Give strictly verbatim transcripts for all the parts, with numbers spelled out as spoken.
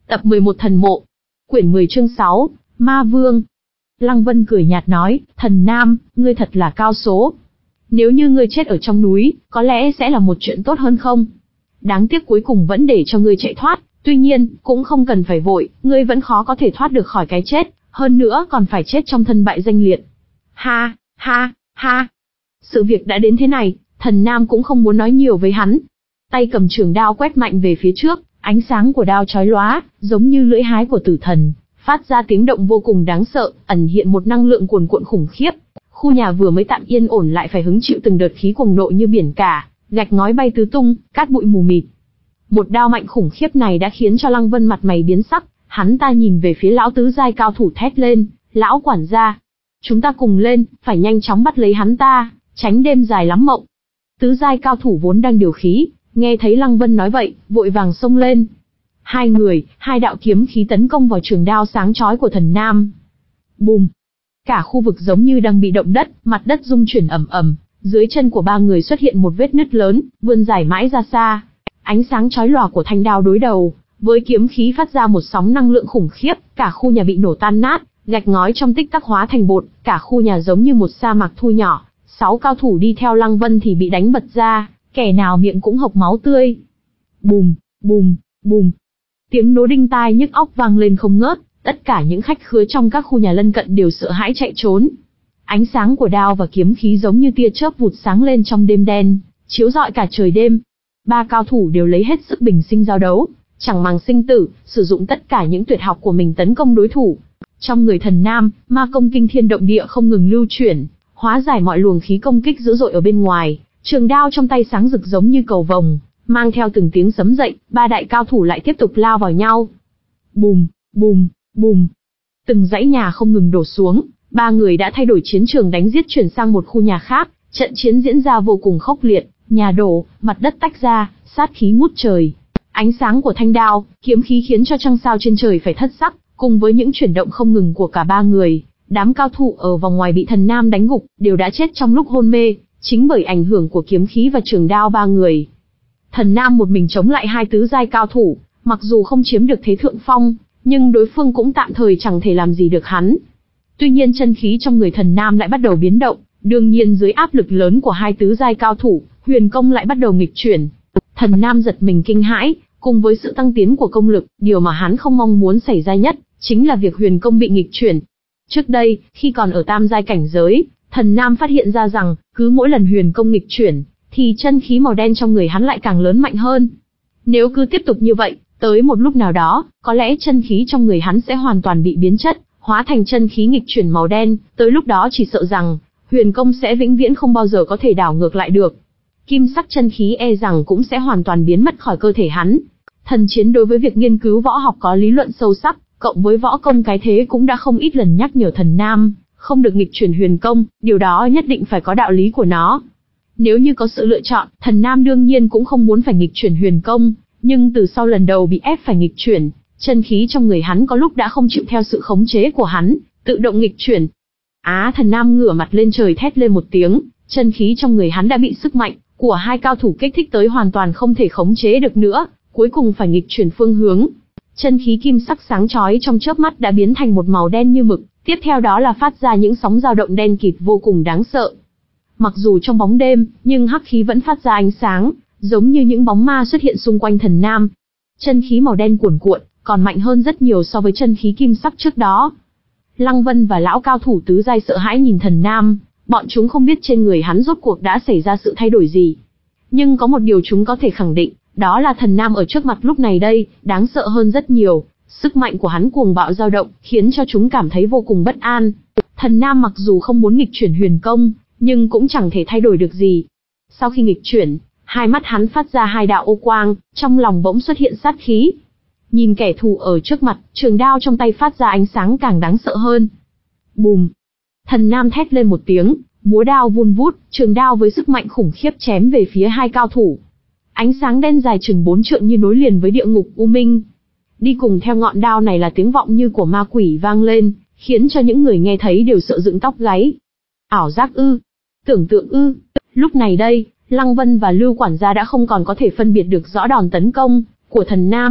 Tập mười một Thần Mộ. Quyển mười chương sáu, Ma Vương. Lăng Vân cười nhạt nói, Thần Nam, ngươi thật là cao số. Nếu như ngươi chết ở trong núi, có lẽ sẽ là một chuyện tốt hơn không? Đáng tiếc cuối cùng vẫn để cho ngươi chạy thoát, tuy nhiên, cũng không cần phải vội, ngươi vẫn khó có thể thoát được khỏi cái chết, hơn nữa còn phải chết trong thân bại danh liệt. Ha, ha, ha. Sự việc đã đến thế này, Thần Nam cũng không muốn nói nhiều với hắn. Tay cầm trường đao quét mạnh về phía trước, ánh sáng của đao chói lóa, giống như lưỡi hái của tử thần, phát ra tiếng động vô cùng đáng sợ, ẩn hiện một năng lượng cuồn cuộn khủng khiếp. Khu nhà vừa mới tạm yên ổn lại phải hứng chịu từng đợt khí cuồng nộ như biển cả, gạch ngói bay tứ tung, cát bụi mù mịt. Một đao mạnh khủng khiếp này đã khiến cho Lăng Vân mặt mày biến sắc, hắn ta nhìn về phía lão tứ giai cao thủ thét lên, lão quản gia, chúng ta cùng lên, phải nhanh chóng bắt lấy hắn ta, tránh đêm dài lắm mộng. Tứ giai cao thủ vốn đang điều khí, nghe thấy Lăng Vân nói vậy, vội vàng xông lên. Hai người, hai đạo kiếm khí tấn công vào trường đao sáng chói của Thần Nam. Bùm! Cả khu vực giống như đang bị động đất, mặt đất rung chuyển ầm ầm, dưới chân của ba người xuất hiện một vết nứt lớn, vươn dài mãi ra xa. Ánh sáng chói lòa của thanh đao đối đầu, với kiếm khí phát ra một sóng năng lượng khủng khiếp, cả khu nhà bị nổ tan nát, gạch ngói trong tích tắc hóa thành bột, cả khu nhà giống như một sa mạc thu nhỏ. Sáu cao thủ đi theo Lăng Vân thì bị đánh bật ra, kẻ nào miệng cũng hộc máu tươi. Bùm, bùm, bùm. Tiếng nổ đinh tai nhức óc vang lên không ngớt, tất cả những khách khứa trong các khu nhà lân cận đều sợ hãi chạy trốn. Ánh sáng của đao và kiếm khí giống như tia chớp vụt sáng lên trong đêm đen, chiếu rọi cả trời đêm. Ba cao thủ đều lấy hết sức bình sinh giao đấu, chẳng màng sinh tử, sử dụng tất cả những tuyệt học của mình tấn công đối thủ. Trong người Thần Nam, ma công kinh thiên động địa không ngừng lưu chuyển, hóa giải mọi luồng khí công kích dữ dội ở bên ngoài. Trường đao trong tay sáng rực giống như cầu vồng, mang theo từng tiếng sấm dậy, ba đại cao thủ lại tiếp tục lao vào nhau. Bùm, bùm, bùm. Từng dãy nhà không ngừng đổ xuống, ba người đã thay đổi chiến trường đánh giết chuyển sang một khu nhà khác, trận chiến diễn ra vô cùng khốc liệt, nhà đổ, mặt đất tách ra, sát khí ngút trời. Ánh sáng của thanh đao, kiếm khí khiến cho trăng sao trên trời phải thất sắc, cùng với những chuyển động không ngừng của cả ba người, đám cao thủ ở vòng ngoài bị Thần Nam đánh gục, đều đã chết trong lúc hôn mê, chính bởi ảnh hưởng của kiếm khí và trường đao ba người. Thần Nam một mình chống lại hai tứ giai cao thủ, mặc dù không chiếm được thế thượng phong, nhưng đối phương cũng tạm thời chẳng thể làm gì được hắn. Tuy nhiên chân khí trong người Thần Nam lại bắt đầu biến động, đương nhiên dưới áp lực lớn của hai tứ giai cao thủ, huyền công lại bắt đầu nghịch chuyển. Thần Nam giật mình kinh hãi, cùng với sự tăng tiến của công lực, điều mà hắn không mong muốn xảy ra nhất, chính là việc huyền công bị nghịch chuyển. Trước đây, khi còn ở tam giai cảnh giới, Thần Nam phát hiện ra rằng, cứ mỗi lần huyền công nghịch chuyển, thì chân khí màu đen trong người hắn lại càng lớn mạnh hơn. Nếu cứ tiếp tục như vậy, tới một lúc nào đó, có lẽ chân khí trong người hắn sẽ hoàn toàn bị biến chất, hóa thành chân khí nghịch chuyển màu đen, tới lúc đó chỉ sợ rằng, huyền công sẽ vĩnh viễn không bao giờ có thể đảo ngược lại được. Kim sắc chân khí e rằng cũng sẽ hoàn toàn biến mất khỏi cơ thể hắn. Thần chiến đối với việc nghiên cứu võ học có lý luận sâu sắc, cộng với võ công cái thế cũng đã không ít lần nhắc nhở Thần Nam, không được nghịch chuyển huyền công, điều đó nhất định phải có đạo lý của nó. Nếu như có sự lựa chọn, Thần Nam đương nhiên cũng không muốn phải nghịch chuyển huyền công, nhưng từ sau lần đầu bị ép phải nghịch chuyển, chân khí trong người hắn có lúc đã không chịu theo sự khống chế của hắn, tự động nghịch chuyển. Á, Thần Nam ngửa mặt lên trời thét lên một tiếng, chân khí trong người hắn đã bị sức mạnh của hai cao thủ kích thích tới hoàn toàn không thể khống chế được nữa, cuối cùng phải nghịch chuyển phương hướng. Chân khí kim sắc sáng chói trong chớp mắt đã biến thành một màu đen như mực, tiếp theo đó là phát ra những sóng dao động đen kịt vô cùng đáng sợ. Mặc dù trong bóng đêm, nhưng hắc khí vẫn phát ra ánh sáng, giống như những bóng ma xuất hiện xung quanh Thần Nam. Chân khí màu đen cuồn cuộn, còn mạnh hơn rất nhiều so với chân khí kim sắc trước đó. Lăng Vân và lão cao thủ tứ giai sợ hãi nhìn Thần Nam, bọn chúng không biết trên người hắn rốt cuộc đã xảy ra sự thay đổi gì. Nhưng có một điều chúng có thể khẳng định, đó là Thần Nam ở trước mặt lúc này đây, đáng sợ hơn rất nhiều. Sức mạnh của hắn cuồng bạo dao động, khiến cho chúng cảm thấy vô cùng bất an. Thần Nam mặc dù không muốn nghịch chuyển huyền công, nhưng cũng chẳng thể thay đổi được gì. Sau khi nghịch chuyển, hai mắt hắn phát ra hai đạo ô quang, trong lòng bỗng xuất hiện sát khí. Nhìn kẻ thù ở trước mặt, trường đao trong tay phát ra ánh sáng càng đáng sợ hơn. Bùm! Thần Nam thét lên một tiếng, múa đao vun vút, trường đao với sức mạnh khủng khiếp chém về phía hai cao thủ. Ánh sáng đen dài chừng bốn trượng như nối liền với địa ngục u minh. Đi cùng theo ngọn đao này là tiếng vọng như của ma quỷ vang lên, khiến cho những người nghe thấy đều sợ dựng tóc gáy. Ảo giác ư? Tưởng tượng ư? Lúc này đây, Lăng Vân và Lưu quản gia đã không còn có thể phân biệt được rõ đòn tấn công của Thần Nam,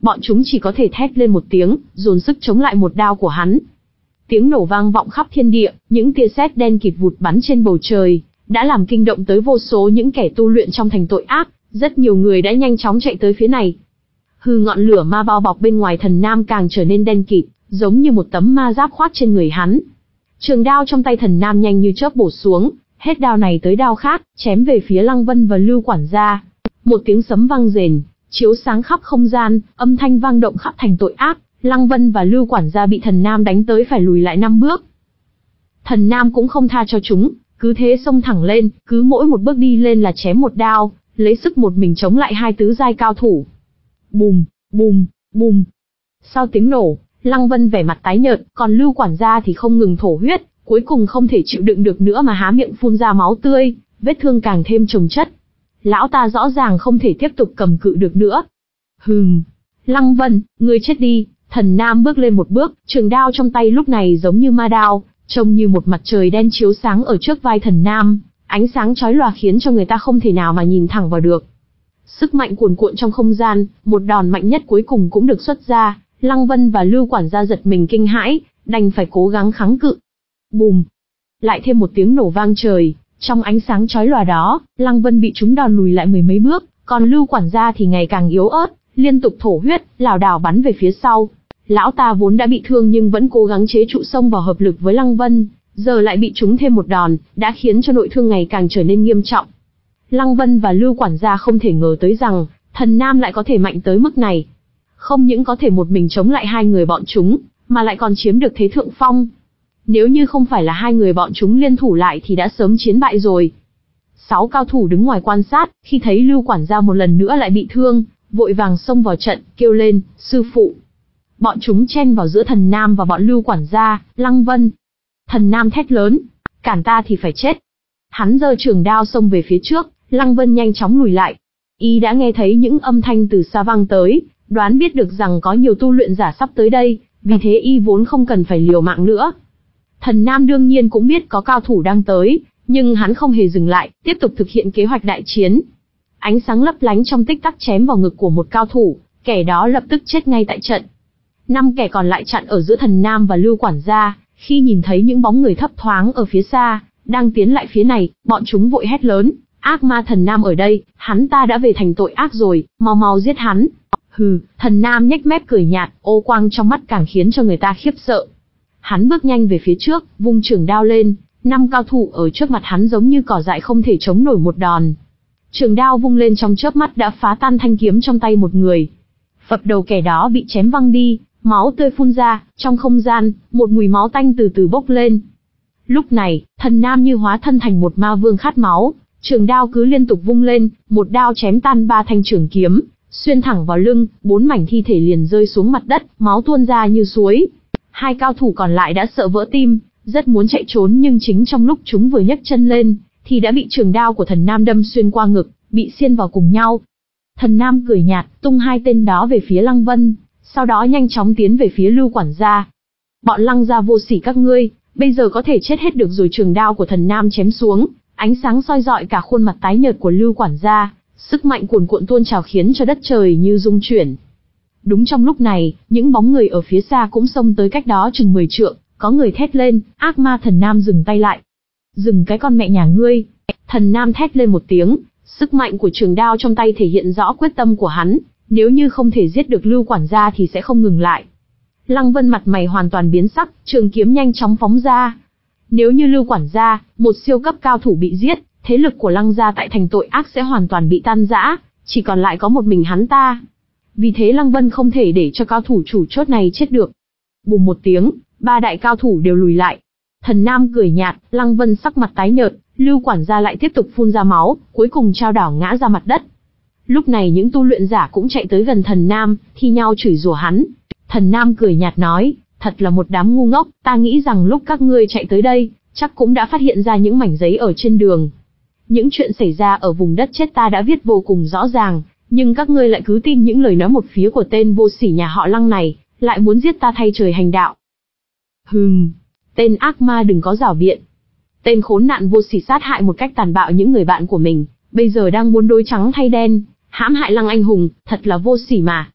bọn chúng chỉ có thể thét lên một tiếng, dồn sức chống lại một đao của hắn. Tiếng nổ vang vọng khắp thiên địa, những tia sét đen kịt vụt bắn trên bầu trời, đã làm kinh động tới vô số những kẻ tu luyện trong thành tội ác, rất nhiều người đã nhanh chóng chạy tới phía này. Hư ngọn lửa ma bao bọc bên ngoài Thần Nam càng trở nên đen kịt, giống như một tấm ma giáp khoác trên người hắn. Trường đao trong tay Thần Nam nhanh như chớp bổ xuống, hết đao này tới đao khác, chém về phía Lăng Vân và Lưu quản gia. Một tiếng sấm vang rền, chiếu sáng khắp không gian, âm thanh vang động khắp thành tội ác, Lăng Vân và Lưu quản gia bị Thần Nam đánh tới phải lùi lại năm bước. Thần Nam cũng không tha cho chúng, cứ thế xông thẳng lên, cứ mỗi một bước đi lên là chém một đao, lấy sức một mình chống lại hai tứ giai cao thủ. Bùm, bùm, bùm. Sau tiếng nổ, Lăng Vân vẻ mặt tái nhợt, còn Lưu quản gia thì không ngừng thổ huyết, cuối cùng không thể chịu đựng được nữa mà há miệng phun ra máu tươi, vết thương càng thêm chồng chất. Lão ta rõ ràng không thể tiếp tục cầm cự được nữa. Hừm, Lăng Vân, ngươi chết đi. Thần Nam bước lên một bước, trường đao trong tay lúc này giống như ma đao, trông như một mặt trời đen chiếu sáng ở trước vai Thần Nam, ánh sáng chói lòa khiến cho người ta không thể nào mà nhìn thẳng vào được. Sức mạnh cuồn cuộn trong không gian, một đòn mạnh nhất cuối cùng cũng được xuất ra, Lăng Vân và Lưu quản gia giật mình kinh hãi, đành phải cố gắng kháng cự. Bùm! Lại thêm một tiếng nổ vang trời, trong ánh sáng chói lòa đó, Lăng Vân bị trúng đòn lùi lại mười mấy bước, còn Lưu quản gia thì ngày càng yếu ớt, liên tục thổ huyết, lảo đảo bắn về phía sau. Lão ta vốn đã bị thương nhưng vẫn cố gắng chế trụ xông vào hợp lực với Lăng Vân, giờ lại bị trúng thêm một đòn, đã khiến cho nội thương ngày càng trở nên nghiêm trọng. Lăng Vân và Lưu quản gia không thể ngờ tới rằng, Thần Nam lại có thể mạnh tới mức này. Không những có thể một mình chống lại hai người bọn chúng, mà lại còn chiếm được thế thượng phong. Nếu như không phải là hai người bọn chúng liên thủ lại thì đã sớm chiến bại rồi. Sáu cao thủ đứng ngoài quan sát, khi thấy Lưu quản gia một lần nữa lại bị thương, vội vàng xông vào trận, kêu lên, sư phụ. Bọn chúng chen vào giữa Thần Nam và bọn Lưu quản gia, Lăng Vân. Thần Nam thét lớn, cản ta thì phải chết. Hắn giơ trường đao xông về phía trước, Lăng Vân nhanh chóng lùi lại. Y đã nghe thấy những âm thanh từ xa vang tới, đoán biết được rằng có nhiều tu luyện giả sắp tới đây, vì thế Y vốn không cần phải liều mạng nữa. Thần Nam đương nhiên cũng biết có cao thủ đang tới, nhưng hắn không hề dừng lại, tiếp tục thực hiện kế hoạch đại chiến. Ánh sáng lấp lánh trong tích tắc chém vào ngực của một cao thủ, kẻ đó lập tức chết ngay tại trận. Năm kẻ còn lại chặn ở giữa Thần Nam và Lưu quản gia, khi nhìn thấy những bóng người thấp thoáng ở phía xa, đang tiến lại phía này, bọn chúng vội hét lớn, ác ma Thần Nam ở đây, hắn ta đã về thành tội ác rồi, mau mau giết hắn. Hừ, Thần Nam nhếch mép cười nhạt, ô quang trong mắt càng khiến cho người ta khiếp sợ. Hắn bước nhanh về phía trước, vung trường đao lên, năm cao thủ ở trước mặt hắn giống như cỏ dại không thể chống nổi một đòn. Trường đao vung lên trong chớp mắt đã phá tan thanh kiếm trong tay một người. Phập đầu kẻ đó bị chém văng đi, máu tươi phun ra, trong không gian, một mùi máu tanh từ từ bốc lên. Lúc này, Thần Nam như hóa thân thành một ma vương khát máu, trường đao cứ liên tục vung lên, một đao chém tan ba thanh trường kiếm, xuyên thẳng vào lưng, bốn mảnh thi thể liền rơi xuống mặt đất, máu tuôn ra như suối. Hai cao thủ còn lại đã sợ vỡ tim, rất muốn chạy trốn nhưng chính trong lúc chúng vừa nhấc chân lên, thì đã bị trường đao của Thần Nam đâm xuyên qua ngực, bị xiên vào cùng nhau. Thần Nam cười nhạt, tung hai tên đó về phía Lăng Vân, sau đó nhanh chóng tiến về phía Lưu quản gia. Bọn Lăng gia vô sỉ các ngươi, bây giờ có thể chết hết được rồi. Trường đao của Thần Nam chém xuống, ánh sáng soi rọi cả khuôn mặt tái nhợt của Lưu quản gia, sức mạnh cuồn cuộn tuôn trào khiến cho đất trời như rung chuyển. Đúng trong lúc này, những bóng người ở phía xa cũng xông tới cách đó chừng mười trượng, có người thét lên, ác ma Thần Nam dừng tay lại. Dừng cái con mẹ nhà ngươi. Thần Nam thét lên một tiếng, sức mạnh của trường đao trong tay thể hiện rõ quyết tâm của hắn, nếu như không thể giết được Lưu quản gia thì sẽ không ngừng lại. Lăng Vân mặt mày hoàn toàn biến sắc, trường kiếm nhanh chóng phóng ra. Nếu như Lưu quản gia, một siêu cấp cao thủ bị giết, thế lực của Lăng gia tại thành tội ác sẽ hoàn toàn bị tan rã, chỉ còn lại có một mình hắn ta. Vì thế Lăng Vân không thể để cho cao thủ chủ chốt này chết được. Bùm một tiếng, ba đại cao thủ đều lùi lại. Thần Nam cười nhạt, Lăng Vân sắc mặt tái nhợt, Lưu quản gia lại tiếp tục phun ra máu, cuối cùng trao đảo ngã ra mặt đất. Lúc này những tu luyện giả cũng chạy tới gần Thần Nam, thi nhau chửi rủa hắn. Thần Nam cười nhạt nói, thật là một đám ngu ngốc, ta nghĩ rằng lúc các ngươi chạy tới đây, chắc cũng đã phát hiện ra những mảnh giấy ở trên đường. Những chuyện xảy ra ở vùng đất chết ta đã viết vô cùng rõ ràng, nhưng các ngươi lại cứ tin những lời nói một phía của tên vô sỉ nhà họ Lăng này, lại muốn giết ta thay trời hành đạo. Hừm, tên ác ma đừng có giảo biện. Tên khốn nạn vô sỉ sát hại một cách tàn bạo những người bạn của mình, bây giờ đang muốn đối trắng thay đen, hãm hại Lăng anh hùng, thật là vô sỉ mà.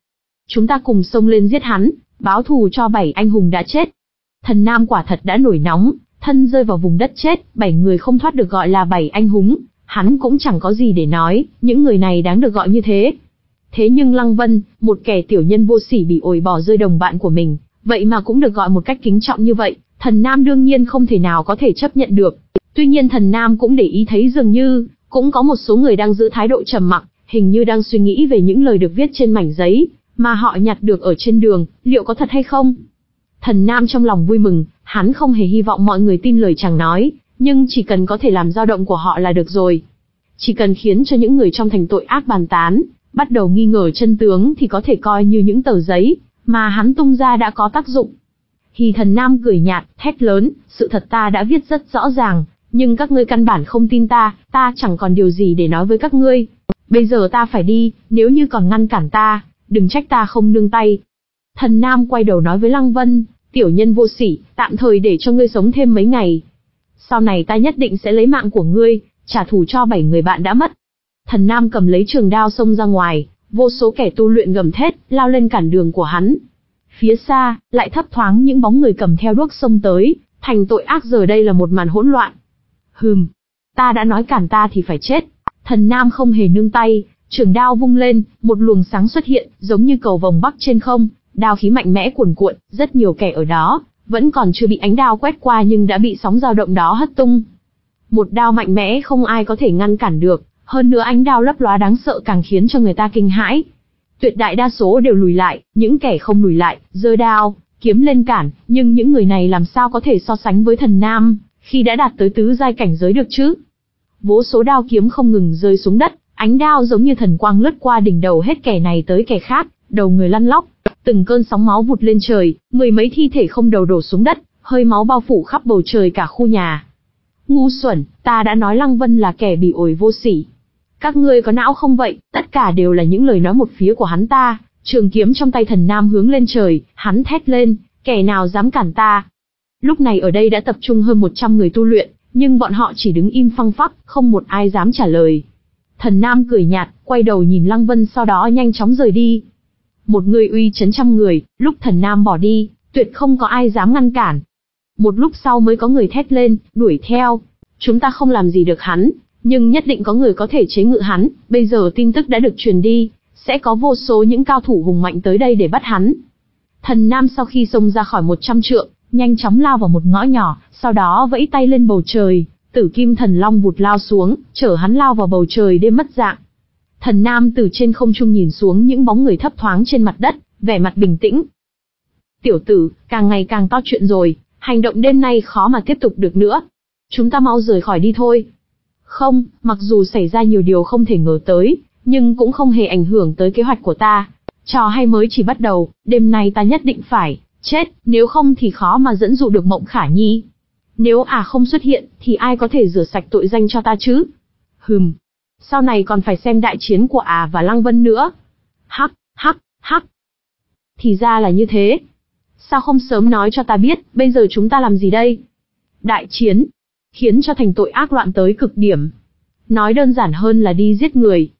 chúng ta cùng xông lên giết hắn, báo thù cho bảy anh hùng đã chết. Thần Nam quả thật đã nổi nóng, thân rơi vào vùng đất chết, bảy người không thoát được gọi là bảy anh hùng, hắn cũng chẳng có gì để nói, những người này đáng được gọi như thế. Thế nhưng Lăng Vân, một kẻ tiểu nhân vô sỉ bị ổi bỏ rơi đồng bạn của mình, vậy mà cũng được gọi một cách kính trọng như vậy, Thần Nam đương nhiên không thể nào có thể chấp nhận được. Tuy nhiên Thần Nam cũng để ý thấy dường như, cũng có một số người đang giữ thái độ trầm mặc, hình như đang suy nghĩ về những lời được viết trên mảnh giấy, mà họ nhặt được ở trên đường, liệu có thật hay không? Thần Nam trong lòng vui mừng, hắn không hề hy vọng mọi người tin lời chàng nói, nhưng chỉ cần có thể làm dao động của họ là được rồi. Chỉ cần khiến cho những người trong thành tội ác bàn tán, bắt đầu nghi ngờ chân tướng thì có thể coi như những tờ giấy mà hắn tung ra đã có tác dụng. Hì Thần Nam cười nhạt, thét lớn, sự thật ta đã viết rất rõ ràng, nhưng các ngươi căn bản không tin ta, ta chẳng còn điều gì để nói với các ngươi. Bây giờ ta phải đi, nếu như còn ngăn cản ta, đừng trách ta không nương tay. Thần Nam quay đầu nói với Lăng Vân, tiểu nhân vô sỉ, tạm thời để cho ngươi sống thêm mấy ngày. Sau này ta nhất định sẽ lấy mạng của ngươi, trả thù cho bảy người bạn đã mất. Thần Nam cầm lấy trường đao xông ra ngoài, vô số kẻ tu luyện gầm thét, lao lên cản đường của hắn. Phía xa, lại thấp thoáng những bóng người cầm theo đuốc xông tới, thành tội ác giờ đây là một màn hỗn loạn. Hừm, ta đã nói cản ta thì phải chết. Thần Nam không hề nương tay, trường đao vung lên, một luồng sáng xuất hiện, giống như cầu vồng bắc trên không, đao khí mạnh mẽ cuồn cuộn, rất nhiều kẻ ở đó, vẫn còn chưa bị ánh đao quét qua nhưng đã bị sóng dao động đó hất tung. Một đao mạnh mẽ không ai có thể ngăn cản được, hơn nữa ánh đao lấp lóa đáng sợ càng khiến cho người ta kinh hãi. Tuyệt đại đa số đều lùi lại, những kẻ không lùi lại, giơ đao, kiếm lên cản, nhưng những người này làm sao có thể so sánh với Thần Nam, khi đã đạt tới tứ giai cảnh giới được chứ? Vô số đao kiếm không ngừng rơi xuống đất, ánh đao giống như thần quang lướt qua đỉnh đầu hết kẻ này tới kẻ khác, đầu người lăn lóc, từng cơn sóng máu vụt lên trời, mười mấy thi thể không đầu đổ xuống đất, hơi máu bao phủ khắp bầu trời cả khu nhà. Ngu xuẩn, ta đã nói Lăng Vân là kẻ bị ổi vô sỉ. Các ngươi có não không vậy? Tất cả đều là những lời nói một phía của hắn ta. Trường kiếm trong tay Thần Nam hướng lên trời, hắn thét lên, kẻ nào dám cản ta? Lúc này ở đây đã tập trung hơn một trăm người tu luyện, nhưng bọn họ chỉ đứng im phăng phắc, không một ai dám trả lời. Thần Nam cười nhạt, quay đầu nhìn Lăng Vân sau đó nhanh chóng rời đi. Một người uy chấn trăm người, lúc Thần Nam bỏ đi, tuyệt không có ai dám ngăn cản. Một lúc sau mới có người thét lên, đuổi theo. Chúng ta không làm gì được hắn, nhưng nhất định có người có thể chế ngự hắn, bây giờ tin tức đã được truyền đi, sẽ có vô số những cao thủ hùng mạnh tới đây để bắt hắn. Thần Nam sau khi xông ra khỏi một trăm trượng, nhanh chóng lao vào một ngõ nhỏ, sau đó vẫy tay lên bầu trời, Tử Kim Thần Long vụt lao xuống, chở hắn lao vào bầu trời đêm mất dạng. Thần Nam từ trên không trung nhìn xuống những bóng người thấp thoáng trên mặt đất, vẻ mặt bình tĩnh. Tiểu tử, càng ngày càng to chuyện rồi, hành động đêm nay khó mà tiếp tục được nữa. Chúng ta mau rời khỏi đi thôi. Không, mặc dù xảy ra nhiều điều không thể ngờ tới, nhưng cũng không hề ảnh hưởng tới kế hoạch của ta. Trò hay mới chỉ bắt đầu, đêm nay ta nhất định phải chết, nếu không thì khó mà dẫn dụ được Mộng Khả Nhi. Nếu à không xuất hiện, thì ai có thể rửa sạch tội danh cho ta chứ? Hừm, sau này còn phải xem đại chiến của à và Lăng Vân nữa. Hắc, hắc, hắc. Thì ra là như thế. Sao không sớm nói cho ta biết, bây giờ chúng ta làm gì đây? Đại chiến, khiến cho thành tội ác loạn tới cực điểm. Nói đơn giản hơn là đi giết người.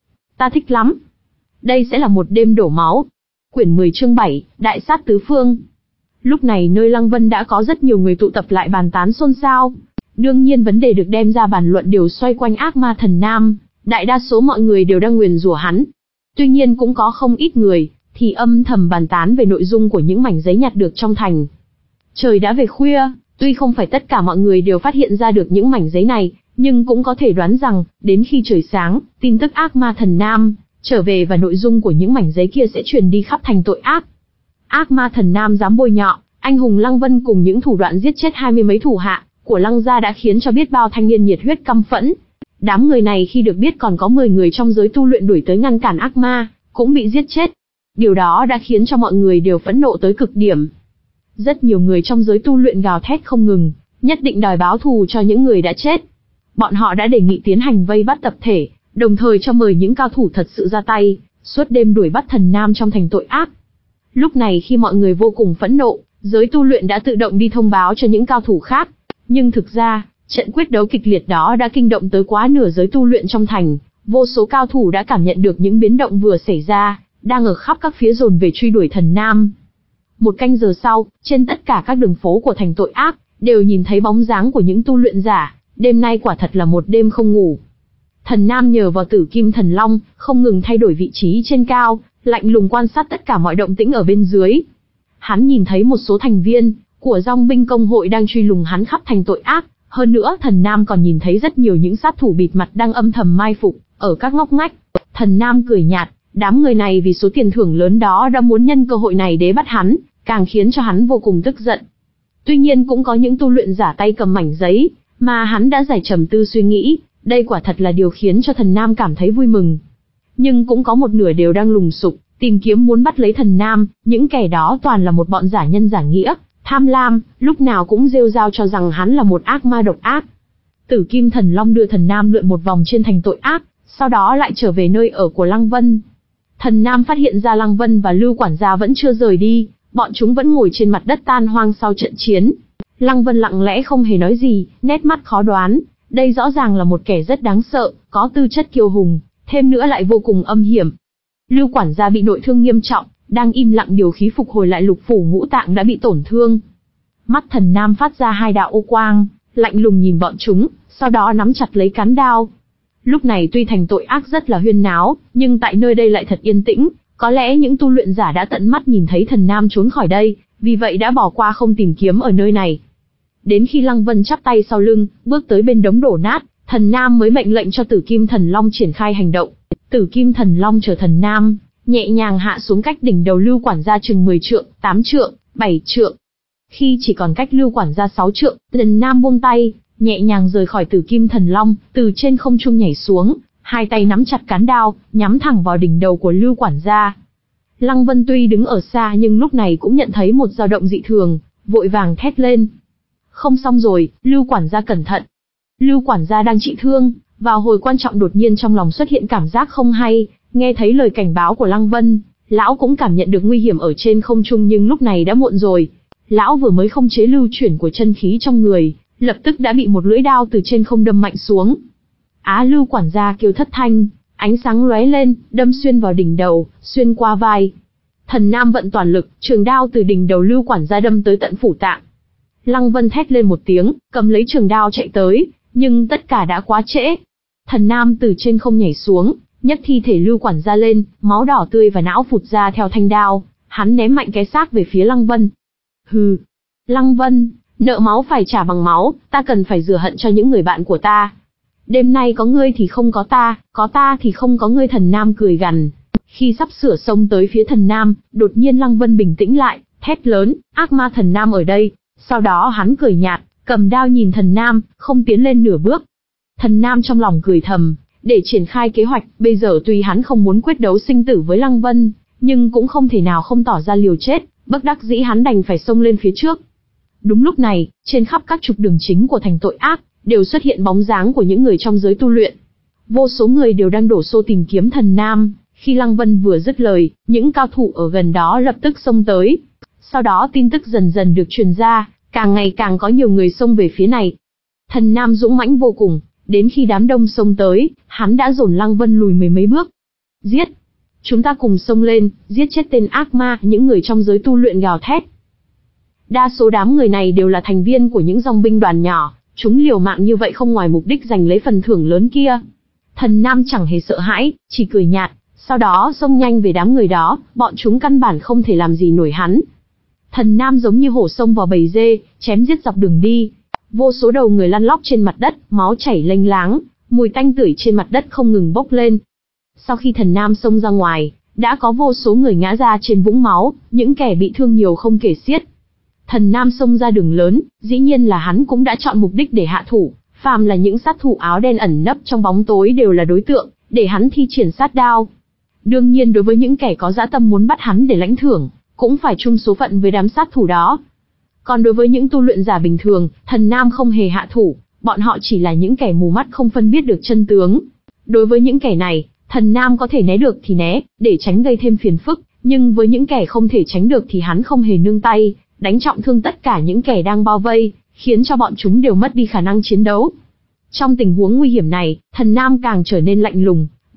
Ta thích lắm. Đây sẽ là một đêm đổ máu. Quyển mười chương bảy, Đại sát tứ phương. Lúc này nơi Lăng Vân đã có rất nhiều người tụ tập lại bàn tán xôn xao. Đương nhiên vấn đề được đem ra bàn luận đều xoay quanh ác ma Thần Nam, đại đa số mọi người đều đang nguyền rủa hắn. Tuy nhiên cũng có không ít người thì âm thầm bàn tán về nội dung của những mảnh giấy nhặt được trong thành. Trời đã về khuya, tuy không phải tất cả mọi người đều phát hiện ra được những mảnh giấy này, nhưng cũng có thể đoán rằng, đến khi trời sáng, tin tức ác ma Thần Nam trở về và nội dung của những mảnh giấy kia sẽ truyền đi khắp thành tội ác. Ác ma Thần Nam dám bôi nhọ, anh hùng Lăng Vân cùng những thủ đoạn giết chết hai mươi mấy thủ hạ của Lăng gia đã khiến cho biết bao thanh niên nhiệt huyết căm phẫn. Đám người này khi được biết còn có mười người trong giới tu luyện đuổi tới ngăn cản ác ma, cũng bị giết chết. Điều đó đã khiến cho mọi người đều phẫn nộ tới cực điểm. Rất nhiều người trong giới tu luyện gào thét không ngừng, nhất định đòi báo thù cho những người đã chết. Bọn họ đã đề nghị tiến hành vây bắt tập thể, đồng thời cho mời những cao thủ thật sự ra tay, suốt đêm đuổi bắt Thần Nam trong thành tội ác. Lúc này khi mọi người vô cùng phẫn nộ, giới tu luyện đã tự động đi thông báo cho những cao thủ khác. Nhưng thực ra, trận quyết đấu kịch liệt đó đã kinh động tới quá nửa giới tu luyện trong thành, vô số cao thủ đã cảm nhận được những biến động vừa xảy ra, đang ở khắp các phía dồn về truy đuổi thần nam. Một canh giờ sau, trên tất cả các đường phố của thành tội ác, đều nhìn thấy bóng dáng của những tu luyện giả, đêm nay quả thật là một đêm không ngủ. Thần nam nhờ vào tử kim thần long, không ngừng thay đổi vị trí trên cao, lạnh lùng quan sát tất cả mọi động tĩnh ở bên dưới. Hắn nhìn thấy một số thành viên của dòng binh công hội đang truy lùng hắn khắp thành tội ác, hơn nữa thần nam còn nhìn thấy rất nhiều những sát thủ bịt mặt đang âm thầm mai phục ở các ngóc ngách. Thần nam cười nhạt, đám người này vì số tiền thưởng lớn đó đã muốn nhân cơ hội này để bắt hắn, càng khiến cho hắn vô cùng tức giận. Tuy nhiên cũng có những tu luyện giả tay cầm mảnh giấy, mà hắn đã giải trầm tư suy nghĩ, đây quả thật là điều khiến cho thần nam cảm thấy vui mừng. Nhưng cũng có một nửa đều đang lùng sục, tìm kiếm muốn bắt lấy thần nam, những kẻ đó toàn là một bọn giả nhân giả nghĩa, tham lam, lúc nào cũng rêu rao cho rằng hắn là một ác ma độc ác. Tử kim thần long đưa thần nam lượn một vòng trên thành tội ác, sau đó lại trở về nơi ở của Lăng Vân. Thần nam phát hiện ra Lăng Vân và Lưu quản gia vẫn chưa rời đi, bọn chúng vẫn ngồi trên mặt đất tan hoang sau trận chiến. Lăng Vân lặng lẽ không hề nói gì, nét mắt khó đoán, đây rõ ràng là một kẻ rất đáng sợ, có tư chất kiêu hùng, thêm nữa lại vô cùng âm hiểm. Lưu quản gia bị nội thương nghiêm trọng, đang im lặng điều khí phục hồi lại lục phủ ngũ tạng đã bị tổn thương. Mắt thần nam phát ra hai đạo ô quang, lạnh lùng nhìn bọn chúng, sau đó nắm chặt lấy cán đao. Lúc này tuy thành tội ác rất là huyên náo, nhưng tại nơi đây lại thật yên tĩnh, có lẽ những tu luyện giả đã tận mắt nhìn thấy thần nam trốn khỏi đây, vì vậy đã bỏ qua không tìm kiếm ở nơi này. Đến khi Lăng Vân chắp tay sau lưng, bước tới bên đống đổ nát, thần nam mới mệnh lệnh cho Tử Kim Thần Long triển khai hành động. Tử Kim Thần Long chở thần nam, nhẹ nhàng hạ xuống cách đỉnh đầu Lưu quản gia chừng mười trượng, tám trượng, bảy trượng. Khi chỉ còn cách Lưu quản gia sáu trượng, thần nam buông tay, nhẹ nhàng rời khỏi Tử Kim Thần Long, từ trên không trung nhảy xuống, hai tay nắm chặt cán đao, nhắm thẳng vào đỉnh đầu của Lưu quản gia. Lăng Vân tuy đứng ở xa nhưng lúc này cũng nhận thấy một dao động dị thường, vội vàng thét lên. Không xong rồi, Lưu quản gia cẩn thận. Lưu quản gia đang trị thương, vào hồi quan trọng đột nhiên trong lòng xuất hiện cảm giác không hay, nghe thấy lời cảnh báo của Lăng Vân, lão cũng cảm nhận được nguy hiểm ở trên không trung nhưng lúc này đã muộn rồi. Lão vừa mới không chế lưu chuyển của chân khí trong người, lập tức đã bị một lưỡi đao từ trên không đâm mạnh xuống. Á Lưu quản gia kêu thất thanh, ánh sáng lóe lên, đâm xuyên vào đỉnh đầu, xuyên qua vai. Thần nam vận toàn lực, trường đao từ đỉnh đầu Lưu quản gia đâm tới tận phủ tạng. Lăng Vân thét lên một tiếng, cầm lấy trường đao chạy tới, nhưng tất cả đã quá trễ. Thần nam từ trên không nhảy xuống, nhấc thi thể Lưu quản gia lên, máu đỏ tươi và não phụt ra theo thanh đao, hắn ném mạnh cái xác về phía Lăng Vân. Hừ, Lăng Vân, nợ máu phải trả bằng máu, ta cần phải rửa hận cho những người bạn của ta. Đêm nay có ngươi thì không có ta, có ta thì không có ngươi. Thần nam cười gằn. Khi sắp sửa xông tới phía thần nam, đột nhiên Lăng Vân bình tĩnh lại, thét lớn, ác ma thần nam ở đây. Sau đó hắn cười nhạt, cầm đao nhìn thần nam, không tiến lên nửa bước. Thần nam trong lòng cười thầm, để triển khai kế hoạch, bây giờ tuy hắn không muốn quyết đấu sinh tử với Lăng Vân, nhưng cũng không thể nào không tỏ ra liều chết, bất đắc dĩ hắn đành phải xông lên phía trước. Đúng lúc này, trên khắp các trục đường chính của thành tội ác, đều xuất hiện bóng dáng của những người trong giới tu luyện. Vô số người đều đang đổ xô tìm kiếm thần nam, khi Lăng Vân vừa dứt lời, những cao thủ ở gần đó lập tức xông tới. Sau đó tin tức dần dần được truyền ra, càng ngày càng có nhiều người xông về phía này. Thần nam dũng mãnh vô cùng, đến khi đám đông xông tới, hắn đã dồn Lăng Vân lùi mười mấy bước. Giết! Chúng ta cùng xông lên, giết chết tên ác ma, những người trong giới tu luyện gào thét. Đa số đám người này đều là thành viên của những dòng binh đoàn nhỏ, chúng liều mạng như vậy không ngoài mục đích giành lấy phần thưởng lớn kia. Thần nam chẳng hề sợ hãi, chỉ cười nhạt, sau đó xông nhanh về đám người đó, bọn chúng căn bản không thể làm gì nổi hắn. Thần nam giống như hổ xông vào bầy dê, chém giết dọc đường đi. Vô số đầu người lăn lóc trên mặt đất, máu chảy lênh láng, mùi tanh tưởi trên mặt đất không ngừng bốc lên. Sau khi thần nam xông ra ngoài, đã có vô số người ngã ra trên vũng máu, những kẻ bị thương nhiều không kể xiết. Thần nam xông ra đường lớn, dĩ nhiên là hắn cũng đã chọn mục đích để hạ thủ, phàm là những sát thủ áo đen ẩn nấp trong bóng tối đều là đối tượng, để hắn thi triển sát đao. Đương nhiên đối với những kẻ có dã tâm muốn bắt hắn để lãnh thưởng, cũng phải chung số phận với đám sát thủ đó. Còn đối với những tu luyện giả bình thường, thần nam không hề hạ thủ, bọn họ chỉ là những kẻ mù mắt không phân biết được chân tướng. Đối với những kẻ này, thần nam có thể né được thì né, để tránh gây thêm phiền phức, nhưng với những kẻ không thể tránh được thì hắn không hề nương tay, đánh trọng thương tất cả những kẻ đang bao vây, khiến cho bọn chúng đều mất đi khả năng chiến đấu. Trong tình huống nguy hiểm này, thần nam càng trở nên lạnh lùng,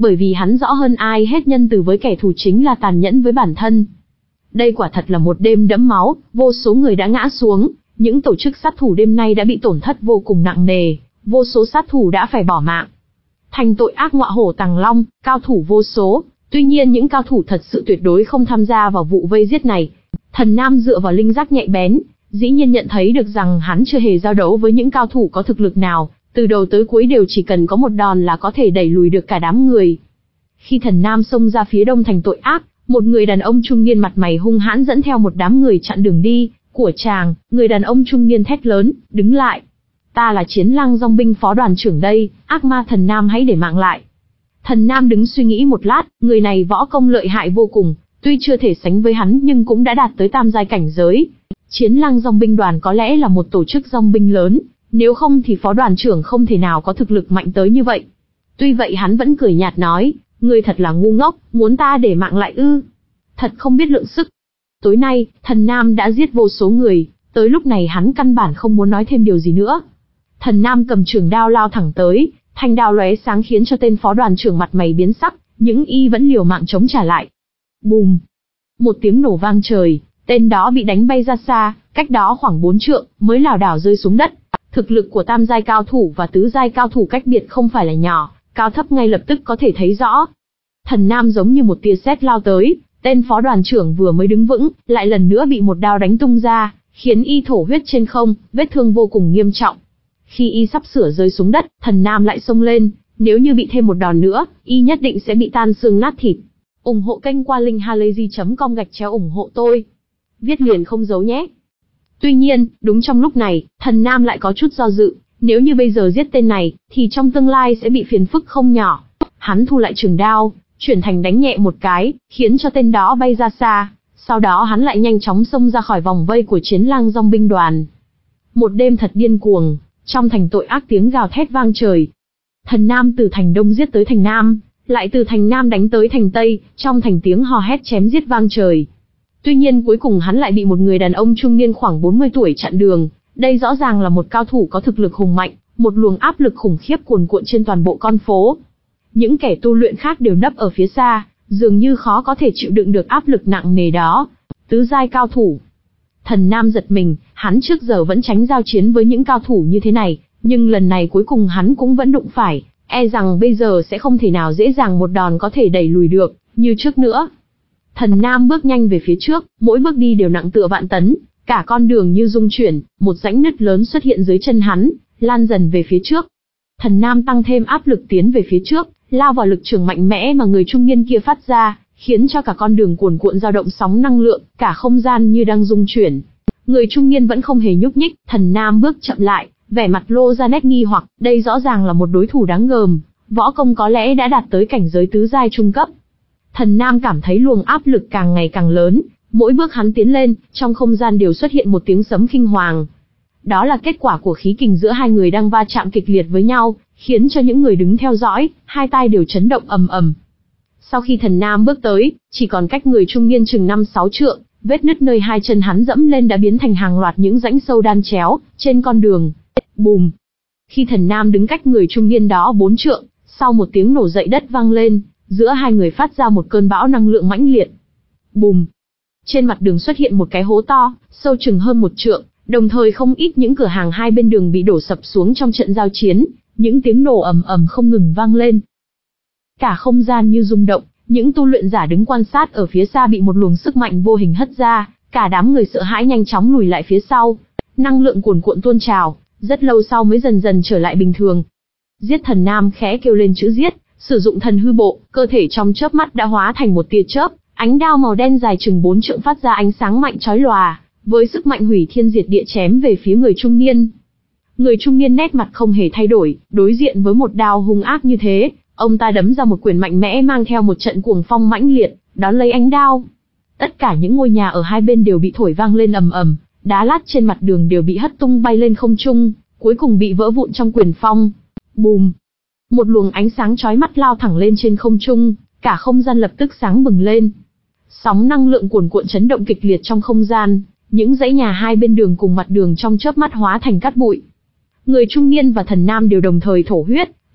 bởi vì hắn rõ hơn ai hết nhân từ với kẻ thù chính là tàn nhẫn với bản thân. Đây quả thật là một đêm đẫm máu, vô số người đã ngã xuống, những tổ chức sát thủ đêm nay đã bị tổn thất vô cùng nặng nề, vô số sát thủ đã phải bỏ mạng. Thành tội ác ngọa hổ tàng long, cao thủ vô số, tuy nhiên những cao thủ thật sự tuyệt đối không tham gia vào vụ vây giết này. Thần Nam dựa vào linh giác nhạy bén, dĩ nhiên nhận thấy được rằng hắn chưa hề giao đấu với những cao thủ có thực lực nào, từ đầu tới cuối đều chỉ cần có một đòn là có thể đẩy lùi được cả đám người. Khi Thần Nam xông ra phía đông thành tội ác, một người đàn ông trung niên mặt mày hung hãn dẫn theo một đám người chặn đường đi của chàng. Người đàn ông trung niên thét lớn, đứng lại. Ta là Chiến Lăng Dòng binh phó đoàn trưởng đây, ác ma Thần Nam hãy để mạng lại. Thần Nam đứng suy nghĩ một lát, người này võ công lợi hại vô cùng, tuy chưa thể sánh với hắn nhưng cũng đã đạt tới tam giai cảnh giới. Chiến Lăng Dòng binh đoàn có lẽ là một tổ chức dòng binh lớn, nếu không thì phó đoàn trưởng không thể nào có thực lực mạnh tới như vậy. Tuy vậy hắn vẫn cười nhạt nói, ngươi thật là ngu ngốc, muốn ta để mạng lại ư? Thật không biết lượng sức. Tối nay, Thần Nam đã giết vô số người, tới lúc này hắn căn bản không muốn nói thêm điều gì nữa. Thần Nam cầm trường đao lao thẳng tới, thanh đao lóe sáng khiến cho tên phó đoàn trưởng mặt mày biến sắc, những y vẫn liều mạng chống trả lại. Bùm! Một tiếng nổ vang trời, tên đó bị đánh bay ra xa, cách đó khoảng bốn trượng, mới lảo đảo rơi xuống đất. Thực lực của tam giai cao thủ và tứ giai cao thủ cách biệt không phải là nhỏ, cao thấp ngay lập tức có thể thấy rõ. Thần Nam giống như một tia sét lao tới, tên phó đoàn trưởng vừa mới đứng vững, lại lần nữa bị một đao đánh tung ra, khiến y thổ huyết trên không, vết thương vô cùng nghiêm trọng. Khi y sắp sửa rơi xuống đất, Thần Nam lại xông lên, nếu như bị thêm một đòn nữa, y nhất định sẽ bị tan xương nát thịt. Ủng hộ kênh qua linkhalazy chấm com gạch chéo ủng hộ tôi. Viết liền không giấu nhé. Tuy nhiên, đúng trong lúc này, Thần Nam lại có chút do dự, nếu như bây giờ giết tên này, thì trong tương lai sẽ bị phiền phức không nhỏ. Hắn thu lại trường đao, chuyển thành đánh nhẹ một cái, khiến cho tên đó bay ra xa, sau đó hắn lại nhanh chóng xông ra khỏi vòng vây của Chiến Lăng Dòng binh đoàn. Một đêm thật điên cuồng, trong thành tội ác tiếng gào thét vang trời. Thần Nam từ thành Đông giết tới thành Nam, lại từ thành Nam đánh tới thành Tây, trong thành tiếng hò hét chém giết vang trời. Tuy nhiên cuối cùng hắn lại bị một người đàn ông trung niên khoảng bốn mươi tuổi chặn đường, đây rõ ràng là một cao thủ có thực lực hùng mạnh, một luồng áp lực khủng khiếp cuồn cuộn trên toàn bộ con phố. Những kẻ tu luyện khác đều nấp ở phía xa, dường như khó có thể chịu đựng được áp lực nặng nề đó. Tứ giai cao thủ. Thần Nam giật mình, hắn trước giờ vẫn tránh giao chiến với những cao thủ như thế này, nhưng lần này cuối cùng hắn cũng vẫn đụng phải, e rằng bây giờ sẽ không thể nào dễ dàng một đòn có thể đẩy lùi được, như trước nữa. Thần Nam bước nhanh về phía trước, mỗi bước đi đều nặng tựa vạn tấn, cả con đường như rung chuyển, một rãnh nứt lớn xuất hiện dưới chân hắn, lan dần về phía trước. Thần Nam tăng thêm áp lực tiến về phía trước, lao vào lực trường mạnh mẽ mà người trung niên kia phát ra, khiến cho cả con đường cuồn cuộn dao động sóng năng lượng, cả không gian như đang rung chuyển. Người trung niên vẫn không hề nhúc nhích, Thần Nam bước chậm lại, vẻ mặt lô ra nét nghi hoặc, đây rõ ràng là một đối thủ đáng gờm, võ công có lẽ đã đạt tới cảnh giới tứ giai trung cấp. Thần Nam cảm thấy luồng áp lực càng ngày càng lớn, mỗi bước hắn tiến lên, trong không gian đều xuất hiện một tiếng sấm kinh hoàng. Đó là kết quả của khí kình giữa hai người đang va chạm kịch liệt với nhau, khiến cho những người đứng theo dõi, hai tai đều chấn động ầm ầm. Sau khi Thần Nam bước tới, chỉ còn cách người trung niên chừng năm sáu trượng, vết nứt nơi hai chân hắn dẫm lên đã biến thành hàng loạt những rãnh sâu đan chéo trên con đường. Bùm! Khi Thần Nam đứng cách người trung niên đó bốn trượng, sau một tiếng nổ dậy đất vang lên, giữa hai người phát ra một cơn bão năng lượng mãnh liệt. Bùm! Trên mặt đường xuất hiện một cái hố to, sâu chừng hơn một trượng, đồng thời không ít những cửa hàng hai bên đường bị đổ sập xuống trong trận giao chiến, những tiếng nổ ầm ầm không ngừng vang lên. Cả không gian như rung động, những tu luyện giả đứng quan sát ở phía xa bị một luồng sức mạnh vô hình hất ra, cả đám người sợ hãi nhanh chóng lùi lại phía sau. Năng lượng cuồn cuộn tuôn trào, rất lâu sau mới dần dần trở lại bình thường. Giết Thần Nam khẽ kêu lên chữ giết, sử dụng thần hư bộ, cơ thể trong chớp mắt đã hóa thành một tia chớp, ánh đao màu đen dài chừng bốn trượng phát ra ánh sáng mạnh chói lòa, với sức mạnh hủy thiên diệt địa chém về phía người trung niên. Người trung niên nét mặt không hề thay đổi, đối diện với một đao hung ác như thế, ông ta đấm ra một quyền mạnh mẽ mang theo một trận cuồng phong mãnh liệt, đón lấy ánh đao. Tất cả những ngôi nhà ở hai bên đều bị thổi vang lên ầm ầm, đá lát trên mặt đường đều bị hất tung bay lên không trung, cuối cùng bị vỡ vụn trong quyền phong. Bùm! Một luồng ánh sáng chói mắt lao thẳng lên trên không trung, cả không gian lập tức sáng bừng lên. Sóng năng lượng cuồn cuộn chấn động kịch liệt trong không gian, những dãy nhà hai bên đường cùng mặt đường trong chớp mắt hóa thành cát bụi. Người trung niên và Thần Nam đều đồng thời thổ huyết,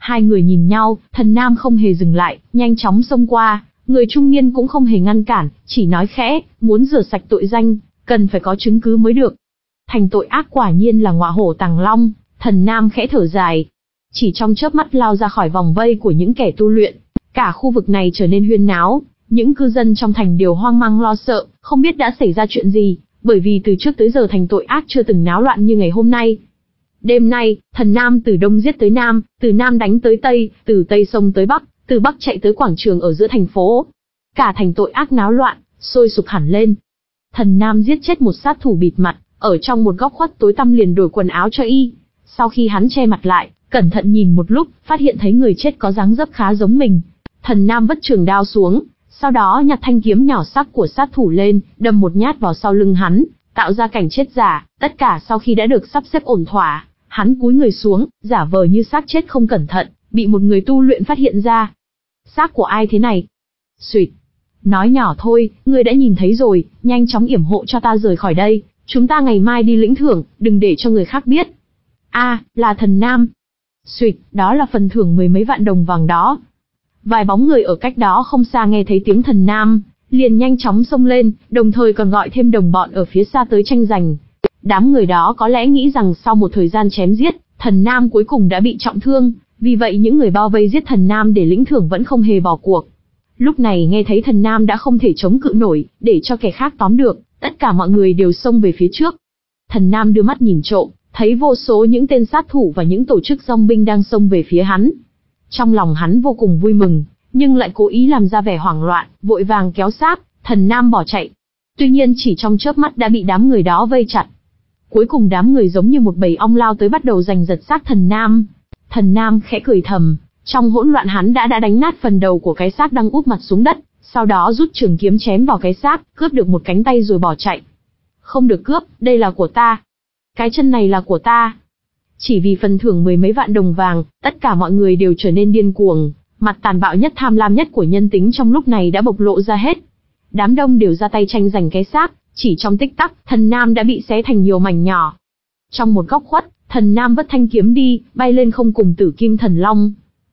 Hai người nhìn nhau, Thần Nam không hề dừng lại, nhanh chóng xông qua, người trung niên cũng không hề ngăn cản, chỉ nói khẽ, muốn rửa sạch tội danh, cần phải có chứng cứ mới được. Thành tội ác quả nhiên là ngọa hổ tàng long, Thần Nam khẽ thở dài. Chỉ trong chớp mắt lao ra khỏi vòng vây của những kẻ tu luyện, cả khu vực này trở nên huyên náo, những cư dân trong thành đều hoang mang lo sợ, không biết đã xảy ra chuyện gì, bởi vì từ trước tới giờ thành tội ác chưa từng náo loạn như ngày hôm nay. Đêm nay, Thần Nam từ đông giết tới nam, từ nam đánh tới tây, từ tây xông tới bắc, từ bắc chạy tới quảng trường ở giữa thành phố. Cả thành tội ác náo loạn, sôi sục hẳn lên. Thần Nam giết chết một sát thủ bịt mặt, ở trong một góc khuất tối tăm liền đổi quần áo cho y. Sau khi hắn che mặt lại, cẩn thận nhìn một lúc, phát hiện thấy người chết có dáng dấp khá giống mình. Thần Nam vất trường đao xuống, sau đó nhặt thanh kiếm nhỏ sắc của sát thủ lên, đâm một nhát vào sau lưng hắn, tạo ra cảnh chết giả. Tất cả sau khi đã được sắp xếp ổn thỏa, hắn cúi người xuống, giả vờ như xác chết không cẩn thận, bị một người tu luyện phát hiện ra. Xác của ai thế này? Xuyệt. Nói nhỏ thôi, ngươi đã nhìn thấy rồi, nhanh chóng yểm hộ cho ta rời khỏi đây, chúng ta ngày mai đi lĩnh thưởng, đừng để cho người khác biết. A, là Thần Nam. Xuyệt, đó là phần thưởng mười mấy vạn đồng vàng đó. Vài bóng người ở cách đó không xa nghe thấy tiếng Thần Nam, liền nhanh chóng xông lên, đồng thời còn gọi thêm đồng bọn ở phía xa tới tranh giành. Đám người đó có lẽ nghĩ rằng sau một thời gian chém giết, Thần Nam cuối cùng đã bị trọng thương, vì vậy những người bao vây giết Thần Nam để lĩnh thưởng vẫn không hề bỏ cuộc. Lúc này nghe thấy Thần Nam đã không thể chống cự nổi, để cho kẻ khác tóm được, tất cả mọi người đều xông về phía trước. Thần Nam đưa mắt nhìn trộm, thấy vô số những tên sát thủ và những tổ chức dòng binh đang xông về phía hắn. Trong lòng hắn vô cùng vui mừng, nhưng lại cố ý làm ra vẻ hoảng loạn, vội vàng kéo sát, Thần Nam bỏ chạy. Tuy nhiên chỉ trong chớp mắt đã bị đám người đó vây chặt. Cuối cùng đám người giống như một bầy ong lao tới bắt đầu giành giật xác Thần Nam. Thần Nam khẽ cười thầm, trong hỗn loạn hắn đã đã đánh nát phần đầu của cái xác đang úp mặt xuống đất, sau đó rút trường kiếm chém vào cái xác, cướp được một cánh tay rồi bỏ chạy. Không được cướp, đây là của ta. Cái chân này là của ta. Chỉ vì phần thưởng mười mấy vạn đồng vàng, tất cả mọi người đều trở nên điên cuồng, mặt tàn bạo nhất tham lam nhất của nhân tính trong lúc này đã bộc lộ ra hết. Đám đông đều ra tay tranh giành cái xác, chỉ trong tích tắc, Thần Nam đã bị xé thành nhiều mảnh nhỏ. Trong một góc khuất, Thần Nam vất thanh kiếm đi, bay lên không cùng Tử Kim Thần Long.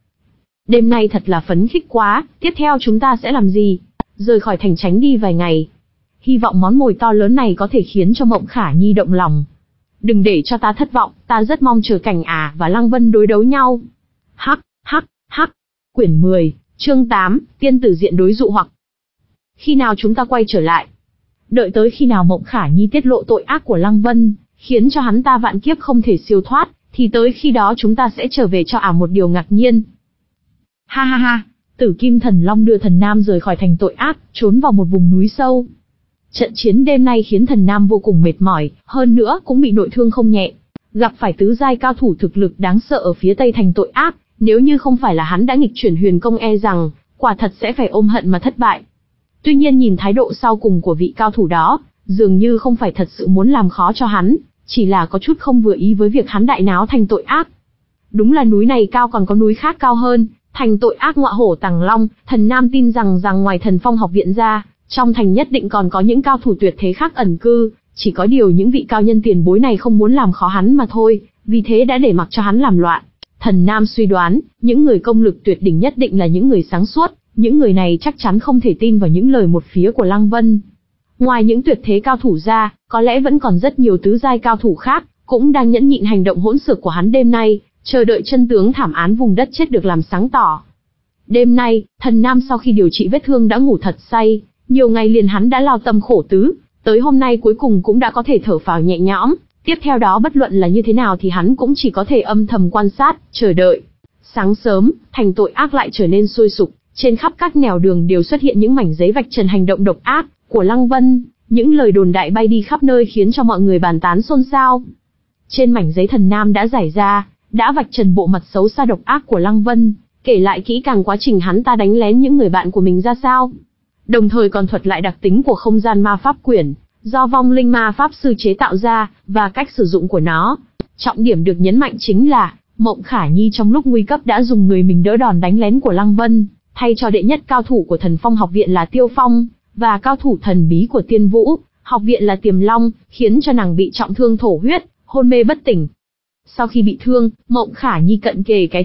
Đêm nay thật là phấn khích quá, tiếp theo chúng ta sẽ làm gì? Rời khỏi thành tránh đi vài ngày. Hy vọng món mồi to lớn này có thể khiến cho Mộng Khả Nhi động lòng. Đừng để cho ta thất vọng, ta rất mong chờ cảnh Ả và Lăng Vân đối đấu nhau. Hắc, hắc, hắc. Quyển mười, chương tám, tiên tử diện đối dụ hoặc. Khi nào chúng ta quay trở lại? Đợi tới khi nào Mộng Khả Nhi tiết lộ tội ác của Lăng Vân, khiến cho hắn ta vạn kiếp không thể siêu thoát, thì tới khi đó chúng ta sẽ trở về cho Ả một điều ngạc nhiên. Ha ha ha, Tử Kim Thần Long đưa Thần Nam rời khỏi thành tội ác, trốn vào một vùng núi sâu. Trận chiến đêm nay khiến Thần Nam vô cùng mệt mỏi, hơn nữa cũng bị nội thương không nhẹ. Gặp phải tứ giai cao thủ thực lực đáng sợ ở phía tây thành tội ác, nếu như không phải là hắn đã nghịch chuyển huyền công e rằng, quả thật sẽ phải ôm hận mà thất bại. Tuy nhiên nhìn thái độ sau cùng của vị cao thủ đó, dường như không phải thật sự muốn làm khó cho hắn, chỉ là có chút không vừa ý với việc hắn đại náo thành tội ác. Đúng là núi này cao còn có núi khác cao hơn, thành tội ác ngọa hổ tàng long, Thần Nam tin rằng rằng ngoài Thần Phong học viện ra, trong thành nhất định còn có những cao thủ tuyệt thế khác ẩn cư, chỉ có điều những vị cao nhân tiền bối này không muốn làm khó hắn mà thôi, vì thế đã để mặc cho hắn làm loạn. Thần Nam suy đoán, những người công lực tuyệt đỉnh nhất định là những người sáng suốt, những người này chắc chắn không thể tin vào những lời một phía của Lăng Vân. Ngoài những tuyệt thế cao thủ ra, có lẽ vẫn còn rất nhiều tứ giai cao thủ khác, cũng đang nhẫn nhịn hành động hỗn xược của hắn đêm nay, chờ đợi chân tướng thảm án vùng đất chết được làm sáng tỏ. Đêm nay, Thần Nam sau khi điều trị vết thương đã ngủ thật say, nhiều ngày liền hắn đã lao tâm khổ tứ, tới hôm nay cuối cùng cũng đã có thể thở phào nhẹ nhõm, tiếp theo đó bất luận là như thế nào thì hắn cũng chỉ có thể âm thầm quan sát, chờ đợi. Sáng sớm, thành tội ác lại trở nên sôi sục, trên khắp các nẻo đường đều xuất hiện những mảnh giấy vạch trần hành động độc ác của Lăng Vân, những lời đồn đại bay đi khắp nơi khiến cho mọi người bàn tán xôn xao. Trên mảnh giấy Thần Nam đã giải ra, đã vạch trần bộ mặt xấu xa độc ác của Lăng Vân, kể lại kỹ càng quá trình hắn ta đánh lén những người bạn của mình ra sao. Đồng thời còn thuật lại đặc tính của không gian ma pháp quyển, do vong linh ma pháp sư chế tạo ra, và cách sử dụng của nó. Trọng điểm được nhấn mạnh chính là, Mộng Khả Nhi trong lúc nguy cấp đã dùng người mình đỡ đòn đánh lén của Lăng Vân, thay cho đệ nhất cao thủ của Thần Phong học viện là Tiêu Phong, và cao thủ thần bí của Tiên Vũ học viện là Tiềm Long, khiến cho nàng bị trọng thương thổ huyết, hôn mê bất tỉnh. Sau khi bị thương, Mộng Khả Nhi cận kề cái chết,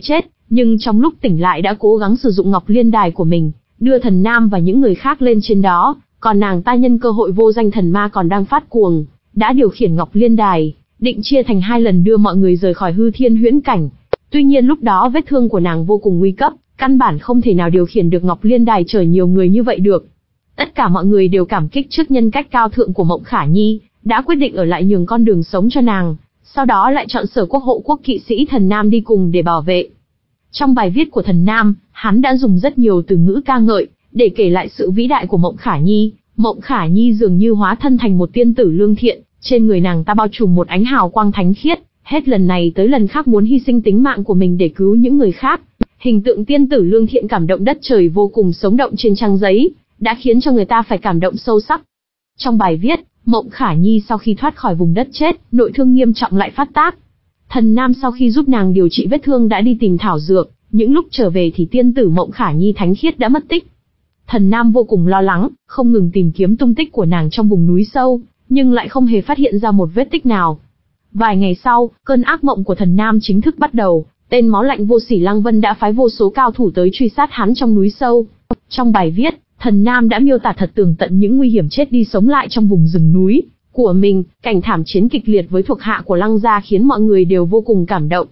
nhưng trong lúc tỉnh lại đã cố gắng sử dụng Ngọc Liên Đài của mình, đưa Thần Nam và những người khác lên trên đó, còn nàng ta nhân cơ hội vô danh thần ma còn đang phát cuồng, đã điều khiển Ngọc Liên Đài, định chia thành hai lần đưa mọi người rời khỏi hư thiên huyễn cảnh. Tuy nhiên lúc đó vết thương của nàng vô cùng nguy cấp, căn bản không thể nào điều khiển được Ngọc Liên Đài chở nhiều người như vậy được. Tất cả mọi người đều cảm kích trước nhân cách cao thượng của Mộng Khả Nhi, đã quyết định ở lại nhường con đường sống cho nàng, sau đó lại chọn Sở Quốc hộ quốc kỵ sĩ Thần Nam đi cùng để bảo vệ. Trong bài viết của Thần Nam, hắn đã dùng rất nhiều từ ngữ ca ngợi, để kể lại sự vĩ đại của Mộng Khả Nhi. Mộng Khả Nhi dường như hóa thân thành một tiên tử lương thiện, trên người nàng ta bao trùm một ánh hào quang thánh khiết, hết lần này tới lần khác muốn hy sinh tính mạng của mình để cứu những người khác. Hình tượng tiên tử lương thiện cảm động đất trời vô cùng sống động trên trang giấy, đã khiến cho người ta phải cảm động sâu sắc. Trong bài viết, Mộng Khả Nhi sau khi thoát khỏi vùng đất chết, nội thương nghiêm trọng lại phát tác. Thần Nam sau khi giúp nàng điều trị vết thương đã đi tìm thảo dược, những lúc trở về thì tiên tử Mộng Khả Nhi thánh khiết đã mất tích. Thần Nam vô cùng lo lắng, không ngừng tìm kiếm tung tích của nàng trong vùng núi sâu, nhưng lại không hề phát hiện ra một vết tích nào. Vài ngày sau, cơn ác mộng của Thần Nam chính thức bắt đầu, tên máu lạnh vô sỉ Lăng Vân đã phái vô số cao thủ tới truy sát hắn trong núi sâu. Trong bài viết, Thần Nam đã miêu tả thật tường tận những nguy hiểm chết đi sống lại trong vùng rừng núi của mình, cảnh thảm chiến kịch liệt với thuộc hạ của Lăng gia khiến mọi người đều vô cùng cảm động.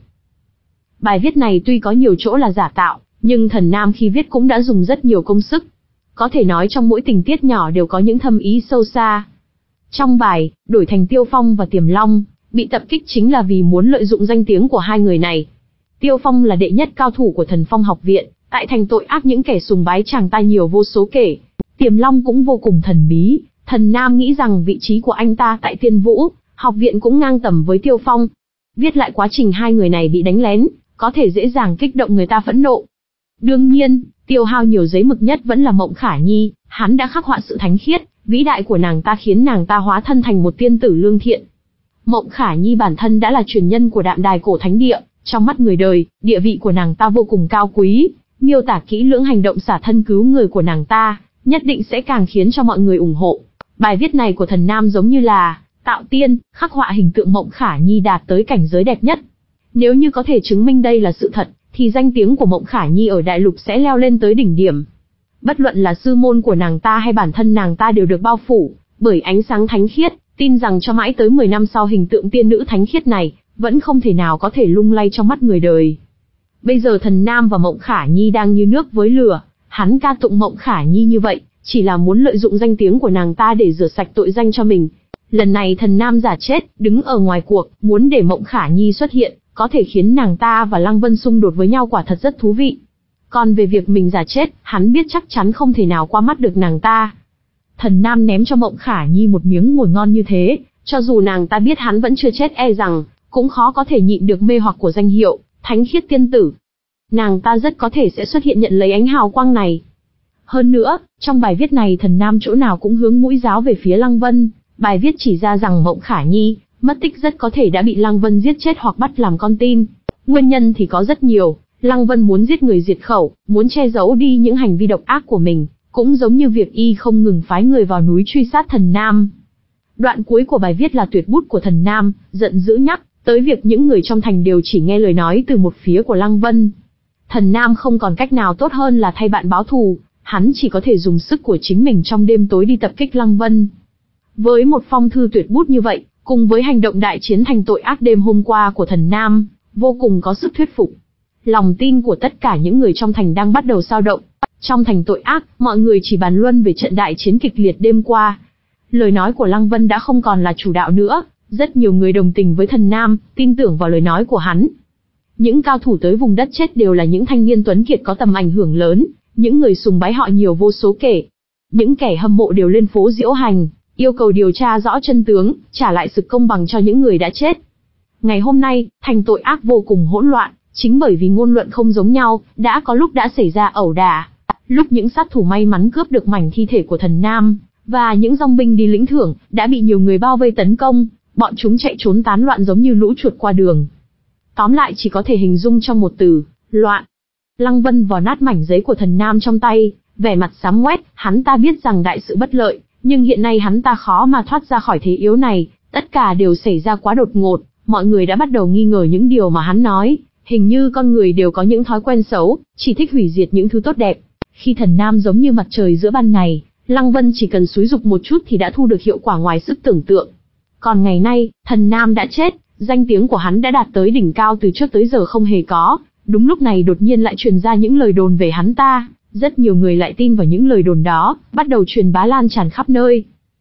Bài viết này tuy có nhiều chỗ là giả tạo, nhưng Thần Nam khi viết cũng đã dùng rất nhiều công sức. Có thể nói trong mỗi tình tiết nhỏ đều có những thâm ý sâu xa. Trong bài, đổi thành Tiêu Phong và Tiềm Long, bị tập kích chính là vì muốn lợi dụng danh tiếng của hai người này. Tiêu Phong là đệ nhất cao thủ của Thần Phong học viện, tại thành tội ác những kẻ sùng bái chàng ta nhiều vô số kể. Tiềm Long cũng vô cùng thần bí, Thần Nam nghĩ rằng vị trí của anh ta tại Tiên Vũ học viện cũng ngang tầm với Tiêu Phong. Viết lại quá trình hai người này bị đánh lén, có thể dễ dàng kích động người ta phẫn nộ. Đương nhiên, tiêu hao nhiều giấy mực nhất vẫn là Mộng Khả Nhi, hắn đã khắc họa sự thánh khiết, vĩ đại của nàng ta khiến nàng ta hóa thân thành một tiên tử lương thiện. Mộng Khả Nhi bản thân đã là truyền nhân của Đạm Đài cổ thánh địa, trong mắt người đời, địa vị của nàng ta vô cùng cao quý, miêu tả kỹ lưỡng hành động xả thân cứu người của nàng ta, nhất định sẽ càng khiến cho mọi người ủng hộ. Bài viết này của Thần Nam giống như là tạo tiên, khắc họa hình tượng Mộng Khả Nhi đạt tới cảnh giới đẹp nhất. Nếu như có thể chứng minh đây là sự thật, thì danh tiếng của Mộng Khả Nhi ở đại lục sẽ leo lên tới đỉnh điểm. Bất luận là sư môn của nàng ta hay bản thân nàng ta đều được bao phủ bởi ánh sáng thánh khiết, tin rằng cho mãi tới mười năm sau hình tượng tiên nữ thánh khiết này vẫn không thể nào có thể lung lay trong mắt người đời. Bây giờ Thần Nam và Mộng Khả Nhi đang như nước với lửa, hắn ca tụng Mộng Khả Nhi như vậy, chỉ là muốn lợi dụng danh tiếng của nàng ta để rửa sạch tội danh cho mình. Lần này Thần Nam giả chết, đứng ở ngoài cuộc, muốn để Mộng Khả Nhi xuất hiện, có thể khiến nàng ta và Lăng Vân xung đột với nhau quả thật rất thú vị. Còn về việc mình giả chết, hắn biết chắc chắn không thể nào qua mắt được nàng ta. Thần Nam ném cho Mộng Khả Nhi một miếng mồi ngon như thế, cho dù nàng ta biết hắn vẫn chưa chết e rằng cũng khó có thể nhịn được mê hoặc của danh hiệu thánh khiết tiên tử. Nàng ta rất có thể sẽ xuất hiện nhận lấy ánh hào quang này. Hơn nữa, trong bài viết này Thần Nam chỗ nào cũng hướng mũi giáo về phía Lăng Vân. Bài viết chỉ ra rằng Mộng Khả Nhi mất tích rất có thể đã bị Lăng Vân giết chết hoặc bắt làm con tin. Nguyên nhân thì có rất nhiều, Lăng Vân muốn giết người diệt khẩu, muốn che giấu đi những hành vi độc ác của mình, cũng giống như việc y không ngừng phái người vào núi truy sát Thần Nam. Đoạn cuối của bài viết là tuyệt bút của Thần Nam, giận dữ nhắc tới việc những người trong thành đều chỉ nghe lời nói từ một phía của Lăng Vân. Thần Nam không còn cách nào tốt hơn là thay bạn báo thù, hắn chỉ có thể dùng sức của chính mình trong đêm tối đi tập kích Lăng Vân. Với một phong thư tuyệt bút như vậy, cùng với hành động đại chiến thành tội ác đêm hôm qua của Thần Nam, vô cùng có sức thuyết phục. Lòng tin của tất cả những người trong thành đang bắt đầu dao động. Trong thành tội ác, mọi người chỉ bàn luận về trận đại chiến kịch liệt đêm qua. Lời nói của Lăng Vân đã không còn là chủ đạo nữa, rất nhiều người đồng tình với Thần Nam, tin tưởng vào lời nói của hắn. Những cao thủ tới vùng đất chết đều là những thanh niên tuấn kiệt có tầm ảnh hưởng lớn, những người sùng bái họ nhiều vô số kể. Những kẻ hâm mộ đều lên phố diễu hành, yêu cầu điều tra rõ chân tướng, trả lại sự công bằng cho những người đã chết. Ngày hôm nay, thành tội ác vô cùng hỗn loạn, chính bởi vì ngôn luận không giống nhau, đã có lúc đã xảy ra ẩu đả. Lúc những sát thủ may mắn cướp được mảnh thi thể của Thần Nam, và những dòng binh đi lĩnh thưởng, đã bị nhiều người bao vây tấn công, bọn chúng chạy trốn tán loạn giống như lũ chuột qua đường. Tóm lại chỉ có thể hình dung trong một từ, loạn. Lăng Vân vò nát mảnh giấy của Thần Nam trong tay, vẻ mặt xám ngoét, hắn ta biết rằng đại sự bất lợi, nhưng hiện nay hắn ta khó mà thoát ra khỏi thế yếu này, tất cả đều xảy ra quá đột ngột, mọi người đã bắt đầu nghi ngờ những điều mà hắn nói, Hình như con người đều có những thói quen xấu, chỉ thích hủy diệt những thứ tốt đẹp. Khi thần nam giống như mặt trời giữa ban ngày, Lăng Vân chỉ cần xúi giục một chút thì đã thu được hiệu quả ngoài sức tưởng tượng. Còn ngày nay, thần nam đã chết, danh tiếng của hắn đã đạt tới đỉnh cao từ trước tới giờ không hề có. Đúng lúc này đột nhiên lại truyền ra những lời đồn về hắn ta, rất nhiều người lại tin vào những lời đồn đó, bắt đầu truyền bá lan tràn khắp nơi.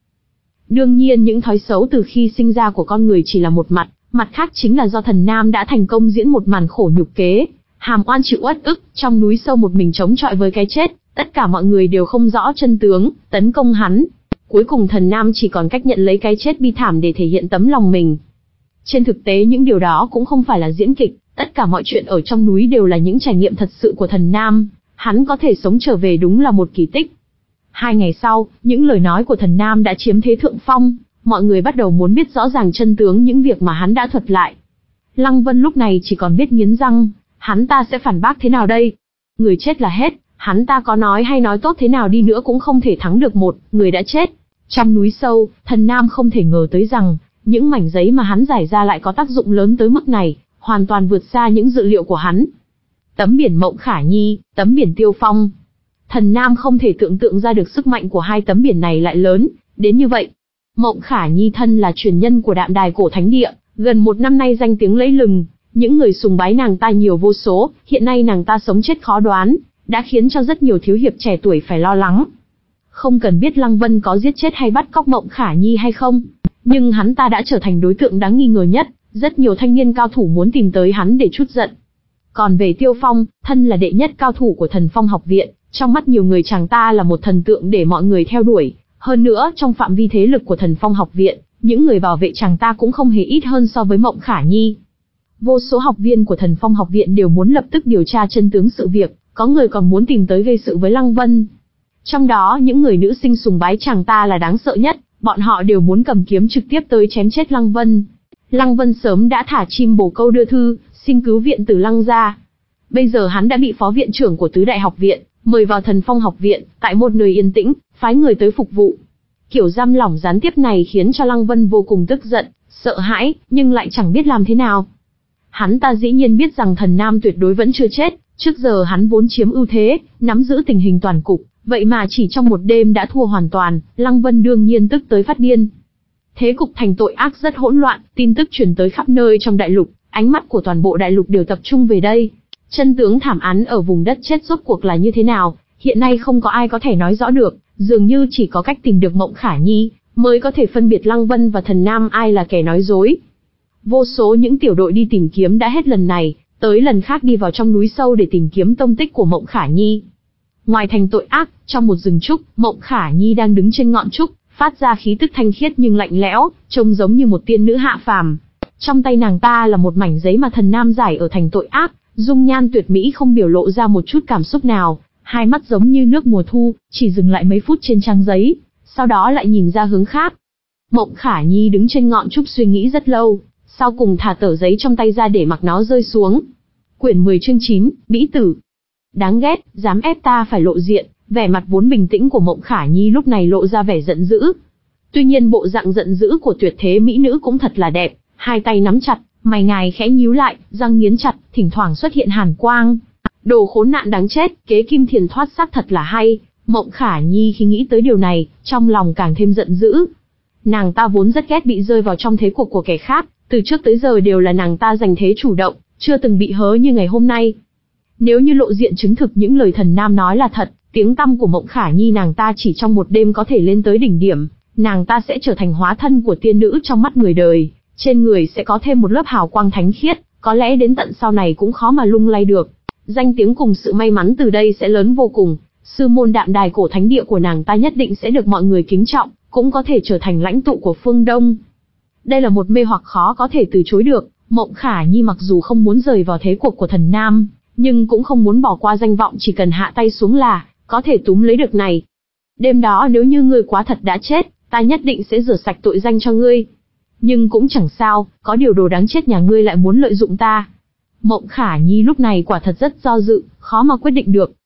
Đương nhiên những thói xấu từ khi sinh ra của con người chỉ là một mặt, mặt khác chính là do thần nam đã thành công diễn một màn khổ nhục kế, hàm oan chịu uất ức, trong núi sâu một mình chống chọi với cái chết, tất cả mọi người đều không rõ chân tướng, tấn công hắn. Cuối cùng thần nam chỉ còn cách nhận lấy cái chết bi thảm để thể hiện tấm lòng mình. Trên thực tế những điều đó cũng không phải là diễn kịch, tất cả mọi chuyện ở trong núi đều là những trải nghiệm thật sự của thần nam, hắn có thể sống trở về đúng là một kỳ tích. Hai ngày sau, những lời nói của thần nam đã chiếm thế thượng phong, mọi người bắt đầu muốn biết rõ ràng chân tướng những việc mà hắn đã thuật lại. Lăng Vân lúc này chỉ còn biết nghiến răng, hắn ta sẽ phản bác thế nào đây? Người chết là hết, hắn ta có nói hay nói tốt thế nào đi nữa cũng không thể thắng được một người đã chết. Trong núi sâu, thần nam không thể ngờ tới rằng, những mảnh giấy mà hắn giải ra lại có tác dụng lớn tới mức này, hoàn toàn vượt xa những dự liệu của hắn. Tấm biển Mộng Khả Nhi, tấm biển Tiêu Phong. Thần nam không thể tưởng tượng ra được sức mạnh của hai tấm biển này lại lớn đến như vậy. Mộng Khả Nhi thân là truyền nhân của Đạm Đài Cổ Thánh Địa, gần một năm nay danh tiếng lẫy lừng, những người sùng bái nàng ta nhiều vô số, hiện nay nàng ta sống chết khó đoán, đã khiến cho rất nhiều thiếu hiệp trẻ tuổi phải lo lắng. Không cần biết Lăng Vân có giết chết hay bắt cóc Mộng Khả Nhi hay không, nhưng hắn ta đã trở thành đối tượng đáng nghi ngờ nhất, rất nhiều thanh niên cao thủ muốn tìm tới hắn để trút giận. Còn về Tiêu Phong, thân là đệ nhất cao thủ của Thần Phong học viện, trong mắt nhiều người chàng ta là một thần tượng để mọi người theo đuổi. Hơn nữa, trong phạm vi thế lực của Thần Phong học viện, những người bảo vệ chàng ta cũng không hề ít hơn so với Mộng Khả Nhi. Vô số học viên của Thần Phong học viện đều muốn lập tức điều tra chân tướng sự việc, có người còn muốn tìm tới gây sự với Lăng Vân. Trong đó, những người nữ sinh sùng bái chàng ta là đáng sợ nhất, bọn họ đều muốn cầm kiếm trực tiếp tới chém chết Lăng Vân. Lăng Vân sớm đã thả chim bồ câu đưa thư, xin cứu viện từ Lăng gia. Bây giờ hắn đã bị phó viện trưởng của tứ đại học viện mời vào Thần Phong học viện, tại một nơi yên tĩnh, phái người tới phục vụ. Kiểu giam lỏng gián tiếp này khiến cho Lăng Vân vô cùng tức giận, sợ hãi, nhưng lại chẳng biết làm thế nào. Hắn ta dĩ nhiên biết rằng thần nam tuyệt đối vẫn chưa chết, trước giờ hắn vốn chiếm ưu thế, nắm giữ tình hình toàn cục, vậy mà chỉ trong một đêm đã thua hoàn toàn, Lăng Vân đương nhiên tức tới phát điên. Thế cục thành tội ác rất hỗn loạn, tin tức truyền tới khắp nơi trong đại lục, ánh mắt của toàn bộ đại lục đều tập trung về đây. Chân tướng thảm án ở vùng đất chết rốt cuộc là như thế nào, hiện nay không có ai có thể nói rõ được, dường như chỉ có cách tìm được Mộng Khả Nhi, mới có thể phân biệt Lăng Vân và thần nam ai là kẻ nói dối. Vô số những tiểu đội đi tìm kiếm đã hết lần này, tới lần khác đi vào trong núi sâu để tìm kiếm tông tích của Mộng Khả Nhi. Ngoài thành tội ác, trong một rừng trúc, Mộng Khả Nhi đang đứng trên ngọn trúc, phát ra khí tức thanh khiết nhưng lạnh lẽo, trông giống như một tiên nữ hạ phàm. Trong tay nàng ta là một mảnh giấy mà thần nam giải ở thành tội ác, dung nhan tuyệt mỹ không biểu lộ ra một chút cảm xúc nào, hai mắt giống như nước mùa thu, chỉ dừng lại mấy phút trên trang giấy, sau đó lại nhìn ra hướng khác. Mộng Khả Nhi đứng trên ngọn trúc suy nghĩ rất lâu, sau cùng thả tờ giấy trong tay ra để mặc nó rơi xuống. Quyển mười chương chín, Bĩ Tử. Đáng ghét, dám ép ta phải lộ diện, vẻ mặt vốn bình tĩnh của Mộng Khả Nhi lúc này lộ ra vẻ giận dữ. Tuy nhiên bộ dạng giận dữ của tuyệt thế mỹ nữ cũng thật là đẹp, hai tay nắm chặt, mày ngài khẽ nhíu lại, răng nghiến chặt, thỉnh thoảng xuất hiện hàn quang. Đồ khốn nạn đáng chết, kế kim thiền thoát xác thật là hay. Mộng Khả Nhi khi nghĩ tới điều này, trong lòng càng thêm giận dữ. Nàng ta vốn rất ghét bị rơi vào trong thế cuộc của kẻ khác, từ trước tới giờ đều là nàng ta giành thế chủ động, chưa từng bị hớ như ngày hôm nay. Nếu như lộ diện chứng thực những lời thần nam nói là thật, tiếng tăm của Mộng Khả Nhi nàng ta chỉ trong một đêm có thể lên tới đỉnh điểm, nàng ta sẽ trở thành hóa thân của tiên nữ trong mắt người đời, trên người sẽ có thêm một lớp hào quang thánh khiết, có lẽ đến tận sau này cũng khó mà lung lay được. Danh tiếng cùng sự may mắn từ đây sẽ lớn vô cùng, sư môn Đạm Đài Cổ Thánh Địa của nàng ta nhất định sẽ được mọi người kính trọng, cũng có thể trở thành lãnh tụ của phương Đông. Đây là một mê hoặc khó có thể từ chối được, Mộng Khả Nhi mặc dù không muốn rời vào thế cuộc của thần nam, nhưng cũng không muốn bỏ qua danh vọng, chỉ cần hạ tay xuống là có thể túm lấy được này. Đêm đó nếu như ngươi quá thật đã chết, ta nhất định sẽ rửa sạch tội danh cho ngươi. Nhưng cũng chẳng sao, có điều đồ đáng chết nhà ngươi lại muốn lợi dụng ta. Mộng Khả Nhi lúc này quả thật rất do dự, khó mà quyết định được.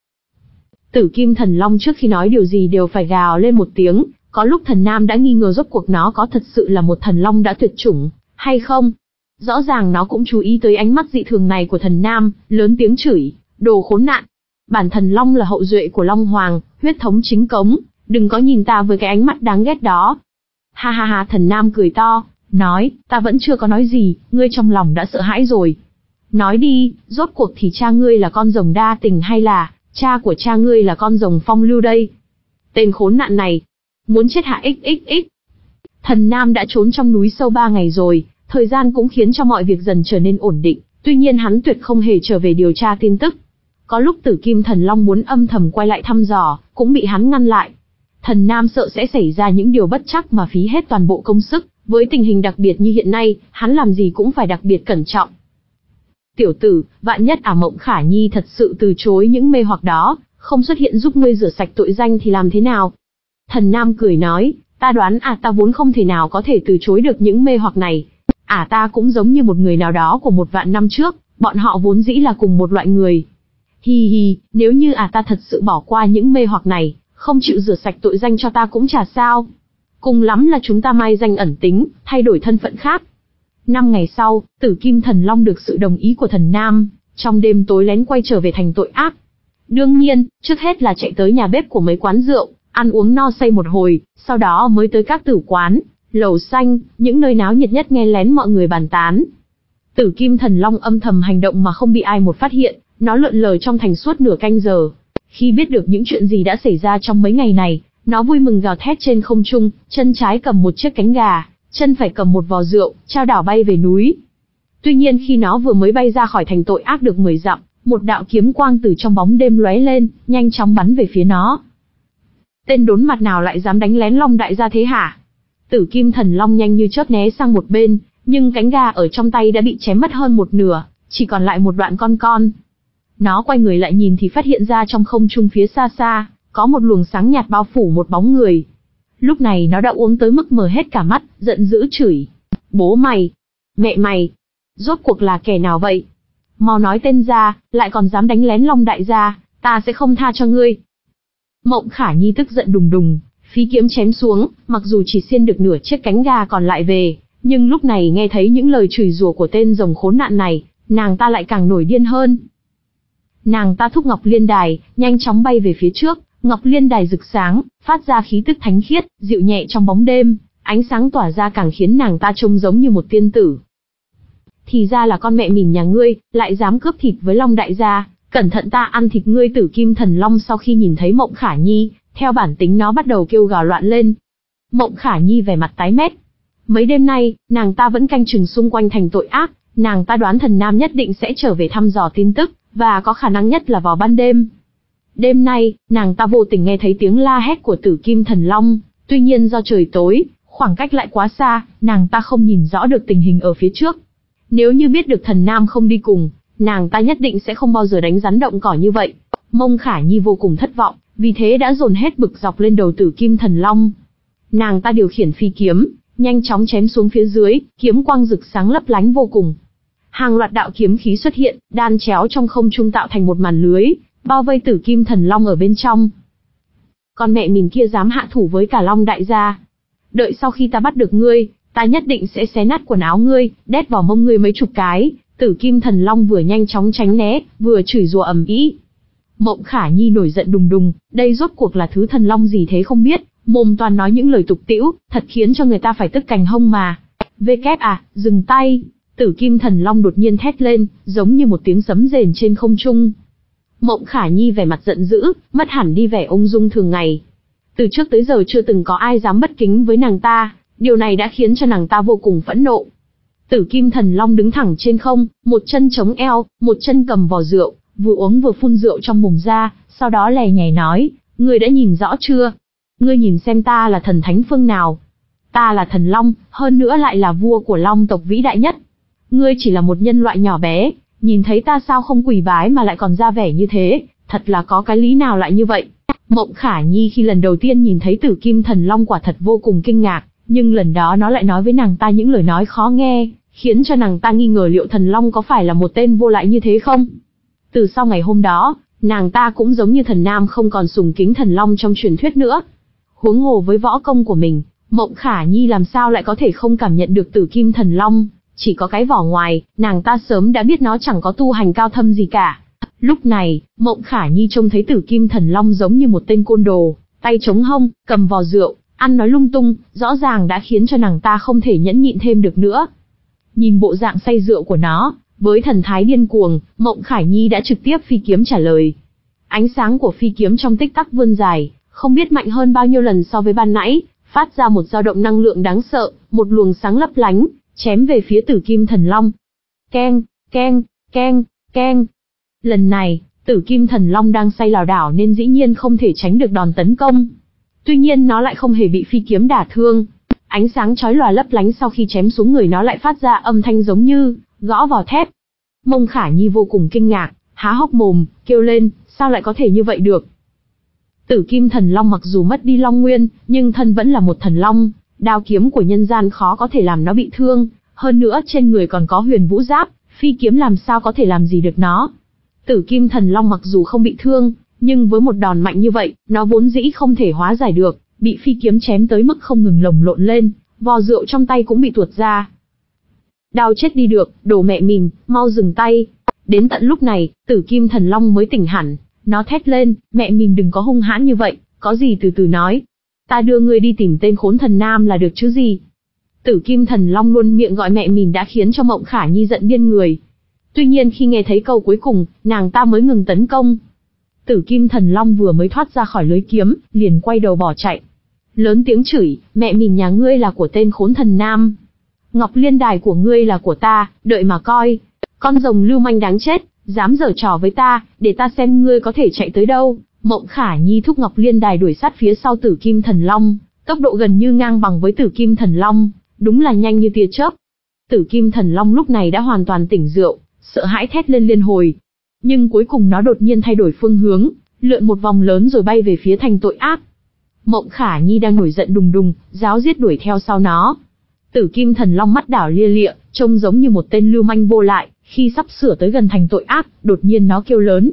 Tử Kim Thần Long trước khi nói điều gì đều phải gào lên một tiếng, có lúc thần nam đã nghi ngờ rốt cuộc nó có thật sự là một thần long đã tuyệt chủng, hay không. Rõ ràng nó cũng chú ý tới ánh mắt dị thường này của thần nam, lớn tiếng chửi, đồ khốn nạn. Bản thần long là hậu duệ của Long Hoàng, huyết thống chính cống, đừng có nhìn ta với cái ánh mắt đáng ghét đó. Ha ha ha, thần nam cười to, nói, ta vẫn chưa có nói gì, ngươi trong lòng đã sợ hãi rồi. Nói đi, rốt cuộc thì cha ngươi là con rồng đa tình hay là cha của cha ngươi là con rồng phong lưu đây? Tên khốn nạn này, muốn chết hả xxx. Thần nam đã trốn trong núi sâu ba ngày rồi, thời gian cũng khiến cho mọi việc dần trở nên ổn định, tuy nhiên hắn tuyệt không hề trở về điều tra tin tức. Có lúc Tử Kim Thần Long muốn âm thầm quay lại thăm dò, cũng bị hắn ngăn lại. Thần nam sợ sẽ xảy ra những điều bất trắc mà phí hết toàn bộ công sức, với tình hình đặc biệt như hiện nay, hắn làm gì cũng phải đặc biệt cẩn trọng. Tiểu tử, vạn nhất ả Mộng Khả Nhi thật sự từ chối những mê hoặc đó, không xuất hiện giúp ngươi rửa sạch tội danh thì làm thế nào? Thần nam cười nói, ta đoán à ta vốn không thể nào có thể từ chối được những mê hoặc này. À ta cũng giống như một người nào đó của một vạn năm trước, bọn họ vốn dĩ là cùng một loại người. Hi hi, nếu như à ta thật sự bỏ qua những mê hoặc này, không chịu rửa sạch tội danh cho ta cũng chả sao. Cùng lắm là chúng ta mai danh ẩn tính, thay đổi thân phận khác. Năm ngày sau, Tử Kim Thần Long được sự đồng ý của thần nam, trong đêm tối lén quay trở về thành tội ác. Đương nhiên, trước hết là chạy tới nhà bếp của mấy quán rượu, ăn uống no say một hồi, sau đó mới tới các tử quán, lầu xanh, những nơi náo nhiệt nhất nghe lén mọi người bàn tán. Tử Kim Thần Long âm thầm hành động mà không bị ai một phát hiện, nó lượn lờ trong thành suốt nửa canh giờ. Khi biết được những chuyện gì đã xảy ra trong mấy ngày này, nó vui mừng gào thét trên không trung, chân trái cầm một chiếc cánh gà, chân phải cầm một vò rượu, trao đảo bay về núi. Tuy nhiên khi nó vừa mới bay ra khỏi thành tội ác được mười dặm, một đạo kiếm quang từ trong bóng đêm lóe lên, nhanh chóng bắn về phía nó. Tên đốn mặt nào lại dám đánh lén Long đại gia thế hả? Tử Kim Thần Long nhanh như chớp né sang một bên, nhưng cánh gà ở trong tay đã bị chém mất hơn một nửa, chỉ còn lại một đoạn con con. Nó quay người lại nhìn thì phát hiện ra trong không trung phía xa xa, có một luồng sáng nhạt bao phủ một bóng người. Lúc này nó đã uống tới mức mở hết cả mắt, giận dữ chửi. Bố mày! Mẹ mày! Rốt cuộc là kẻ nào vậy? Mau nói tên ra, lại còn dám đánh lén Long đại gia, ta sẽ không tha cho ngươi. Mộng Khả Nhi tức giận đùng đùng, phí kiếm chém xuống, mặc dù chỉ xiên được nửa chiếc cánh gà còn lại về, nhưng lúc này nghe thấy những lời chửi rủa của tên rồng khốn nạn này, nàng ta lại càng nổi điên hơn. Nàng ta thúc Ngọc Liên Đài, nhanh chóng bay về phía trước, Ngọc Liên Đài rực sáng, phát ra khí tức thánh khiết, dịu nhẹ trong bóng đêm, ánh sáng tỏa ra càng khiến nàng ta trông giống như một tiên tử. Thì ra là con mẹ mìn nhà ngươi, lại dám cướp thịt với Long đại gia, cẩn thận ta ăn thịt ngươi. Tử Kim Thần Long sau khi nhìn thấy Mộng Khả Nhi, theo bản tính nó bắt đầu kêu gào loạn lên. Mộng Khả Nhi vẻ mặt tái mét. Mấy đêm nay, nàng ta vẫn canh chừng xung quanh thành tội ác, nàng ta đoán thần nam nhất định sẽ trở về thăm dò tin tức, và có khả năng nhất là vào ban đêm. Đêm nay, nàng ta vô tình nghe thấy tiếng la hét của Tử Kim Thần Long, tuy nhiên do trời tối, khoảng cách lại quá xa, nàng ta không nhìn rõ được tình hình ở phía trước. Nếu như biết được thần nam không đi cùng, nàng ta nhất định sẽ không bao giờ đánh rắn động cỏ như vậy. Mông Khả Nhi vô cùng thất vọng, vì thế đã dồn hết bực dọc lên đầu Tử Kim Thần Long. Nàng ta điều khiển phi kiếm, nhanh chóng chém xuống phía dưới, kiếm quang rực sáng lấp lánh vô cùng. Hàng loạt đạo kiếm khí xuất hiện, đan chéo trong không trung tạo thành một màn lưới, bao vây Tử Kim Thần Long ở bên trong. Con mẹ mình kia dám hạ thủ với cả Long đại gia. Đợi sau khi ta bắt được ngươi, ta nhất định sẽ xé nát quần áo ngươi, đét vào mông ngươi mấy chục cái. Tử Kim Thần Long vừa nhanh chóng tránh né, vừa chửi rủa ầm ĩ. Mộng Khả Nhi nổi giận đùng đùng, đây rốt cuộc là thứ thần long gì thế không biết, mồm toàn nói những lời tục tĩu, thật khiến cho người ta phải tức cành hông mà. Vê kép à, dừng tay! Tử Kim Thần Long đột nhiên thét lên, giống như một tiếng sấm rền trên không trung. Mộng Khả Nhi vẻ mặt giận dữ, mất hẳn đi vẻ ung dung thường ngày. Từ trước tới giờ chưa từng có ai dám bất kính với nàng ta, điều này đã khiến cho nàng ta vô cùng phẫn nộ. Tử Kim Thần Long đứng thẳng trên không, một chân chống eo, một chân cầm vò rượu, vừa uống vừa phun rượu trong mồm ra, sau đó lè nhè nói, ngươi đã nhìn rõ chưa? Ngươi nhìn xem ta là thần thánh phương nào? Ta là thần Long, hơn nữa lại là vua của Long tộc vĩ đại nhất. Ngươi chỉ là một nhân loại nhỏ bé, nhìn thấy ta sao không quỳ bái mà lại còn ra vẻ như thế, thật là có cái lý nào lại như vậy? Mộng Khả Nhi khi lần đầu tiên nhìn thấy Tử Kim Thần Long quả thật vô cùng kinh ngạc, nhưng lần đó nó lại nói với nàng ta những lời nói khó nghe, khiến cho nàng ta nghi ngờ liệu thần Long có phải là một tên vô lại như thế không? Từ sau ngày hôm đó, nàng ta cũng giống như thần nam không còn sùng kính thần Long trong truyền thuyết nữa. Huống hồ với võ công của mình, Mộng Khả Nhi làm sao lại có thể không cảm nhận được Tử Kim Thần Long, chỉ có cái vỏ ngoài, nàng ta sớm đã biết nó chẳng có tu hành cao thâm gì cả. Lúc này, Mộng Khả Nhi trông thấy Tử Kim Thần Long giống như một tên côn đồ, tay chống hông, cầm vò rượu, ăn nói lung tung, rõ ràng đã khiến cho nàng ta không thể nhẫn nhịn thêm được nữa. Nhìn bộ dạng say rượu của nó, với thần thái điên cuồng, Mộng Khả Nhi đã trực tiếp phi kiếm trả lời. Ánh sáng của phi kiếm trong tích tắc vươn dài, không biết mạnh hơn bao nhiêu lần so với ban nãy, phát ra một dao động năng lượng đáng sợ, một luồng sáng lấp lánh, chém về phía Tử Kim Thần Long. Keng, keng, keng, keng. Lần này, Tử Kim Thần Long đang say lảo đảo nên dĩ nhiên không thể tránh được đòn tấn công. Tuy nhiên nó lại không hề bị phi kiếm đả thương. Ánh sáng chói lòa lấp lánh sau khi chém xuống người nó lại phát ra âm thanh giống như gõ vào thép. Mộng Khả Nhi vô cùng kinh ngạc, há hốc mồm, kêu lên, sao lại có thể như vậy được? Tử Kim Thần Long mặc dù mất đi long nguyên, nhưng thân vẫn là một thần long, đao kiếm của nhân gian khó có thể làm nó bị thương, hơn nữa trên người còn có huyền vũ giáp, phi kiếm làm sao có thể làm gì được nó. Tử Kim Thần Long mặc dù không bị thương, nhưng với một đòn mạnh như vậy, nó vốn dĩ không thể hóa giải được, bị phi kiếm chém tới mức không ngừng lồng lộn lên, vò rượu trong tay cũng bị tuột ra. Đau chết đi được, đồ mẹ mình, mau dừng tay. Đến tận lúc này, Tử Kim Thần Long mới tỉnh hẳn, nó thét lên, mẹ mình đừng có hung hãn như vậy, có gì từ từ nói. Ta đưa ngươi đi tìm tên khốn thần nam là được chứ gì. Tử Kim Thần Long luôn miệng gọi mẹ mình đã khiến cho Mộng Khả Nhi giận điên người. Tuy nhiên khi nghe thấy câu cuối cùng, nàng ta mới ngừng tấn công. Tử Kim Thần Long vừa mới thoát ra khỏi lưới kiếm, liền quay đầu bỏ chạy. Lớn tiếng chửi, mẹ mình nhà ngươi là của tên khốn thần nam. Ngọc Liên Đài của ngươi là của ta, đợi mà coi. Con rồng lưu manh đáng chết, dám giở trò với ta, để ta xem ngươi có thể chạy tới đâu. Mộng Khả Nhi thúc Ngọc Liên Đài đuổi sát phía sau Tử Kim Thần Long, tốc độ gần như ngang bằng với Tử Kim Thần Long, đúng là nhanh như tia chớp. Tử Kim Thần Long lúc này đã hoàn toàn tỉnh rượu, sợ hãi thét lên liên hồi. Nhưng cuối cùng nó đột nhiên thay đổi phương hướng, lượn một vòng lớn rồi bay về phía thành tội ác. Mộng Khả Nhi đang nổi giận đùng đùng, ráo riết đuổi theo sau nó. Tử Kim Thần Long mắt đảo lia lịa, trông giống như một tên lưu manh vô lại, khi sắp sửa tới gần thành tội ác, đột nhiên nó kêu lớn.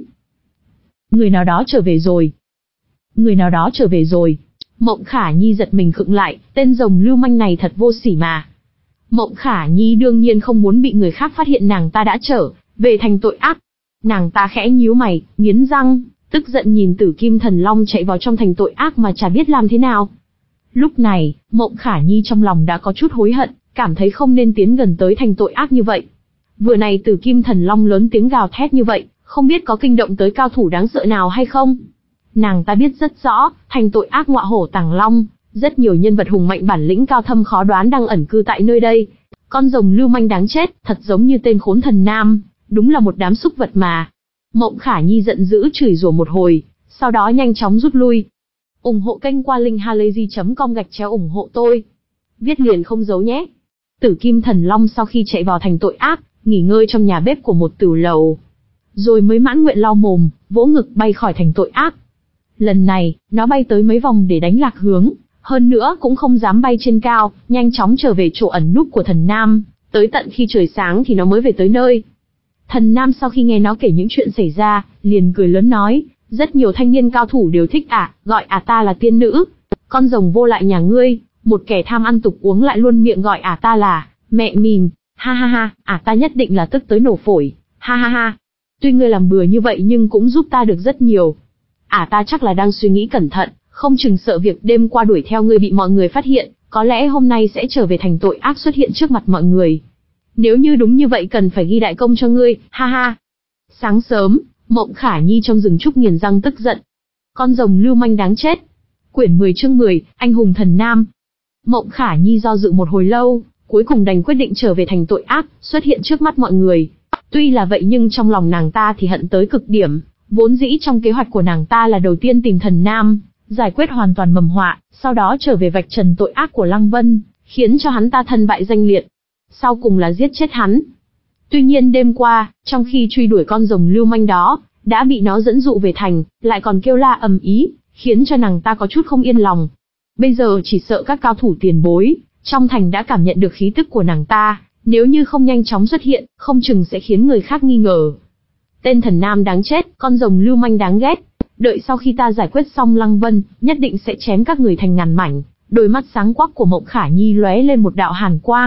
Người nào đó trở về rồi. Người nào đó trở về rồi. Mộng Khả Nhi giật mình khựng lại, tên rồng lưu manh này thật vô sỉ mà. Mộng Khả Nhi đương nhiên không muốn bị người khác phát hiện nàng ta đã trở về thành tội ác. Nàng ta khẽ nhíu mày, nghiến răng, tức giận nhìn Tử Kim Thần Long chạy vào trong thành tội ác mà chả biết làm thế nào. Lúc này, Mộng Khả Nhi trong lòng đã có chút hối hận, cảm thấy không nên tiến gần tới thành tội ác như vậy. Vừa này Tử Kim Thần Long lớn tiếng gào thét như vậy, không biết có kinh động tới cao thủ đáng sợ nào hay không. Nàng ta biết rất rõ, thành tội ác ngọa hổ tàng long, rất nhiều nhân vật hùng mạnh bản lĩnh cao thâm khó đoán đang ẩn cư tại nơi đây. Con rồng lưu manh đáng chết, thật giống như tên khốn thần nam, đúng là một đám súc vật mà. Mộng Khả Nhi giận dữ chửi rủa một hồi, sau đó nhanh chóng rút lui. Ủng hộ kênh qua linkhalazy chấm com gạch chéo ủng hộ tôi. Viết liền không giấu nhé. Tử Kim Thần Long sau khi chạy vào thành tội ác, nghỉ ngơi trong nhà bếp của một tửu lầu, rồi mới mãn nguyện lau mồm, vỗ ngực bay khỏi thành tội ác. Lần này, nó bay tới mấy vòng để đánh lạc hướng, hơn nữa cũng không dám bay trên cao, nhanh chóng trở về chỗ ẩn núp của thần nam, tới tận khi trời sáng thì nó mới về tới nơi. Thần nam sau khi nghe nó kể những chuyện xảy ra, liền cười lớn nói, rất nhiều thanh niên cao thủ đều thích ả, à, gọi ả à ta là tiên nữ. Con rồng vô lại nhà ngươi, một kẻ tham ăn tục uống lại luôn miệng gọi ả à ta là mẹ mình, ha ha ha, ả à ta nhất định là tức tới nổ phổi, ha ha ha. Tuy ngươi làm bừa như vậy nhưng cũng giúp ta được rất nhiều. Ả à ta chắc là đang suy nghĩ cẩn thận, không chừng sợ việc đêm qua đuổi theo ngươi bị mọi người phát hiện, có lẽ hôm nay sẽ trở về thành tội ác xuất hiện trước mặt mọi người. Nếu như đúng như vậy cần phải ghi đại công cho ngươi, ha ha. Sáng sớm, Mộng Khả Nhi trong rừng trúc nghiền răng tức giận. Con rồng lưu manh đáng chết. Quyển mười chương mười, Anh hùng thần nam. Mộng Khả Nhi do dự một hồi lâu, cuối cùng đành quyết định trở về thành tội ác, xuất hiện trước mắt mọi người. Tuy là vậy nhưng trong lòng nàng ta thì hận tới cực điểm, vốn dĩ trong kế hoạch của nàng ta là đầu tiên tìm thần nam, giải quyết hoàn toàn mầm họa, sau đó trở về vạch trần tội ác của Lăng Vân, khiến cho hắn ta thân bại danh liệt. Sau cùng là giết chết hắn. Tuy nhiên đêm qua, trong khi truy đuổi con rồng lưu manh đó, đã bị nó dẫn dụ về thành, lại còn kêu la ầm ĩ, khiến cho nàng ta có chút không yên lòng. Bây giờ chỉ sợ các cao thủ tiền bối trong thành đã cảm nhận được khí tức của nàng ta, nếu như không nhanh chóng xuất hiện, không chừng sẽ khiến người khác nghi ngờ. Tên thần nam đáng chết, con rồng lưu manh đáng ghét. Đợi sau khi ta giải quyết xong Lăng Vân, nhất định sẽ chém các người thành ngàn mảnh. Đôi mắt sáng quắc của Mộng Khả Nhi lóe lên một đạo hàn quang,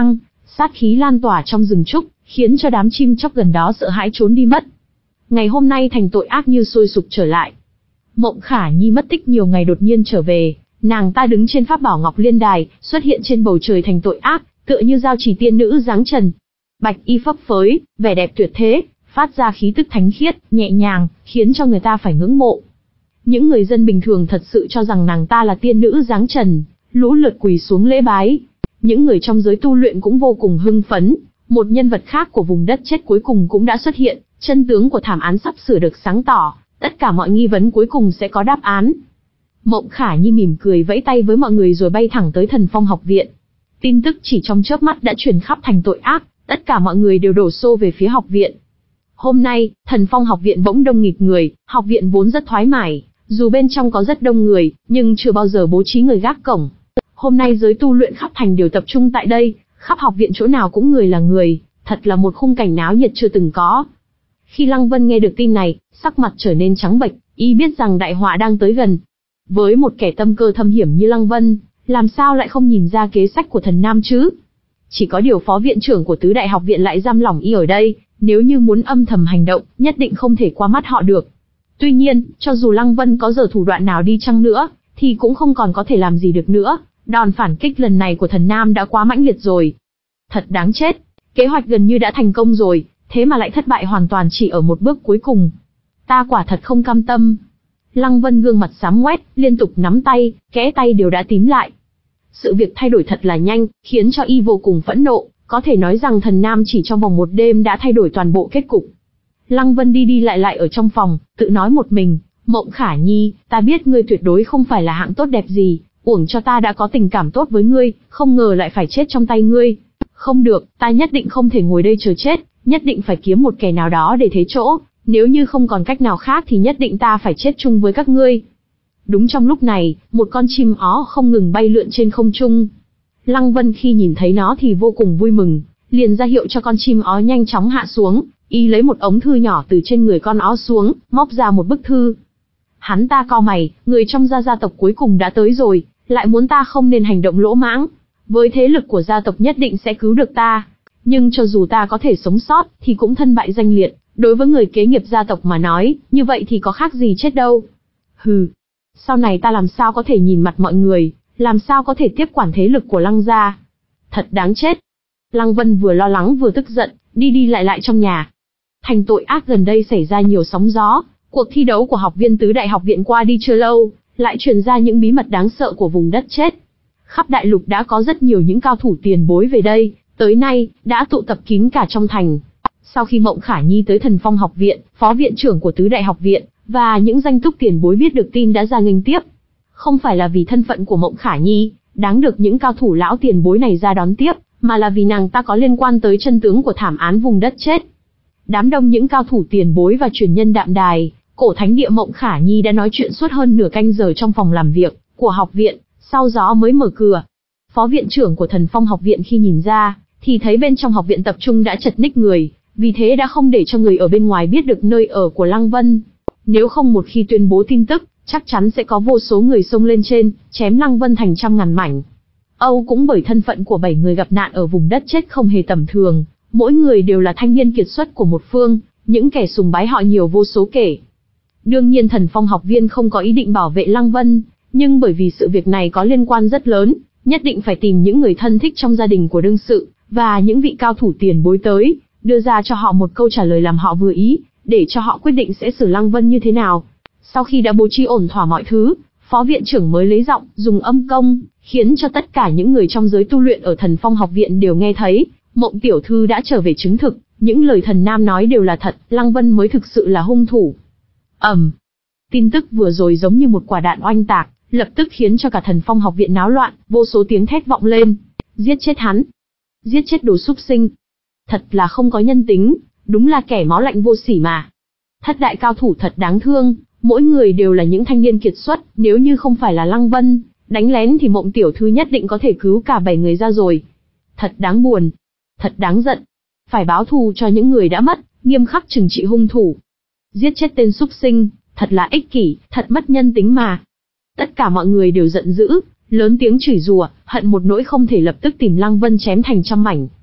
sát khí lan tỏa trong rừng trúc, khiến cho đám chim chóc gần đó sợ hãi trốn đi mất. Ngày hôm nay thành tội ác như sôi sục trở lại. Mộng Khả Nhi mất tích nhiều ngày đột nhiên trở về, nàng ta đứng trên pháp bảo Ngọc Liên Đài, xuất hiện trên bầu trời thành tội ác, tựa như giao chỉ tiên nữ dáng trần. Bạch y phấp phới, vẻ đẹp tuyệt thế, phát ra khí tức thánh khiết, nhẹ nhàng, khiến cho người ta phải ngưỡng mộ. Những người dân bình thường thật sự cho rằng nàng ta là tiên nữ dáng trần, lũ lượt quỳ xuống lễ bái. Những người trong giới tu luyện cũng vô cùng hưng phấn, một nhân vật khác của vùng đất chết cuối cùng cũng đã xuất hiện, chân tướng của thảm án sắp sửa được sáng tỏ, tất cả mọi nghi vấn cuối cùng sẽ có đáp án. Mộng Khả Nhi mỉm cười vẫy tay với mọi người rồi bay thẳng tới Thần Phong học viện. Tin tức chỉ trong chớp mắt đã truyền khắp thành tội ác, tất cả mọi người đều đổ xô về phía học viện. Hôm nay, Thần Phong học viện bỗng đông nghịt người, học viện vốn rất thoải mái, dù bên trong có rất đông người, nhưng chưa bao giờ bố trí người gác cổng. Hôm nay giới tu luyện khắp thành đều tập trung tại đây, khắp học viện chỗ nào cũng người là người, thật là một khung cảnh náo nhiệt chưa từng có. Khi Lăng Vân nghe được tin này, sắc mặt trở nên trắng bệch, y biết rằng đại họa đang tới gần. Với một kẻ tâm cơ thâm hiểm như Lăng Vân, làm sao lại không nhìn ra kế sách của Thần Nam chứ? Chỉ có điều phó viện trưởng của tứ đại học viện lại giam lỏng y ở đây, nếu như muốn âm thầm hành động, nhất định không thể qua mắt họ được. Tuy nhiên, cho dù Lăng Vân có giở thủ đoạn nào đi chăng nữa, thì cũng không còn có thể làm gì được nữa, đòn phản kích lần này của Thần Nam đã quá mãnh liệt rồi. Thật đáng chết, kế hoạch gần như đã thành công rồi, thế mà lại thất bại hoàn toàn chỉ ở một bước cuối cùng. Ta quả thật không cam tâm. Lăng Vân gương mặt xám ngoét, liên tục nắm tay, kẽ tay đều đã tím lại. Sự việc thay đổi thật là nhanh, khiến cho y vô cùng phẫn nộ, có thể nói rằng Thần Nam chỉ trong vòng một đêm đã thay đổi toàn bộ kết cục. Lăng Vân đi đi lại lại ở trong phòng, tự nói một mình, Mộng Khả Nhi, ta biết ngươi tuyệt đối không phải là hạng tốt đẹp gì, uổng cho ta đã có tình cảm tốt với ngươi, không ngờ lại phải chết trong tay ngươi. Không được, ta nhất định không thể ngồi đây chờ chết, nhất định phải kiếm một kẻ nào đó để thế chỗ, nếu như không còn cách nào khác thì nhất định ta phải chết chung với các ngươi. Đúng trong lúc này, một con chim ó không ngừng bay lượn trên không trung. Lăng Vân khi nhìn thấy nó thì vô cùng vui mừng, liền ra hiệu cho con chim ó nhanh chóng hạ xuống, y lấy một ống thư nhỏ từ trên người con ó xuống, móc ra một bức thư. Hắn ta cau mày, người trong gia gia tộc cuối cùng đã tới rồi, lại muốn ta không nên hành động lỗ mãng. Với thế lực của gia tộc nhất định sẽ cứu được ta, nhưng cho dù ta có thể sống sót thì cũng thân bại danh liệt, đối với người kế nghiệp gia tộc mà nói, như vậy thì có khác gì chết đâu. Hừ, sau này ta làm sao có thể nhìn mặt mọi người, làm sao có thể tiếp quản thế lực của Lăng gia. Thật đáng chết. Lăng Vân vừa lo lắng vừa tức giận, đi đi lại lại trong nhà. Thành tội ác gần đây xảy ra nhiều sóng gió, cuộc thi đấu của học viên tứ đại học viện qua đi chưa lâu, lại truyền ra những bí mật đáng sợ của vùng đất chết. Khắp đại lục đã có rất nhiều những cao thủ tiền bối về đây, tới nay, đã tụ tập kín cả trong thành. Sau khi Mộng Khả Nhi tới Thần Phong học viện, phó viện trưởng của tứ đại học viện, và những danh túc tiền bối biết được tin đã ra nghênh tiếp. Không phải là vì thân phận của Mộng Khả Nhi, đáng được những cao thủ lão tiền bối này ra đón tiếp, mà là vì nàng ta có liên quan tới chân tướng của thảm án vùng đất chết. Đám đông những cao thủ tiền bối và truyền nhân đạm đài, cổ thánh địa Mộng Khả Nhi đã nói chuyện suốt hơn nửa canh giờ trong phòng làm việc của học viện, sau gió mới mở cửa. Phó viện trưởng của Thần Phong học viện khi nhìn ra, thì thấy bên trong học viện tập trung đã chật ních người, vì thế đã không để cho người ở bên ngoài biết được nơi ở của Lăng Vân. Nếu không một khi tuyên bố tin tức, chắc chắn sẽ có vô số người xông lên trên, chém Lăng Vân thành trăm ngàn mảnh. Âu cũng bởi thân phận của bảy người gặp nạn ở vùng đất chết không hề tầm thường, mỗi người đều là thanh niên kiệt xuất của một phương, những kẻ sùng bái họ nhiều vô số kể. Đương nhiên Thần Phong học viên không có ý định bảo vệ Lăng Vân, nhưng bởi vì sự việc này có liên quan rất lớn, nhất định phải tìm những người thân thích trong gia đình của đương sự, và những vị cao thủ tiền bối tới, đưa ra cho họ một câu trả lời làm họ vừa ý, để cho họ quyết định sẽ xử Lăng Vân như thế nào. Sau khi đã bố trí ổn thỏa mọi thứ, phó viện trưởng mới lấy giọng, dùng âm công, khiến cho tất cả những người trong giới tu luyện ở Thần Phong học viện đều nghe thấy, Mộng tiểu thư đã trở về chứng thực, những lời Thần Nam nói đều là thật, Lăng Vân mới thực sự là hung thủ. Ầm. Um, tin tức vừa rồi giống như một quả đạn oanh tạc, lập tức khiến cho cả Thần Phong học viện náo loạn, vô số tiếng thét vọng lên. Giết chết hắn! Giết chết đồ súc sinh! Thật là không có nhân tính, đúng là kẻ máu lạnh vô sỉ mà. Thất đại cao thủ thật đáng thương, mỗi người đều là những thanh niên kiệt xuất, nếu như không phải là Lăng Vân đánh lén thì Mộng tiểu thư nhất định có thể cứu cả bảy người ra rồi. Thật đáng buồn, thật đáng giận. Phải báo thù cho những người đã mất, nghiêm khắc trừng trị hung thủ. Giết chết tên súc sinh, thật là ích kỷ, thật mất nhân tính mà. Tất cả mọi người đều giận dữ, lớn tiếng chửi rủa, hận một nỗi không thể lập tức tìm Lăng Vân chém thành trăm mảnh.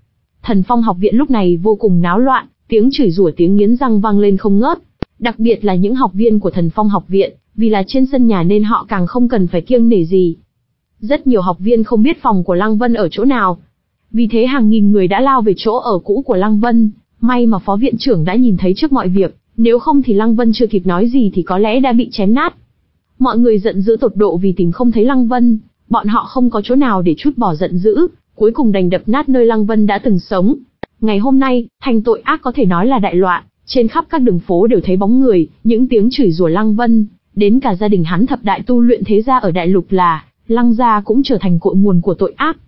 Thần Phong học viện lúc này vô cùng náo loạn, tiếng chửi rủa tiếng nghiến răng vang lên không ngớt. Đặc biệt là những học viên của Thần Phong học viện, vì là trên sân nhà nên họ càng không cần phải kiêng nể gì. Rất nhiều học viên không biết phòng của Lăng Vân ở chỗ nào. Vì thế hàng nghìn người đã lao về chỗ ở cũ của Lăng Vân. May mà phó viện trưởng đã nhìn thấy trước mọi việc, nếu không thì Lăng Vân chưa kịp nói gì thì có lẽ đã bị chém nát. Mọi người giận dữ tột độ vì tìm không thấy Lăng Vân, bọn họ không có chỗ nào để trút bỏ giận dữ, cuối cùng đành đập nát nơi Lăng Vân đã từng sống. Ngày hôm nay, thành tội ác có thể nói là đại loạn, trên khắp các đường phố đều thấy bóng người, những tiếng chửi rủa Lăng Vân, đến cả gia đình hắn thập đại tu luyện thế gia ở đại lục là Lăng gia cũng trở thành cội nguồn của tội ác.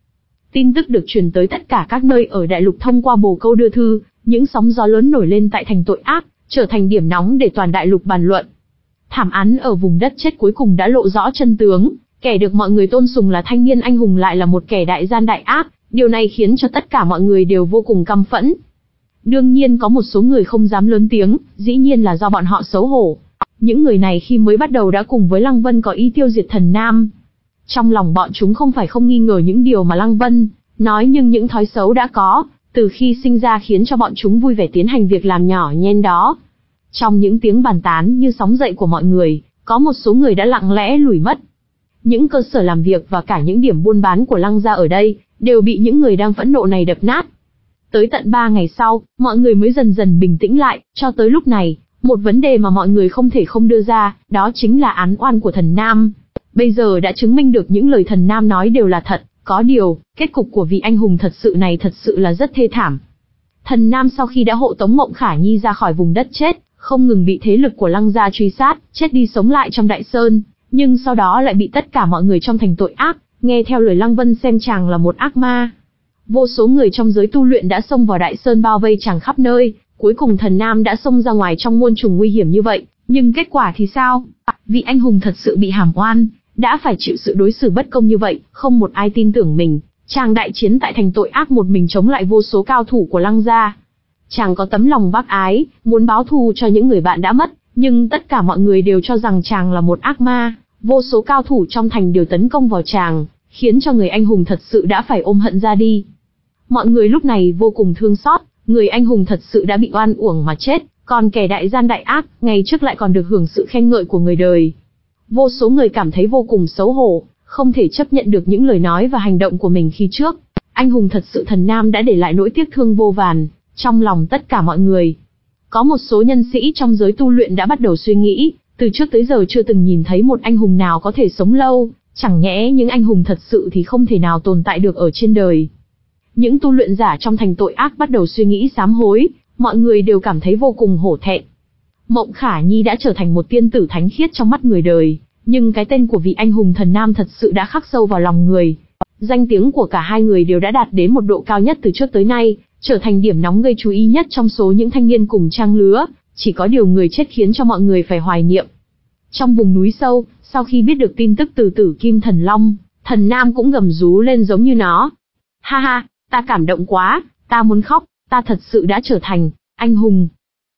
Tin tức được truyền tới tất cả các nơi ở đại lục thông qua bồ câu đưa thư, những sóng gió lớn nổi lên tại thành tội ác, trở thành điểm nóng để toàn đại lục bàn luận. Thảm án ở vùng đất chết cuối cùng đã lộ rõ chân tướng, kẻ được mọi người tôn sùng là thanh niên anh hùng lại là một kẻ đại gian đại ác, điều này khiến cho tất cả mọi người đều vô cùng căm phẫn. Đương nhiên có một số người không dám lớn tiếng, dĩ nhiên là do bọn họ xấu hổ. Những người này khi mới bắt đầu đã cùng với Lăng Vân có ý tiêu diệt Thần Nam. Trong lòng bọn chúng không phải không nghi ngờ những điều mà Lăng Vân nói, nhưng những thói xấu đã có, từ khi sinh ra khiến cho bọn chúng vui vẻ tiến hành việc làm nhỏ nhen đó. Trong những tiếng bàn tán như sóng dậy của mọi người, có một số người đã lặng lẽ lùi mất. Những cơ sở làm việc và cả những điểm buôn bán của Lăng gia ở đây, đều bị những người đang phẫn nộ này đập nát. Tới tận ba ngày sau, mọi người mới dần dần bình tĩnh lại, cho tới lúc này, một vấn đề mà mọi người không thể không đưa ra, đó chính là án oan của Thần Nam. Bây giờ đã chứng minh được những lời Thần Nam nói đều là thật, có điều, kết cục của vị anh hùng thật sự này thật sự là rất thê thảm. Thần Nam sau khi đã hộ tống Mộng Khả Nhi ra khỏi vùng đất chết, không ngừng bị thế lực của Lăng gia truy sát, chết đi sống lại trong Đại Sơn, nhưng sau đó lại bị tất cả mọi người trong thành tội ác, nghe theo lời Lăng Vân xem chàng là một ác ma. Vô số người trong giới tu luyện đã xông vào Đại Sơn bao vây chàng khắp nơi, cuối cùng Thần Nam đã xông ra ngoài trong muôn trùng nguy hiểm như vậy, nhưng kết quả thì sao? Vị anh hùng thật sự bị hàm oan, đã phải chịu sự đối xử bất công như vậy, không một ai tin tưởng mình. Chàng đại chiến tại thành tội ác một mình chống lại vô số cao thủ của Lăng gia. Chàng có tấm lòng bác ái, muốn báo thù cho những người bạn đã mất, nhưng tất cả mọi người đều cho rằng chàng là một ác ma. Vô số cao thủ trong thành đều tấn công vào chàng, khiến cho người anh hùng thật sự đã phải ôm hận ra đi. Mọi người lúc này vô cùng thương xót, người anh hùng thật sự đã bị oan uổng mà chết, còn kẻ đại gian đại ác, ngày trước lại còn được hưởng sự khen ngợi của người đời. Vô số người cảm thấy vô cùng xấu hổ, không thể chấp nhận được những lời nói và hành động của mình khi trước. Anh hùng thật sự Thần Nam đã để lại nỗi tiếc thương vô vàn trong lòng tất cả mọi người. Có một số nhân sĩ trong giới tu luyện đã bắt đầu suy nghĩ, từ trước tới giờ chưa từng nhìn thấy một anh hùng nào có thể sống lâu, chẳng nhẽ những anh hùng thật sự thì không thể nào tồn tại được ở trên đời. Những tu luyện giả trong thành tội ác bắt đầu suy nghĩ sám hối, mọi người đều cảm thấy vô cùng hổ thẹn. Mộng Khả Nhi đã trở thành một tiên tử thánh khiết trong mắt người đời, nhưng cái tên của vị anh hùng Thần Nam thật sự đã khắc sâu vào lòng người. Danh tiếng của cả hai người đều đã đạt đến một độ cao nhất từ trước tới nay, trở thành điểm nóng gây chú ý nhất trong số những thanh niên cùng trang lứa, chỉ có điều người chết khiến cho mọi người phải hoài niệm. Trong vùng núi sâu, sau khi biết được tin tức từ Tử Kim Thần Long, Thần Nam cũng gầm rú lên giống như nó. Ha ha, ta cảm động quá, ta muốn khóc, ta thật sự đã trở thành anh hùng.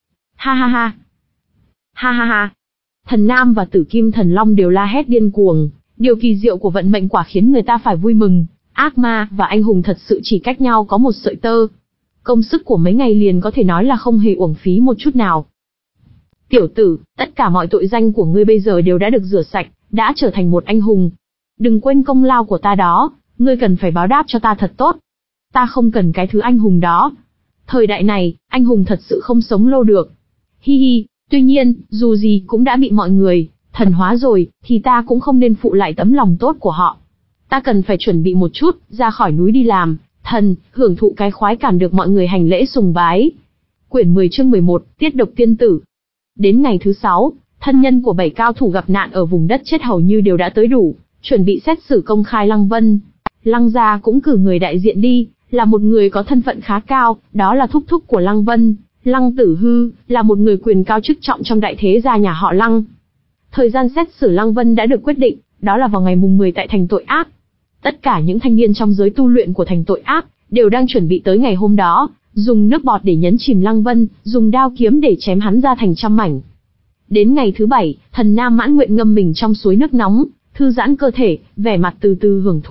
Ha ha ha. Ha ha ha. Thần Nam và Tử Kim Thần Long đều la hét điên cuồng, điều kỳ diệu của vận mệnh quả khiến người ta phải vui mừng. Ác ma và anh hùng thật sự chỉ cách nhau có một sợi tơ. Công sức của mấy ngày liền có thể nói là không hề uổng phí một chút nào. Tiểu tử, tất cả mọi tội danh của ngươi bây giờ đều đã được rửa sạch, đã trở thành một anh hùng. Đừng quên công lao của ta đó, ngươi cần phải báo đáp cho ta thật tốt. Ta không cần cái thứ anh hùng đó. Thời đại này, anh hùng thật sự không sống lâu được. Hi hi, tuy nhiên, dù gì cũng đã bị mọi người thần hóa rồi, thì ta cũng không nên phụ lại tấm lòng tốt của họ. Ta cần phải chuẩn bị một chút, ra khỏi núi đi làm thần, hưởng thụ cái khoái cảm được mọi người hành lễ sùng bái. Quyển mười chương mười một, Tiết độc tiên tử. Đến ngày thứ sáu, thân nhân của bảy cao thủ gặp nạn ở vùng đất chết hầu như đều đã tới đủ, chuẩn bị xét xử công khai Lăng Vân. Lăng gia cũng cử người đại diện đi, là một người có thân phận khá cao, đó là thúc thúc của Lăng Vân, Lăng Tử Hư, là một người quyền cao chức trọng trong đại thế gia nhà họ Lăng. Thời gian xét xử Lăng Vân đã được quyết định, đó là vào ngày mùng mười tại thành tội ác. Tất cả những thanh niên trong giới tu luyện của thành tội ác đều đang chuẩn bị tới ngày hôm đó, dùng nước bọt để nhấn chìm Lăng Vân, dùng đao kiếm để chém hắn ra thành trăm mảnh. Đến ngày thứ bảy, Thần Nam mãn nguyện ngâm mình trong suối nước nóng, thư giãn cơ thể, vẻ mặt từ từ hưởng thụ.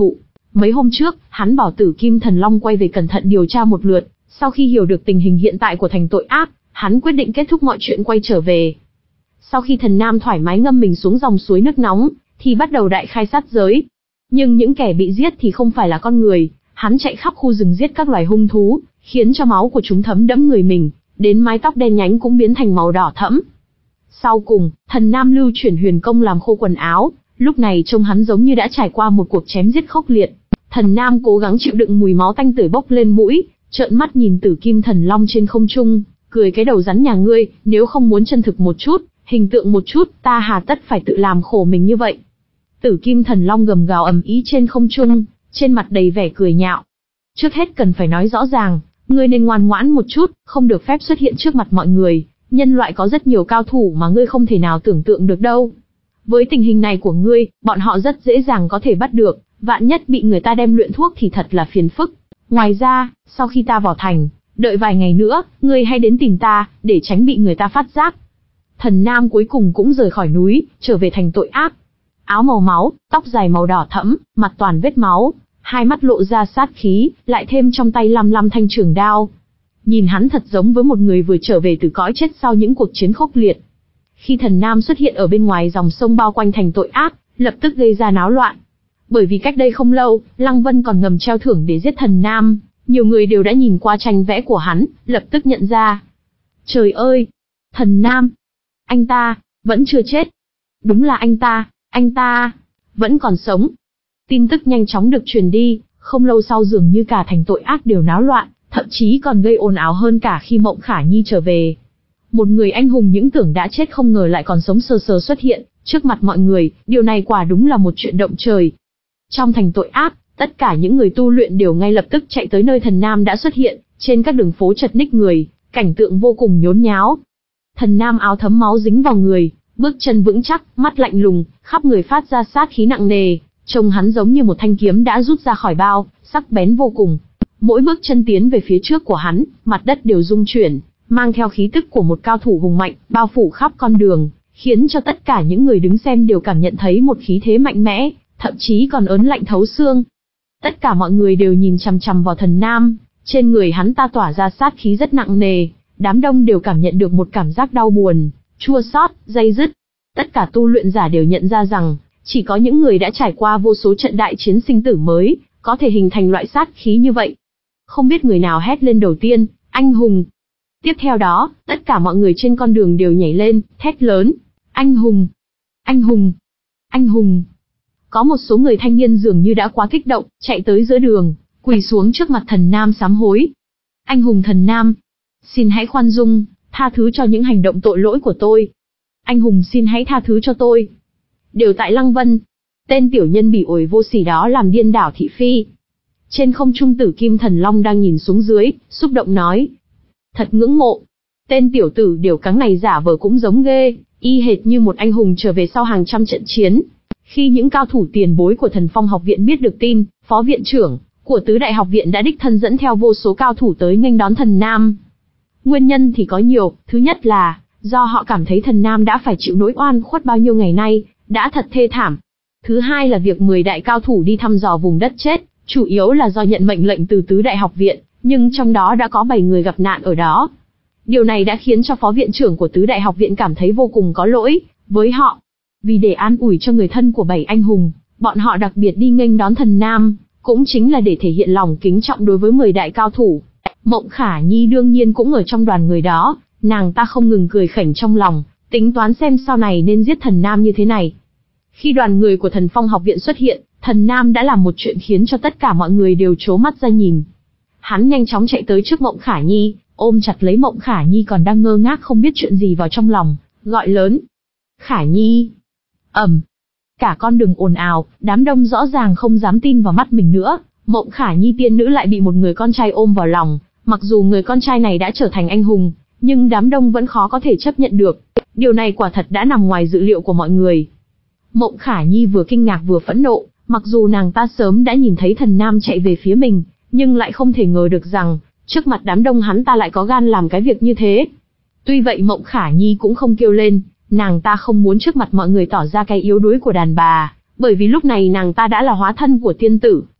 Mấy hôm trước, hắn bảo Tử Kim Thần Long quay về cẩn thận điều tra một lượt, sau khi hiểu được tình hình hiện tại của thành tội ác, hắn quyết định kết thúc mọi chuyện quay trở về. Sau khi Thần Nam thoải mái ngâm mình xuống dòng suối nước nóng, thì bắt đầu đại khai sát giới. Nhưng những kẻ bị giết thì không phải là con người, hắn chạy khắp khu rừng giết các loài hung thú, khiến cho máu của chúng thấm đẫm người mình, đến mái tóc đen nhánh cũng biến thành màu đỏ thẫm. Sau cùng, Thần Nam lưu chuyển huyền công làm khô quần áo, lúc này trông hắn giống như đã trải qua một cuộc chém giết khốc liệt. Thần Nam cố gắng chịu đựng mùi máu tanh tưởi bốc lên mũi, trợn mắt nhìn Tử Kim Thần Long trên không trung, cười cái đầu rắn nhà ngươi, nếu không muốn chân thực một chút, hình tượng một chút, ta hà tất phải tự làm khổ mình như vậy. Tử Kim Thần Long gầm gào ầm ĩ trên không trung, trên mặt đầy vẻ cười nhạo. Trước hết cần phải nói rõ ràng, ngươi nên ngoan ngoãn một chút, không được phép xuất hiện trước mặt mọi người, nhân loại có rất nhiều cao thủ mà ngươi không thể nào tưởng tượng được đâu. Với tình hình này của ngươi, bọn họ rất dễ dàng có thể bắt được, vạn nhất bị người ta đem luyện thuốc thì thật là phiền phức. Ngoài ra, sau khi ta vào thành, đợi vài ngày nữa, ngươi hãy đến tìm ta, để tránh bị người ta phát giác. Thần Nam cuối cùng cũng rời khỏi núi, trở về thành tội ác. Áo màu máu, tóc dài màu đỏ thẫm, mặt toàn vết máu, hai mắt lộ ra sát khí, lại thêm trong tay lăm lăm thanh trường đao. Nhìn hắn thật giống với một người vừa trở về từ cõi chết sau những cuộc chiến khốc liệt. Khi Thần Nam xuất hiện ở bên ngoài dòng sông bao quanh thành tội ác, lập tức gây ra náo loạn. Bởi vì cách đây không lâu, Lăng Vân còn ngầm treo thưởng để giết Thần Nam, nhiều người đều đã nhìn qua tranh vẽ của hắn, lập tức nhận ra. Trời ơi! Thần Nam! Anh ta, vẫn chưa chết. Đúng là anh ta, anh ta, vẫn còn sống. Tin tức nhanh chóng được truyền đi, không lâu sau dường như cả thành tội ác đều náo loạn, thậm chí còn gây ồn ào hơn cả khi Mộng Khả Nhi trở về. Một người anh hùng những tưởng đã chết không ngờ lại còn sống sờ sờ xuất hiện, trước mặt mọi người, điều này quả đúng là một chuyện động trời. Trong thành tội ác, tất cả những người tu luyện đều ngay lập tức chạy tới nơi Thần Nam đã xuất hiện, trên các đường phố chật ních người, cảnh tượng vô cùng nhốn nháo. Thần Nam áo thấm máu dính vào người, bước chân vững chắc, mắt lạnh lùng, khắp người phát ra sát khí nặng nề, trông hắn giống như một thanh kiếm đã rút ra khỏi bao, sắc bén vô cùng. Mỗi bước chân tiến về phía trước của hắn, mặt đất đều rung chuyển, mang theo khí tức của một cao thủ hùng mạnh, bao phủ khắp con đường, khiến cho tất cả những người đứng xem đều cảm nhận thấy một khí thế mạnh mẽ, thậm chí còn ớn lạnh thấu xương. Tất cả mọi người đều nhìn chằm chằm vào Thần Nam, trên người hắn ta tỏa ra sát khí rất nặng nề, đám đông đều cảm nhận được một cảm giác đau buồn, chua xót, day dứt. Tất cả tu luyện giả đều nhận ra rằng, chỉ có những người đã trải qua vô số trận đại chiến sinh tử mới, có thể hình thành loại sát khí như vậy. Không biết người nào hét lên đầu tiên, anh hùng. Tiếp theo đó, tất cả mọi người trên con đường đều nhảy lên, thét lớn, anh hùng, anh hùng, anh hùng. Có một số người thanh niên dường như đã quá kích động, chạy tới giữa đường, quỳ xuống trước mặt Thần Nam sám hối. Anh hùng Thần Nam, xin hãy khoan dung, tha thứ cho những hành động tội lỗi của tôi. Anh hùng xin hãy tha thứ cho tôi. Đều tại Lăng Vân, tên tiểu nhân bỉ ổi vô sỉ đó làm điên đảo thị phi. Trên không trung Tử Kim Thần Long đang nhìn xuống dưới, xúc động nói. Thật ngưỡng mộ. Tên tiểu tử điều cắng này giả vờ cũng giống ghê, y hệt như một anh hùng trở về sau hàng trăm trận chiến. Khi những cao thủ tiền bối của Thần Phong học viện biết được tin, phó viện trưởng của tứ đại học viện đã đích thân dẫn theo vô số cao thủ tới nghênh đón Thần Nam. Nguyên nhân thì có nhiều, thứ nhất là do họ cảm thấy Thần Nam đã phải chịu nỗi oan khuất bao nhiêu ngày nay, đã thật thê thảm. Thứ hai là việc mười đại cao thủ đi thăm dò vùng đất chết, chủ yếu là do nhận mệnh lệnh từ tứ đại học viện, nhưng trong đó đã có bảy người gặp nạn ở đó. Điều này đã khiến cho phó viện trưởng của tứ đại học viện cảm thấy vô cùng có lỗi với họ. Vì để an ủi cho người thân của bảy anh hùng, bọn họ đặc biệt đi nghênh đón Thần Nam, cũng chính là để thể hiện lòng kính trọng đối với mười đại cao thủ. Mộng Khả Nhi đương nhiên cũng ở trong đoàn người đó, nàng ta không ngừng cười khỉnh trong lòng, tính toán xem sau này nên giết Thần Nam như thế này. Khi đoàn người của Thần Phong học viện xuất hiện, Thần Nam đã làm một chuyện khiến cho tất cả mọi người đều trố mắt ra nhìn. Hắn nhanh chóng chạy tới trước Mộng Khả Nhi, ôm chặt lấy Mộng Khả Nhi còn đang ngơ ngác không biết chuyện gì vào trong lòng, gọi lớn. Khả Nhi! Ầm! Cả con đường ồn ào, đám đông rõ ràng không dám tin vào mắt mình nữa. Mộng Khả Nhi tiên nữ lại bị một người con trai ôm vào lòng, mặc dù người con trai này đã trở thành anh hùng, nhưng đám đông vẫn khó có thể chấp nhận được. Điều này quả thật đã nằm ngoài dự liệu của mọi người. Mộng Khả Nhi vừa kinh ngạc vừa phẫn nộ, mặc dù nàng ta sớm đã nhìn thấy Thần Nam chạy về phía mình, nhưng lại không thể ngờ được rằng, trước mặt đám đông hắn ta lại có gan làm cái việc như thế. Tuy vậy Mộng Khả Nhi cũng không kêu lên, nàng ta không muốn trước mặt mọi người tỏ ra cái yếu đuối của đàn bà, bởi vì lúc này nàng ta đã là hóa thân của tiên tử,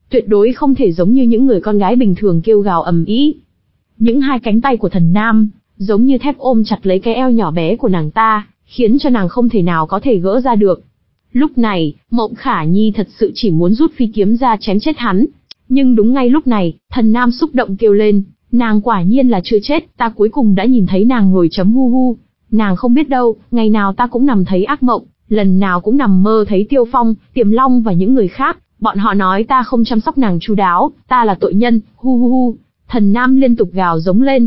tuyệt đối không thể giống như những người con gái bình thường kêu gào ầm ĩ. Những hai cánh tay của Thần Nam, giống như thép ôm chặt lấy cái eo nhỏ bé của nàng ta, khiến cho nàng không thể nào có thể gỡ ra được. Lúc này, Mộng Khả Nhi thật sự chỉ muốn rút phi kiếm ra chém chết hắn. Nhưng đúng ngay lúc này, Thần Nam xúc động kêu lên, nàng quả nhiên là chưa chết, ta cuối cùng đã nhìn thấy nàng ngồi chấm hu hu. Nàng không biết đâu, ngày nào ta cũng nằm thấy ác mộng, lần nào cũng nằm mơ thấy Tiêu Phong, Tiềm Long và những người khác, bọn họ nói ta không chăm sóc nàng chu đáo, ta là tội nhân, hu hu hu. Thần Nam liên tục gào giống lên.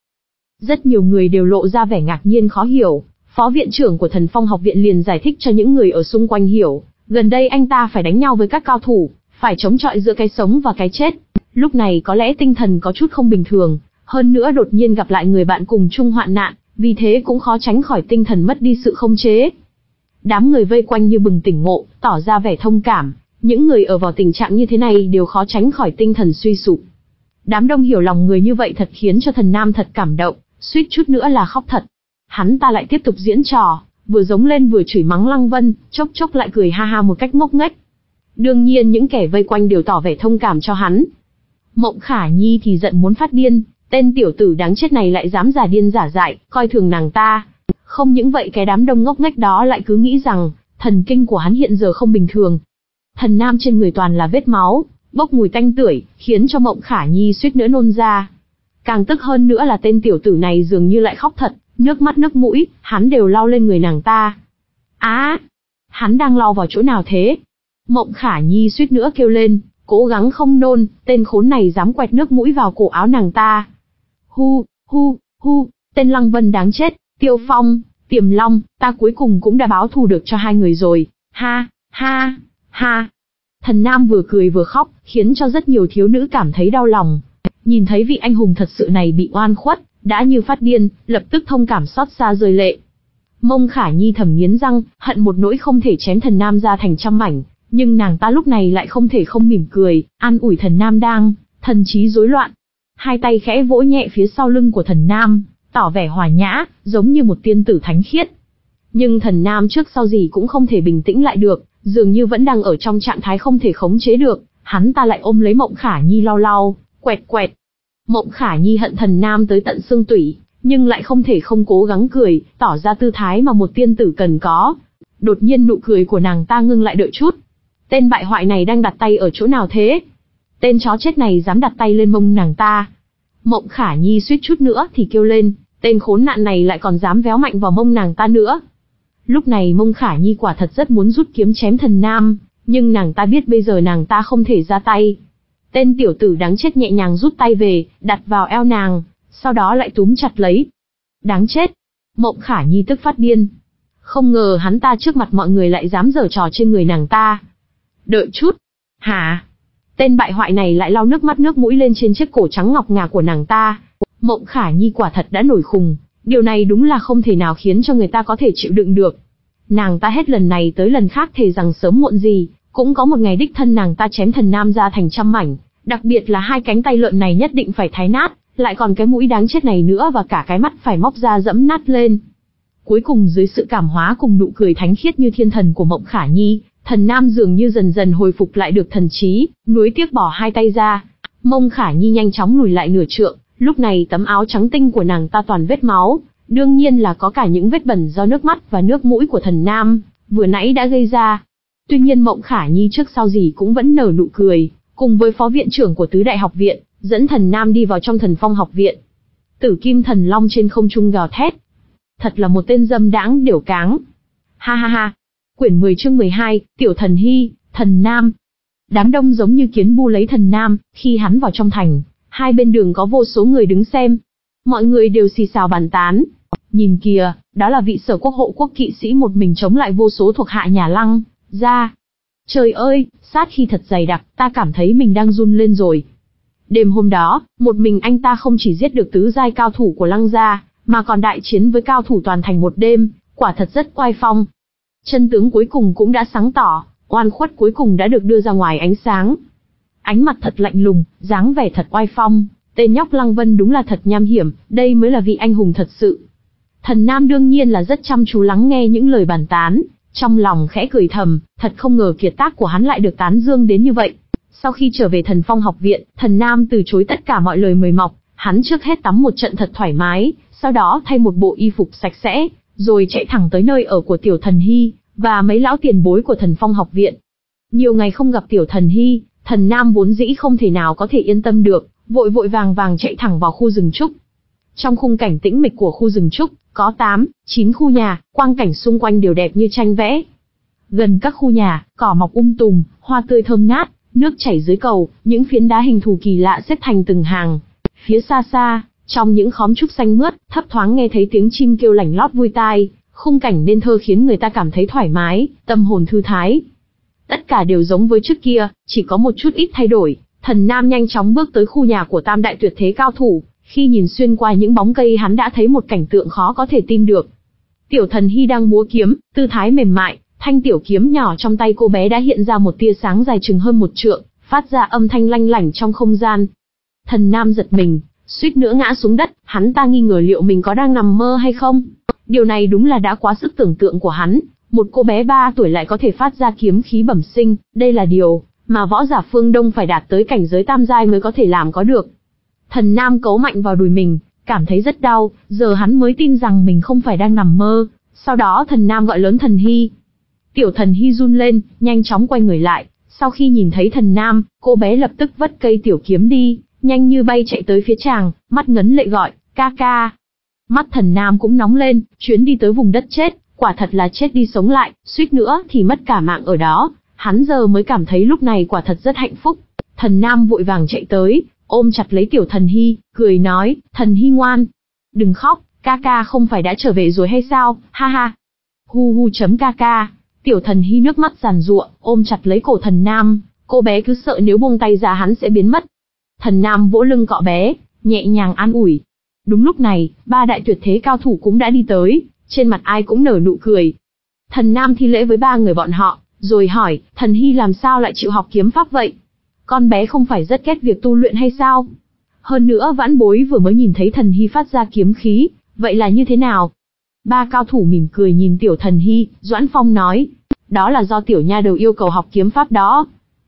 Rất nhiều người đều lộ ra vẻ ngạc nhiên khó hiểu, phó viện trưởng của Thần Phong học viện liền giải thích cho những người ở xung quanh hiểu, gần đây anh ta phải đánh nhau với các cao thủ, phải chống chọi giữa cái sống và cái chết. Lúc này có lẽ tinh thần có chút không bình thường, hơn nữa đột nhiên gặp lại người bạn cùng chung hoạn nạn, vì thế cũng khó tránh khỏi tinh thần mất đi sự khống chế. Đám người vây quanh như bừng tỉnh ngộ, tỏ ra vẻ thông cảm, những người ở vào tình trạng như thế này đều khó tránh khỏi tinh thần suy sụp. Đám đông hiểu lòng người như vậy thật khiến cho Thần Nam thật cảm động, suýt chút nữa là khóc thật. Hắn ta lại tiếp tục diễn trò, vừa giống lên vừa chửi mắng Lăng Vân, chốc chốc lại cười ha ha một cách ngốc nghếch. Đương nhiên những kẻ vây quanh đều tỏ vẻ thông cảm cho hắn. Mộng Khả Nhi thì giận muốn phát điên, tên tiểu tử đáng chết này lại dám giả điên giả dại, coi thường nàng ta. Không những vậy cái đám đông ngốc nghếch đó lại cứ nghĩ rằng, thần kinh của hắn hiện giờ không bình thường. Thần Nam trên người toàn là vết máu, bốc mùi tanh tưởi, khiến cho Mộng Khả Nhi suýt nữa nôn ra. Càng tức hơn nữa là tên tiểu tử này dường như lại khóc thật, nước mắt nước mũi, hắn đều lau lên người nàng ta. Á, hắn đang lau vào chỗ nào thế? Mộng Khả Nhi suýt nữa kêu lên, cố gắng không nôn, tên khốn này dám quẹt nước mũi vào cổ áo nàng ta. Hu, hu, hu, tên Lăng Vân đáng chết, Tiêu Phong, Tiềm Long, ta cuối cùng cũng đã báo thù được cho hai người rồi, ha, ha, ha. Thần Nam vừa cười vừa khóc, khiến cho rất nhiều thiếu nữ cảm thấy đau lòng. Nhìn thấy vị anh hùng thật sự này bị oan khuất, đã như phát điên, lập tức thông cảm xót xa rơi lệ. Mông Khả Nhi thầm nghiến răng, hận một nỗi không thể chém Thần Nam ra thành trăm mảnh, nhưng nàng ta lúc này lại không thể không mỉm cười, an ủi Thần Nam đang thần trí rối loạn. Hai tay khẽ vỗ nhẹ phía sau lưng của Thần Nam, tỏ vẻ hòa nhã, giống như một tiên tử thánh khiết. Nhưng Thần Nam trước sau gì cũng không thể bình tĩnh lại được, dường như vẫn đang ở trong trạng thái không thể khống chế được, hắn ta lại ôm lấy Mộng Khả Nhi lau lau, quẹt quẹt. Mộng Khả Nhi hận Thần Nam tới tận xương tủy, nhưng lại không thể không cố gắng cười, tỏ ra tư thái mà một tiên tử cần có. Đột nhiên nụ cười của nàng ta ngưng lại đợi chút. Tên bại hoại này đang đặt tay ở chỗ nào thế? Tên chó chết này dám đặt tay lên mông nàng ta. Mộng Khả Nhi suýt chút nữa thì kêu lên, tên khốn nạn này lại còn dám véo mạnh vào mông nàng ta nữa. Lúc này Mông Khả Nhi quả thật rất muốn rút kiếm chém Thần Nam, nhưng nàng ta biết bây giờ nàng ta không thể ra tay. Tên tiểu tử đáng chết nhẹ nhàng rút tay về, đặt vào eo nàng, sau đó lại túm chặt lấy. Đáng chết! Mộng Khả Nhi tức phát điên. Không ngờ hắn ta trước mặt mọi người lại dám giở trò trên người nàng ta. Đợi chút! Hả? Tên bại hoại này lại lau nước mắt nước mũi lên trên chiếc cổ trắng ngọc ngà của nàng ta. Mộng Khả Nhi quả thật đã nổi khùng. Điều này đúng là không thể nào khiến cho người ta có thể chịu đựng được. Nàng ta hết lần này tới lần khác thề rằng sớm muộn gì, cũng có một ngày đích thân nàng ta chém Thần Nam ra thành trăm mảnh, đặc biệt là hai cánh tay lợn này nhất định phải thái nát, lại còn cái mũi đáng chết này nữa và cả cái mắt phải móc ra dẫm nát lên. Cuối cùng dưới sự cảm hóa cùng nụ cười thánh khiết như thiên thần của Mộng Khả Nhi, Thần Nam dường như dần dần hồi phục lại được thần trí, nuối tiếc bỏ hai tay ra. Mông Khả Nhi nhanh chóng lùi lại nửa trượng, lúc này tấm áo trắng tinh của nàng ta toàn vết máu, đương nhiên là có cả những vết bẩn do nước mắt và nước mũi của Thần Nam vừa nãy đã gây ra. Tuy nhiên Mộng Khả Nhi trước sau gì cũng vẫn nở nụ cười, cùng với phó viện trưởng của Tứ Đại học viện, dẫn Thần Nam đi vào trong Thần Phong học viện. Tử Kim Thần Long trên không trung gào thét. Thật là một tên dâm đãng điểu cáng. Ha ha ha. Quyển mười chương mười hai, Tiểu Thần Hy, Thần Nam. Đám đông giống như kiến bu lấy Thần Nam, khi hắn vào trong thành, hai bên đường có vô số người đứng xem. Mọi người đều xì xào bàn tán. Nhìn kìa, đó là vị Sở Quốc hộ quốc kỵ sĩ một mình chống lại vô số thuộc hạ nhà Lăng gia. Trời ơi, sát khí thật dày đặc, ta cảm thấy mình đang run lên rồi. Đêm hôm đó, một mình anh ta không chỉ giết được tứ giai cao thủ của Lăng gia, mà còn đại chiến với cao thủ toàn thành một đêm, quả thật rất oai phong. Chân tướng cuối cùng cũng đã sáng tỏ, oan khuất cuối cùng đã được đưa ra ngoài ánh sáng. Ánh mặt thật lạnh lùng, dáng vẻ thật oai phong, tên nhóc Lăng Vân đúng là thật nham hiểm, đây mới là vị anh hùng thật sự. Thần Nam đương nhiên là rất chăm chú lắng nghe những lời bàn tán, trong lòng khẽ cười thầm, thật không ngờ kiệt tác của hắn lại được tán dương đến như vậy. Sau khi trở về Thần Phong học viện, Thần Nam từ chối tất cả mọi lời mời mọc, hắn trước hết tắm một trận thật thoải mái, sau đó thay một bộ y phục sạch sẽ, rồi chạy thẳng tới nơi ở của Tiểu Thần Hy, và mấy lão tiền bối của Thần Phong học viện. Nhiều ngày không gặp Tiểu Thần Hy, Thần Nam vốn dĩ không thể nào có thể yên tâm được, vội vội vàng vàng chạy thẳng vào khu rừng trúc. Trong khung cảnh tĩnh mịch của khu rừng trúc, có tám, chín khu nhà, quang cảnh xung quanh đều đẹp như tranh vẽ. Gần các khu nhà, cỏ mọc um tùm, hoa tươi thơm ngát, nước chảy dưới cầu, những phiến đá hình thù kỳ lạ xếp thành từng hàng. Phía xa xa, trong những khóm trúc xanh mướt, thấp thoáng nghe thấy tiếng chim kêu lảnh lót vui tai, khung cảnh nên thơ khiến người ta cảm thấy thoải mái, tâm hồn thư thái. Tất cả đều giống với trước kia, chỉ có một chút ít thay đổi. Thần Nam nhanh chóng bước tới khu nhà của tam đại tuyệt thế cao thủ, khi nhìn xuyên qua những bóng cây hắn đã thấy một cảnh tượng khó có thể tin được. Tiểu Thần Hy đang múa kiếm, tư thái mềm mại, thanh tiểu kiếm nhỏ trong tay cô bé đã hiện ra một tia sáng dài chừng hơn một trượng, phát ra âm thanh lanh lảnh trong không gian. Thần Nam giật mình, suýt nữa ngã xuống đất, hắn ta nghi ngờ liệu mình có đang nằm mơ hay không. Điều này đúng là đã quá sức tưởng tượng của hắn, một cô bé ba tuổi lại có thể phát ra kiếm khí bẩm sinh, đây là điều mà võ giả phương Đông phải đạt tới cảnh giới tam giai mới có thể làm có được. Thần Nam cấu mạnh vào đùi mình, cảm thấy rất đau, giờ hắn mới tin rằng mình không phải đang nằm mơ. Sau đó Thần Nam gọi lớn Thần Hy. Tiểu Thần Hy run lên, nhanh chóng quay người lại, sau khi nhìn thấy Thần Nam, cô bé lập tức vất cây tiểu kiếm đi, nhanh như bay chạy tới phía chàng, mắt ngấn lệ gọi, ca ca. Mắt Thần Nam cũng nóng lên, chuyến đi tới vùng đất chết, quả thật là chết đi sống lại, suýt nữa thì mất cả mạng ở đó, hắn giờ mới cảm thấy lúc này quả thật rất hạnh phúc. Thần Nam vội vàng chạy tới, ôm chặt lấy Tiểu Thần Hy, cười nói, Thần Hy ngoan, đừng khóc, ca ca không phải đã trở về rồi hay sao, ha ha. Hu hu chấm ca ca. Tiểu Thần Hy nước mắt giàn giụa, ôm chặt lấy cổ Thần Nam, cô bé cứ sợ nếu buông tay ra hắn sẽ biến mất. Thần Nam vỗ lưng cọ bé, nhẹ nhàng an ủi. Đúng lúc này, ba đại tuyệt thế cao thủ cũng đã đi tới, trên mặt ai cũng nở nụ cười. Thần Nam thi lễ với ba người bọn họ, rồi hỏi, Thần Hy làm sao lại chịu học kiếm pháp vậy? Con bé không phải rất ghét việc tu luyện hay sao? Hơn nữa vãn bối vừa mới nhìn thấy Thần Hy phát ra kiếm khí, vậy là như thế nào? Ba cao thủ mỉm cười nhìn Tiểu Thần Hy, Doãn Phong nói, đó là do tiểu nha đầu yêu cầu học kiếm pháp đó.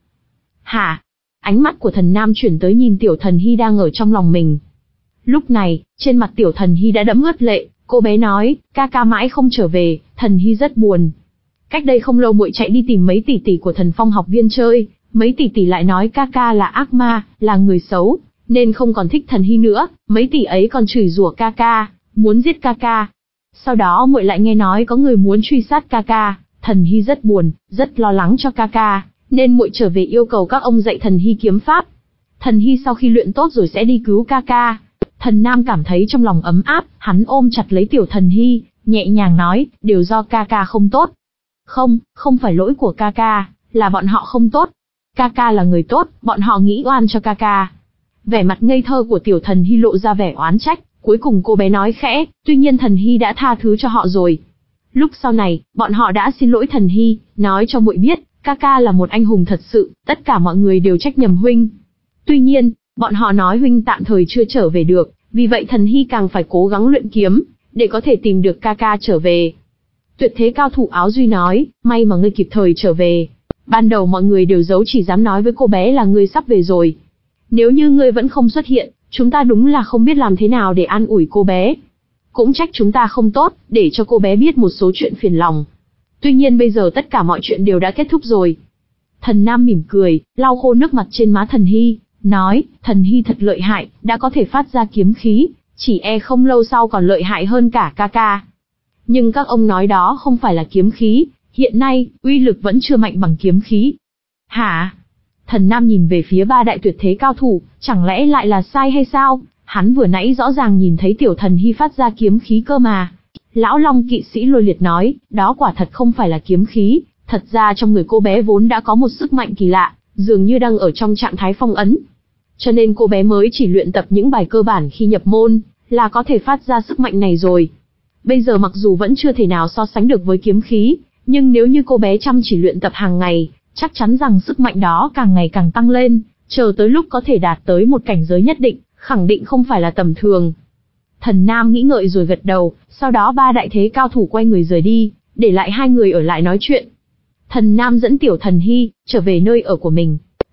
Hả? Ánh mắt của Thần Nam chuyển tới nhìn Tiểu Thần Hy đang ở trong lòng mình. Lúc này, trên mặt Tiểu Thần Hy đã đẫm ướt lệ, cô bé nói, ca ca mãi không trở về, Thần Hy rất buồn. Cách đây không lâu muội chạy đi tìm mấy tỷ tỷ của Thần Phong học viên chơi, mấy tỷ tỷ lại nói ca ca là ác ma, là người xấu, nên không còn thích Thần Hy nữa, mấy tỷ ấy còn chửi rủa ca ca, muốn giết ca ca. Sau đó muội lại nghe nói có người muốn truy sát ca ca, Thần Hy rất buồn, rất lo lắng cho ca ca, nên muội trở về yêu cầu các ông dạy Thần Hy kiếm pháp. Thần Hy sau khi luyện tốt rồi sẽ đi cứu ca ca. Thần Nam cảm thấy trong lòng ấm áp, hắn ôm chặt lấy Tiểu Thần Hy, nhẹ nhàng nói, đều do ca ca không tốt. Không, không phải lỗi của ca ca, là bọn họ không tốt. Ca ca là người tốt, bọn họ nghĩ oan cho ca ca. Vẻ mặt ngây thơ của Tiểu Thần Hy lộ ra vẻ oán trách, cuối cùng cô bé nói khẽ, tuy nhiên Thần Hy đã tha thứ cho họ rồi. Lúc sau này, bọn họ đã xin lỗi Thần Hy, nói cho muội biết, ca ca là một anh hùng thật sự, tất cả mọi người đều trách nhầm huynh. Tuy nhiên, bọn họ nói huynh tạm thời chưa trở về được, vì vậy Thần Hy càng phải cố gắng luyện kiếm, để có thể tìm được ca ca trở về. Tuyệt thế cao thủ Áo Duy nói, may mà ngươi kịp thời trở về. Ban đầu mọi người đều giấu chỉ dám nói với cô bé là ngươi sắp về rồi. Nếu như ngươi vẫn không xuất hiện, chúng ta đúng là không biết làm thế nào để an ủi cô bé. Cũng trách chúng ta không tốt, để cho cô bé biết một số chuyện phiền lòng. Tuy nhiên bây giờ tất cả mọi chuyện đều đã kết thúc rồi. Thần Nam mỉm cười, lau khô nước mặt trên má Thần Hy, nói, Thần Hy thật lợi hại, đã có thể phát ra kiếm khí, chỉ e không lâu sau còn lợi hại hơn cả ca ca. Nhưng các ông nói đó không phải là kiếm khí, hiện nay, uy lực vẫn chưa mạnh bằng kiếm khí. Hả? Thần Nam nhìn về phía ba đại tuyệt thế cao thủ, chẳng lẽ lại là sai hay sao? Hắn vừa nãy rõ ràng nhìn thấy Tiểu Thần Hy phát ra kiếm khí cơ mà. Lão Long kỵ sĩ Lôi Liệt nói, đó quả thật không phải là kiếm khí, thật ra trong người cô bé vốn đã có một sức mạnh kỳ lạ, dường như đang ở trong trạng thái phong ấn. Cho nên cô bé mới chỉ luyện tập những bài cơ bản khi nhập môn, là có thể phát ra sức mạnh này rồi. Bây giờ mặc dù vẫn chưa thể nào so sánh được với kiếm khí, nhưng nếu như cô bé chăm chỉ luyện tập hàng ngày, chắc chắn rằng sức mạnh đó càng ngày càng tăng lên, chờ tới lúc có thể đạt tới một cảnh giới nhất định, khẳng định không phải là tầm thường. Thần Nam nghĩ ngợi rồi gật đầu, sau đó ba đại thế cao thủ quay người rời đi, để lại hai người ở lại nói chuyện. Thần Nam dẫn Tiểu Thần Hy trở về nơi ở của mình.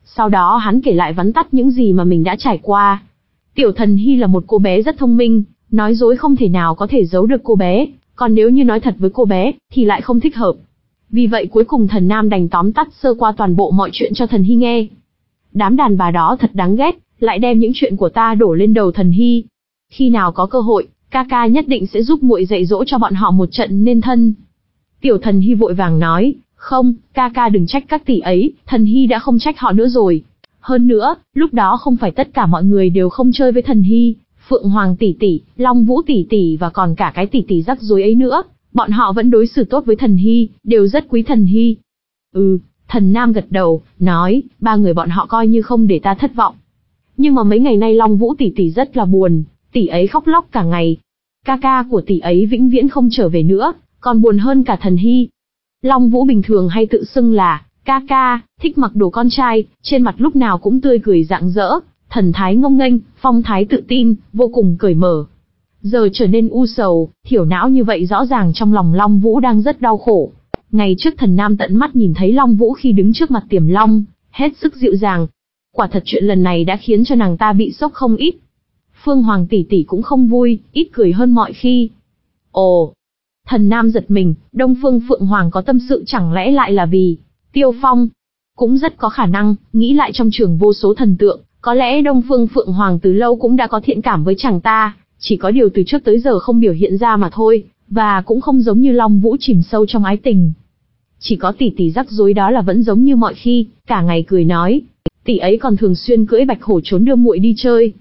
Sau đó hắn kể lại vắn tắt những gì mà mình đã trải qua. Tiểu Thần Hy là một cô bé rất thông minh, nói dối không thể nào có thể giấu được cô bé, còn nếu như nói thật với cô bé, thì lại không thích hợp. Vì vậy cuối cùng Thần Nam đành tóm tắt sơ qua toàn bộ mọi chuyện cho Thần Hy nghe. Đám đàn bà đó thật đáng ghét, lại đem những chuyện của ta đổ lên đầu Thần Hy. Khi nào có cơ hội, ca ca nhất định sẽ giúp muội dạy dỗ cho bọn họ một trận nên thân. Tiểu Thần Hy vội vàng nói, không, ca ca đừng trách các tỷ ấy, Thần Hy đã không trách họ nữa rồi. Hơn nữa, lúc đó không phải tất cả mọi người đều không chơi với Thần Hy, Phượng Hoàng tỷ tỷ, Long Vũ tỷ tỷ và còn cả cái tỷ tỷ rắc rối ấy nữa, bọn họ vẫn đối xử tốt với Thần Hy, đều rất quý Thần Hy. Ừ, Thần Nam gật đầu, nói, ba người bọn họ coi như không để ta thất vọng. Nhưng mà mấy ngày nay Long Vũ tỷ tỷ rất là buồn, tỷ ấy khóc lóc cả ngày. Ca ca của tỷ ấy vĩnh viễn không trở về nữa, còn buồn hơn cả Thần Hy. Long Vũ bình thường hay tự xưng là ca ca, thích mặc đồ con trai, trên mặt lúc nào cũng tươi cười rạng rỡ, thần thái ngông nghênh, phong thái tự tin, vô cùng cởi mở. Giờ trở nên u sầu, thiểu não như vậy rõ ràng trong lòng Long Vũ đang rất đau khổ. Ngày trước Thần Nam tận mắt nhìn thấy Long Vũ khi đứng trước mặt Tiềm Long, hết sức dịu dàng. Quả thật chuyện lần này đã khiến cho nàng ta bị sốc không ít. Phương Hoàng tỷ tỷ cũng không vui, ít cười hơn mọi khi. Ồ! Thần Nam giật mình, Đông Phương Phượng Hoàng có tâm sự chẳng lẽ lại là vì Tiêu Phong? Cũng rất có khả năng, nghĩ lại trong trường vô số thần tượng, có lẽ Đông Phương Phượng Hoàng từ lâu cũng đã có thiện cảm với chàng ta, chỉ có điều từ trước tới giờ không biểu hiện ra mà thôi, và cũng không giống như Long Vũ chìm sâu trong ái tình. Chỉ có tỷ tỷ rắc rối đó là vẫn giống như mọi khi, cả ngày cười nói, tỷ ấy còn thường xuyên cưỡi bạch hổ trốn đưa muội đi chơi.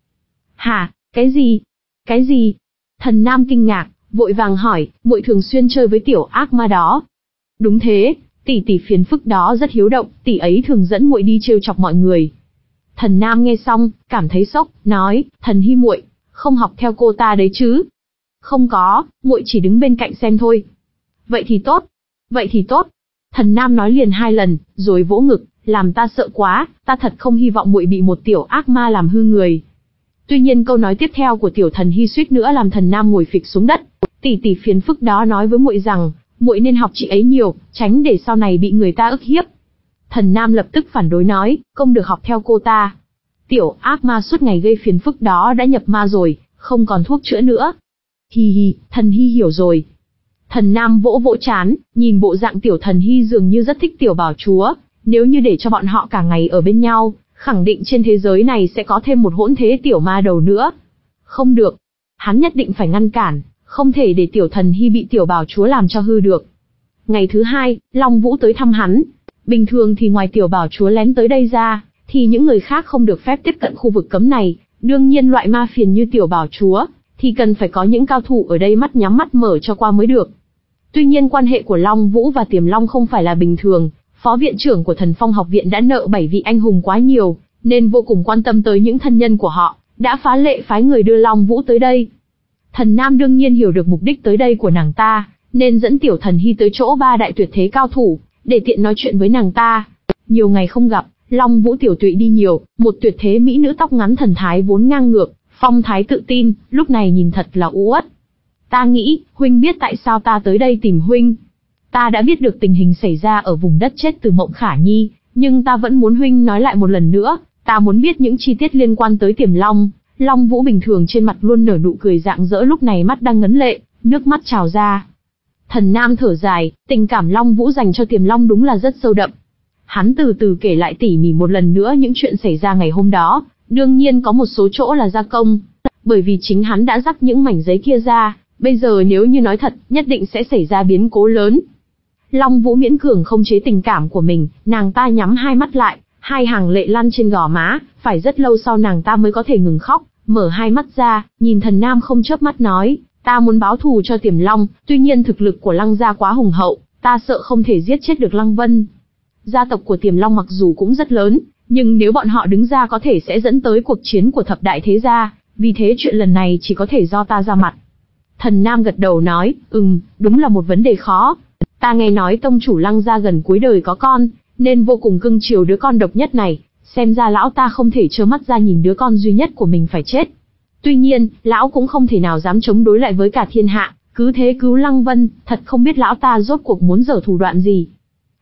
Hả, cái gì? Cái gì? Thần Nam kinh ngạc, vội vàng hỏi, muội thường xuyên chơi với tiểu ác ma đó. Đúng thế, tỷ tỷ phiền phức đó rất hiếu động, tỷ ấy thường dẫn muội đi trêu chọc mọi người. Thần Nam nghe xong, cảm thấy sốc, nói, Thần Hy muội, không học theo cô ta đấy chứ? Không có, muội chỉ đứng bên cạnh xem thôi. Vậy thì tốt, vậy thì tốt. Thần Nam nói liền hai lần, rồi vỗ ngực, làm ta sợ quá, ta thật không hy vọng muội bị một tiểu ác ma làm hư người. Tuy nhiên câu nói tiếp theo của tiểu Thần Hy suýt nữa làm Thần Nam ngồi phịch xuống đất. Tỷ tỷ phiền phức đó nói với muội rằng, muội nên học chị ấy nhiều, tránh để sau này bị người ta ức hiếp. Thần Nam lập tức phản đối nói, không được học theo cô ta. Tiểu ác ma suốt ngày gây phiền phức đó đã nhập ma rồi, không còn thuốc chữa nữa. Hi hi, Thần Hy hiểu rồi. Thần Nam vỗ vỗ trán, nhìn bộ dạng tiểu Thần Hy dường như rất thích tiểu bảo chúa, nếu như để cho bọn họ cả ngày ở bên nhau, khẳng định trên thế giới này sẽ có thêm một hỗn thế tiểu ma đầu nữa. Không được, hắn nhất định phải ngăn cản, không thể để tiểu Thần Hy bị tiểu bảo chúa làm cho hư được. Ngày thứ hai, Long Vũ tới thăm hắn. Bình thường thì ngoài tiểu bảo chúa lén tới đây ra, thì những người khác không được phép tiếp cận khu vực cấm này. Đương nhiên loại ma phiền như tiểu bảo chúa, thì cần phải có những cao thủ ở đây mắt nhắm mắt mở cho qua mới được. Tuy nhiên quan hệ của Long Vũ và Tiềm Long không phải là bình thường. Phó viện trưởng của Thần Phong học viện đã nợ bảy vị anh hùng quá nhiều, nên vô cùng quan tâm tới những thân nhân của họ, đã phá lệ phái người đưa Long Vũ tới đây. Thần Nam đương nhiên hiểu được mục đích tới đây của nàng ta, nên dẫn tiểu Thần Hy tới chỗ ba đại tuyệt thế cao thủ, để tiện nói chuyện với nàng ta. Nhiều ngày không gặp, Long Vũ tiểu tụy đi nhiều, một tuyệt thế mỹ nữ tóc ngắn thần thái vốn ngang ngược, phong thái tự tin, lúc này nhìn thật là u uất. Ta nghĩ, huynh biết tại sao ta tới đây tìm huynh. Ta đã biết được tình hình xảy ra ở vùng đất chết từ Mộng Khả Nhi, nhưng ta vẫn muốn huynh nói lại một lần nữa, ta muốn biết những chi tiết liên quan tới Tiềm Long. Long Vũ bình thường trên mặt luôn nở nụ cười rạng rỡ, lúc này mắt đang ngấn lệ, nước mắt trào ra. Thần Nam thở dài, tình cảm Long Vũ dành cho Tiềm Long đúng là rất sâu đậm. Hắn từ từ kể lại tỉ mỉ một lần nữa những chuyện xảy ra ngày hôm đó, đương nhiên có một số chỗ là gia công, bởi vì chính hắn đã rắc những mảnh giấy kia ra, bây giờ nếu như nói thật, nhất định sẽ xảy ra biến cố lớn. Long Vũ miễn cường không chế tình cảm của mình, nàng ta nhắm hai mắt lại, hai hàng lệ lăn trên gò má, phải rất lâu sau nàng ta mới có thể ngừng khóc, mở hai mắt ra, nhìn Thần Nam không chớp mắt nói, ta muốn báo thù cho Tiềm Long, tuy nhiên thực lực của Lăng gia quá hùng hậu, ta sợ không thể giết chết được Lăng Vân. Gia tộc của Tiềm Long mặc dù cũng rất lớn, nhưng nếu bọn họ đứng ra có thể sẽ dẫn tới cuộc chiến của thập đại thế gia, vì thế chuyện lần này chỉ có thể do ta ra mặt. Thần Nam gật đầu nói, ừm, đúng là một vấn đề khó. Ta nghe nói tông chủ Lăng gia gần cuối đời có con, nên vô cùng cưng chiều đứa con độc nhất này, xem ra lão ta không thể trơ mắt ra nhìn đứa con duy nhất của mình phải chết. Tuy nhiên, lão cũng không thể nào dám chống đối lại với cả thiên hạ, cứ thế cứu Lăng Vân, thật không biết lão ta rốt cuộc muốn giở thủ đoạn gì.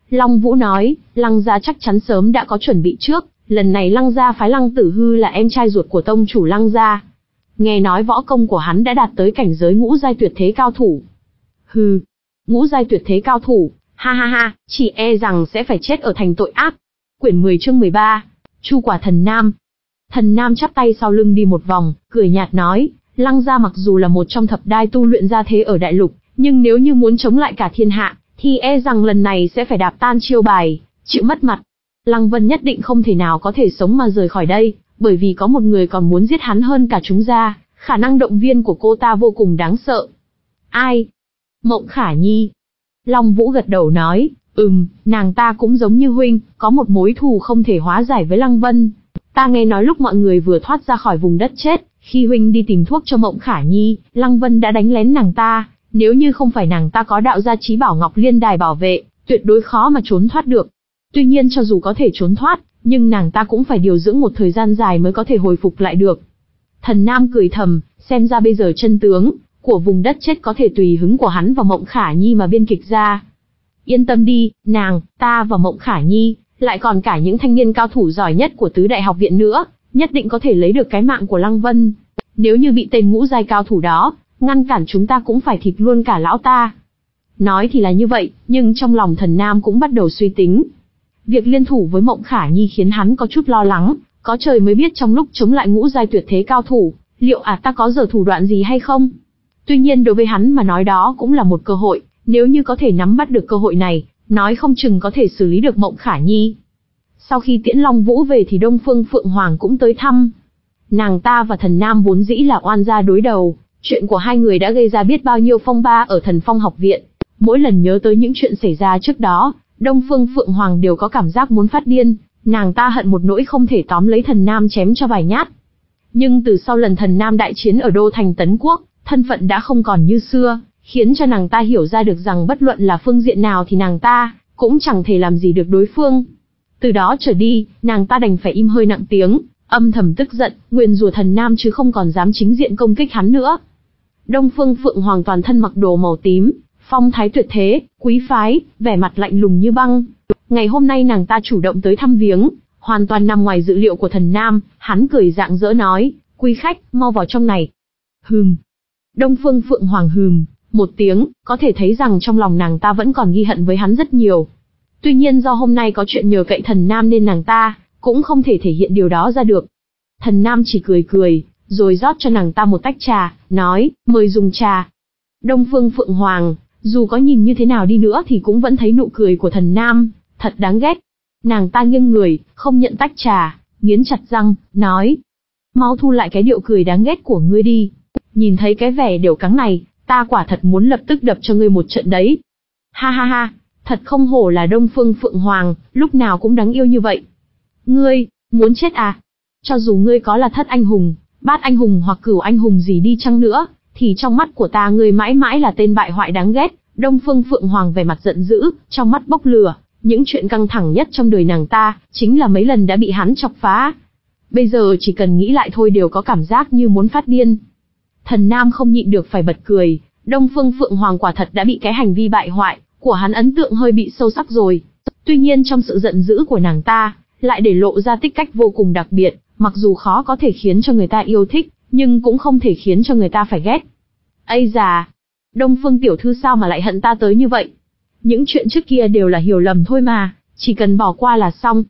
Long Vũ nói, Lăng gia chắc chắn sớm đã có chuẩn bị trước, lần này Lăng gia phái Lăng Tử Hư là em trai ruột của tông chủ Lăng gia. Nghe nói võ công của hắn đã đạt tới cảnh giới ngũ giai tuyệt thế cao thủ. Hừ, ngũ giai tuyệt thế cao thủ, ha ha ha, chỉ e rằng sẽ phải chết ở thành tội ác. Quyển mười chương mười ba, Chu Quả Thần Nam. Thần Nam chắp tay sau lưng đi một vòng, cười nhạt nói, Lăng gia mặc dù là một trong thập đai tu luyện gia thế ở đại lục, nhưng nếu như muốn chống lại cả thiên hạ, thì e rằng lần này sẽ phải đạp tan chiêu bài, chịu mất mặt. Lăng Vân nhất định không thể nào có thể sống mà rời khỏi đây, bởi vì có một người còn muốn giết hắn hơn cả chúng ra, khả năng động viên của cô ta vô cùng đáng sợ. Ai? Mộng Khả Nhi. Long Vũ gật đầu nói, ừm, nàng ta cũng giống như huynh, có một mối thù không thể hóa giải với Lăng Vân. Ta nghe nói lúc mọi người vừa thoát ra khỏi vùng đất chết, khi huynh đi tìm thuốc cho Mộng Khả Nhi, Lăng Vân đã đánh lén nàng ta, nếu như không phải nàng ta có đạo gia chí bảo Ngọc Liên Đài bảo vệ, tuyệt đối khó mà trốn thoát được. Tuy nhiên cho dù có thể trốn thoát, nhưng nàng ta cũng phải điều dưỡng một thời gian dài mới có thể hồi phục lại được. Thần Nam cười thầm, xem ra bây giờ chân tướng của vùng đất chết có thể tùy hứng của hắn và Mộng Khả Nhi mà biên kịch ra. Yên tâm đi, nàng, ta và Mộng Khả Nhi, lại còn cả những thanh niên cao thủ giỏi nhất của tứ đại học viện nữa, nhất định có thể lấy được cái mạng của Lăng Vân. Nếu như bị tên ngũ giai cao thủ đó ngăn cản chúng ta cũng phải thịt luôn cả lão ta. Nói thì là như vậy, nhưng trong lòng Thần Nam cũng bắt đầu suy tính. Việc liên thủ với Mộng Khả Nhi khiến hắn có chút lo lắng, có trời mới biết trong lúc chống lại ngũ giai tuyệt thế cao thủ, liệu à ta có giở thủ đoạn gì hay không? Tuy nhiên đối với hắn mà nói đó cũng là một cơ hội, nếu như có thể nắm bắt được cơ hội này, nói không chừng có thể xử lý được Mộng Khả Nhi. Sau khi tiễn Long Vũ về thì Đông Phương Phượng Hoàng cũng tới thăm. Nàng ta và Thần Nam vốn dĩ là oan gia đối đầu, chuyện của hai người đã gây ra biết bao nhiêu phong ba ở Thần Phong học viện. Mỗi lần nhớ tới những chuyện xảy ra trước đó, Đông Phương Phượng Hoàng đều có cảm giác muốn phát điên, nàng ta hận một nỗi không thể tóm lấy Thần Nam chém cho vài nhát. Nhưng từ sau lần Thần Nam đại chiến ở Đô Thành Tấn Quốc, thân phận đã không còn như xưa, khiến cho nàng ta hiểu ra được rằng bất luận là phương diện nào thì nàng ta cũng chẳng thể làm gì được đối phương. Từ đó trở đi, nàng ta đành phải im hơi nặng tiếng, âm thầm tức giận, nguyền rủa Thần Nam chứ không còn dám chính diện công kích hắn nữa. Đông Phương Phượng Hoàng toàn thân mặc đồ màu tím, phong thái tuyệt thế, quý phái, vẻ mặt lạnh lùng như băng. Ngày hôm nay nàng ta chủ động tới thăm viếng, hoàn toàn nằm ngoài dự liệu của Thần Nam, hắn cười rạng rỡ nói, quý khách, mau vào trong này. Hừm. Đông Phương Phượng Hoàng hừm một tiếng, có thể thấy rằng trong lòng nàng ta vẫn còn ghi hận với hắn rất nhiều. Tuy nhiên do hôm nay có chuyện nhờ cậy Thần Nam nên nàng ta cũng không thể thể hiện điều đó ra được. Thần Nam chỉ cười cười, rồi rót cho nàng ta một tách trà, nói, mời dùng trà. Đông Phương Phượng Hoàng, dù có nhìn như thế nào đi nữa thì cũng vẫn thấy nụ cười của Thần Nam thật đáng ghét. Nàng ta nghiêng người, không nhận tách trà, nghiến chặt răng, nói, mau thu lại cái điệu cười đáng ghét của ngươi đi. Nhìn thấy cái vẻ đều cắng này, ta quả thật muốn lập tức đập cho ngươi một trận đấy. Ha ha ha, thật không hổ là Đông Phương Phượng Hoàng, lúc nào cũng đáng yêu như vậy. Ngươi, muốn chết à? Cho dù ngươi có là thất anh hùng, bát anh hùng hoặc cửu anh hùng gì đi chăng nữa, thì trong mắt của ta ngươi mãi mãi là tên bại hoại đáng ghét. Đông Phương Phượng Hoàng vẻ mặt giận dữ, trong mắt bốc lửa, những chuyện căng thẳng nhất trong đời nàng ta, chính là mấy lần đã bị hắn chọc phá. Bây giờ chỉ cần nghĩ lại thôi đều có cảm giác như muốn phát điên. Thần Nam không nhịn được phải bật cười, Đông Phương Phượng Hoàng quả thật đã bị cái hành vi bại hoại của hắn ấn tượng hơi bị sâu sắc rồi. Tuy nhiên trong sự giận dữ của nàng ta, lại để lộ ra tích cách vô cùng đặc biệt, mặc dù khó có thể khiến cho người ta yêu thích, nhưng cũng không thể khiến cho người ta phải ghét. Ây già, Đông Phương tiểu thư sao mà lại hận ta tới như vậy? Những chuyện trước kia đều là hiểu lầm thôi mà, chỉ cần bỏ qua là xong.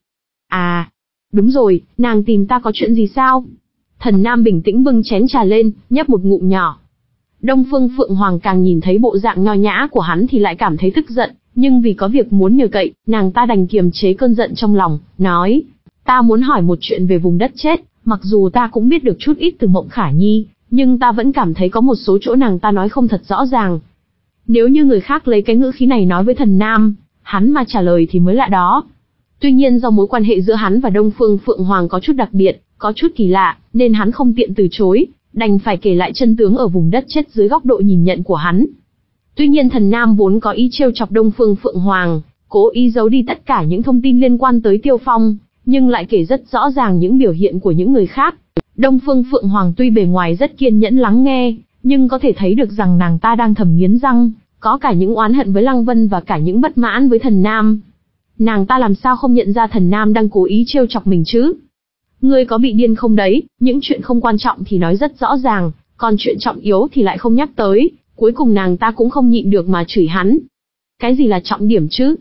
À, đúng rồi, nàng tìm ta có chuyện gì sao? Thần Nam bình tĩnh bưng chén trà lên, nhấp một ngụm nhỏ. Đông Phương Phượng Hoàng càng nhìn thấy bộ dạng nho nhã của hắn thì lại cảm thấy tức giận, nhưng vì có việc muốn nhờ cậy, nàng ta đành kiềm chế cơn giận trong lòng, nói, ta muốn hỏi một chuyện về vùng đất chết, mặc dù ta cũng biết được chút ít từ Mộng Khả Nhi, nhưng ta vẫn cảm thấy có một số chỗ nàng ta nói không thật rõ ràng. Nếu như người khác lấy cái ngữ khí này nói với Thần Nam, hắn mà trả lời thì mới lạ đó. Tuy nhiên do mối quan hệ giữa hắn và Đông Phương Phượng Hoàng có chút đặc biệt, có chút kỳ lạ, nên hắn không tiện từ chối, đành phải kể lại chân tướng ở vùng đất chết dưới góc độ nhìn nhận của hắn. Tuy nhiên Thần Nam vốn có ý trêu chọc Đông Phương Phượng Hoàng, cố ý giấu đi tất cả những thông tin liên quan tới Tiêu Phong, nhưng lại kể rất rõ ràng những biểu hiện của những người khác. Đông Phương Phượng Hoàng tuy bề ngoài rất kiên nhẫn lắng nghe, nhưng có thể thấy được rằng nàng ta đang thầm nghiến răng, có cả những oán hận với Lăng Vân và cả những bất mãn với Thần Nam. nàng ta làm sao không nhận ra Thần Nam đang cố ý trêu chọc mình chứ? Ngươi có bị điên không đấy, những chuyện không quan trọng thì nói rất rõ ràng, còn chuyện trọng yếu thì lại không nhắc tới, cuối cùng nàng ta cũng không nhịn được mà chửi hắn. Cái gì là trọng điểm chứ?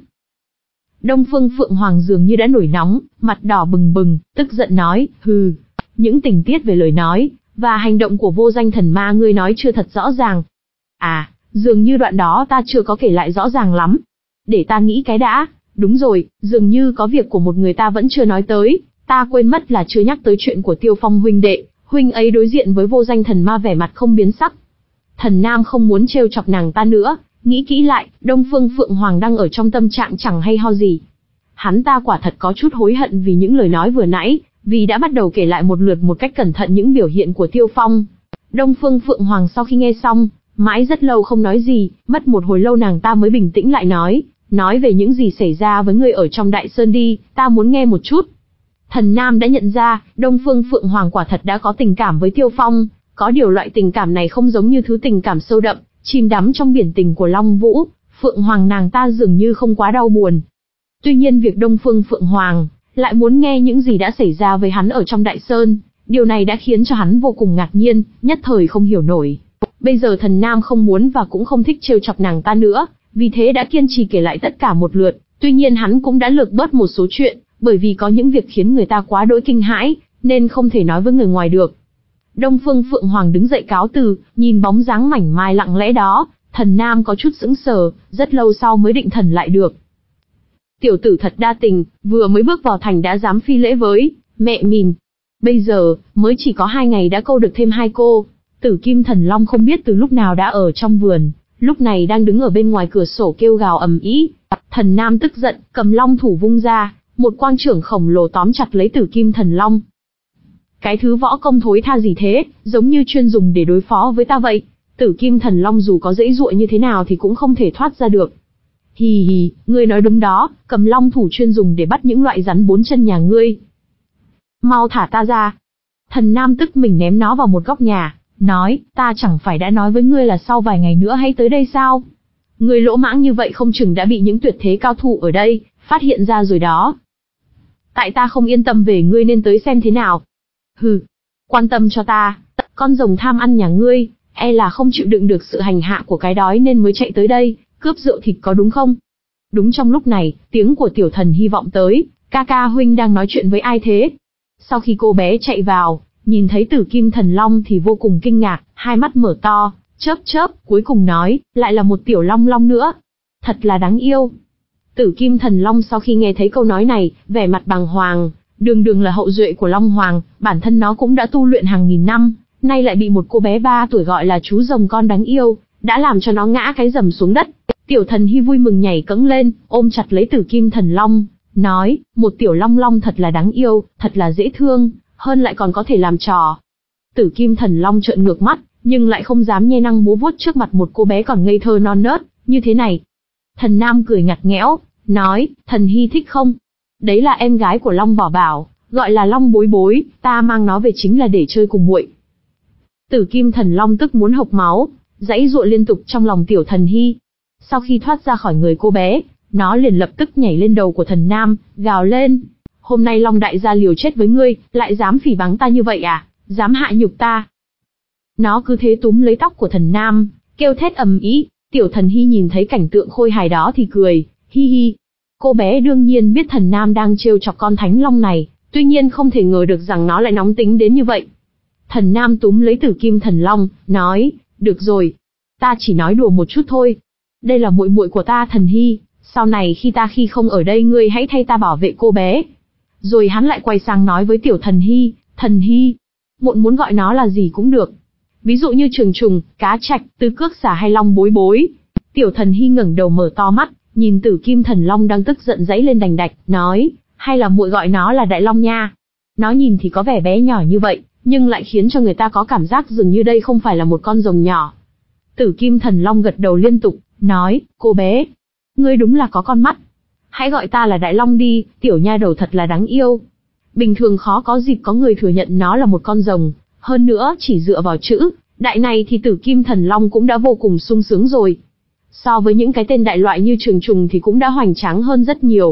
Đông Phương Phượng Hoàng dường như đã nổi nóng, mặt đỏ bừng bừng, tức giận nói, hừ, những tình tiết về lời nói và hành động của vô danh thần ma ngươi nói chưa thật rõ ràng. À, dường như đoạn đó ta chưa có kể lại rõ ràng lắm. Để ta nghĩ cái đã, đúng rồi, dường như có việc của một người ta vẫn chưa nói tới, ta quên mất là chưa nhắc tới chuyện của Tiêu Phong huynh đệ, huynh ấy đối diện với vô danh thần ma vẻ mặt không biến sắc. Thần Nam không muốn trêu chọc nàng ta nữa, nghĩ kỹ lại, Đông Phương Phượng Hoàng đang ở trong tâm trạng chẳng hay ho gì. Hắn ta quả thật có chút hối hận vì những lời nói vừa nãy, vì đã bắt đầu kể lại một lượt một cách cẩn thận những biểu hiện của Tiêu Phong. Đông Phương Phượng Hoàng sau khi nghe xong, mãi rất lâu không nói gì, mất một hồi lâu nàng ta mới bình tĩnh lại nói, nói về những gì xảy ra với ngươi ở trong Đại Sơn đi, ta muốn nghe một chút. Thần Nam đã nhận ra, Đông Phương Phượng Hoàng quả thật đã có tình cảm với Tiêu Phong, có điều loại tình cảm này không giống như thứ tình cảm sâu đậm, chìm đắm trong biển tình của Long Vũ, Phượng Hoàng nàng ta dường như không quá đau buồn. Tuy nhiên việc Đông Phương Phượng Hoàng lại muốn nghe những gì đã xảy ra với hắn ở trong Đại Sơn, điều này đã khiến cho hắn vô cùng ngạc nhiên, nhất thời không hiểu nổi. Bây giờ Thần Nam không muốn và cũng không thích trêu chọc nàng ta nữa, vì thế đã kiên trì kể lại tất cả một lượt, tuy nhiên hắn cũng đã lược bớt một số chuyện, bởi vì có những việc khiến người ta quá đỗi kinh hãi, nên không thể nói với người ngoài được. Đông Phương Phượng Hoàng đứng dậy cáo từ, nhìn bóng dáng mảnh mai lặng lẽ đó, Thần Nam có chút sững sờ, rất lâu sau mới định thần lại được. Tiểu tử thật đa tình, vừa mới bước vào thành đã dám phi lễ với mẹ mình. Bây giờ, mới chỉ có hai ngày đã câu được thêm hai cô. Tử Kim Thần Long không biết từ lúc nào đã ở trong vườn, lúc này đang đứng ở bên ngoài cửa sổ kêu gào ầm ĩ. Thần Nam tức giận, cầm long thủ vung ra, một quang trưởng khổng lồ tóm chặt lấy Tử Kim Thần Long. Cái thứ võ công thối tha gì thế, giống như chuyên dùng để đối phó với ta vậy. Tử Kim Thần Long dù có giãy giụa như thế nào thì cũng không thể thoát ra được. Hì hì, ngươi nói đúng đó, cầm long thủ chuyên dùng để bắt những loại rắn bốn chân nhà ngươi. Mau thả ta ra. Thần Nam tức mình ném nó vào một góc nhà, nói, ta chẳng phải đã nói với ngươi là sau vài ngày nữa hãy tới đây sao? Ngươi lỗ mãng như vậy không chừng đã bị những tuyệt thế cao thủ ở đây phát hiện ra rồi đó. Tại ta không yên tâm về ngươi nên tới xem thế nào. Hừ, quan tâm cho ta, con rồng tham ăn nhà ngươi, e là không chịu đựng được sự hành hạ của cái đói nên mới chạy tới đây, cướp rượu thịt có đúng không? Đúng trong lúc này, tiếng của Tiểu Thần hy vọng tới, ca ca huynh đang nói chuyện với ai thế? Sau khi cô bé chạy vào, nhìn thấy Tử Kim Thần Long thì vô cùng kinh ngạc, hai mắt mở to, chớp chớp, cuối cùng nói, lại là một tiểu long long nữa. Thật là đáng yêu. Tử Kim Thần Long sau khi nghe thấy câu nói này, vẻ mặt bàng hoàng, đường đường là hậu duệ của Long Hoàng, bản thân nó cũng đã tu luyện hàng nghìn năm, nay lại bị một cô bé ba tuổi gọi là chú rồng con đáng yêu, đã làm cho nó ngã cái rầm xuống đất. Tiểu Thần hy vui mừng nhảy cẫng lên, ôm chặt lấy Tử Kim Thần Long, nói, một tiểu long long thật là đáng yêu, thật là dễ thương, hơn lại còn có thể làm trò. Tử Kim Thần Long trợn ngược mắt, nhưng lại không dám nhe năng múa vuốt trước mặt một cô bé còn ngây thơ non nớt như thế này. Thần Nam cười ngặt nghẽo, nói, Thần hy thích không? Đấy là em gái của Long Bảo Bảo, gọi là Long Bối Bối, ta mang nó về chính là để chơi cùng muội. Tử Kim Thần Long tức muốn hộc máu, giãy giụa liên tục trong lòng Tiểu Thần hy. Sau khi thoát ra khỏi người cô bé, nó liền lập tức nhảy lên đầu của Thần Nam, gào lên. Hôm nay Long đại gia liều chết với ngươi, lại dám phỉ báng ta như vậy à, dám hạ nhục ta. Nó cứ thế túm lấy tóc của Thần Nam, kêu thét ầm ĩ. Tiểu Thần hy nhìn thấy cảnh tượng khôi hài đó thì cười, hi hi. Cô bé đương nhiên biết Thần Nam đang trêu chọc con Thánh Long này, tuy nhiên không thể ngờ được rằng nó lại nóng tính đến như vậy. Thần Nam túm lấy Tử Kim Thần Long, nói, được rồi, ta chỉ nói đùa một chút thôi. Đây là muội muội của ta Thần hy, sau này khi ta khi không ở đây ngươi hãy thay ta bảo vệ cô bé. Rồi hắn lại quay sang nói với Tiểu Thần hy, Thần hy, muộn muốn gọi nó là gì cũng được. Ví dụ như Trường Trùng, Cá Trạch, Tư Cước Xà hay Long Bối Bối. Tiểu Thần hy ngẩng đầu mở to mắt, nhìn Tử Kim Thần Long đang tức giận giãy lên đành đạch, nói, hay là muội gọi nó là Đại Long nha. Nó nhìn thì có vẻ bé nhỏ như vậy, nhưng lại khiến cho người ta có cảm giác dường như đây không phải là một con rồng nhỏ. Tử Kim Thần Long gật đầu liên tục, nói, cô bé, ngươi đúng là có con mắt. Hãy gọi ta là Đại Long đi, tiểu nha đầu thật là đáng yêu. Bình thường khó có dịp có người thừa nhận nó là một con rồng, hơn nữa chỉ dựa vào chữ đại này thì Tử Kim Thần Long cũng đã vô cùng sung sướng rồi. So với những cái tên đại loại như Trường Trùng thì cũng đã hoành tráng hơn rất nhiều.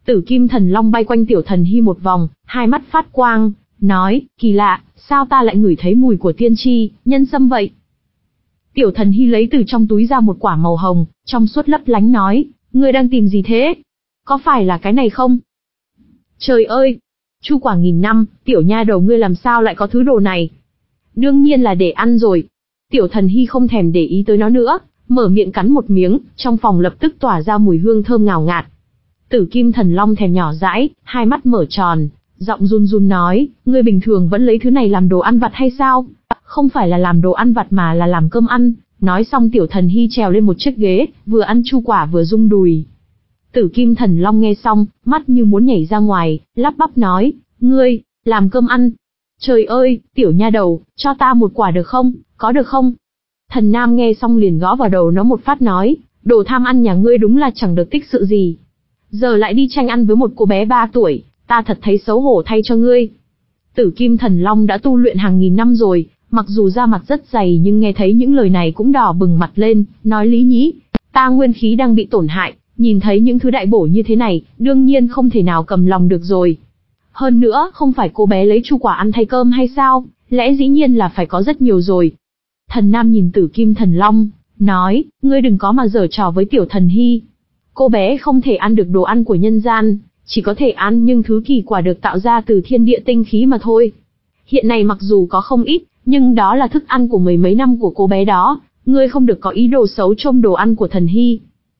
Tử Kim Thần Long bay quanh Tiểu Thần Hy một vòng, hai mắt phát quang, nói, kỳ lạ, sao ta lại ngửi thấy mùi của tiên tri, nhân sâm vậy? Tiểu Thần Hy lấy từ trong túi ra một quả màu hồng, trong suốt lấp lánh nói, ngươi đang tìm gì thế? Có phải là cái này không? Trời ơi! Chu quả nghìn năm, tiểu nha đầu ngươi làm sao lại có thứ đồ này? Đương nhiên là để ăn rồi. Tiểu Thần Hy không thèm để ý tới nó nữa, mở miệng cắn một miếng, trong phòng lập tức tỏa ra mùi hương thơm ngào ngạt. Tử Kim Thần Long thèm nhỏ dãi, hai mắt mở tròn, giọng run run nói, ngươi bình thường vẫn lấy thứ này làm đồ ăn vặt hay sao? Không phải là làm đồ ăn vặt mà là làm cơm ăn. Nói xong Tiểu Thần Hy trèo lên một chiếc ghế, vừa ăn chu quả vừa rung đùi. Tử Kim Thần Long nghe xong, mắt như muốn nhảy ra ngoài, lắp bắp nói, ngươi, làm cơm ăn. Trời ơi, tiểu nha đầu, cho ta một quả được không, có được không? Thần Nam nghe xong liền gõ vào đầu nó một phát nói, đồ tham ăn nhà ngươi đúng là chẳng được tích sự gì. Giờ lại đi tranh ăn với một cô bé ba tuổi, ta thật thấy xấu hổ thay cho ngươi. Tử Kim Thần Long đã tu luyện hàng nghìn năm rồi, mặc dù da mặt rất dày nhưng nghe thấy những lời này cũng đỏ bừng mặt lên, nói lý nhí, ta nguyên khí đang bị tổn hại, nhìn thấy những thứ đại bổ như thế này, đương nhiên không thể nào cầm lòng được rồi. Hơn nữa, không phải cô bé lấy chu quả ăn thay cơm hay sao, lẽ dĩ nhiên là phải có rất nhiều rồi. Thần Nam nhìn Tử Kim Thần Long, nói, ngươi đừng có mà giở trò với Tiểu Thần Hy. Cô bé không thể ăn được đồ ăn của nhân gian, chỉ có thể ăn những thứ kỳ quả được tạo ra từ thiên địa tinh khí mà thôi. Hiện nay mặc dù có không ít, nhưng đó là thức ăn của mười mấy năm của cô bé đó, ngươi không được có ý đồ xấu trông đồ ăn của Thần Hy.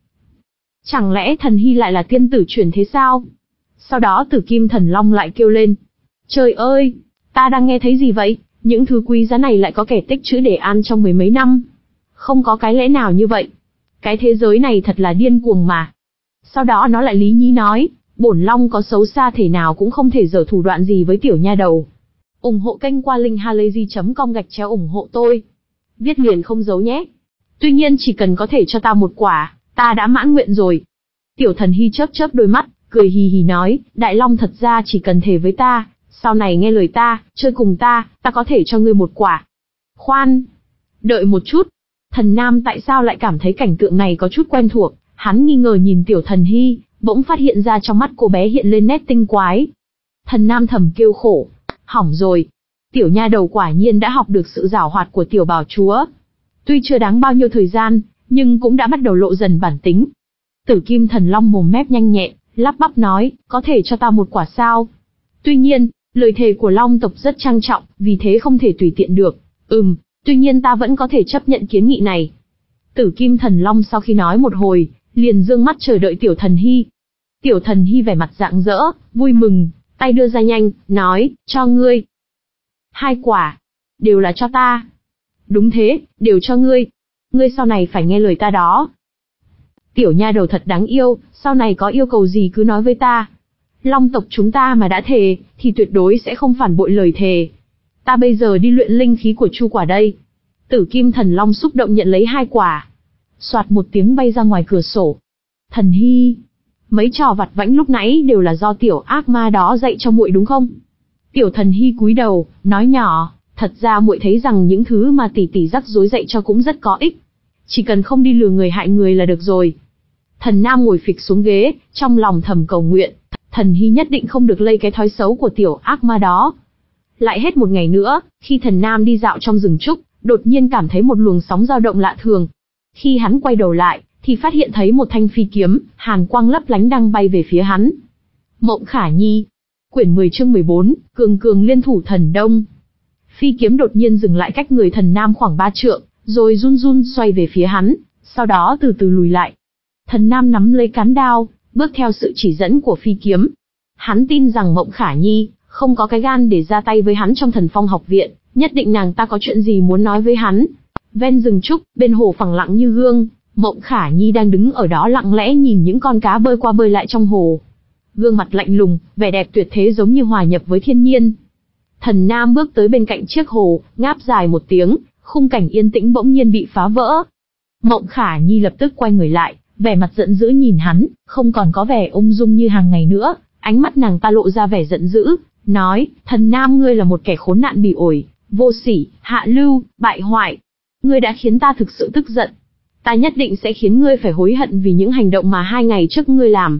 Chẳng lẽ Thần Hy lại là tiên tử chuyển thế sao? Sau đó Tử Kim Thần Long lại kêu lên. Trời ơi, ta đang nghe thấy gì vậy? Những thứ quý giá này lại có kẻ tích trữ để ăn trong mười mấy năm. Không có cái lẽ nào như vậy. Cái thế giới này thật là điên cuồng mà. Sau đó nó lại lý nhí nói, bổn Long có xấu xa thể nào cũng không thể giở thủ đoạn gì với tiểu nha đầu. ủng hộ kênh qua link halayzi chấm com gạch chéo ủng hộ tôi. Viết liền không giấu nhé. Tuy nhiên chỉ cần có thể cho ta một quả, ta đã mãn nguyện rồi. Tiểu Thần Hy chớp chớp đôi mắt, cười hì hì nói, Đại Long thật ra chỉ cần thề với ta, sau này nghe lời ta, chơi cùng ta, ta có thể cho ngươi một quả. Khoan, đợi một chút. Thần Nam tại sao lại cảm thấy cảnh tượng này có chút quen thuộc, hắn nghi ngờ nhìn Tiểu Thần Hy, bỗng phát hiện ra trong mắt cô bé hiện lên nét tinh quái. Thần Nam thầm kêu khổ, hỏng rồi. Tiểu nha đầu quả nhiên đã học được sự giảo hoạt của tiểu bảo chúa. Tuy chưa đáng bao nhiêu thời gian, nhưng cũng đã bắt đầu lộ dần bản tính. Tử Kim Thần Long mồm mép nhanh nhẹn, lắp bắp nói, có thể cho ta một quả sao? Tuy nhiên, lời thề của Long tộc rất trang trọng, vì thế không thể tùy tiện được. Ừm, tuy nhiên ta vẫn có thể chấp nhận kiến nghị này. Tử Kim Thần Long sau khi nói một hồi, liền dương mắt chờ đợi Tiểu Thần Hy. Tiểu Thần Hy vẻ mặt rạng rỡ, vui mừng, tay đưa ra nhanh, nói, cho ngươi. Hai quả, đều là cho ta. Đúng thế, đều cho ngươi. Ngươi sau này phải nghe lời ta đó. Tiểu nha đầu thật đáng yêu, sau này có yêu cầu gì cứ nói với ta. Long tộc chúng ta mà đã thề, thì tuyệt đối sẽ không phản bội lời thề. Ta bây giờ đi luyện linh khí của chu quả đây. Tử Kim Thần Long xúc động nhận lấy hai quả. Soạt một tiếng bay ra ngoài cửa sổ. Thần Hy, mấy trò vặt vãnh lúc nãy đều là do tiểu ác ma đó dạy cho muội đúng không? Tiểu Thần Hy cúi đầu, nói nhỏ, thật ra muội thấy rằng những thứ mà tỷ tỷ rắc rối dạy cho cũng rất có ích. Chỉ cần không đi lừa người hại người là được rồi. Thần Nam ngồi phịch xuống ghế, trong lòng thầm cầu nguyện, Thần Hy nhất định không được lây cái thói xấu của tiểu ác ma đó. Lại hết một ngày nữa, khi Thần Nam đi dạo trong rừng trúc, đột nhiên cảm thấy một luồng sóng dao động lạ thường. Khi hắn quay đầu lại, thì phát hiện thấy một thanh phi kiếm, hàn quang lấp lánh đang bay về phía hắn. Mộng Khả Nhi, quyển mười chương mười bốn, cường cường liên thủ thần đông. Phi kiếm đột nhiên dừng lại cách người Thần Nam khoảng ba trượng, rồi run run xoay về phía hắn, sau đó từ từ lùi lại. Thần Nam nắm lấy cán đao, bước theo sự chỉ dẫn của phi kiếm. Hắn tin rằng Mộng Khả Nhi không có cái gan để ra tay với hắn trong Thần Phong học viện, nhất định nàng ta có chuyện gì muốn nói với hắn. Ven rừng trúc, bên hồ phẳng lặng như gương, Mộng Khả Nhi đang đứng ở đó lặng lẽ nhìn những con cá bơi qua bơi lại trong hồ. Gương mặt lạnh lùng, vẻ đẹp tuyệt thế giống như hòa nhập với thiên nhiên. Thần Nam bước tới bên cạnh chiếc hồ, ngáp dài một tiếng, khung cảnh yên tĩnh bỗng nhiên bị phá vỡ. Mộng Khả Nhi lập tức quay người lại, vẻ mặt giận dữ nhìn hắn, không còn có vẻ ung dung như hàng ngày nữa, ánh mắt nàng ta lộ ra vẻ giận dữ, nói, Thần Nam ngươi là một kẻ khốn nạn bỉ ổi, vô sỉ, hạ lưu, bại hoại. Ngươi đã khiến ta thực sự tức giận. Ta nhất định sẽ khiến ngươi phải hối hận vì những hành động mà hai ngày trước ngươi làm.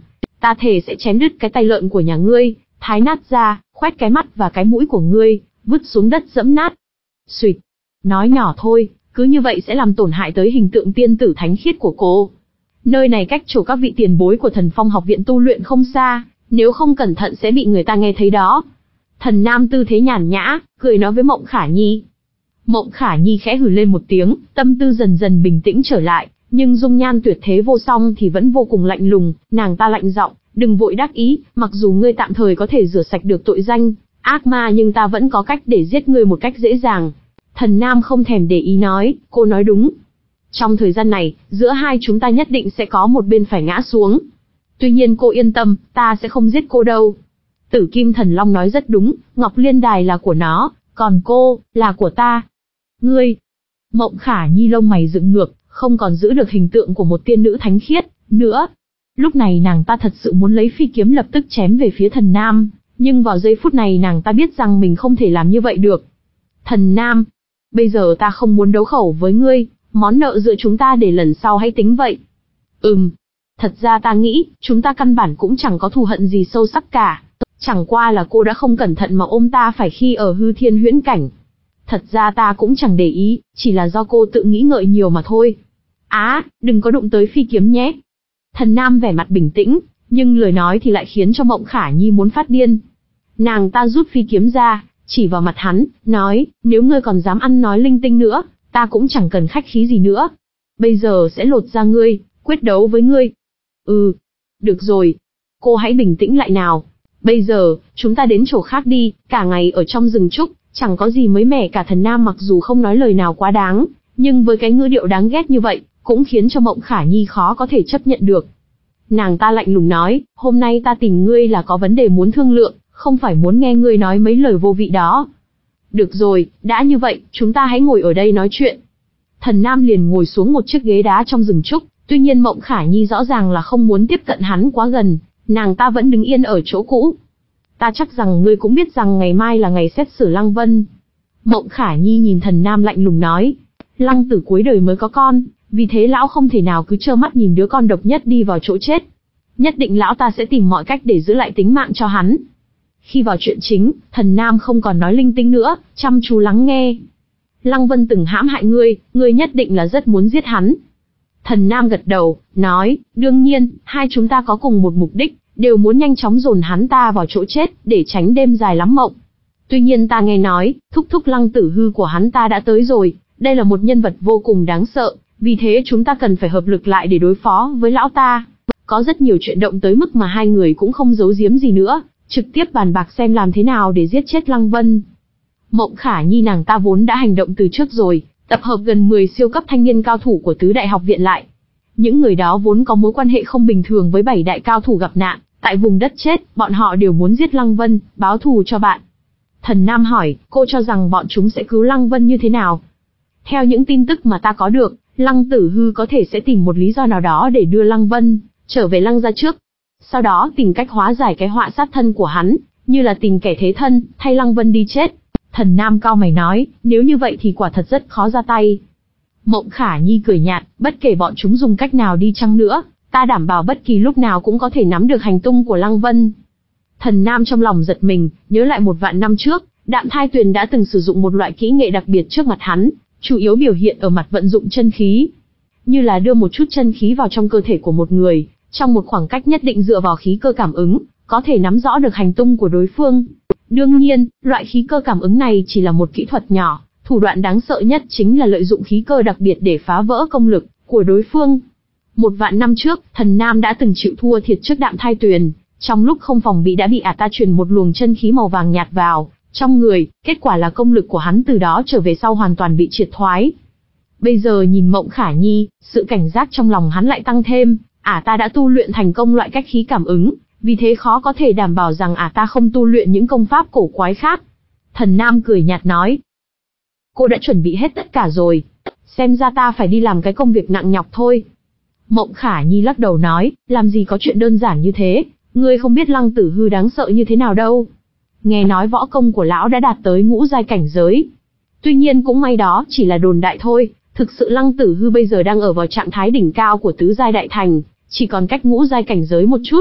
ta thề sẽ chém đứt cái tay lợn của nhà ngươi, thái nát ra, khoét cái mắt và cái mũi của ngươi, vứt xuống đất dẫm nát. Xuyệt, nói nhỏ thôi, cứ như vậy sẽ làm tổn hại tới hình tượng tiên tử thánh khiết của cô. Nơi này cách chỗ các vị tiền bối của Thần Phong học viện tu luyện không xa, nếu không cẩn thận sẽ bị người ta nghe thấy đó. Thần Nam tư thế nhàn nhã, cười nói với Mộng Khả Nhi. Mộng Khả Nhi khẽ hừ lên một tiếng, tâm tư dần dần bình tĩnh trở lại, nhưng dung nhan tuyệt thế vô song thì vẫn vô cùng lạnh lùng, nàng ta lạnh giọng, đừng vội đắc ý, mặc dù ngươi tạm thời có thể rửa sạch được tội danh ác ma nhưng ta vẫn có cách để giết ngươi một cách dễ dàng. Thần Nam không thèm để ý nói, cô nói đúng. Trong thời gian này, giữa hai chúng ta nhất định sẽ có một bên phải ngã xuống. Tuy nhiên cô yên tâm, ta sẽ không giết cô đâu. Tử Kim Thần Long nói rất đúng, Ngọc Liên Đài là của nó, còn cô, là của ta. Ngươi! Mộng Khả Nhi lông mày dựng ngược, không còn giữ được hình tượng của một tiên nữ thánh khiết, nữa. Lúc này nàng ta thật sự muốn lấy phi kiếm lập tức chém về phía Thần Nam, nhưng vào giây phút này nàng ta biết rằng mình không thể làm như vậy được. Thần Nam! Bây giờ ta không muốn đấu khẩu với ngươi, món nợ giữa chúng ta để lần sau hãy tính vậy. Ừm. Thật ra ta nghĩ, chúng ta căn bản cũng chẳng có thù hận gì sâu sắc cả. Chẳng qua là cô đã không cẩn thận mà ôm ta phải khi ở hư thiên huyễn cảnh. Thật ra ta cũng chẳng để ý, chỉ là do cô tự nghĩ ngợi nhiều mà thôi. Á, đừng có đụng tới phi kiếm nhé. Thần Nam vẻ mặt bình tĩnh, nhưng lời nói thì lại khiến cho Mộng Khả Nhi muốn phát điên. Nàng ta rút phi kiếm ra, chỉ vào mặt hắn, nói, nếu ngươi còn dám ăn nói linh tinh nữa, ta cũng chẳng cần khách khí gì nữa. Bây giờ sẽ lột ra ngươi, quyết đấu với ngươi. Ừ, được rồi. Cô hãy bình tĩnh lại nào. Bây giờ, chúng ta đến chỗ khác đi, cả ngày ở trong rừng trúc, chẳng có gì mới mẻ cả. Thần Nam mặc dù không nói lời nào quá đáng, nhưng với cái ngữ điệu đáng ghét như vậy, cũng khiến cho Mộng Khả Nhi khó có thể chấp nhận được. Nàng ta lạnh lùng nói, hôm nay ta tìm ngươi là có vấn đề muốn thương lượng, không phải muốn nghe ngươi nói mấy lời vô vị đó. Được rồi, đã như vậy, chúng ta hãy ngồi ở đây nói chuyện. Thần Nam liền ngồi xuống một chiếc ghế đá trong rừng trúc, tuy nhiên Mộng Khả Nhi rõ ràng là không muốn tiếp cận hắn quá gần, nàng ta vẫn đứng yên ở chỗ cũ. Ta chắc rằng ngươi cũng biết rằng ngày mai là ngày xét xử Lăng Vân. Mộng Khả Nhi nhìn Thần Nam lạnh lùng nói, Lăng Tử cuối đời mới có con, vì thế lão không thể nào cứ trơ mắt nhìn đứa con độc nhất đi vào chỗ chết. Nhất định lão ta sẽ tìm mọi cách để giữ lại tính mạng cho hắn. Khi vào chuyện chính, Thần Nam không còn nói linh tinh nữa, chăm chú lắng nghe. Lăng Vân từng hãm hại ngươi, ngươi nhất định là rất muốn giết hắn. Thần Nam gật đầu, nói, đương nhiên, hai chúng ta có cùng một mục đích, đều muốn nhanh chóng dồn hắn ta vào chỗ chết, để tránh đêm dài lắm mộng. Tuy nhiên ta nghe nói, thúc thúc Lăng Tử Hư của hắn ta đã tới rồi, đây là một nhân vật vô cùng đáng sợ, vì thế chúng ta cần phải hợp lực lại để đối phó với lão ta. Có rất nhiều chuyện động tới mức mà hai người cũng không giấu giếm gì nữa, trực tiếp bàn bạc xem làm thế nào để giết chết Lăng Vân. Mộng Khả Nhi nàng ta vốn đã hành động từ trước rồi, tập hợp gần mười siêu cấp thanh niên cao thủ của tứ đại học viện lại. Những người đó vốn có mối quan hệ không bình thường với bảy đại cao thủ gặp nạn, tại vùng đất chết, bọn họ đều muốn giết Lăng Vân, báo thù cho bạn. Thần Nam hỏi, cô cho rằng bọn chúng sẽ cứu Lăng Vân như thế nào? Theo những tin tức mà ta có được, Lăng Tử Hư có thể sẽ tìm một lý do nào đó để đưa Lăng Vân trở về Lăng gia trước. Sau đó tìm cách hóa giải cái họa sát thân của hắn, như là tìm kẻ thế thân, thay Lăng Vân đi chết. Thần Nam cau mày nói, nếu như vậy thì quả thật rất khó ra tay. Mộng Khả Nhi cười nhạt, bất kể bọn chúng dùng cách nào đi chăng nữa, ta đảm bảo bất kỳ lúc nào cũng có thể nắm được hành tung của Lăng Vân. Thần Nam trong lòng giật mình, nhớ lại một vạn năm trước, Đạm Thai Tuyền đã từng sử dụng một loại kỹ nghệ đặc biệt trước mặt hắn, chủ yếu biểu hiện ở mặt vận dụng chân khí. Như là đưa một chút chân khí vào trong cơ thể của một người, trong một khoảng cách nhất định dựa vào khí cơ cảm ứng, có thể nắm rõ được hành tung của đối phương. Đương nhiên, loại khí cơ cảm ứng này chỉ là một kỹ thuật nhỏ, thủ đoạn đáng sợ nhất chính là lợi dụng khí cơ đặc biệt để phá vỡ công lực của đối phương. Một vạn năm trước, Thần Nam đã từng chịu thua thiệt trước Đạm Thai Tuyền, trong lúc không phòng bị đã bị ả ta truyền một luồng chân khí màu vàng nhạt vào trong người, kết quả là công lực của hắn từ đó trở về sau hoàn toàn bị triệt thoái. Bây giờ nhìn Mộng Khả Nhi, sự cảnh giác trong lòng hắn lại tăng thêm, ả ta đã tu luyện thành công loại cách khí cảm ứng, vì thế khó có thể đảm bảo rằng ả ta không tu luyện những công pháp cổ quái khác. Thần Nam cười nhạt nói, cô đã chuẩn bị hết tất cả rồi, xem ra ta phải đi làm cái công việc nặng nhọc thôi. Mộng Khả Nhi lắc đầu nói, làm gì có chuyện đơn giản như thế, ngươi không biết Lăng Tử Hư đáng sợ như thế nào đâu. Nghe nói võ công của lão đã đạt tới ngũ giai cảnh giới. Tuy nhiên cũng may đó chỉ là đồn đại thôi, thực sự Lăng Tử Hư bây giờ đang ở vào trạng thái đỉnh cao của tứ giai đại thành, chỉ còn cách ngũ giai cảnh giới một chút.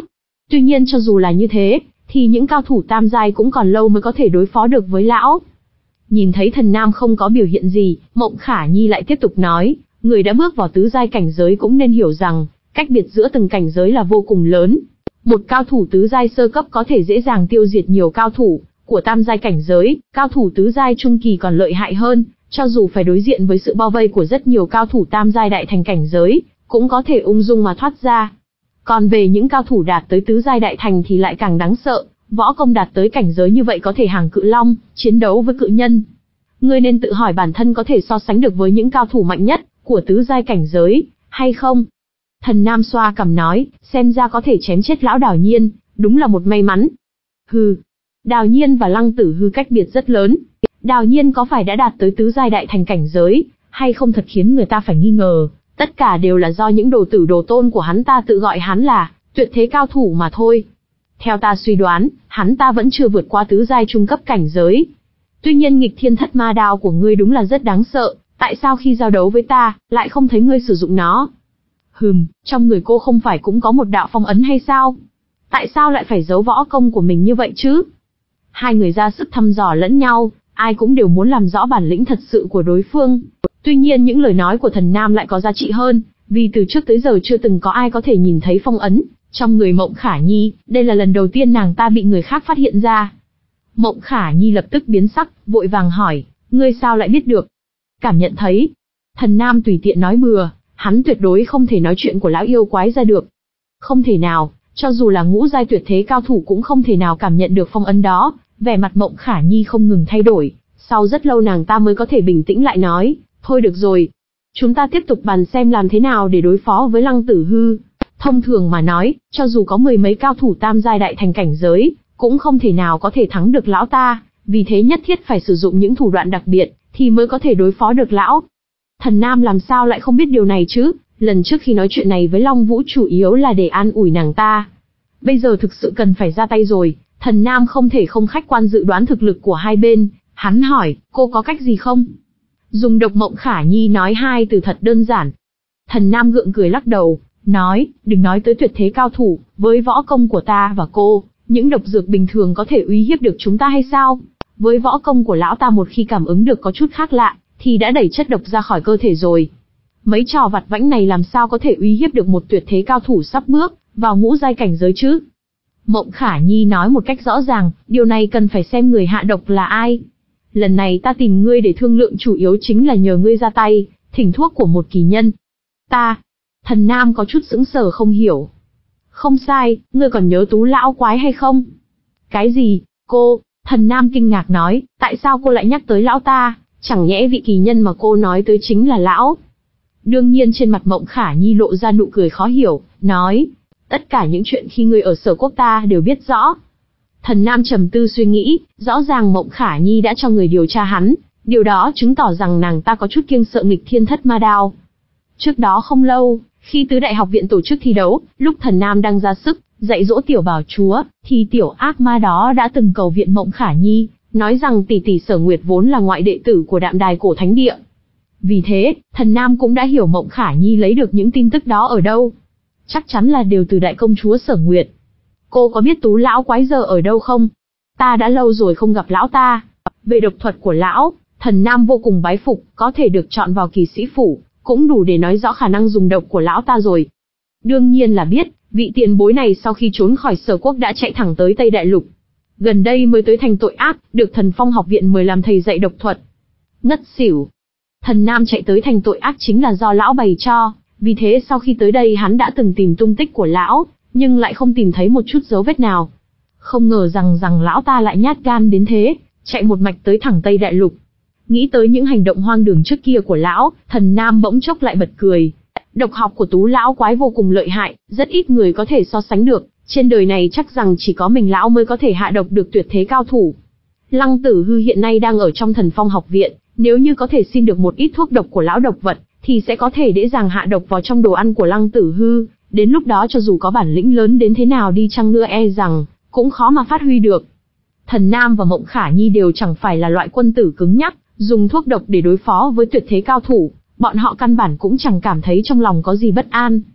Tuy nhiên cho dù là như thế, thì những cao thủ tam giai cũng còn lâu mới có thể đối phó được với lão. Nhìn thấy Thần Nam không có biểu hiện gì, Mộng Khả Nhi lại tiếp tục nói, người đã bước vào tứ giai cảnh giới cũng nên hiểu rằng, cách biệt giữa từng cảnh giới là vô cùng lớn. Một cao thủ tứ giai sơ cấp có thể dễ dàng tiêu diệt nhiều cao thủ của tam giai cảnh giới, cao thủ tứ giai trung kỳ còn lợi hại hơn, cho dù phải đối diện với sự bao vây của rất nhiều cao thủ tam giai đại thành cảnh giới, cũng có thể ung dung mà thoát ra. Còn về những cao thủ đạt tới tứ giai đại thành thì lại càng đáng sợ, võ công đạt tới cảnh giới như vậy có thể hàng cự long, chiến đấu với cự nhân. Ngươi nên tự hỏi bản thân có thể so sánh được với những cao thủ mạnh nhất của tứ giai cảnh giới, hay không? Thần Nam xoa cằm nói, xem ra có thể chém chết lão Đào Nhiên, đúng là một may mắn. Hừ, Đào Nhiên và Lăng Tử Hư cách biệt rất lớn. Đào Nhiên có phải đã đạt tới tứ giai đại thành cảnh giới, hay không thật khiến người ta phải nghi ngờ, tất cả đều là do những đồ tử đồ tôn của hắn ta tự gọi hắn là tuyệt thế cao thủ mà thôi. Theo ta suy đoán, hắn ta vẫn chưa vượt qua tứ giai trung cấp cảnh giới. Tuy nhiên nghịch thiên thất ma đao của ngươi đúng là rất đáng sợ, tại sao khi giao đấu với ta, lại không thấy ngươi sử dụng nó? Hừm, trong người cô không phải cũng có một đạo phong ấn hay sao? Tại sao lại phải giấu võ công của mình như vậy chứ? Hai người ra sức thăm dò lẫn nhau, ai cũng đều muốn làm rõ bản lĩnh thật sự của đối phương. Tuy nhiên những lời nói của Thần Nam lại có giá trị hơn, vì từ trước tới giờ chưa từng có ai có thể nhìn thấy phong ấn trong người Mộng Khả Nhi, đây là lần đầu tiên nàng ta bị người khác phát hiện ra. Mộng Khả Nhi lập tức biến sắc, vội vàng hỏi, ngươi sao lại biết được? Cảm nhận thấy. Thần Nam tùy tiện nói bừa, hắn tuyệt đối không thể nói chuyện của lão yêu quái ra được. Không thể nào, cho dù là ngũ giai tuyệt thế cao thủ cũng không thể nào cảm nhận được phong ấn đó. Vẻ mặt Mộng Khả Nhi không ngừng thay đổi, sau rất lâu nàng ta mới có thể bình tĩnh lại nói, thôi được rồi, chúng ta tiếp tục bàn xem làm thế nào để đối phó với Lăng Tử Hư. Thông thường mà nói, cho dù có mười mấy cao thủ tam giai đại thành cảnh giới, cũng không thể nào có thể thắng được lão ta, vì thế nhất thiết phải sử dụng những thủ đoạn đặc biệt, thì mới có thể đối phó được lão. Thần Nam làm sao lại không biết điều này chứ, lần trước khi nói chuyện này với Long Vũ chủ yếu là để an ủi nàng ta. Bây giờ thực sự cần phải ra tay rồi, Thần Nam không thể không khách quan dự đoán thực lực của hai bên, hắn hỏi, cô có cách gì không? Dùng độc. Mộng Khả Nhi nói hai từ thật đơn giản. Thần Nam gượng cười lắc đầu, nói, đừng nói tới tuyệt thế cao thủ, với võ công của ta và cô, những độc dược bình thường có thể uy hiếp được chúng ta hay sao? Với võ công của lão ta một khi cảm ứng được có chút khác lạ, thì đã đẩy chất độc ra khỏi cơ thể rồi. Mấy trò vặt vãnh này làm sao có thể uy hiếp được một tuyệt thế cao thủ sắp bước vào ngũ giai cảnh giới chứ? Mộng Khả Nhi nói một cách rõ ràng, điều này cần phải xem người hạ độc là ai. Lần này ta tìm ngươi để thương lượng chủ yếu chính là nhờ ngươi ra tay, thỉnh thuốc của một kỳ nhân. Ta, Thần Nam có chút sững sờ không hiểu. Không sai, ngươi còn nhớ Tú lão quái hay không? Cái gì, cô? Thần Nam kinh ngạc nói, tại sao cô lại nhắc tới lão ta, chẳng nhẽ vị kỳ nhân mà cô nói tới chính là lão? Đương nhiên trên mặt Mộng Khả Nhi lộ ra nụ cười khó hiểu, nói, tất cả những chuyện khi ngươi ở Sở Quốc ta đều biết rõ. Thần Nam trầm tư suy nghĩ, rõ ràng Mộng Khả Nhi đã cho người điều tra hắn, điều đó chứng tỏ rằng nàng ta có chút kiêng sợ nghịch thiên thất ma đao. Trước đó không lâu, khi tứ đại học viện tổ chức thi đấu, lúc Thần Nam đang ra sức dạy dỗ tiểu bảo chúa, thì tiểu ác ma đó đã từng cầu viện Mộng Khả Nhi, nói rằng tỷ tỷ Sở Nguyệt vốn là ngoại đệ tử của Đạm Đài Cổ Thánh Địa. Vì thế, Thần Nam cũng đã hiểu Mộng Khả Nhi lấy được những tin tức đó ở đâu. Chắc chắn là đều từ đại công chúa Sở Nguyệt. Cô có biết Tú lão quái giờ ở đâu không? Ta đã lâu rồi không gặp lão ta. Về độc thuật của lão, Thần Nam vô cùng bái phục, có thể được chọn vào kỳ sĩ phủ, cũng đủ để nói rõ khả năng dùng độc của lão ta rồi. Đương nhiên là biết, vị tiền bối này sau khi trốn khỏi Sở Quốc đã chạy thẳng tới Tây Đại Lục. Gần đây mới tới thành Tội Ác, được Thần Phong học viện mời làm thầy dạy độc thuật. Ngất xỉu. Thần Nam chạy tới thành Tội Ác chính là do lão bày cho, vì thế sau khi tới đây hắn đã từng tìm tung tích của lão, nhưng lại không tìm thấy một chút dấu vết nào. Không ngờ rằng rằng lão ta lại nhát gan đến thế, chạy một mạch tới thẳng Tây Đại Lục. Nghĩ tới những hành động hoang đường trước kia của lão, Thần Nam bỗng chốc lại bật cười. Độc học của Tú lão quái vô cùng lợi hại, rất ít người có thể so sánh được, trên đời này chắc rằng chỉ có mình lão mới có thể hạ độc được tuyệt thế cao thủ. Lăng Tử Hư hiện nay đang ở trong Thần Phong học viện, nếu như có thể xin được một ít thuốc độc của lão độc vật, thì sẽ có thể dễ dàng hạ độc vào trong đồ ăn của Lăng Tử Hư, đến lúc đó cho dù có bản lĩnh lớn đến thế nào đi chăng nữa e rằng cũng khó mà phát huy được. Thần Nam và Mộng Khả Nhi đều chẳng phải là loại quân tử cứng nhắc, dùng thuốc độc để đối phó với tuyệt thế cao thủ, bọn họ căn bản cũng chẳng cảm thấy trong lòng có gì bất an.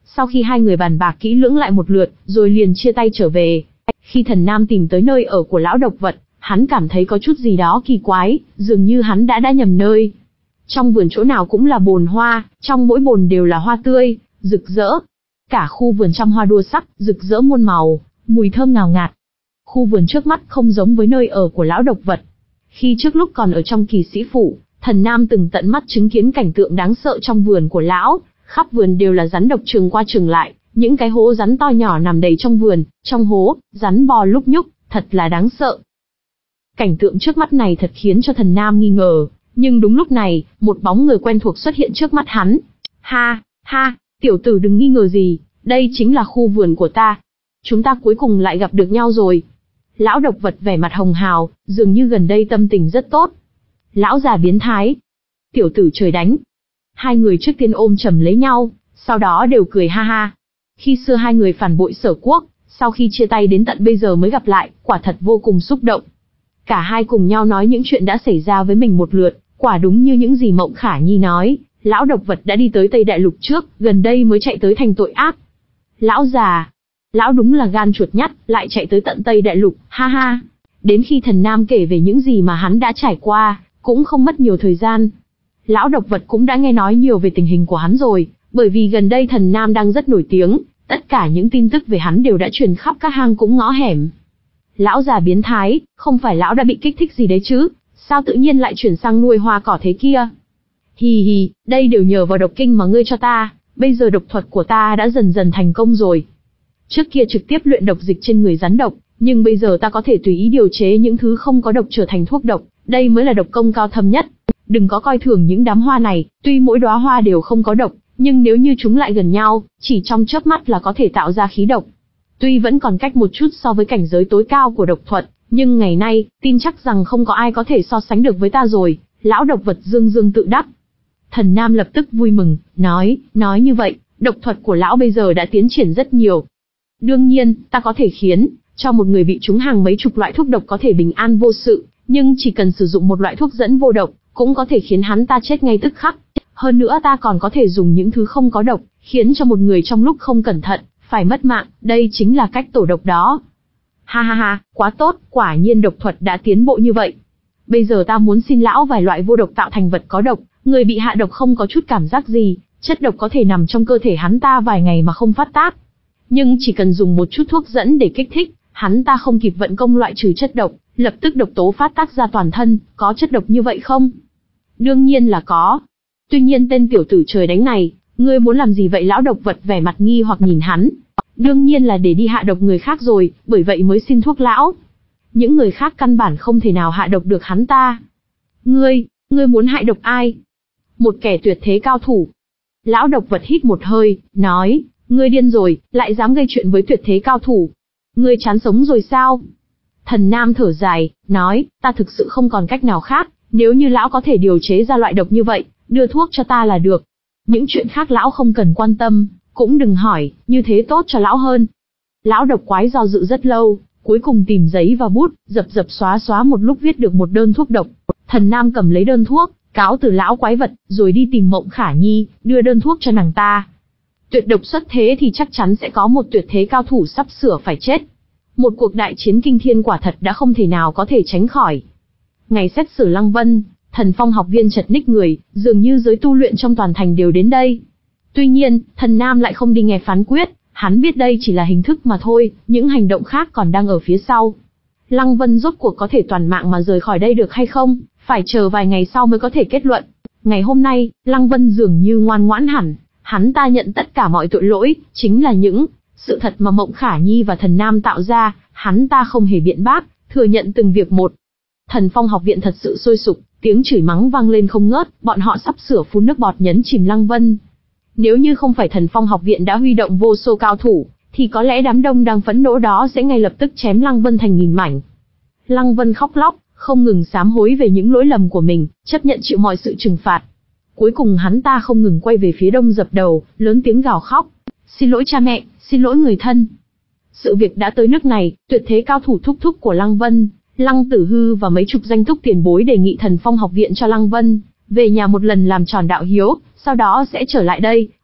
Sau khi hai người bàn bạc kỹ lưỡng lại một lượt, rồi liền chia tay trở về. Khi Thần Nam tìm tới nơi ở của lão độc vật, hắn cảm thấy có chút gì đó kỳ quái, dường như hắn đã đã nhầm nơi. Trong vườn chỗ nào cũng là bồn hoa, trong mỗi bồn đều là hoa tươi, rực rỡ. Cả khu vườn trăm hoa đua sắc, rực rỡ muôn màu, mùi thơm ngào ngạt. Khu vườn trước mắt không giống với nơi ở của lão độc vật. Khi trước lúc còn ở trong Kỳ Sĩ phủ, Thần Nam từng tận mắt chứng kiến cảnh tượng đáng sợ trong vườn của lão, khắp vườn đều là rắn độc chừng qua chừng lại, những cái hố rắn to nhỏ nằm đầy trong vườn, trong hố, rắn bò lúc nhúc, thật là đáng sợ. Cảnh tượng trước mắt này thật khiến cho Thần Nam nghi ngờ, nhưng đúng lúc này, một bóng người quen thuộc xuất hiện trước mắt hắn. Ha, ha, tiểu tử đừng nghi ngờ gì, đây chính là khu vườn của ta. Chúng ta cuối cùng lại gặp được nhau rồi. Lão độc vật vẻ mặt hồng hào, dường như gần đây tâm tình rất tốt. Lão già biến thái. Tiểu tử trời đánh. Hai người trước tiên ôm chầm lấy nhau, sau đó đều cười ha ha. Khi xưa hai người phản bội Sở Quốc, sau khi chia tay đến tận bây giờ mới gặp lại, quả thật vô cùng xúc động. Cả hai cùng nhau nói những chuyện đã xảy ra với mình một lượt, quả đúng như những gì Mộng Khả Nhi nói, lão độc vật đã đi tới Tây Đại Lục trước, gần đây mới chạy tới thành tội ác. Lão già, lão đúng là gan chuột nhắt, lại chạy tới tận Tây Đại Lục, ha ha. Đến khi Thần Nam kể về những gì mà hắn đã trải qua, cũng không mất nhiều thời gian. Lão độc vật cũng đã nghe nói nhiều về tình hình của hắn rồi, bởi vì gần đây Thần Nam đang rất nổi tiếng, tất cả những tin tức về hắn đều đã truyền khắp các hang cũng ngõ hẻm. Lão già biến thái, không phải lão đã bị kích thích gì đấy chứ, sao tự nhiên lại chuyển sang nuôi hoa cỏ thế kia? Hì hì, đây đều nhờ vào độc kinh mà ngươi cho ta, bây giờ độc thuật của ta đã dần dần thành công rồi. Trước kia trực tiếp luyện độc dịch trên người rắn độc, nhưng bây giờ ta có thể tùy ý điều chế những thứ không có độc trở thành thuốc độc, đây mới là độc công cao thâm nhất. Đừng có coi thường những đám hoa này, tuy mỗi đóa hoa đều không có độc, nhưng nếu như chúng lại gần nhau, chỉ trong chớp mắt là có thể tạo ra khí độc. Tuy vẫn còn cách một chút so với cảnh giới tối cao của độc thuật, nhưng ngày nay, tin chắc rằng không có ai có thể so sánh được với ta rồi, lão độc vật dương dương tự đắc. Thần Nam lập tức vui mừng, nói, nói như vậy, độc thuật của lão bây giờ đã tiến triển rất nhiều. Đương nhiên, ta có thể khiến cho một người bị trúng hàng mấy chục loại thuốc độc có thể bình an vô sự, nhưng chỉ cần sử dụng một loại thuốc dẫn vô độc, cũng có thể khiến hắn ta chết ngay tức khắc. Hơn nữa ta còn có thể dùng những thứ không có độc, khiến cho một người trong lúc không cẩn thận, phải mất mạng, đây chính là cách tổ độc đó. Ha ha ha, quá tốt, quả nhiên độc thuật đã tiến bộ như vậy. Bây giờ ta muốn xin lão vài loại vô độc tạo thành vật có độc, người bị hạ độc không có chút cảm giác gì, chất độc có thể nằm trong cơ thể hắn ta vài ngày mà không phát tác. Nhưng chỉ cần dùng một chút thuốc dẫn để kích thích, hắn ta không kịp vận công loại trừ chất độc, lập tức độc tố phát tác ra toàn thân, có chất độc như vậy không? Đương nhiên là có. Tuy nhiên tên tiểu tử trời đánh này, ngươi muốn làm gì vậy? Lão độc vật vẻ mặt nghi hoặc nhìn hắn. Đương nhiên là để đi hạ độc người khác rồi, bởi vậy mới xin thuốc lão. Những người khác căn bản không thể nào hạ độc được hắn ta. Ngươi, ngươi muốn hại độc ai? Một kẻ tuyệt thế cao thủ. Lão độc vật hít một hơi, nói, ngươi điên rồi, lại dám gây chuyện với tuyệt thế cao thủ. Ngươi chán sống rồi sao? Thần Nam thở dài, nói, ta thực sự không còn cách nào khác, nếu như lão có thể điều chế ra loại độc như vậy, đưa thuốc cho ta là được. Những chuyện khác lão không cần quan tâm, cũng đừng hỏi, như thế tốt cho lão hơn. Lão độc quái do dự rất lâu, cuối cùng tìm giấy và bút, dập dập xóa xóa một lúc viết được một đơn thuốc độc. Thần Nam cầm lấy đơn thuốc, cáo từ lão quái vật, rồi đi tìm Mộng Khả Nhi, đưa đơn thuốc cho nàng ta. Tuyệt độc xuất thế thì chắc chắn sẽ có một tuyệt thế cao thủ sắp sửa phải chết. Một cuộc đại chiến kinh thiên quả thật đã không thể nào có thể tránh khỏi. Ngày xét xử Lăng Vân, Thần Phong học viên chật ních người, dường như giới tu luyện trong toàn thành đều đến đây. Tuy nhiên, Thần Nam lại không đi nghe phán quyết, hắn biết đây chỉ là hình thức mà thôi, những hành động khác còn đang ở phía sau. Lăng Vân rốt cuộc có thể toàn mạng mà rời khỏi đây được hay không, phải chờ vài ngày sau mới có thể kết luận. Ngày hôm nay, Lăng Vân dường như ngoan ngoãn hẳn, hắn ta nhận tất cả mọi tội lỗi, chính là những sự thật mà Mộng Khả Nhi và Thần Nam tạo ra, hắn ta không hề biện bác, thừa nhận từng việc một. Thần Phong học viện thật sự sôi sục, tiếng chửi mắng vang lên không ngớt, bọn họ sắp sửa phun nước bọt nhấn chìm Lăng Vân. Nếu như không phải Thần Phong học viện đã huy động vô số cao thủ, thì có lẽ đám đông đang phẫn nộ đó sẽ ngay lập tức chém Lăng Vân thành nghìn mảnh. Lăng Vân khóc lóc, không ngừng sám hối về những lỗi lầm của mình, chấp nhận chịu mọi sự trừng phạt. Cuối cùng hắn ta không ngừng quay về phía đông dập đầu, lớn tiếng gào khóc. Xin lỗi cha mẹ, xin lỗi người thân. Sự việc đã tới nước này, tuyệt thế cao thủ thúc thúc của Lăng Vân, Lăng Tử Hư và mấy chục danh thúc tiền bối đề nghị Thần Phong học viện cho Lăng Vân về nhà một lần làm tròn đạo hiếu, sau đó sẽ trở lại đây,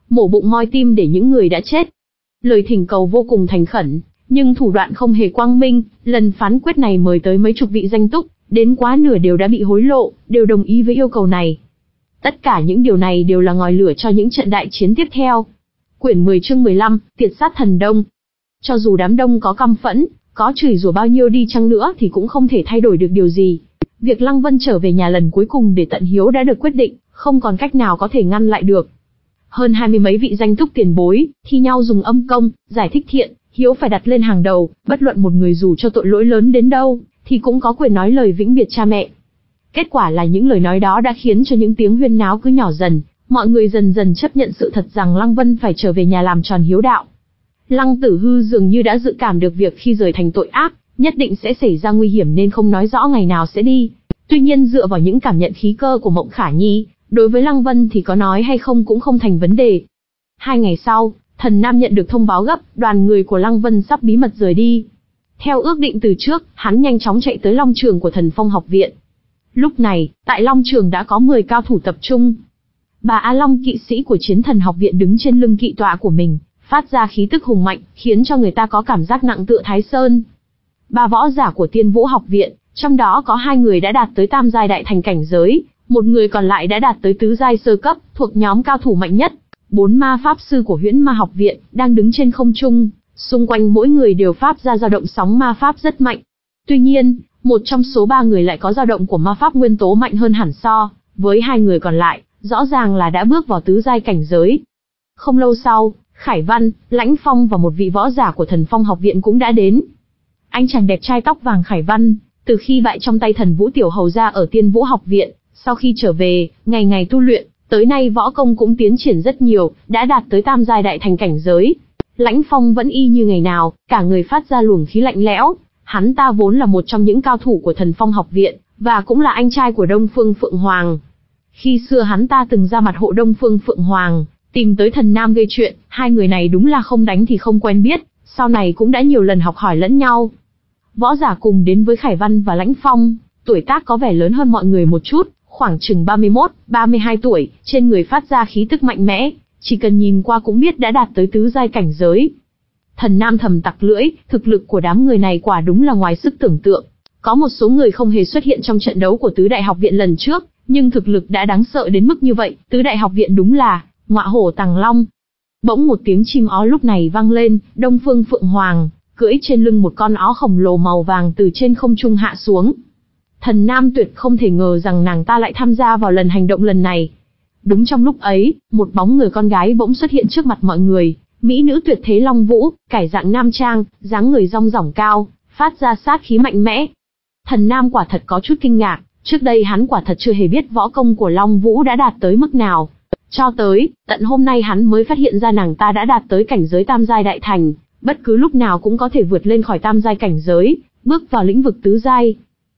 mổ bụng moi tim để những người đã chết. Lời thỉnh cầu vô cùng thành khẩn, nhưng thủ đoạn không hề quang minh, lần phán quyết này mời tới mấy chục vị danh túc, đến quá nửa đều đã bị hối lộ, đều đồng ý với yêu cầu này. Tất cả những điều này đều là ngòi lửa cho những trận đại chiến tiếp theo. Quyển mười chương mười lăm, Tiệt sát thần Đông. Cho dù đám đông có căm phẫn, có chửi rủa bao nhiêu đi chăng nữa thì cũng không thể thay đổi được điều gì. Việc Lăng Vân trở về nhà lần cuối cùng để tận hiếu đã được quyết định, không còn cách nào có thể ngăn lại được. Hơn hai mươi mấy vị danh túc tiền bối, thi nhau dùng âm công, giải thích thiện, hiếu phải đặt lên hàng đầu, bất luận một người dù cho tội lỗi lớn đến đâu, thì cũng có quyền nói lời vĩnh biệt cha mẹ. Kết quả là những lời nói đó đã khiến cho những tiếng huyên náo cứ nhỏ dần, mọi người dần dần chấp nhận sự thật rằng Lăng Vân phải trở về nhà làm tròn hiếu đạo. Lăng Tử Hư dường như đã dự cảm được việc khi rời thành tội ác, nhất định sẽ xảy ra nguy hiểm nên không nói rõ ngày nào sẽ đi. Tuy nhiên dựa vào những cảm nhận khí cơ của Mộng Khả Nhi, đối với Lăng Vân thì có nói hay không cũng không thành vấn đề. Hai ngày sau, Thần Nam nhận được thông báo gấp, đoàn người của Lăng Vân sắp bí mật rời đi. Theo ước định từ trước, hắn nhanh chóng chạy tới Long Trường của Thần Phong học viện. Lúc này, tại Long Trường đã có mười cao thủ tập trung. Bà A Long kỵ sĩ của Chiến Thần học viện đứng trên lưng kỵ tọa của mình, phát ra khí tức hùng mạnh, khiến cho người ta có cảm giác nặng tựa Thái Sơn. Ba võ giả của Tiên Vũ học viện, trong đó có hai người đã đạt tới tam giai đại thành cảnh giới, một người còn lại đã đạt tới tứ giai sơ cấp, thuộc nhóm cao thủ mạnh nhất. Bốn ma pháp sư của Huyễn Ma học viện đang đứng trên không trung, xung quanh mỗi người đều phát ra dao động sóng ma pháp rất mạnh. Tuy nhiên, một trong số ba người lại có dao động của ma pháp nguyên tố mạnh hơn hẳn so với hai người còn lại, rõ ràng là đã bước vào tứ giai cảnh giới. Không lâu sau, Khải Văn, Lãnh Phong và một vị võ giả của Thần Phong học viện cũng đã đến. Anh chàng đẹp trai tóc vàng Khải Văn, từ khi bại trong tay Thần Vũ tiểu hầu ra ở Tiên Vũ học viện, sau khi trở về, ngày ngày tu luyện, tới nay võ công cũng tiến triển rất nhiều, đã đạt tới tam giai đại thành cảnh giới. Lãnh Phong vẫn y như ngày nào, cả người phát ra luồng khí lạnh lẽo. Hắn ta vốn là một trong những cao thủ của Thần Phong học viện, và cũng là anh trai của Đông Phương Phượng Hoàng. Khi xưa hắn ta từng ra mặt hộ Đông Phương Phượng Hoàng, tìm tới Thần Nam gây chuyện, hai người này đúng là không đánh thì không quen biết, sau này cũng đã nhiều lần học hỏi lẫn nhau. Võ giả cùng đến với Khải Văn và Lãnh Phong, tuổi tác có vẻ lớn hơn mọi người một chút, khoảng chừng ba mươi mốt, ba mươi hai tuổi, trên người phát ra khí tức mạnh mẽ, chỉ cần nhìn qua cũng biết đã đạt tới tứ giai cảnh giới. Thần Nam thầm tặc lưỡi, thực lực của đám người này quả đúng là ngoài sức tưởng tượng. Có một số người không hề xuất hiện trong trận đấu của tứ đại học viện lần trước, nhưng thực lực đã đáng sợ đến mức như vậy, tứ đại học viện đúng là ngọa hổ tàng long. Bỗng một tiếng chim ó lúc này vang lên, Đông Phương Phượng Hoàng cưỡi trên lưng một con ó khổng lồ màu vàng từ trên không trung hạ xuống. Thần Nam tuyệt không thể ngờ rằng nàng ta lại tham gia vào lần hành động lần này. Đúng trong lúc ấy, một bóng người con gái bỗng xuất hiện trước mặt mọi người, mỹ nữ tuyệt thế Long Vũ, cải dạng nam trang, dáng người rong rỏng cao, phát ra sát khí mạnh mẽ. Thần Nam quả thật có chút kinh ngạc, trước đây hắn quả thật chưa hề biết võ công của Long Vũ đã đạt tới mức nào. Cho tới, tận hôm nay hắn mới phát hiện ra nàng ta đã đạt tới cảnh giới tam giai đại thành, bất cứ lúc nào cũng có thể vượt lên khỏi tam giai cảnh giới, bước vào lĩnh vực tứ giai.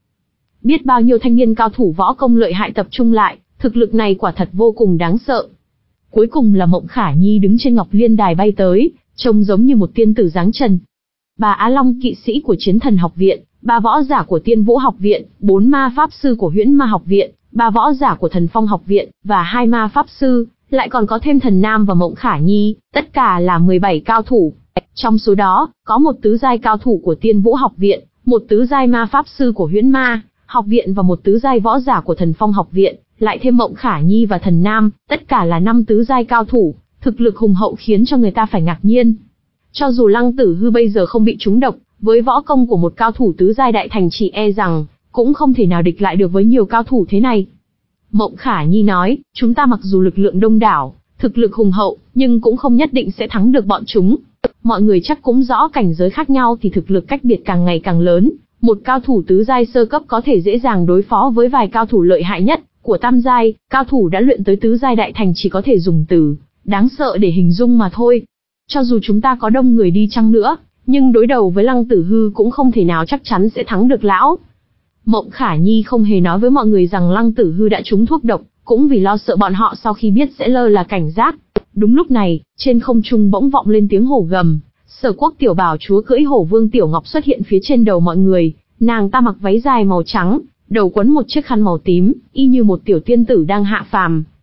Biết bao nhiêu thanh niên cao thủ võ công lợi hại tập trung lại, thực lực này quả thật vô cùng đáng sợ. Cuối cùng là Mộng Khả Nhi đứng trên Ngọc Liên Đài bay tới, trông giống như một tiên tử dáng trần. Bà Á Long kỵ sĩ của Chiến Thần học viện, ba võ giả của Tiên Vũ học viện, bốn ma pháp sư của Huyễn Ma học viện, ba võ giả của Thần Phong học viện, và hai ma pháp sư, lại còn có thêm Thần Nam và Mộng Khả Nhi, tất cả là mười bảy cao thủ. Trong số đó, có một tứ giai cao thủ của Tiên Vũ học viện, một tứ giai ma pháp sư của Huyễn Ma học viện và một tứ giai võ giả của Thần Phong học viện, lại thêm Mộng Khả Nhi và Thần Nam, tất cả là năm tứ giai cao thủ, thực lực hùng hậu khiến cho người ta phải ngạc nhiên. Cho dù Lăng Tử Hư bây giờ không bị trúng độc, với võ công của một cao thủ tứ giai đại thành chỉ e rằng cũng không thể nào địch lại được với nhiều cao thủ thế này. Mộng Khả Nhi nói, chúng ta mặc dù lực lượng đông đảo, thực lực hùng hậu, nhưng cũng không nhất định sẽ thắng được bọn chúng. Mọi người chắc cũng rõ cảnh giới khác nhau thì thực lực cách biệt càng ngày càng lớn. Một cao thủ tứ giai sơ cấp có thể dễ dàng đối phó với vài cao thủ lợi hại nhất của tam giai, cao thủ đã luyện tới tứ giai đại thành chỉ có thể dùng từ đáng sợ để hình dung mà thôi. Cho dù chúng ta có đông người đi chăng nữa, nhưng đối đầu với Lăng Tử Hư cũng không thể nào chắc chắn sẽ thắng được lão. Mộng Khả Nhi không hề nói với mọi người rằng Lăng Tử Hư đã trúng thuốc độc, cũng vì lo sợ bọn họ sau khi biết sẽ lơ là cảnh giác. Đúng lúc này, trên không trung bỗng vọng lên tiếng hổ gầm. Sở Quốc tiểu bảo chúa cưỡi hổ vương Tiểu Ngọc xuất hiện phía trên đầu mọi người, nàng ta mặc váy dài màu trắng, đầu quấn một chiếc khăn màu tím, y như một tiểu tiên tử đang hạ phàm.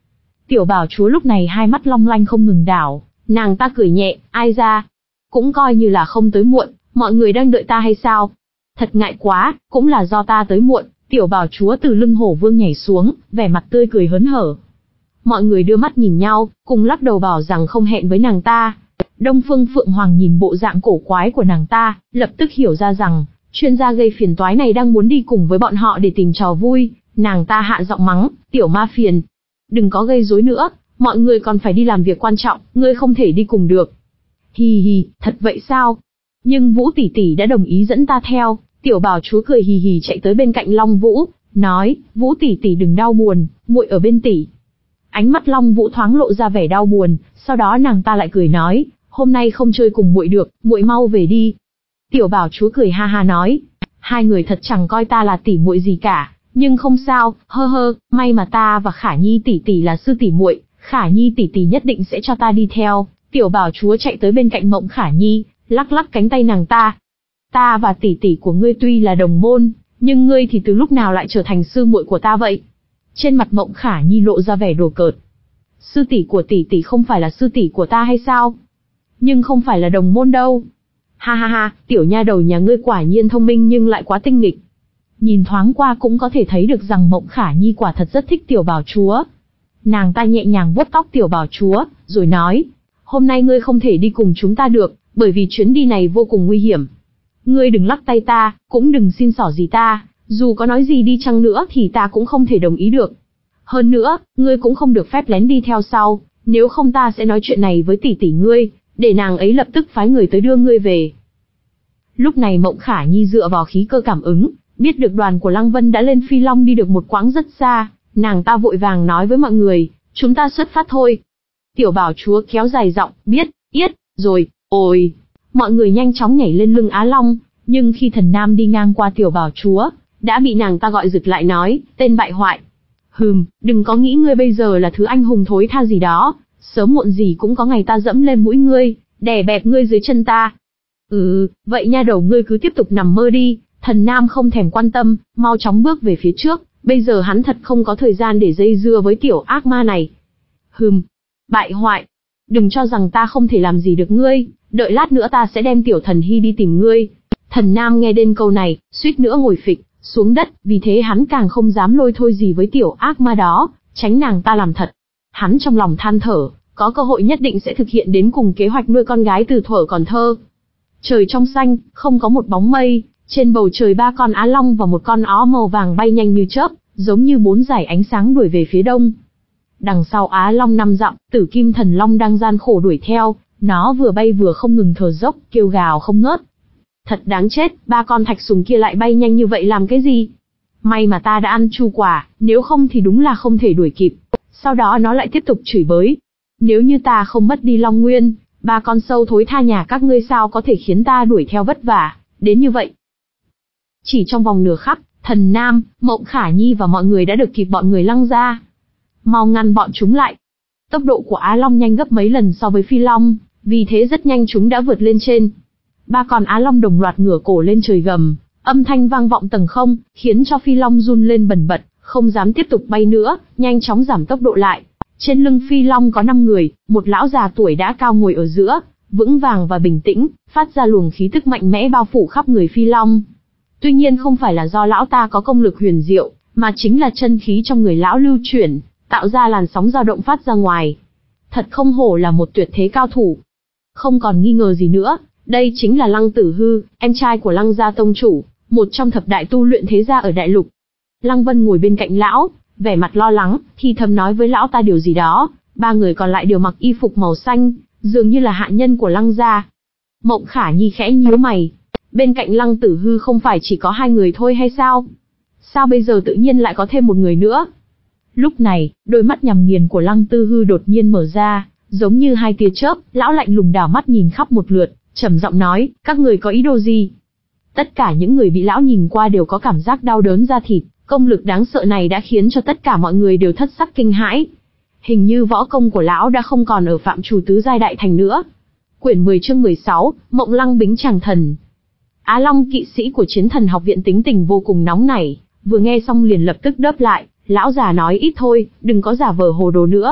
Tiểu bảo chúa lúc này hai mắt long lanh không ngừng đảo, nàng ta cười nhẹ, ai ra? Cũng coi như là không tới muộn, mọi người đang đợi ta hay sao? Thật ngại quá, cũng là do ta tới muộn. Tiểu bảo chúa từ lưng hổ vương nhảy xuống, vẻ mặt tươi cười hớn hở. Mọi người đưa mắt nhìn nhau, cùng lắc đầu bảo rằng không hẹn với nàng ta. Đông Phương Phượng Hoàng nhìn bộ dạng cổ quái của nàng ta, lập tức hiểu ra rằng, chuyên gia gây phiền toái này đang muốn đi cùng với bọn họ để tìm trò vui. Nàng ta hạ giọng mắng, tiểu ma phiền. Đừng có gây rối nữa, mọi người còn phải đi làm việc quan trọng, ngươi không thể đi cùng được. Hì hì, thật vậy sao? Nhưng Vũ tỷ tỷ đã đồng ý dẫn ta theo. Tiểu bảo chúa cười hì hì chạy tới bên cạnh Long Vũ, nói, Vũ tỷ tỷ đừng đau buồn, muội ở bên tỷ. Ánh mắt Long Vũ thoáng lộ ra vẻ đau buồn, sau đó nàng ta lại cười nói, hôm nay không chơi cùng muội được, muội mau về đi. Tiểu bảo chúa cười ha ha nói, hai người thật chẳng coi ta là tỷ muội gì cả, nhưng không sao, hơ hơ, may mà ta và Khả Nhi tỷ tỷ là sư tỷ muội, Khả Nhi tỷ tỷ nhất định sẽ cho ta đi theo. Tiểu bảo chúa chạy tới bên cạnh Mộng Khả Nhi, lắc lắc cánh tay nàng ta. Ta và tỷ tỷ của ngươi tuy là đồng môn, nhưng ngươi thì từ lúc nào lại trở thành sư muội của ta vậy? Trên mặt Mộng Khả Nhi lộ ra vẻ đùa cợt. Sư tỷ của tỷ tỷ không phải là sư tỷ của ta hay sao? Nhưng không phải là đồng môn đâu. Ha ha ha, tiểu nha đầu nhà ngươi quả nhiên thông minh nhưng lại quá tinh nghịch. Nhìn thoáng qua cũng có thể thấy được rằng Mộng Khả Nhi quả thật rất thích tiểu bảo chúa. Nàng ta nhẹ nhàng vuốt tóc tiểu bảo chúa, rồi nói, hôm nay ngươi không thể đi cùng chúng ta được, bởi vì chuyến đi này vô cùng nguy hiểm. Ngươi đừng lắc tay ta, cũng đừng xin xỏ gì ta, dù có nói gì đi chăng nữa thì ta cũng không thể đồng ý được. Hơn nữa, ngươi cũng không được phép lén đi theo sau, nếu không ta sẽ nói chuyện này với tỷ tỷ ngươi, để nàng ấy lập tức phái người tới đưa ngươi về. Lúc này Mộng Khả Nhi dựa vào khí cơ cảm ứng, biết được đoàn của Lăng Vân đã lên Phi Long đi được một quãng rất xa, nàng ta vội vàng nói với mọi người, chúng ta xuất phát thôi. Tiểu bảo chúa kéo dài giọng, biết, yết, rồi, ôi. Mọi người nhanh chóng nhảy lên lưng Á Long, nhưng khi Thần Nam đi ngang qua tiểu bảo chúa, đã bị nàng ta gọi giật lại nói, tên bại hoại. Hừm, đừng có nghĩ ngươi bây giờ là thứ anh hùng thối tha gì đó, sớm muộn gì cũng có ngày ta dẫm lên mũi ngươi, đè bẹp ngươi dưới chân ta. Ừ, vậy nha đầu ngươi cứ tiếp tục nằm mơ đi. Thần Nam không thèm quan tâm, mau chóng bước về phía trước, bây giờ hắn thật không có thời gian để dây dưa với tiểu ác ma này. Hừm, bại hoại, đừng cho rằng ta không thể làm gì được ngươi, đợi lát nữa ta sẽ đem tiểu thần hy đi tìm ngươi. Thần Nam nghe đến câu này, suýt nữa ngồi phịch xuống đất, vì thế hắn càng không dám lôi thôi gì với tiểu ác ma đó, tránh nàng ta làm thật. Hắn trong lòng than thở, có cơ hội nhất định sẽ thực hiện đến cùng kế hoạch nuôi con gái từ thuở còn thơ. Trời trong xanh, không có một bóng mây, trên bầu trời ba con á long và một con ó màu vàng bay nhanh như chớp, giống như bốn dải ánh sáng đuổi về phía đông. Đằng sau Á Long năm dặm, Tử Kim Thần Long đang gian khổ đuổi theo, nó vừa bay vừa không ngừng thở dốc, kêu gào không ngớt. Thật đáng chết, ba con thạch sùng kia lại bay nhanh như vậy làm cái gì? May mà ta đã ăn chu quả, nếu không thì đúng là không thể đuổi kịp. Sau đó nó lại tiếp tục chửi bới. Nếu như ta không mất đi Long Nguyên, ba con sâu thối tha nhà các ngươi sao có thể khiến ta đuổi theo vất vả, đến như vậy. Chỉ trong vòng nửa khắc, Thần Nam, Mộng Khả Nhi và mọi người đã được kịp bọn người Lăng gia. Mau ngăn bọn chúng lại. Tốc độ của Á Long nhanh gấp mấy lần so với Phi Long, vì thế rất nhanh chúng đã vượt lên trên. Ba con Á Long đồng loạt ngửa cổ lên trời gầm, âm thanh vang vọng tầng không, khiến cho Phi Long run lên bần bật, không dám tiếp tục bay nữa, nhanh chóng giảm tốc độ lại. Trên lưng Phi Long có năm người, một lão già tuổi đã cao ngồi ở giữa, vững vàng và bình tĩnh, phát ra luồng khí tức mạnh mẽ bao phủ khắp người Phi Long. Tuy nhiên không phải là do lão ta có công lực huyền diệu, mà chính là chân khí trong người lão lưu chuyển, tạo ra làn sóng dao động phát ra ngoài. Thật không hổ là một tuyệt thế cao thủ. Không còn nghi ngờ gì nữa, đây chính là Lăng Tử Hư, em trai của Lăng gia tông chủ, một trong thập đại tu luyện thế gia ở đại lục. Lăng Vân ngồi bên cạnh lão, vẻ mặt lo lắng, thì thầm nói với lão ta điều gì đó. Ba người còn lại đều mặc y phục màu xanh, dường như là hạ nhân của Lăng gia. Mộng Khả Nhi khẽ nhíu mày. Bên cạnh Lăng Tử Hư không phải chỉ có hai người thôi hay sao? Sao bây giờ tự nhiên lại có thêm một người nữa? Lúc này, đôi mắt nhằm nghiền của Lăng Tử Hư đột nhiên mở ra, giống như hai tia chớp, lão lạnh lùng đảo mắt nhìn khắp một lượt, trầm giọng nói, các người có ý đồ gì? Tất cả những người bị lão nhìn qua đều có cảm giác đau đớn da thịt, công lực đáng sợ này đã khiến cho tất cả mọi người đều thất sắc kinh hãi. Hình như võ công của lão đã không còn ở phạm trù tứ giai đại thành nữa. Quyển mười chương mười sáu, Mộng Lăng Bính Tràng Thần. Á Long kỵ sĩ của Chiến Thần học viện tính tình vô cùng nóng nảy, vừa nghe xong liền lập tức đớp lại, lão già nói ít thôi, đừng có giả vờ hồ đồ nữa.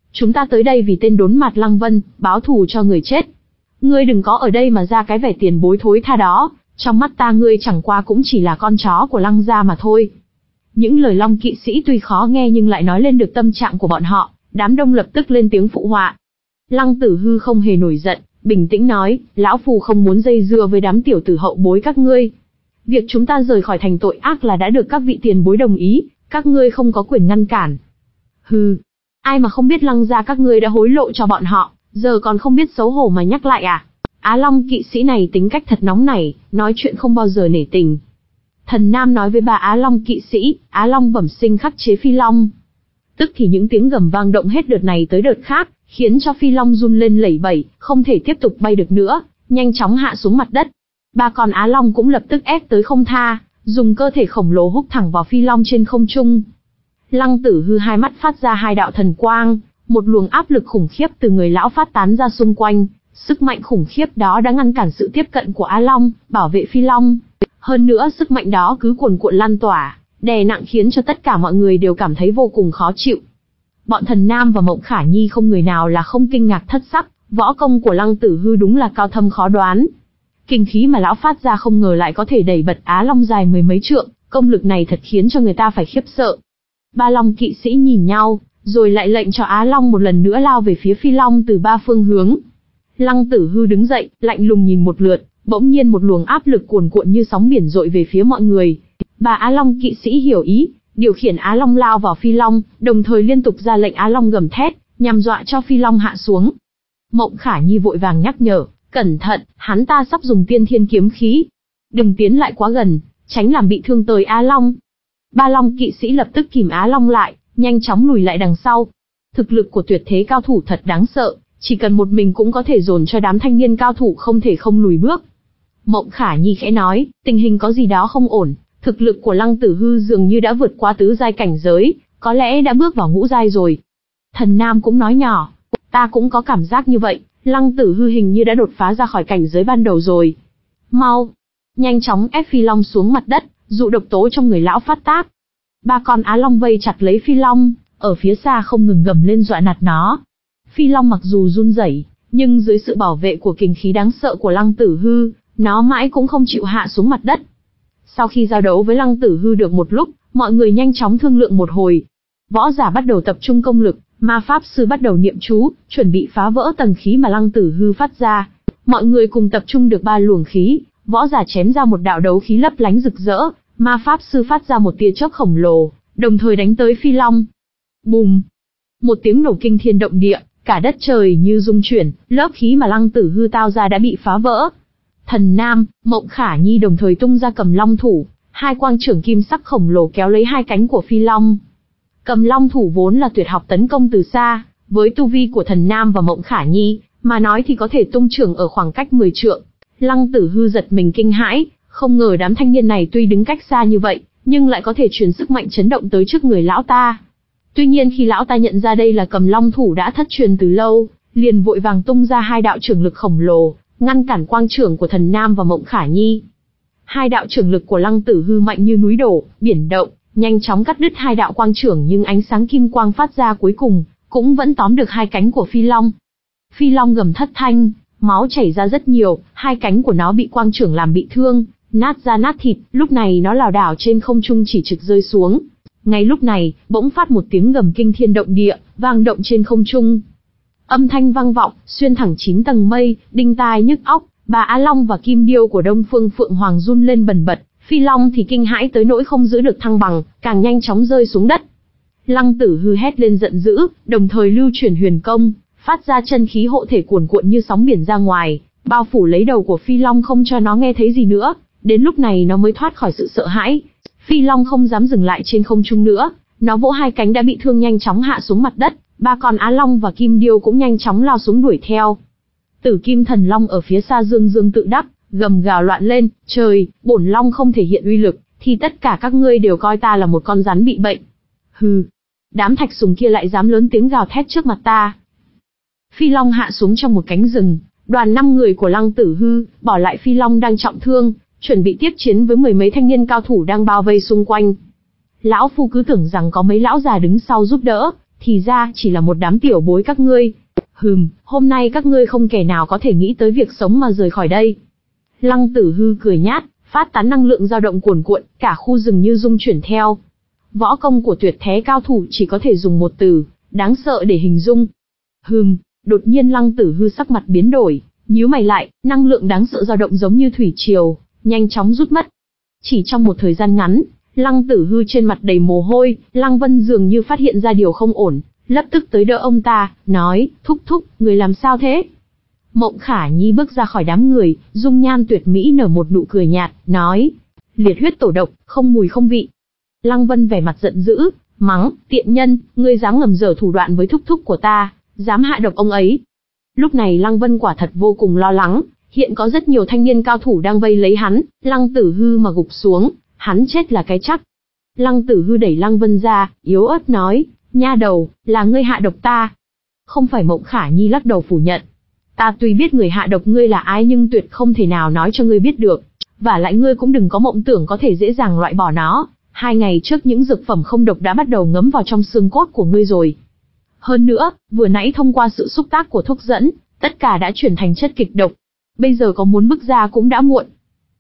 Chúng ta tới đây vì tên đốn mặt Lăng Vân, báo thù cho người chết. Ngươi đừng có ở đây mà ra cái vẻ tiền bối thối tha đó, trong mắt ta ngươi chẳng qua cũng chỉ là con chó của Lăng gia mà thôi. Những lời Long kỵ sĩ tuy khó nghe nhưng lại nói lên được tâm trạng của bọn họ, đám đông lập tức lên tiếng phụ họa. Lăng Tử Hư không hề nổi giận, bình tĩnh nói, lão phù không muốn dây dưa với đám tiểu tử hậu bối các ngươi. Việc chúng ta rời khỏi thành tội ác là đã được các vị tiền bối đồng ý, các ngươi không có quyền ngăn cản. Hừ, ai mà không biết Lăng gia các ngươi đã hối lộ cho bọn họ, giờ còn không biết xấu hổ mà nhắc lại à? Á Long kỵ sĩ này tính cách thật nóng nảy, nói chuyện không bao giờ nể tình. Thần Nam nói với bà Á Long kỵ sĩ, Á Long bẩm sinh khắc chế Phi Long. Tức thì những tiếng gầm vang động hết đợt này tới đợt khác, khiến cho Phi Long run lên lẩy bẩy, không thể tiếp tục bay được nữa, nhanh chóng hạ xuống mặt đất. Ba con Á Long cũng lập tức ép tới không tha, dùng cơ thể khổng lồ húc thẳng vào Phi Long trên không trung. Lăng Tử Hư hai mắt phát ra hai đạo thần quang, một luồng áp lực khủng khiếp từ người lão phát tán ra xung quanh, sức mạnh khủng khiếp đó đã ngăn cản sự tiếp cận của Á Long, bảo vệ Phi Long. Hơn nữa sức mạnh đó cứ cuồn cuộn lan tỏa, đè nặng khiến cho tất cả mọi người đều cảm thấy vô cùng khó chịu. Bọn Thần Nam và Mộng Khả Nhi không người nào là không kinh ngạc thất sắc, võ công của Lăng Tử Hư đúng là cao thâm khó đoán. Kinh khí mà lão phát ra không ngờ lại có thể đẩy bật Á Long dài mười mấy trượng, công lực này thật khiến cho người ta phải khiếp sợ. Ba Long kỵ sĩ nhìn nhau, rồi lại lệnh cho Á Long một lần nữa lao về phía Phi Long từ ba phương hướng. Lăng Tử Hư đứng dậy, lạnh lùng nhìn một lượt, bỗng nhiên một luồng áp lực cuồn cuộn như sóng biển dội về phía mọi người. Bà Á Long kỵ sĩ hiểu ý, điều khiển Á Long lao vào Phi Long, đồng thời liên tục ra lệnh Á Long gầm thét, nhằm dọa cho Phi Long hạ xuống. Mộng Khả Nhi vội vàng nhắc nhở, cẩn thận, hắn ta sắp dùng tiên thiên kiếm khí. Đừng tiến lại quá gần, tránh làm bị thương tới Á Long. Ba Long kỵ sĩ lập tức kìm Á Long lại, nhanh chóng lùi lại đằng sau. Thực lực của tuyệt thế cao thủ thật đáng sợ, chỉ cần một mình cũng có thể dồn cho đám thanh niên cao thủ không thể không lùi bước. Mộng Khả Nhi khẽ nói, tình hình có gì đó không ổn, thực lực của Lăng Tử Hư dường như đã vượt qua tứ giai cảnh giới, có lẽ đã bước vào ngũ giai rồi. Thần Nam cũng nói nhỏ, ta cũng có cảm giác như vậy, Lăng Tử Hư hình như đã đột phá ra khỏi cảnh giới ban đầu rồi. Mau, nhanh chóng ép Phi Long xuống mặt đất, dụ độc tố trong người lão phát tác. Ba con Á Long vây chặt lấy Phi Long, ở phía xa không ngừng gầm lên dọa nạt nó. Phi Long mặc dù run rẩy, nhưng dưới sự bảo vệ của kình khí đáng sợ của Lăng Tử Hư, nó mãi cũng không chịu hạ xuống mặt đất. Sau khi giao đấu với Lăng Tử Hư được một lúc, mọi người nhanh chóng thương lượng một hồi. Võ giả bắt đầu tập trung công lực, ma pháp sư bắt đầu niệm chú, chuẩn bị phá vỡ tầng khí mà Lăng Tử Hư phát ra. Mọi người cùng tập trung được ba luồng khí, võ giả chém ra một đạo đấu khí lấp lánh rực rỡ, ma pháp sư phát ra một tia chớp khổng lồ, đồng thời đánh tới Phi Long. Bùm! Một tiếng nổ kinh thiên động địa, cả đất trời như rung chuyển, lớp khí mà Lăng Tử Hư tao ra đã bị phá vỡ. Thần Nam, Mộng Khả Nhi đồng thời tung ra Cầm Long thủ, hai quang trưởng kim sắc khổng lồ kéo lấy hai cánh của Phi Long. Cầm Long thủ vốn là tuyệt học tấn công từ xa, với tu vi của Thần Nam và Mộng Khả Nhi, mà nói thì có thể tung trưởng ở khoảng cách mười trượng. Lăng Tử Hư giật mình kinh hãi, không ngờ đám thanh niên này tuy đứng cách xa như vậy, nhưng lại có thể truyền sức mạnh chấn động tới trước người lão ta. Tuy nhiên khi lão ta nhận ra đây là Cầm Long thủ đã thất truyền từ lâu, liền vội vàng tung ra hai đạo trưởng lực khổng lồ, ngăn cản quang trưởng của Thần Nam và Mộng Khả Nhi. Hai đạo trưởng lực của Lăng Tử Hư mạnh như núi đổ, biển động, nhanh chóng cắt đứt hai đạo quang trưởng, nhưng ánh sáng kim quang phát ra cuối cùng cũng vẫn tóm được hai cánh của Phi Long. Phi Long gầm thất thanh, máu chảy ra rất nhiều, hai cánh của nó bị quang trưởng làm bị thương, nát ra nát thịt, lúc này nó lảo đảo trên không trung chỉ trực rơi xuống. Ngay lúc này, bỗng phát một tiếng gầm kinh thiên động địa, vang động trên không trung. Âm thanh vang vọng, xuyên thẳng chín tầng mây, đinh tai nhức óc, bà Á Long và Kim Điêu của Đông Phương Phượng Hoàng run lên bần bật, Phi Long thì kinh hãi tới nỗi không giữ được thăng bằng, càng nhanh chóng rơi xuống đất. Lăng Tử Hư hét lên giận dữ, đồng thời lưu chuyển huyền công, phát ra chân khí hộ thể cuồn cuộn như sóng biển ra ngoài, bao phủ lấy đầu của Phi Long không cho nó nghe thấy gì nữa. Đến lúc này nó mới thoát khỏi sự sợ hãi. Phi Long không dám dừng lại trên không trung nữa, nó vỗ hai cánh đã bị thương nhanh chóng hạ xuống mặt đất, ba con Á Long và Kim Điêu cũng nhanh chóng lao xuống đuổi theo. Tử Kim Thần Long ở phía xa dương dương tự đắc, gầm gào loạn lên, trời, bổn Long không thể hiện uy lực, thì tất cả các ngươi đều coi ta là một con rắn bị bệnh. Hừ, đám thạch sùng kia lại dám lớn tiếng gào thét trước mặt ta. Phi Long hạ xuống trong một cánh rừng, đoàn năm người của Lăng Tử Hư, bỏ lại Phi Long đang trọng thương, chuẩn bị tiếp chiến với mười mấy thanh niên cao thủ đang bao vây xung quanh. Lão phu cứ tưởng rằng có mấy lão già đứng sau giúp đỡ, thì ra chỉ là một đám tiểu bối các ngươi. Hừm, hôm nay các ngươi không kẻ nào có thể nghĩ tới việc sống mà rời khỏi đây. Lăng Tử Hư cười nhát, phát tán năng lượng dao động cuồn cuộn, cả khu rừng như rung chuyển theo. Võ công của tuyệt thế cao thủ chỉ có thể dùng một từ, đáng sợ để hình dung. Hừm, đột nhiên Lăng Tử Hư sắc mặt biến đổi, nhíu mày lại, năng lượng đáng sợ dao động giống như thủy triều, nhanh chóng rút mất. Chỉ trong một thời gian ngắn, Lăng Tử Hư trên mặt đầy mồ hôi, Lăng Vân dường như phát hiện ra điều không ổn, lập tức tới đỡ ông ta, nói, thúc thúc, người làm sao thế? Mộng Khả Nhi bước ra khỏi đám người, dung nhan tuyệt mỹ nở một nụ cười nhạt, nói, liệt huyết tổ độc, không mùi không vị. Lăng Vân vẻ mặt giận dữ, mắng, tiện nhân, ngươi dám ngầm dở thủ đoạn với thúc thúc của ta, dám hạ độc ông ấy. Lúc này Lăng Vân quả thật vô cùng lo lắng, hiện có rất nhiều thanh niên cao thủ đang vây lấy hắn, Lăng Tử Hư mà gục xuống, hắn chết là cái chắc. Lăng Tử Hư đẩy Lăng Vân ra, yếu ớt nói, nha đầu, là ngươi hạ độc ta. Không phải. Mộng Khả Nhi lắc đầu phủ nhận. Ta tuy biết người hạ độc ngươi là ai nhưng tuyệt không thể nào nói cho ngươi biết được. Và lại ngươi cũng đừng có mộng tưởng có thể dễ dàng loại bỏ nó. Hai ngày trước những dược phẩm không độc đã bắt đầu ngấm vào trong xương cốt của ngươi rồi. Hơn nữa, vừa nãy thông qua sự xúc tác của thuốc dẫn, tất cả đã chuyển thành chất kịch độc. Bây giờ có muốn bước ra cũng đã muộn.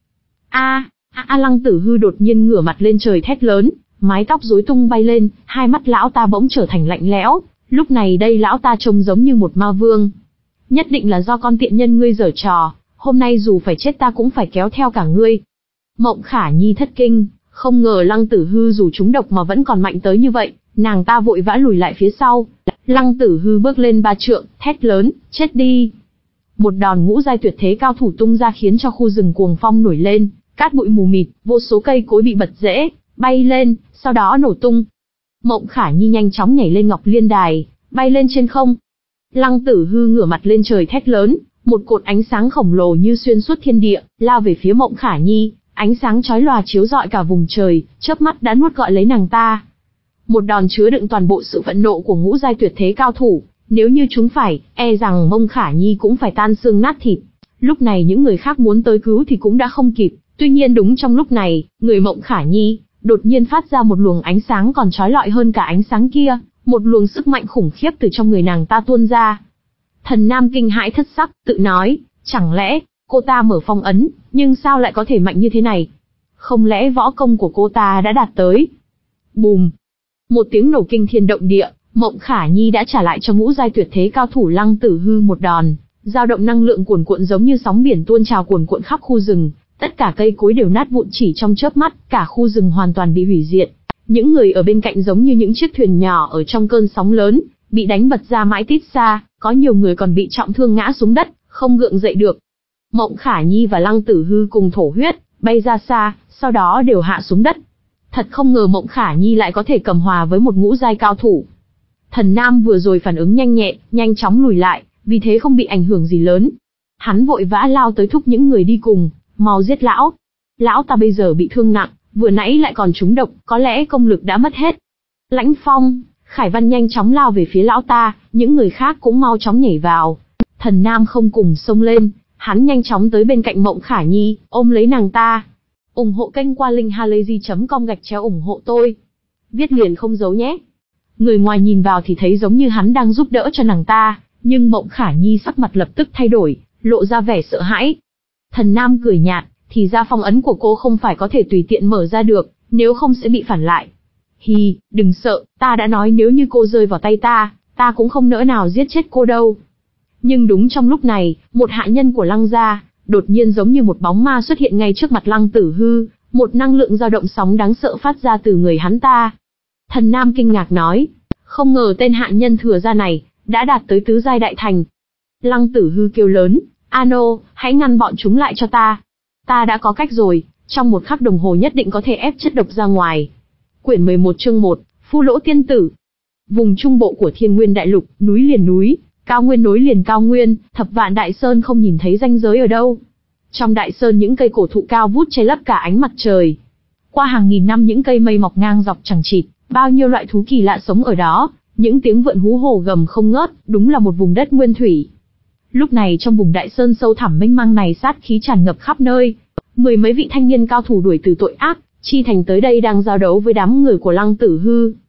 A, a, a Lăng Tử Hư đột nhiên ngửa mặt lên trời thét lớn, mái tóc rối tung bay lên, hai mắt lão ta bỗng trở thành lạnh lẽo. Lúc này đây lão ta trông giống như một ma vương. Nhất định là do con tiện nhân ngươi giở trò, hôm nay dù phải chết ta cũng phải kéo theo cả ngươi. Mộng Khả Nhi thất kinh, không ngờ Lăng Tử Hư dù trúng độc mà vẫn còn mạnh tới như vậy, nàng ta vội vã lùi lại phía sau. Lăng Tử Hư bước lên ba trượng, thét lớn, chết đi. Một đòn ngũ giai tuyệt thế cao thủ tung ra khiến cho khu rừng cuồng phong nổi lên, cát bụi mù mịt, vô số cây cối bị bật rễ, bay lên, sau đó nổ tung. Mộng Khả Nhi nhanh chóng nhảy lên Ngọc Liên Đài, bay lên trên không. Lăng Tử Hư ngửa mặt lên trời thét lớn, một cột ánh sáng khổng lồ như xuyên suốt thiên địa, lao về phía Mộng Khả Nhi, ánh sáng chói lòa chiếu rọi cả vùng trời, chớp mắt đã nuốt gọi lấy nàng ta. Một đòn chứa đựng toàn bộ sự phẫn nộ của ngũ giai tuyệt thế cao thủ, nếu như chúng phải, e rằng Mộng Khả Nhi cũng phải tan xương nát thịt. Lúc này những người khác muốn tới cứu thì cũng đã không kịp, tuy nhiên đúng trong lúc này, người Mộng Khả Nhi đột nhiên phát ra một luồng ánh sáng còn chói lọi hơn cả ánh sáng kia, một luồng sức mạnh khủng khiếp từ trong người nàng ta tuôn ra. Thần Nam kinh hãi thất sắc, tự nói, chẳng lẽ cô ta mở phong ấn, nhưng sao lại có thể mạnh như thế này? Không lẽ võ công của cô ta đã đạt tới? Bùm! Một tiếng nổ kinh thiên động địa, Mộng Khả Nhi đã trả lại cho ngũ giai tuyệt thế cao thủ Lăng Tử Hư một đòn, dao động năng lượng cuồn cuộn giống như sóng biển tuôn trào cuồn cuộn khắp khu rừng, tất cả cây cối đều nát vụn chỉ trong chớp mắt, cả khu rừng hoàn toàn bị hủy diệt. Những người ở bên cạnh giống như những chiếc thuyền nhỏ ở trong cơn sóng lớn, bị đánh bật ra mãi tít xa, có nhiều người còn bị trọng thương ngã xuống đất, không gượng dậy được. Mộng Khả Nhi và Lăng Tử Hư cùng thổ huyết, bay ra xa, sau đó đều hạ xuống đất. Thật không ngờ Mộng Khả Nhi lại có thể cầm hòa với một ngũ giai cao thủ. Thần Nam vừa rồi phản ứng nhanh nhẹ, nhanh chóng lùi lại, vì thế không bị ảnh hưởng gì lớn. Hắn vội vã lao tới thúc những người đi cùng, mau giết lão. Lão ta bây giờ bị thương nặng, vừa nãy lại còn trúng độc, có lẽ công lực đã mất hết. Lãnh Phong, Khải Văn nhanh chóng lao về phía lão ta, những người khác cũng mau chóng nhảy vào. Thần Nam không cùng xông lên, hắn nhanh chóng tới bên cạnh Mộng Khả Nhi, ôm lấy nàng ta. Ủng hộ kênh qua linkhalazy chấm com gạch chéo ủng hộ tôi. Viết liền không giấu nhé. Người ngoài nhìn vào thì thấy giống như hắn đang giúp đỡ cho nàng ta, nhưng Mộng Khả Nhi sắc mặt lập tức thay đổi, lộ ra vẻ sợ hãi. Thần Nam cười nhạt, thì ra phong ấn của cô không phải có thể tùy tiện mở ra được, nếu không sẽ bị phản lại. Hi, đừng sợ, ta đã nói nếu như cô rơi vào tay ta, ta cũng không nỡ nào giết chết cô đâu. Nhưng đúng trong lúc này, một hạ nhân của Lăng gia, đột nhiên giống như một bóng ma xuất hiện ngay trước mặt Lăng Tử Hư, một năng lượng dao động sóng đáng sợ phát ra từ người hắn ta. Thần Nam kinh ngạc nói, không ngờ tên hạ nhân thừa gia này, đã đạt tới tứ giai đại thành. Lăng Tử Hư kêu lớn, Ano, hãy ngăn bọn chúng lại cho ta. Ta đã có cách rồi, trong một khắc đồng hồ nhất định có thể ép chất độc ra ngoài. Quyển mười một chương một, Phu Lỗ Tiên Tử. Vùng trung bộ của Thiên Nguyên Đại Lục, núi liền núi, cao nguyên nối liền cao nguyên, thập vạn đại sơn không nhìn thấy ranh giới ở đâu. Trong đại sơn những cây cổ thụ cao vút che lấp cả ánh mặt trời. Qua hàng nghìn năm những cây mây mọc ngang dọc chằng chịt, bao nhiêu loại thú kỳ lạ sống ở đó, những tiếng vượn hú hổ gầm không ngớt, đúng là một vùng đất nguyên thủy. Lúc này trong vùng đại sơn sâu thẳm mênh mang này sát khí tràn ngập khắp nơi, mười mấy vị thanh niên cao thủ đuổi từ tội ác, chi thành tới đây đang giao đấu với đám người của Lăng Tử Hư.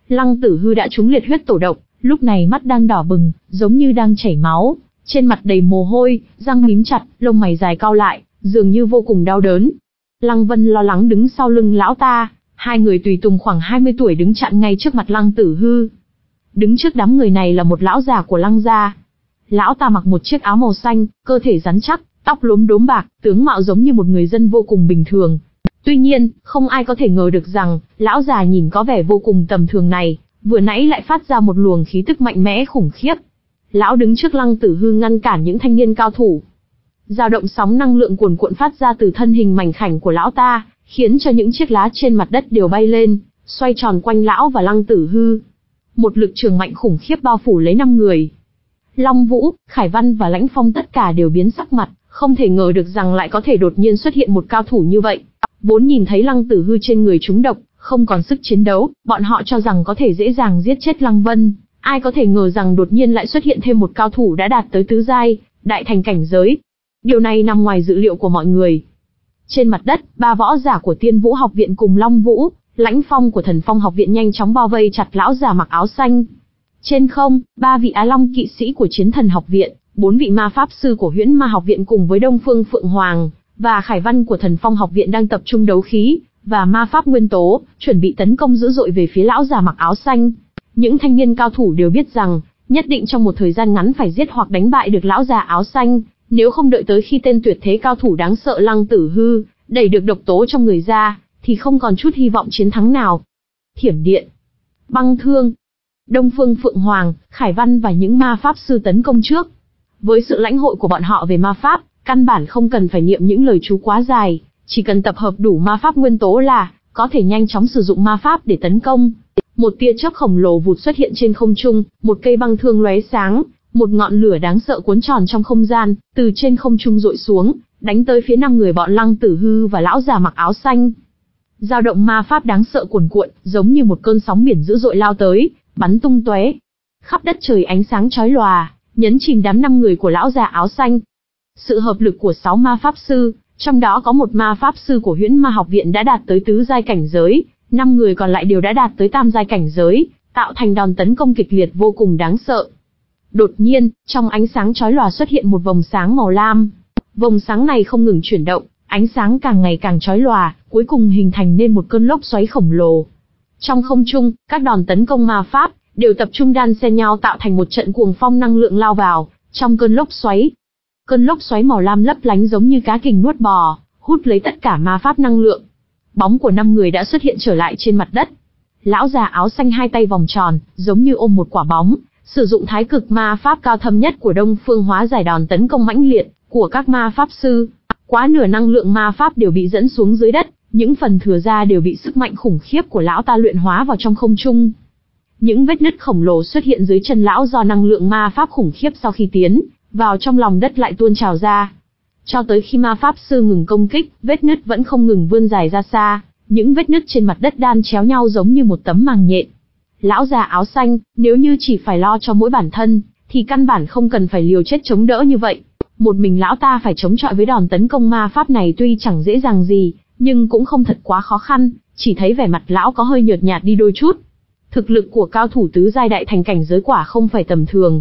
Lăng Tử Hư đã trúng liệt huyết tổ độc, lúc này mắt đang đỏ bừng, giống như đang chảy máu, trên mặt đầy mồ hôi, răng mím chặt, lông mày dài cau lại, dường như vô cùng đau đớn. Lăng Vân lo lắng đứng sau lưng lão ta, hai người tùy tùng khoảng hai mươi tuổi đứng chặn ngay trước mặt Lăng Tử Hư. Đứng trước đám người này là một lão già của Lăng gia. Lão ta mặc một chiếc áo màu xanh, cơ thể rắn chắc, tóc lốm đốm bạc, tướng mạo giống như một người dân vô cùng bình thường. Tuy nhiên, không ai có thể ngờ được rằng, lão già nhìn có vẻ vô cùng tầm thường này, vừa nãy lại phát ra một luồng khí tức mạnh mẽ khủng khiếp. Lão đứng trước Lăng Tử Hư ngăn cản những thanh niên cao thủ. Dao động sóng năng lượng cuồn cuộn phát ra từ thân hình mảnh khảnh của lão ta, khiến cho những chiếc lá trên mặt đất đều bay lên, xoay tròn quanh lão và Lăng Tử Hư. Một lực trường mạnh khủng khiếp bao phủ lấy năm người. Long Vũ, Khải Văn và Lãnh Phong tất cả đều biến sắc mặt, không thể ngờ được rằng lại có thể đột nhiên xuất hiện một cao thủ như vậy. Vốn nhìn thấy Lăng Tử Hư trên người trúng độc, không còn sức chiến đấu, bọn họ cho rằng có thể dễ dàng giết chết Lăng Vân. Ai có thể ngờ rằng đột nhiên lại xuất hiện thêm một cao thủ đã đạt tới tứ giai, đại thành cảnh giới. Điều này nằm ngoài dự liệu của mọi người. Trên mặt đất, ba võ giả của Tiên Vũ học viện cùng Long Vũ, Lãnh Phong của Thần Phong học viện nhanh chóng bao vây chặt lão già mặc áo xanh. Trên không, ba vị Á Long kỵ sĩ của Chiến Thần học viện, bốn vị ma pháp sư của Huyễn Ma học viện cùng với Đông Phương Phượng Hoàng và Khải Văn của Thần Phong học viện đang tập trung đấu khí và ma pháp nguyên tố, chuẩn bị tấn công dữ dội về phía lão già mặc áo xanh. Những thanh niên cao thủ đều biết rằng, nhất định trong một thời gian ngắn phải giết hoặc đánh bại được lão già áo xanh, nếu không đợi tới khi tên tuyệt thế cao thủ đáng sợ Lăng Tử Hư đẩy được độc tố trong người ra, thì không còn chút hy vọng chiến thắng nào. Thiểm điện, băng thương, Đông Phương Phượng Hoàng, Khải Văn và những ma pháp sư tấn công trước. Với sự lãnh hội của bọn họ về ma pháp, căn bản không cần phải niệm những lời chú quá dài, chỉ cần tập hợp đủ ma pháp nguyên tố là có thể nhanh chóng sử dụng ma pháp để tấn công. Một tia chớp khổng lồ vụt xuất hiện trên không trung, một cây băng thương lóe sáng, một ngọn lửa đáng sợ cuốn tròn trong không gian, từ trên không trung dội xuống, đánh tới phía năm người bọn Lăng Tử Hư và lão già mặc áo xanh. Dao động ma pháp đáng sợ cuồn cuộn, giống như một cơn sóng biển dữ dội lao tới, bắn tung tóe. Khắp đất trời ánh sáng chói lòa, nhấn chìm đám năm người của lão già áo xanh. Sự hợp lực của sáu ma pháp sư, trong đó có một ma pháp sư của Huyễn Ma học viện đã đạt tới tứ giai cảnh giới, năm người còn lại đều đã đạt tới tam giai cảnh giới, tạo thành đòn tấn công kịch liệt vô cùng đáng sợ. Đột nhiên, trong ánh sáng chói lòa xuất hiện một vòng sáng màu lam. Vòng sáng này không ngừng chuyển động, ánh sáng càng ngày càng chói lòa, cuối cùng hình thành nên một cơn lốc xoáy khổng lồ. Trong không trung, các đòn tấn công ma pháp đều tập trung đan xen nhau tạo thành một trận cuồng phong năng lượng lao vào trong cơn lốc xoáy. Cơn lốc xoáy màu lam lấp lánh giống như cá kình nuốt bò, hút lấy tất cả ma pháp năng lượng. Bóng của năm người đã xuất hiện trở lại trên mặt đất. Lão già áo xanh hai tay vòng tròn, giống như ôm một quả bóng, sử dụng thái cực ma pháp cao thâm nhất của Đông Phương hóa giải đòn tấn công mãnh liệt của các ma pháp sư. Quá nửa năng lượng ma pháp đều bị dẫn xuống dưới đất, những phần thừa ra đều bị sức mạnh khủng khiếp của lão ta luyện hóa vào trong không trung. Những vết nứt khổng lồ xuất hiện dưới chân lão do năng lượng ma pháp khủng khiếp sau khi tiến vào trong lòng đất lại tuôn trào ra. Cho tới khi ma pháp sư ngừng công kích, vết nứt vẫn không ngừng vươn dài ra xa, những vết nứt trên mặt đất đan chéo nhau giống như một tấm màng nhện. Lão già áo xanh, nếu như chỉ phải lo cho mỗi bản thân, thì căn bản không cần phải liều chết chống đỡ như vậy. Một mình lão ta phải chống chọi với đòn tấn công ma pháp này tuy chẳng dễ dàng gì, nhưng cũng không thật quá khó khăn, chỉ thấy vẻ mặt lão có hơi nhợt nhạt đi đôi chút. Thực lực của cao thủ tứ giai đại thành cảnh giới quả không phải tầm thường.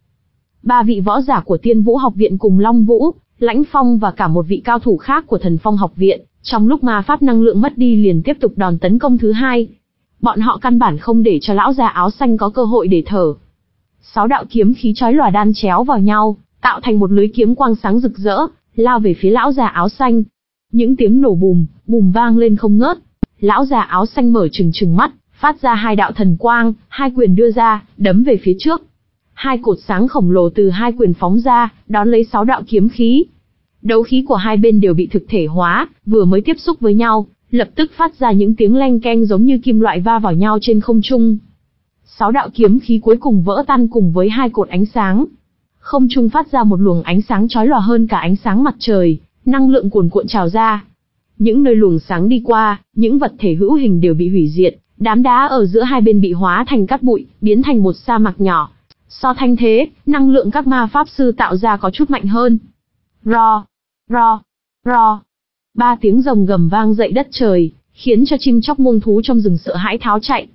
Ba vị võ giả của Tiên Vũ học viện cùng Long Vũ, Lãnh Phong và cả một vị cao thủ khác của Thần Phong học viện, trong lúc ma pháp năng lượng mất đi liền tiếp tục đòn tấn công thứ hai. Bọn họ căn bản không để cho lão già áo xanh có cơ hội để thở. Sáu đạo kiếm khí chói lòa đan chéo vào nhau, tạo thành một lưới kiếm quang sáng rực rỡ, lao về phía lão già áo xanh. Những tiếng nổ bùm, bùm vang lên không ngớt. Lão già áo xanh mở trừng trừng mắt, phát ra hai đạo thần quang, hai quyền đưa ra, đấm về phía trước. Hai cột sáng khổng lồ từ hai quyền phóng ra, đón lấy sáu đạo kiếm khí. Đấu khí của hai bên đều bị thực thể hóa, vừa mới tiếp xúc với nhau, lập tức phát ra những tiếng leng keng giống như kim loại va vào nhau trên không trung. Sáu đạo kiếm khí cuối cùng vỡ tan cùng với hai cột ánh sáng. Không trung phát ra một luồng ánh sáng chói lòa hơn cả ánh sáng mặt trời, năng lượng cuồn cuộn trào ra. Những nơi luồng sáng đi qua, những vật thể hữu hình đều bị hủy diệt, đám đá ở giữa hai bên bị hóa thành cát bụi, biến thành một sa mạc nhỏ. So thanh thế, năng lượng các ma pháp sư tạo ra có chút mạnh hơn. Ro, ro, ro. Ba tiếng rồng gầm vang dậy đất trời, khiến cho chim chóc muông thú trong rừng sợ hãi tháo chạy.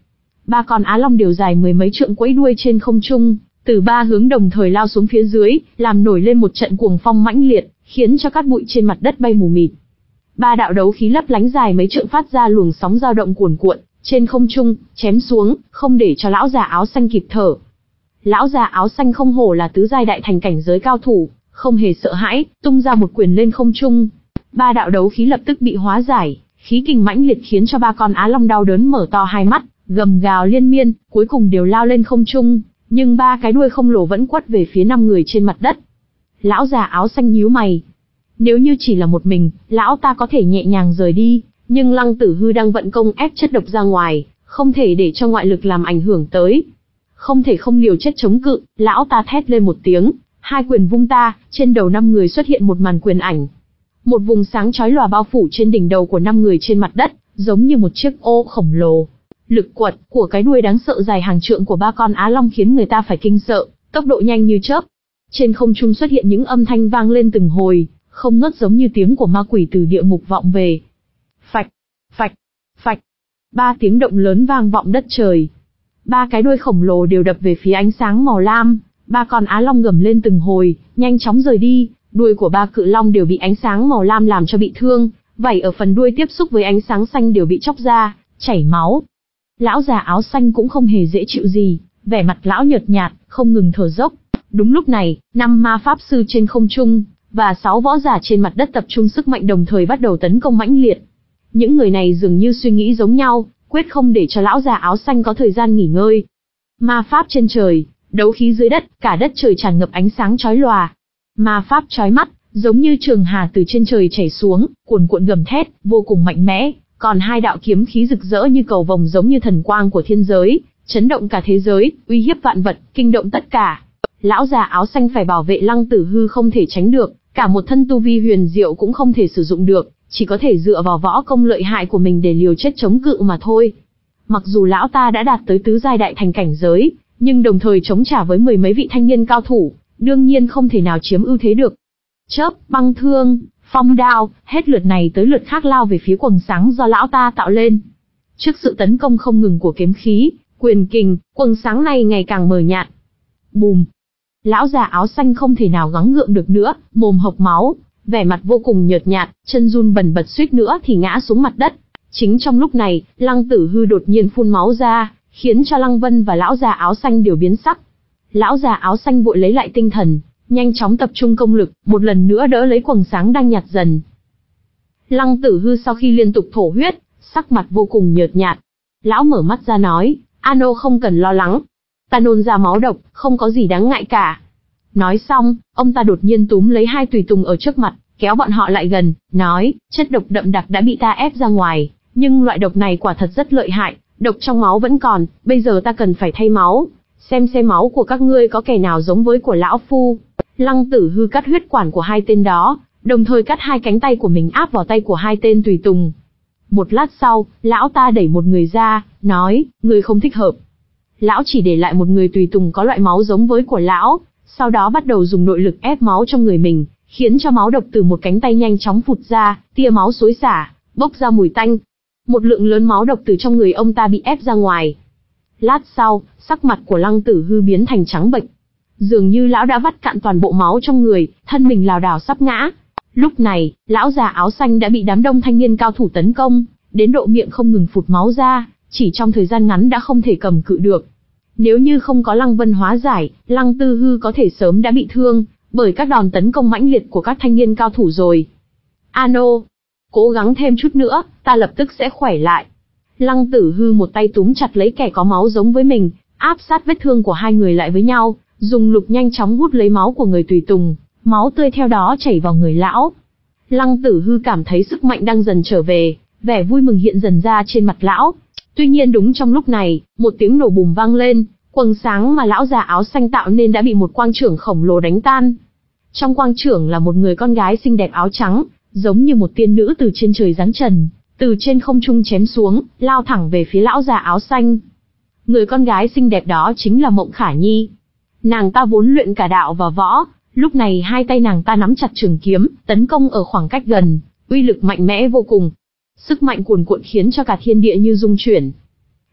Ba con Á Long đều dài mười mấy trượng quẫy đuôi trên không trung, từ ba hướng đồng thời lao xuống phía dưới, làm nổi lên một trận cuồng phong mãnh liệt, khiến cho cát bụi trên mặt đất bay mù mịt. Ba đạo đấu khí lấp lánh dài mấy trượng phát ra luồng sóng dao động cuồn cuộn, trên không trung, chém xuống, không để cho lão già áo xanh kịp thở. Lão già áo xanh không hổ là tứ giai đại thành cảnh giới cao thủ, không hề sợ hãi, tung ra một quyền lên không trung. Ba đạo đấu khí lập tức bị hóa giải, khí kình mãnh liệt khiến cho ba con Á Long đau đớn mở to hai mắt, gầm gào liên miên, cuối cùng đều lao lên không trung, nhưng ba cái đuôi không lồ vẫn quất về phía năm người trên mặt đất. Lão già áo xanh nhíu mày. Nếu như chỉ là một mình, lão ta có thể nhẹ nhàng rời đi, nhưng Lăng Tử Hư đang vận công ép chất độc ra ngoài, không thể để cho ngoại lực làm ảnh hưởng tới. Không thể không liều chết chống cự, lão ta thét lên một tiếng, hai quyền vung ta, trên đầu năm người xuất hiện một màn quyền ảnh. Một vùng sáng chói lòa bao phủ trên đỉnh đầu của năm người trên mặt đất, giống như một chiếc ô khổng lồ. Lực quật của cái đuôi đáng sợ dài hàng trượng của ba con Á Long khiến người ta phải kinh sợ, tốc độ nhanh như chớp. Trên không trung xuất hiện những âm thanh vang lên từng hồi, không ngớt giống như tiếng của ma quỷ từ địa ngục vọng về. Phạch, phạch, phạch. Ba tiếng động lớn vang vọng đất trời. Ba cái đuôi khổng lồ đều đập về phía ánh sáng màu lam, ba con Á Long gầm lên từng hồi, nhanh chóng rời đi, đuôi của ba cự long đều bị ánh sáng màu lam làm cho bị thương, vảy ở phần đuôi tiếp xúc với ánh sáng xanh đều bị chóc ra, chảy máu. Lão già áo xanh cũng không hề dễ chịu gì, vẻ mặt lão nhợt nhạt, không ngừng thở dốc. Đúng lúc này, năm ma pháp sư trên không trung và sáu võ giả trên mặt đất tập trung sức mạnh đồng thời bắt đầu tấn công mãnh liệt. Những người này dường như suy nghĩ giống nhau, quyết không để cho lão già áo xanh có thời gian nghỉ ngơi. Ma pháp trên trời, đấu khí dưới đất, cả đất trời tràn ngập ánh sáng chói lòa. Ma pháp chói mắt, giống như trường hà từ trên trời chảy xuống, cuồn cuộn gầm thét, vô cùng mạnh mẽ. Còn hai đạo kiếm khí rực rỡ như cầu vồng giống như thần quang của thiên giới, chấn động cả thế giới, uy hiếp vạn vật, kinh động tất cả. Lão già áo xanh phải bảo vệ Lăng Tử Hư không thể tránh được, cả một thân tu vi huyền diệu cũng không thể sử dụng được, chỉ có thể dựa vào võ công lợi hại của mình để liều chết chống cự mà thôi. Mặc dù lão ta đã đạt tới tứ giai đại thành cảnh giới, nhưng đồng thời chống trả với mười mấy vị thanh niên cao thủ, đương nhiên không thể nào chiếm ưu thế được. Chớp, băng thương, phong đao, hết lượt này tới lượt khác lao về phía quầng sáng do lão ta tạo lên. Trước sự tấn công không ngừng của kiếm khí, quyền kình, quầng sáng này ngày càng mờ nhạt. Bùm! Lão già áo xanh không thể nào gắng gượng được nữa, mồm hộc máu, vẻ mặt vô cùng nhợt nhạt, chân run bần bật suýt nữa thì ngã xuống mặt đất. Chính trong lúc này, Lăng Tử Hư đột nhiên phun máu ra, khiến cho Lăng Vân và lão già áo xanh đều biến sắc. Lão già áo xanh vội lấy lại tinh thần, nhanh chóng tập trung công lực, một lần nữa đỡ lấy quầng sáng đang nhạt dần. Lăng Tử Hư sau khi liên tục thổ huyết, sắc mặt vô cùng nhợt nhạt. Lão mở mắt ra nói, Ano không cần lo lắng. Ta nôn ra máu độc, không có gì đáng ngại cả. Nói xong, ông ta đột nhiên túm lấy hai tùy tùng ở trước mặt, kéo bọn họ lại gần, nói, chất độc đậm đặc đã bị ta ép ra ngoài, nhưng loại độc này quả thật rất lợi hại, độc trong máu vẫn còn, bây giờ ta cần phải thay máu, xem xem máu của các ngươi có kẻ nào giống với của lão phu. Lăng Tử Hư cắt huyết quản của hai tên đó, đồng thời cắt hai cánh tay của mình áp vào tay của hai tên tùy tùng. Một lát sau, lão ta đẩy một người ra, nói, người không thích hợp. Lão chỉ để lại một người tùy tùng có loại máu giống với của lão, sau đó bắt đầu dùng nội lực ép máu trong người mình, khiến cho máu độc từ một cánh tay nhanh chóng phụt ra, tia máu xối xả, bốc ra mùi tanh. Một lượng lớn máu độc từ trong người ông ta bị ép ra ngoài. Lát sau, sắc mặt của Lăng Tử Hư biến thành trắng bệch. Dường như lão đã vắt cạn toàn bộ máu trong người, thân mình lảo đảo sắp ngã. Lúc này, lão già áo xanh đã bị đám đông thanh niên cao thủ tấn công, đến độ miệng không ngừng phụt máu ra, chỉ trong thời gian ngắn đã không thể cầm cự được. Nếu như không có Lăng Vân hóa giải, Lăng Tử Hư có thể sớm đã bị thương, bởi các đòn tấn công mãnh liệt của các thanh niên cao thủ rồi. Ano, cố gắng thêm chút nữa, ta lập tức sẽ khỏe lại. Lăng Tử Hư một tay túm chặt lấy kẻ có máu giống với mình, áp sát vết thương của hai người lại với nhau, dùng lục nhanh chóng hút lấy máu của người tùy tùng, máu tươi theo đó chảy vào người lão. Lăng Tử Hư cảm thấy sức mạnh đang dần trở về, vẻ vui mừng hiện dần ra trên mặt lão. Tuy nhiên đúng trong lúc này, một tiếng nổ bùm vang lên, quầng sáng mà lão già áo xanh tạo nên đã bị một quang chưởng khổng lồ đánh tan. Trong quang chưởng là một người con gái xinh đẹp áo trắng, giống như một tiên nữ từ trên trời giáng trần, từ trên không trung chém xuống, lao thẳng về phía lão già áo xanh. Người con gái xinh đẹp đó chính là Mộng Khả Nhi. Nàng ta vốn luyện cả đạo và võ, lúc này hai tay nàng ta nắm chặt trường kiếm, tấn công ở khoảng cách gần, uy lực mạnh mẽ vô cùng. Sức mạnh cuồn cuộn khiến cho cả thiên địa như rung chuyển.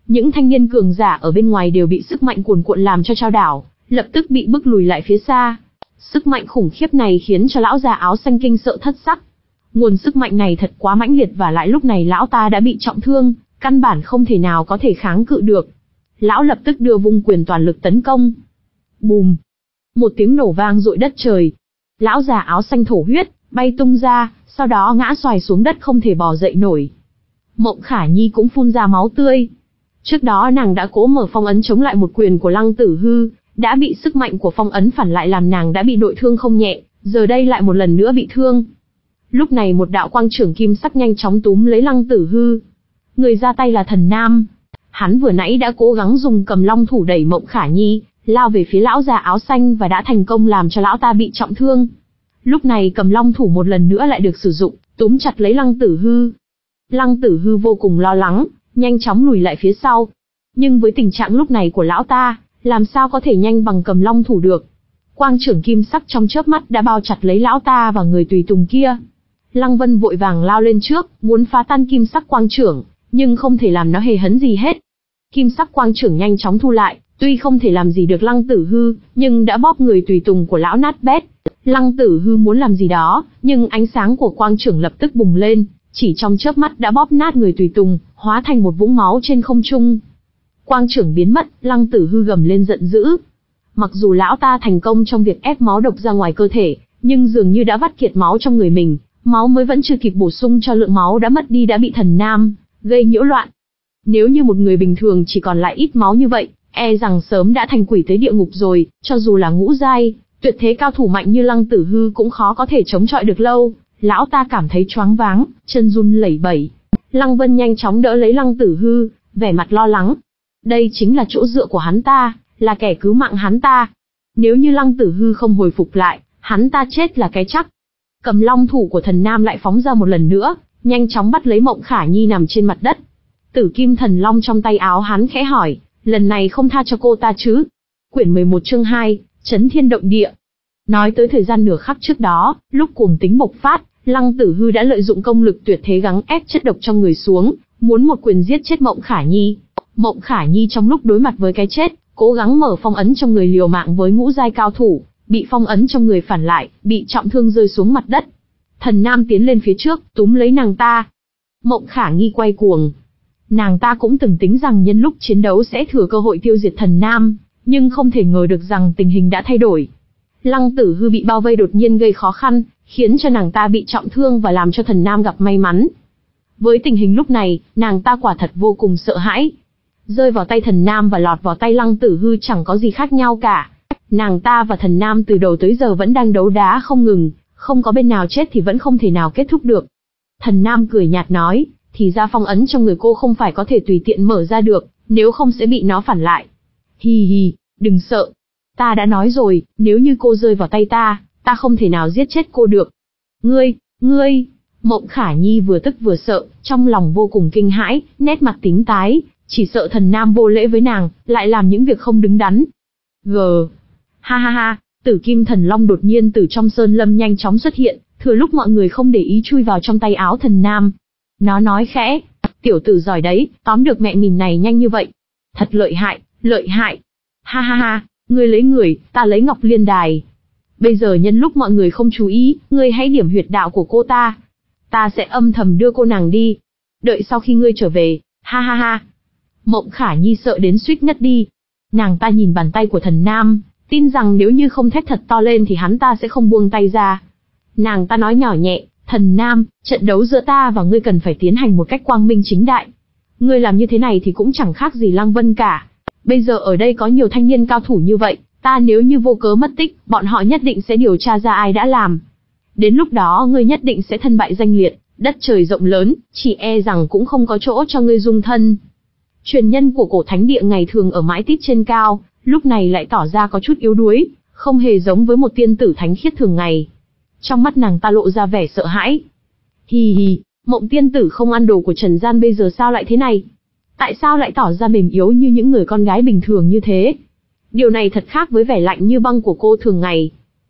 Những thanh niên cường giả ở bên ngoài đều bị sức mạnh cuồn cuộn làm cho chao đảo, lập tức bị bức lùi lại phía xa. Sức mạnh khủng khiếp này khiến cho lão già áo xanh kinh sợ thất sắc. Nguồn sức mạnh này thật quá mãnh liệt và lại lúc này lão ta đã bị trọng thương, căn bản không thể nào có thể kháng cự được. Lão lập tức đưa vung quyền toàn lực tấn công. Bùm! Một tiếng nổ vang dội đất trời. Lão già áo xanh thổ huyết, bay tung ra, sau đó ngã xoài xuống đất không thể bò dậy nổi. Mộng Khả Nhi cũng phun ra máu tươi. Trước đó nàng đã cố mở phong ấn chống lại một quyền của Lăng Tử Hư, đã bị sức mạnh của phong ấn phản lại làm nàng đã bị nội thương không nhẹ, giờ đây lại một lần nữa bị thương. Lúc này một đạo quang trưởng kim sắc nhanh chóng túm lấy Lăng Tử Hư. Người ra tay là Thần Nam. Hắn vừa nãy đã cố gắng dùng cầm long thủ đẩy Mộng Khả Nhi, lao về phía lão già áo xanh và đã thành công làm cho lão ta bị trọng thương. Lúc này cầm long thủ một lần nữa lại được sử dụng, túm chặt lấy Lăng Tử Hư. Lăng Tử Hư vô cùng lo lắng, nhanh chóng lùi lại phía sau. Nhưng với tình trạng lúc này của lão ta, làm sao có thể nhanh bằng cầm long thủ được. Quang trưởng kim sắc trong chớp mắt đã bao chặt lấy lão ta và người tùy tùng kia. Lăng Vân vội vàng lao lên trước, muốn phá tan kim sắc quang trưởng, nhưng không thể làm nó hề hấn gì hết. Kim sắc quang trưởng nhanh chóng thu lại, tuy không thể làm gì được Lăng Tử Hư, nhưng đã bóp người tùy tùng của lão nát bét. Lăng Tử Hư muốn làm gì đó, nhưng ánh sáng của quang trưởng lập tức bùng lên, chỉ trong chớp mắt đã bóp nát người tùy tùng, hóa thành một vũng máu trên không trung. Quang trưởng biến mất, Lăng Tử Hư gầm lên giận dữ. Mặc dù lão ta thành công trong việc ép máu độc ra ngoài cơ thể, nhưng dường như đã vắt kiệt máu trong người mình, máu mới vẫn chưa kịp bổ sung cho lượng máu đã mất đi đã bị Thần Nam gây nhiễu loạn. Nếu như một người bình thường chỉ còn lại ít máu như vậy, e rằng sớm đã thành quỷ tới địa ngục rồi, cho dù là ngũ giai, tuyệt thế cao thủ mạnh như Lăng Tử Hư cũng khó có thể chống chọi được lâu. Lão ta cảm thấy choáng váng, chân run lẩy bẩy. Lăng Vân nhanh chóng đỡ lấy Lăng Tử Hư, vẻ mặt lo lắng. Đây chính là chỗ dựa của hắn ta, là kẻ cứu mạng hắn ta. Nếu như Lăng Tử Hư không hồi phục lại, hắn ta chết là cái chắc. Cầm long thủ của Thần Nam lại phóng ra một lần nữa, nhanh chóng bắt lấy Mộng Khả Nhi nằm trên mặt đất. Tử Kim Thần Long trong tay áo hắn khẽ hỏi, lần này không tha cho cô ta chứ? Quyển mười một chương hai, Chấn Thiên Động Địa. Nói tới thời gian nửa khắc trước đó, lúc cuồng tính bộc phát, Lăng Tử Hư đã lợi dụng công lực tuyệt thế gắng ép chất độc trong người xuống, muốn một quyền giết chết Mộng Khả Nhi. Mộng Khả Nhi trong lúc đối mặt với cái chết, cố gắng mở phong ấn trong người liều mạng với ngũ giai cao thủ, bị phong ấn trong người phản lại, bị trọng thương rơi xuống mặt đất. Thần Nam tiến lên phía trước, túm lấy nàng ta. Mộng Khả Nhi quay cuồng. Nàng ta cũng từng tính rằng nhân lúc chiến đấu sẽ thừa cơ hội tiêu diệt Thần Nam, nhưng không thể ngờ được rằng tình hình đã thay đổi. Lăng Tử Hư bị bao vây đột nhiên gây khó khăn, khiến cho nàng ta bị trọng thương và làm cho Thần Nam gặp may mắn. Với tình hình lúc này, nàng ta quả thật vô cùng sợ hãi. Rơi vào tay Thần Nam và lọt vào tay Lăng Tử Hư chẳng có gì khác nhau cả. Nàng ta và Thần Nam từ đầu tới giờ vẫn đang đấu đá không ngừng, không có bên nào chết thì vẫn không thể nào kết thúc được. Thần Nam cười nhạt nói, thì ra phong ấn trong người cô không phải có thể tùy tiện mở ra được, nếu không sẽ bị nó phản lại. Hi hi, đừng sợ. Ta đã nói rồi, nếu như cô rơi vào tay ta, ta không thể nào giết chết cô được. Ngươi, ngươi, Mộng Khả Nhi vừa tức vừa sợ, trong lòng vô cùng kinh hãi, nét mặt tím tái, chỉ sợ Thần Nam vô lễ với nàng, lại làm những việc không đứng đắn. Gờ, ha ha ha, Tử Kim Thần Long đột nhiên từ trong sơn lâm nhanh chóng xuất hiện, thừa lúc mọi người không để ý chui vào trong tay áo Thần Nam. Nó nói khẽ, tiểu tử giỏi đấy, tóm được mẹ mình này nhanh như vậy. Thật lợi hại, lợi hại. Ha ha ha, ngươi lấy người, ta lấy Ngọc Liên Đài. Bây giờ nhân lúc mọi người không chú ý, ngươi hãy điểm huyệt đạo của cô ta. Ta sẽ âm thầm đưa cô nàng đi. Đợi sau khi ngươi trở về, ha ha ha. Mộng Khả Nhi sợ đến suýt ngất đi. Nàng ta nhìn bàn tay của Thần Nam, tin rằng nếu như không thét thật to lên thì hắn ta sẽ không buông tay ra. Nàng ta nói nhỏ nhẹ, Thần Nam, trận đấu giữa ta và ngươi cần phải tiến hành một cách quang minh chính đại. Ngươi làm như thế này thì cũng chẳng khác gì Lăng Vân cả. Bây giờ ở đây có nhiều thanh niên cao thủ như vậy, ta nếu như vô cớ mất tích, bọn họ nhất định sẽ điều tra ra ai đã làm. Đến lúc đó ngươi nhất định sẽ thân bại danh liệt, đất trời rộng lớn, chỉ e rằng cũng không có chỗ cho ngươi dung thân. Truyền nhân của cổ thánh địa ngày thường ở mãi tít trên cao, lúc này lại tỏ ra có chút yếu đuối, không hề giống với một tiên tử thánh khiết thường ngày. Trong mắt nàng ta lộ ra vẻ sợ hãi. Hì hì, Mộng tiên tử không ăn đồ của Trần gian bây giờ sao lại thế này? Tại sao lại tỏ ra mềm yếu như những người con gái bình thường như thế? Điều này thật khác với vẻ lạnh như băng của cô thường ngày.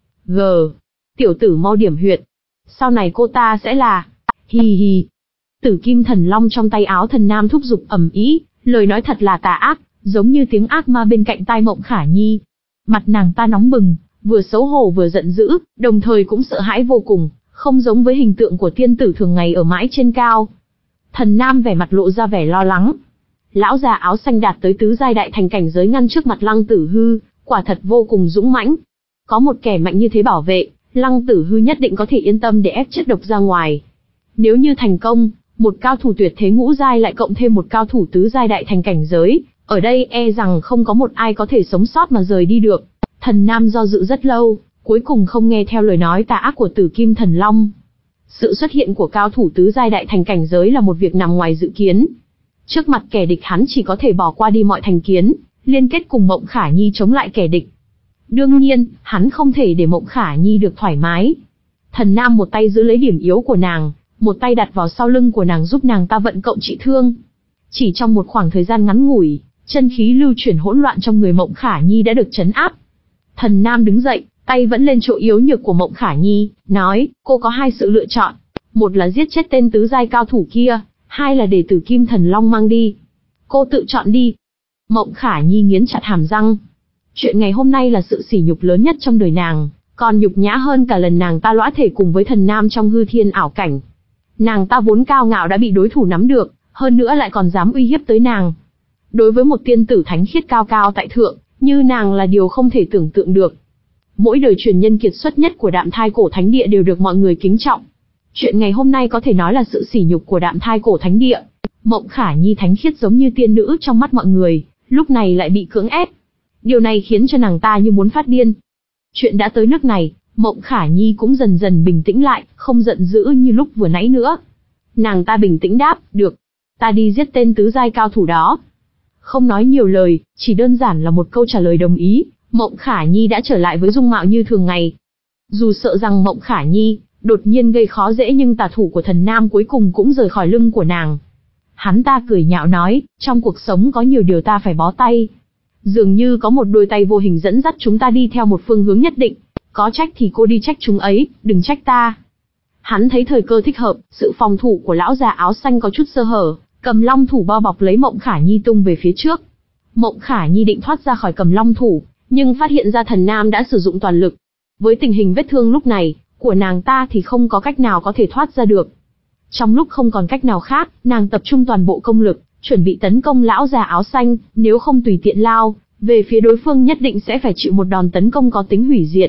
Gờ, tiểu tử mau điểm huyệt. Sau này cô ta sẽ là... Hì hì. Tử Kim Thần Long trong tay áo Thần Nam thúc giục ầm ĩ, Lời nói thật là tà ác, giống như tiếng ác ma bên cạnh tai Mộng Khả Nhi. Mặt nàng ta nóng bừng, vừa xấu hổ vừa giận dữ, đồng thời cũng sợ hãi vô cùng, không giống với hình tượng của tiên tử thường ngày ở mãi trên cao. Thần Nam vẻ mặt lộ ra vẻ lo lắng. Lão già áo xanh đạt tới tứ giai đại thành cảnh giới ngăn trước mặt Lăng Tử Hư, quả thật vô cùng dũng mãnh. Có một kẻ mạnh như thế bảo vệ, Lăng Tử Hư nhất định có thể yên tâm để ép chất độc ra ngoài. Nếu như thành công, một cao thủ tuyệt thế ngũ giai lại cộng thêm một cao thủ tứ giai đại thành cảnh giới, ở đây e rằng không có một ai có thể sống sót mà rời đi được. Thần Nam do dự rất lâu, cuối cùng không nghe theo lời nói tà ác của Tử Kim Thần Long. Sự xuất hiện của cao thủ tứ giai đại thành cảnh giới là một việc nằm ngoài dự kiến. Trước mặt kẻ địch hắn chỉ có thể bỏ qua đi mọi thành kiến, liên kết cùng Mộng Khả Nhi chống lại kẻ địch. Đương nhiên, hắn không thể để Mộng Khả Nhi được thoải mái. Thần Nam một tay giữ lấy điểm yếu của nàng, một tay đặt vào sau lưng của nàng giúp nàng ta vận cộng trị thương. Chỉ trong một khoảng thời gian ngắn ngủi, chân khí lưu chuyển hỗn loạn trong người Mộng Khả Nhi đã được trấn áp. Thần Nam đứng dậy, tay vẫn lên chỗ yếu nhược của Mộng Khả Nhi, nói, cô có hai sự lựa chọn. Một là giết chết tên tứ giai cao thủ kia, hai là để Tử Kim Thần Long mang đi. Cô tự chọn đi. Mộng Khả Nhi nghiến chặt hàm răng. Chuyện ngày hôm nay là sự sỉ nhục lớn nhất trong đời nàng, còn nhục nhã hơn cả lần nàng ta lõa thể cùng với Thần Nam trong hư thiên ảo cảnh. Nàng ta vốn cao ngạo đã bị đối thủ nắm được, hơn nữa lại còn dám uy hiếp tới nàng. Đối với một tiên tử thánh khiết cao cao tại thượng, như nàng là điều không thể tưởng tượng được. Mỗi đời truyền nhân kiệt xuất nhất của Đạm Thai Cổ Thánh Địa đều được mọi người kính trọng. Chuyện ngày hôm nay có thể nói là sự sỉ nhục của Đạm Thai Cổ Thánh Địa. Mộng Khả Nhi thánh khiết giống như tiên nữ trong mắt mọi người, lúc này lại bị cưỡng ép. Điều này khiến cho nàng ta như muốn phát điên. Chuyện đã tới nước này, Mộng Khả Nhi cũng dần dần bình tĩnh lại, không giận dữ như lúc vừa nãy nữa. Nàng ta bình tĩnh đáp, được. Ta đi giết tên tứ giai cao thủ đó. Không nói nhiều lời, chỉ đơn giản là một câu trả lời đồng ý, Mộng Khả Nhi đã trở lại với dung mạo như thường ngày. Dù sợ rằng Mộng Khả Nhi đột nhiên gây khó dễ nhưng tà thủ của Thần Nam cuối cùng cũng rời khỏi lưng của nàng. Hắn ta cười nhạo nói, trong cuộc sống có nhiều điều ta phải bó tay. Dường như có một đôi tay vô hình dẫn dắt chúng ta đi theo một phương hướng nhất định. Có trách thì cô đi trách chúng ấy, đừng trách ta. Hắn thấy thời cơ thích hợp, sự phòng thủ của lão già áo xanh có chút sơ hở, Cầm Long thủ bao bọc lấy Mộng Khả Nhi tung về phía trước. Mộng Khả Nhi định thoát ra khỏi Cầm Long thủ, nhưng phát hiện ra Thần Nam đã sử dụng toàn lực. Với tình hình vết thương lúc này của nàng ta thì không có cách nào có thể thoát ra được. Trong lúc không còn cách nào khác, nàng tập trung toàn bộ công lực, chuẩn bị tấn công lão già áo xanh, nếu không tùy tiện lao về phía đối phương nhất định sẽ phải chịu một đòn tấn công có tính hủy diệt.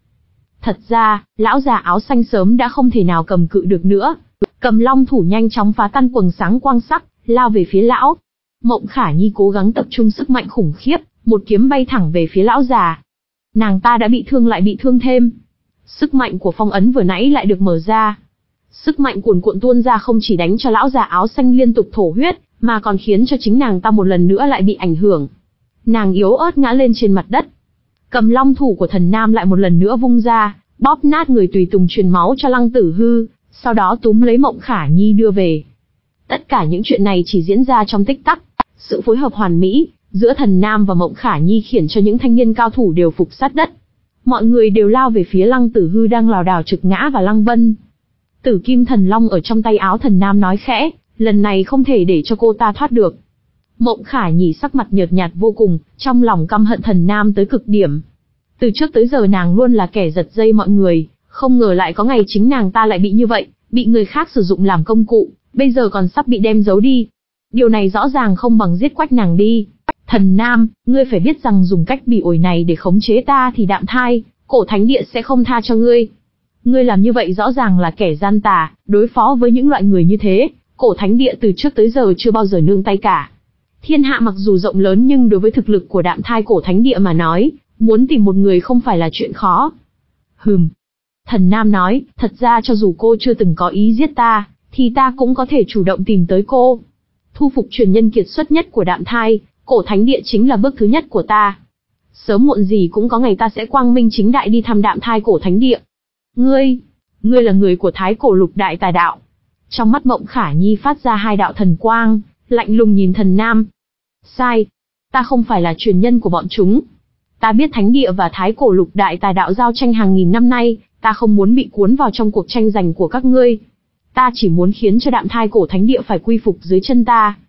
Thật ra, lão già áo xanh sớm đã không thể nào cầm cự được nữa. Cầm Long thủ nhanh chóng phá tan quầng sáng quang sắc, lao về phía lão. Mộng Khả Nhi cố gắng tập trung sức mạnh khủng khiếp, một kiếm bay thẳng về phía lão già. Nàng ta đã bị thương lại bị thương thêm. Sức mạnh của phong ấn vừa nãy lại được mở ra. Sức mạnh cuồn cuộn tuôn ra không chỉ đánh cho lão già áo xanh liên tục thổ huyết, mà còn khiến cho chính nàng ta một lần nữa lại bị ảnh hưởng. Nàng yếu ớt ngã lên trên mặt đất. Cầm Long thủ của Thần Nam lại một lần nữa vung ra, bóp nát người tùy tùng truyền máu cho Lăng Tử Hư, sau đó túm lấy Mộng Khả Nhi đưa về. Tất cả những chuyện này chỉ diễn ra trong tích tắc, sự phối hợp hoàn mỹ giữa Thần Nam và Mộng Khả Nhi khiến cho những thanh niên cao thủ đều phục sát đất. Mọi người đều lao về phía Lăng Tử Hư đang lảo đảo trực ngã và Lăng Vân. Tử Kim Thần Long ở trong tay áo Thần Nam nói khẽ, lần này không thể để cho cô ta thoát được. Mộng Khả Nhi sắc mặt nhợt nhạt vô cùng, trong lòng căm hận Thần Nam tới cực điểm. Từ trước tới giờ nàng luôn là kẻ giật dây mọi người, không ngờ lại có ngày chính nàng ta lại bị như vậy, bị người khác sử dụng làm công cụ, bây giờ còn sắp bị đem giấu đi. Điều này rõ ràng không bằng giết quách nàng đi. Thần Nam, ngươi phải biết rằng dùng cách bị ổi này để khống chế ta thì Đạm Thai Cổ Thánh Địa sẽ không tha cho ngươi. Ngươi làm như vậy rõ ràng là kẻ gian tà, đối phó với những loại người như thế, Cổ Thánh Địa từ trước tới giờ chưa bao giờ nương tay cả. Thiên hạ mặc dù rộng lớn nhưng đối với thực lực của Đạm Thai Cổ Thánh Địa mà nói, muốn tìm một người không phải là chuyện khó. Hừm. Thần Nam nói, thật ra cho dù cô chưa từng có ý giết ta, thì ta cũng có thể chủ động tìm tới cô. Thu phục truyền nhân kiệt xuất nhất của Đạm Thai Cổ Thánh Địa chính là bước thứ nhất của ta. Sớm muộn gì cũng có ngày ta sẽ quang minh chính đại đi thăm Đạm Thai Cổ Thánh Địa. Ngươi, ngươi là người của Thái Cổ Lục Đại Tà Đạo. Trong mắt Mộng Khả Nhi phát ra hai đạo thần quang, lạnh lùng nhìn Thần Nam. Sai, ta không phải là truyền nhân của bọn chúng. Ta biết Thánh Địa và Thái Cổ Lục Đại Tà Đạo giao tranh hàng nghìn năm nay, ta không muốn bị cuốn vào trong cuộc tranh giành của các ngươi. Ta chỉ muốn khiến cho Đạm Thai Cổ Thánh Địa phải quy phục dưới chân ta.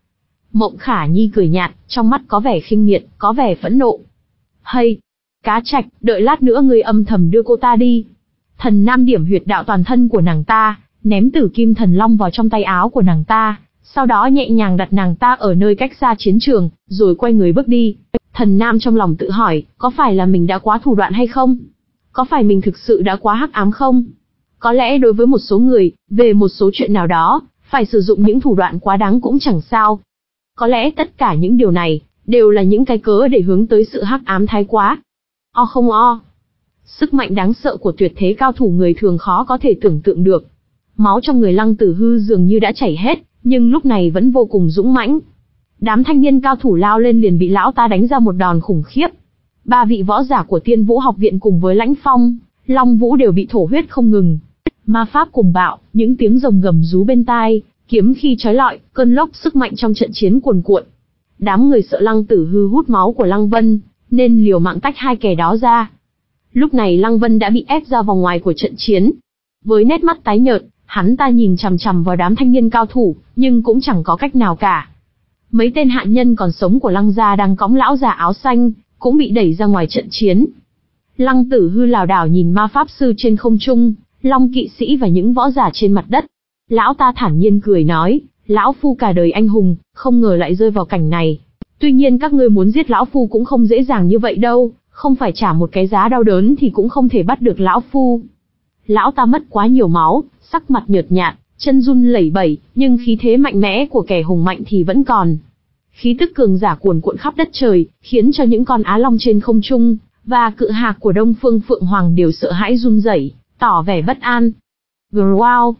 Mộng Khả Nhi cười nhạt, trong mắt có vẻ khinh miệt, có vẻ phẫn nộ. Hay! Cá Trạch, đợi lát nữa ngươi âm thầm đưa cô ta đi. Thần Nam điểm huyệt đạo toàn thân của nàng ta, ném Tử Kim Thần Long vào trong tay áo của nàng ta, sau đó nhẹ nhàng đặt nàng ta ở nơi cách xa chiến trường, rồi quay người bước đi. Thần Nam trong lòng tự hỏi, có phải là mình đã quá thủ đoạn hay không? Có phải mình thực sự đã quá hắc ám không? Có lẽ đối với một số người, về một số chuyện nào đó, phải sử dụng những thủ đoạn quá đáng cũng chẳng sao. Có lẽ tất cả những điều này, đều là những cái cớ để hướng tới sự hắc ám thái quá. O không o. Sức mạnh đáng sợ của tuyệt thế cao thủ người thường khó có thể tưởng tượng được. Máu trong người Lăng Tử Hư dường như đã chảy hết, nhưng lúc này vẫn vô cùng dũng mãnh. Đám thanh niên cao thủ lao lên liền bị lão ta đánh ra một đòn khủng khiếp. Ba vị võ giả của Tiên Vũ học viện cùng với Lãnh Phong, Long Vũ đều bị thổ huyết không ngừng. Ma pháp cùng bạo, những tiếng rồng gầm rú bên tai, kiếm khi chói lọi, cơn lốc sức mạnh trong trận chiến cuồn cuộn. Đám người sợ Lăng Tử Hư hút máu của Lăng Vân, nên liều mạng tách hai kẻ đó ra. Lúc này Lăng Vân đã bị ép ra vòng ngoài của trận chiến. Với nét mắt tái nhợt, hắn ta nhìn chằm chằm vào đám thanh niên cao thủ, nhưng cũng chẳng có cách nào cả. Mấy tên hạ nhân còn sống của Lăng gia đang cõng lão già áo xanh, cũng bị đẩy ra ngoài trận chiến. Lăng Tử Hư lảo đảo nhìn ma pháp sư trên không trung, Long kỵ sĩ và những võ giả trên mặt đất. Lão ta thản nhiên cười nói, lão phu cả đời anh hùng, không ngờ lại rơi vào cảnh này. Tuy nhiên các ngươi muốn giết lão phu cũng không dễ dàng như vậy đâu, không phải trả một cái giá đau đớn thì cũng không thể bắt được lão phu. Lão ta mất quá nhiều máu, sắc mặt nhợt nhạt, chân run lẩy bẩy, nhưng khí thế mạnh mẽ của kẻ hùng mạnh thì vẫn còn. Khí tức cường giả cuồn cuộn khắp đất trời, khiến cho những con á long trên không trung và cự hạc của Đông Phương Phượng Hoàng đều sợ hãi run rẩy, tỏ vẻ bất an. Wow!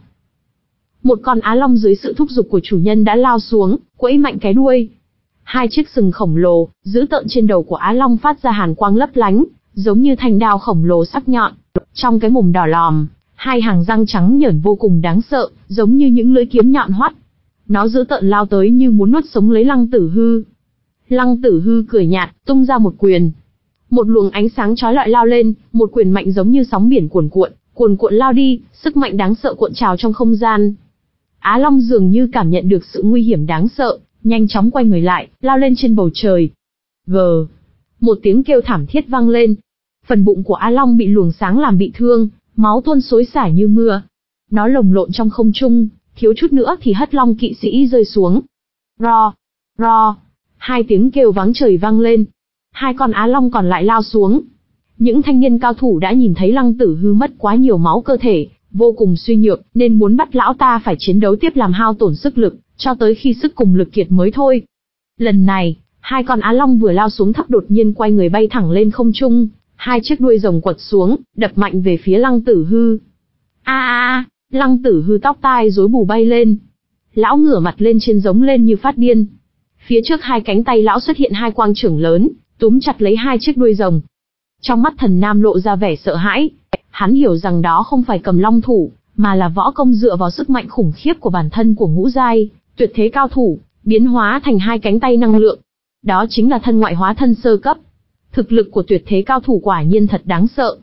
Một con á long dưới sự thúc giục của chủ nhân đã lao xuống, quẫy mạnh cái đuôi. Hai chiếc sừng khổng lồ, dữ tợn trên đầu của á long phát ra hàn quang lấp lánh, giống như thanh đao khổng lồ sắc nhọn. Trong cái mồm đỏ lòm, hai hàng răng trắng nhởn vô cùng đáng sợ, giống như những lưỡi kiếm nhọn hoắt. Nó dữ tợn lao tới như muốn nuốt sống lấy Lăng Tử Hư. Lăng Tử Hư cười nhạt, tung ra một quyền. Một luồng ánh sáng chói lọi lao lên, một quyền mạnh giống như sóng biển cuồn cuộn, cuồn cuộn lao đi, sức mạnh đáng sợ cuộn trào trong không gian. Á Long dường như cảm nhận được sự nguy hiểm đáng sợ, nhanh chóng quay người lại, lao lên trên bầu trời. Gờ! Một tiếng kêu thảm thiết vang lên. Phần bụng của Á Long bị luồng sáng làm bị thương, máu tuôn xối xả như mưa. Nó lồng lộn trong không trung, thiếu chút nữa thì hất Long kỵ sĩ rơi xuống. Ro! Ro! Hai tiếng kêu váng trời vang lên. Hai con Á Long còn lại lao xuống. Những thanh niên cao thủ đã nhìn thấy Lăng Tử Hư mất quá nhiều máu cơ thể, vô cùng suy nhược, nên muốn bắt lão ta phải chiến đấu tiếp làm hao tổn sức lực, cho tới khi sức cùng lực kiệt mới thôi. Lần này, hai con Á Long vừa lao xuống thấp đột nhiên quay người bay thẳng lên không trung, hai chiếc đuôi rồng quật xuống, đập mạnh về phía Lăng Tử Hư. A a a, Lăng Tử Hư tóc tai rối bù bay lên. Lão ngửa mặt lên trên giống lên như phát điên. Phía trước hai cánh tay lão xuất hiện hai quang chưởng lớn, túm chặt lấy hai chiếc đuôi rồng. Trong mắt Thần Nam lộ ra vẻ sợ hãi. Hắn hiểu rằng đó không phải cầm long thủ, mà là võ công dựa vào sức mạnh khủng khiếp của bản thân của ngũ giai, tuyệt thế cao thủ, biến hóa thành hai cánh tay năng lượng. Đó chính là thân ngoại hóa thân sơ cấp. Thực lực của tuyệt thế cao thủ quả nhiên thật đáng sợ.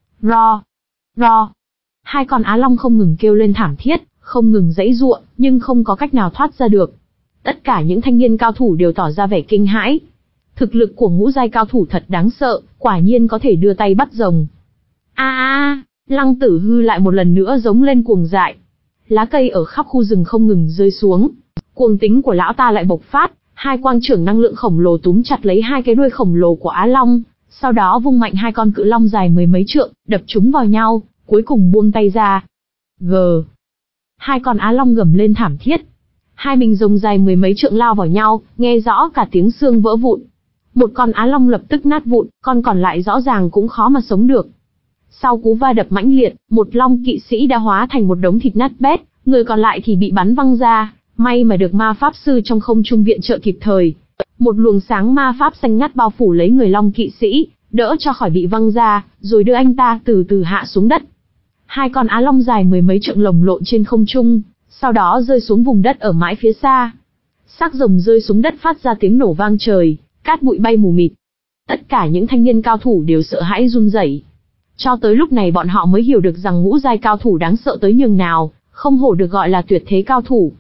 Ro! Ro! Hai con Á Long không ngừng kêu lên thảm thiết, không ngừng giãy giụa, nhưng không có cách nào thoát ra được. Tất cả những thanh niên cao thủ đều tỏ ra vẻ kinh hãi. Thực lực của ngũ giai cao thủ thật đáng sợ, quả nhiên có thể đưa tay bắt rồng. A a, Lăng Tử Hư lại một lần nữa giống lên cuồng dại. Lá cây ở khắp khu rừng không ngừng rơi xuống. Cuồng tính của lão ta lại bộc phát, hai quang chưởng năng lượng khổng lồ túm chặt lấy hai cái đuôi khổng lồ của Á Long, sau đó vung mạnh hai con cự long dài mười mấy trượng, đập chúng vào nhau, cuối cùng buông tay ra. Gờ. Hai con Á Long gầm lên thảm thiết. Hai mình rồng dài mười mấy trượng lao vào nhau, nghe rõ cả tiếng xương vỡ vụn. Một con Á Long lập tức nát vụn, con còn lại rõ ràng cũng khó mà sống được. Sau cú va đập mãnh liệt, một Long kỵ sĩ đã hóa thành một đống thịt nát bét, người còn lại thì bị bắn văng ra, may mà được ma pháp sư trong không trung viện trợ kịp thời. Một luồng sáng ma pháp xanh ngắt bao phủ lấy người Long kỵ sĩ, đỡ cho khỏi bị văng ra, rồi đưa anh ta từ từ hạ xuống đất. Hai con Á Long dài mười mấy trượng lồng lộn trên không trung, sau đó rơi xuống vùng đất ở mãi phía xa. Xác rồng rơi xuống đất phát ra tiếng nổ vang trời, cát bụi bay mù mịt. Tất cả những thanh niên cao thủ đều sợ hãi run rẩy. Cho tới lúc này bọn họ mới hiểu được rằng ngũ giai cao thủ đáng sợ tới nhường nào, không hổ được gọi là tuyệt thế cao thủ.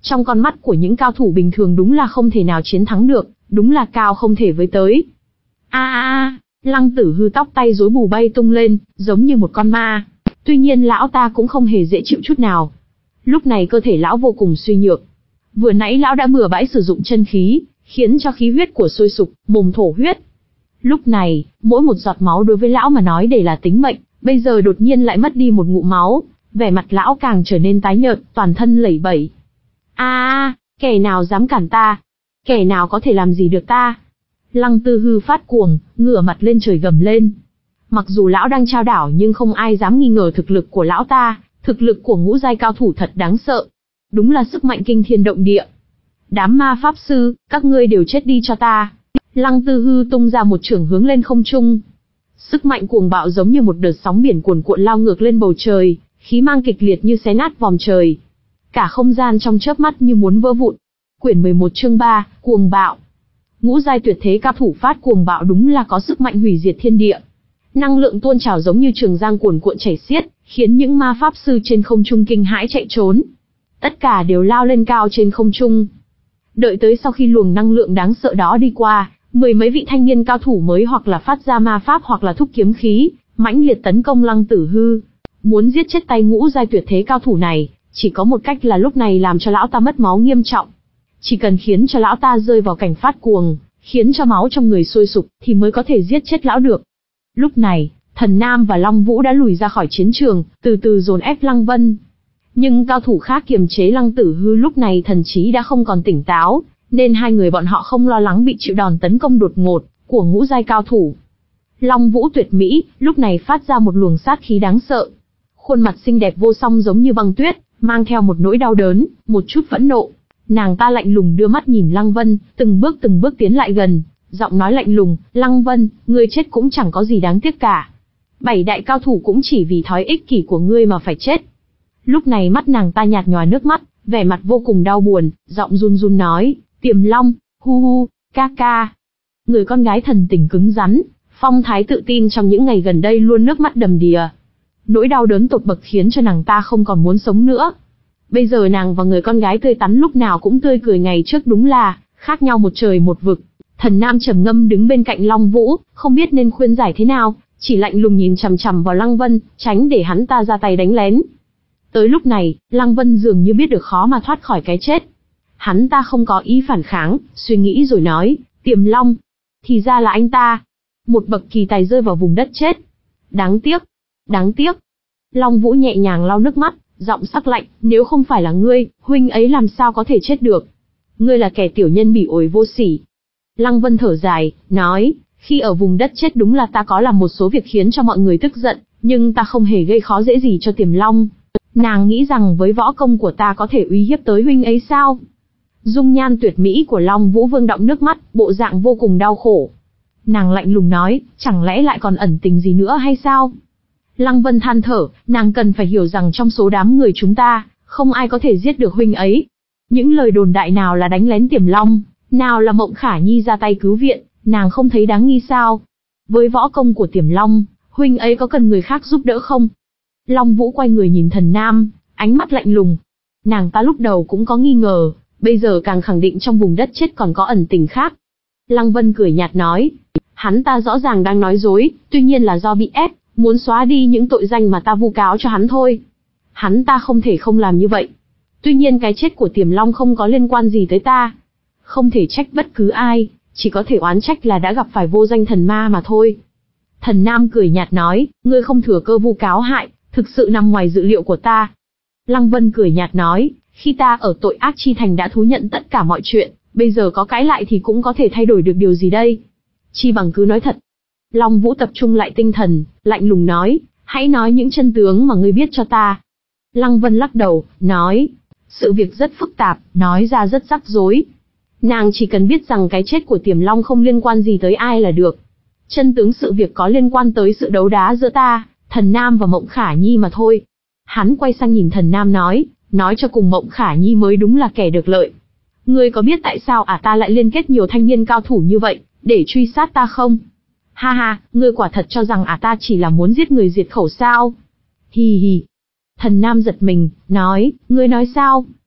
Trong con mắt của những cao thủ bình thường đúng là không thể nào chiến thắng được, đúng là cao không thể với tới. A a a, Lăng Tử Hư tóc tay rối bù bay tung lên, giống như một con ma. Tuy nhiên lão ta cũng không hề dễ chịu chút nào. Lúc này cơ thể lão vô cùng suy nhược. Vừa nãy lão đã bừa bãi sử dụng chân khí, khiến cho khí huyết của sôi sục, mồm thổ huyết. Lúc này, mỗi một giọt máu đối với lão mà nói đều là tính mệnh, bây giờ đột nhiên lại mất đi một ngụm máu, vẻ mặt lão càng trở nên tái nhợt, toàn thân lẩy bẩy. A a, kẻ nào dám cản ta? Kẻ nào có thể làm gì được ta? Lăng Tư Hư phát cuồng, ngửa mặt lên trời gầm lên. Mặc dù lão đang trao đảo nhưng không ai dám nghi ngờ thực lực của lão ta, thực lực của ngũ giai cao thủ thật đáng sợ. Đúng là sức mạnh kinh thiên động địa. Đám ma pháp sư, các ngươi đều chết đi cho ta. Lăng Tư Hư tung ra một chưởng hướng lên không trung. Sức mạnh cuồng bạo giống như một đợt sóng biển cuồn cuộn lao ngược lên bầu trời, khí mang kịch liệt như xé nát vòm trời. Cả không gian trong chớp mắt như muốn vỡ vụn. Quyển mười một chương ba, cuồng bạo. Ngũ giai tuyệt thế cao thủ phát cuồng bạo đúng là có sức mạnh hủy diệt thiên địa. Năng lượng tuôn trào giống như trường giang cuồn cuộn chảy xiết, khiến những ma pháp sư trên không trung kinh hãi chạy trốn. Tất cả đều lao lên cao trên không trung. Đợi tới sau khi luồng năng lượng đáng sợ đó đi qua, mười mấy vị thanh niên cao thủ mới hoặc là phát ra ma pháp hoặc là thúc kiếm khí, mãnh liệt tấn công Lăng Tử Hư. Muốn giết chết tay ngũ giai tuyệt thế cao thủ này, chỉ có một cách là lúc này làm cho lão ta mất máu nghiêm trọng. Chỉ cần khiến cho lão ta rơi vào cảnh phát cuồng, khiến cho máu trong người sôi sục, thì mới có thể giết chết lão được. Lúc này, Thần Nam và Long Vũ đã lùi ra khỏi chiến trường, từ từ dồn ép Lăng Vân. Nhưng cao thủ khác kiềm chế Lăng Tử Hư lúc này thần trí đã không còn tỉnh táo, nên hai người bọn họ không lo lắng bị chịu đòn tấn công đột ngột của ngũ giai cao thủ. Long Vũ tuyệt mỹ, lúc này phát ra một luồng sát khí đáng sợ. Khuôn mặt xinh đẹp vô song giống như băng tuyết, mang theo một nỗi đau đớn, một chút phẫn nộ. Nàng ta lạnh lùng đưa mắt nhìn Lăng Vân, từng bước từng bước tiến lại gần, giọng nói lạnh lùng, Lăng Vân, ngươi chết cũng chẳng có gì đáng tiếc cả. Bảy đại cao thủ cũng chỉ vì thói ích kỷ của ngươi mà phải chết. Lúc này mắt nàng ta nhạt nhòa nước mắt, vẻ mặt vô cùng đau buồn, giọng run run nói, Tiềm Long, hu hu, ca ca. Người con gái thần tình cứng rắn, phong thái tự tin trong những ngày gần đây luôn nước mắt đầm đìa. Nỗi đau đớn tột bậc khiến cho nàng ta không còn muốn sống nữa. Bây giờ nàng và người con gái tươi tắn lúc nào cũng tươi cười ngày trước đúng là khác nhau một trời một vực. Thần Nam trầm ngâm đứng bên cạnh Long Vũ, không biết nên khuyên giải thế nào, chỉ lạnh lùng nhìn chằm chằm vào Lăng Vân, tránh để hắn ta ra tay đánh lén. Tới lúc này, Lăng Vân dường như biết được khó mà thoát khỏi cái chết. Hắn ta không có ý phản kháng, suy nghĩ rồi nói, Tiềm Long, thì ra là anh ta. Một bậc kỳ tài rơi vào vùng đất chết. Đáng tiếc, đáng tiếc. Long Vũ nhẹ nhàng lau nước mắt, giọng sắc lạnh, nếu không phải là ngươi, huynh ấy làm sao có thể chết được. Ngươi là kẻ tiểu nhân bỉ ổi vô sỉ. Lăng Vân thở dài, nói, khi ở vùng đất chết đúng là ta có làm một số việc khiến cho mọi người tức giận, nhưng ta không hề gây khó dễ gì cho Tiềm Long. Nàng nghĩ rằng với võ công của ta có thể uy hiếp tới huynh ấy sao? Dung nhan tuyệt mỹ của Long Vũ vương đọng nước mắt, bộ dạng vô cùng đau khổ. Nàng lạnh lùng nói, chẳng lẽ lại còn ẩn tình gì nữa hay sao? Lăng Vân than thở, nàng cần phải hiểu rằng trong số đám người chúng ta, không ai có thể giết được huynh ấy. Những lời đồn đại nào là đánh lén Tiềm Long, nào là Mộng Khả Nhi ra tay cứu viện, nàng không thấy đáng nghi sao? Với võ công của Tiềm Long, huynh ấy có cần người khác giúp đỡ không? Long Vũ quay người nhìn Thần Nam, ánh mắt lạnh lùng. Nàng ta lúc đầu cũng có nghi ngờ, bây giờ càng khẳng định trong vùng đất chết còn có ẩn tình khác. Lăng Vân cười nhạt nói, hắn ta rõ ràng đang nói dối, tuy nhiên là do bị ép, muốn xóa đi những tội danh mà ta vu cáo cho hắn thôi. Hắn ta không thể không làm như vậy. Tuy nhiên cái chết của Tiềm Long không có liên quan gì tới ta. Không thể trách bất cứ ai, chỉ có thể oán trách là đã gặp phải vô danh thần ma mà thôi. Thần Nam cười nhạt nói, ngươi không thừa cơ vu cáo hại, thực sự nằm ngoài dự liệu của ta. Lăng Vân cười nhạt nói, khi ta ở tội ác chi thành đã thú nhận tất cả mọi chuyện, bây giờ có cãi lại thì cũng có thể thay đổi được điều gì đây? Chi bằng cứ nói thật. Long Vũ tập trung lại tinh thần, lạnh lùng nói, hãy nói những chân tướng mà ngươi biết cho ta. Lăng Vân lắc đầu, nói, sự việc rất phức tạp, nói ra rất rắc rối. Nàng chỉ cần biết rằng cái chết của Tiềm Long không liên quan gì tới ai là được. Chân tướng sự việc có liên quan tới sự đấu đá giữa ta, Thần Nam và Mộng Khả Nhi mà thôi. Hắn quay sang nhìn Thần Nam nói, nói cho cùng Mộng Khả Nhi mới đúng là kẻ được lợi. Ngươi có biết tại sao ả ta lại liên kết nhiều thanh niên cao thủ như vậy, để truy sát ta không? Ha ha, ngươi quả thật cho rằng ả ta chỉ là muốn giết người diệt khẩu sao? Hì hì. Thần Nam giật mình, nói, ngươi nói sao?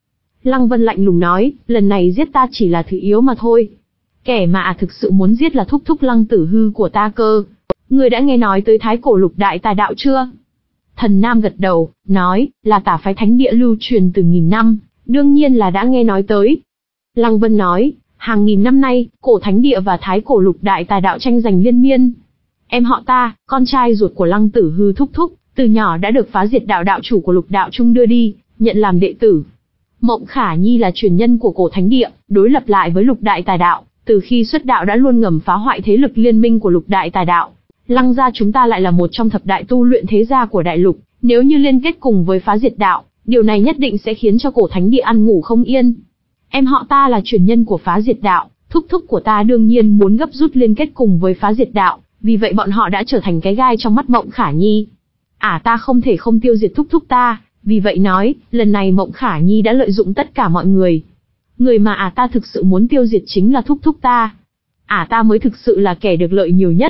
Lăng Vân lạnh lùng nói, lần này giết ta chỉ là thứ yếu mà thôi. Kẻ mà à thực sự muốn giết là thúc thúc Lăng Tử Hư của ta cơ. Ngươi đã nghe nói tới Thái Cổ Lục Đại Tà Đạo chưa? Thần Nam gật đầu, nói, là tà phái thánh địa lưu truyền từ nghìn năm, đương nhiên là đã nghe nói tới. Lăng Vân nói, hàng nghìn năm nay, cổ thánh địa và Thái Cổ Lục Đại Tà Đạo tranh giành liên miên. Em họ ta, con trai ruột của Lăng Tử Hư thúc thúc, từ nhỏ đã được phá diệt đạo đạo chủ của Lục Đạo Trung đưa đi, nhận làm đệ tử. Mộng Khả Nhi là truyền nhân của cổ thánh địa, đối lập lại với Lục Đại Tà Đạo, từ khi xuất đạo đã luôn ngầm phá hoại thế lực liên minh của Lục Đại Tà Đạo. Lăng gia chúng ta lại là một trong thập đại tu luyện thế gia của đại lục, nếu như liên kết cùng với phá diệt đạo, điều này nhất định sẽ khiến cho cổ thánh địa ăn ngủ không yên. Em họ ta là truyền nhân của phá diệt đạo, thúc thúc của ta đương nhiên muốn gấp rút liên kết cùng với phá diệt đạo, vì vậy bọn họ đã trở thành cái gai trong mắt Mộng Khả Nhi. Ả ta không thể không tiêu diệt thúc thúc ta, vì vậy nói, lần này Mộng Khả Nhi đã lợi dụng tất cả mọi người. Người mà Ả ta thực sự muốn tiêu diệt chính là thúc thúc ta. Ả ta mới thực sự là kẻ được lợi nhiều nhất.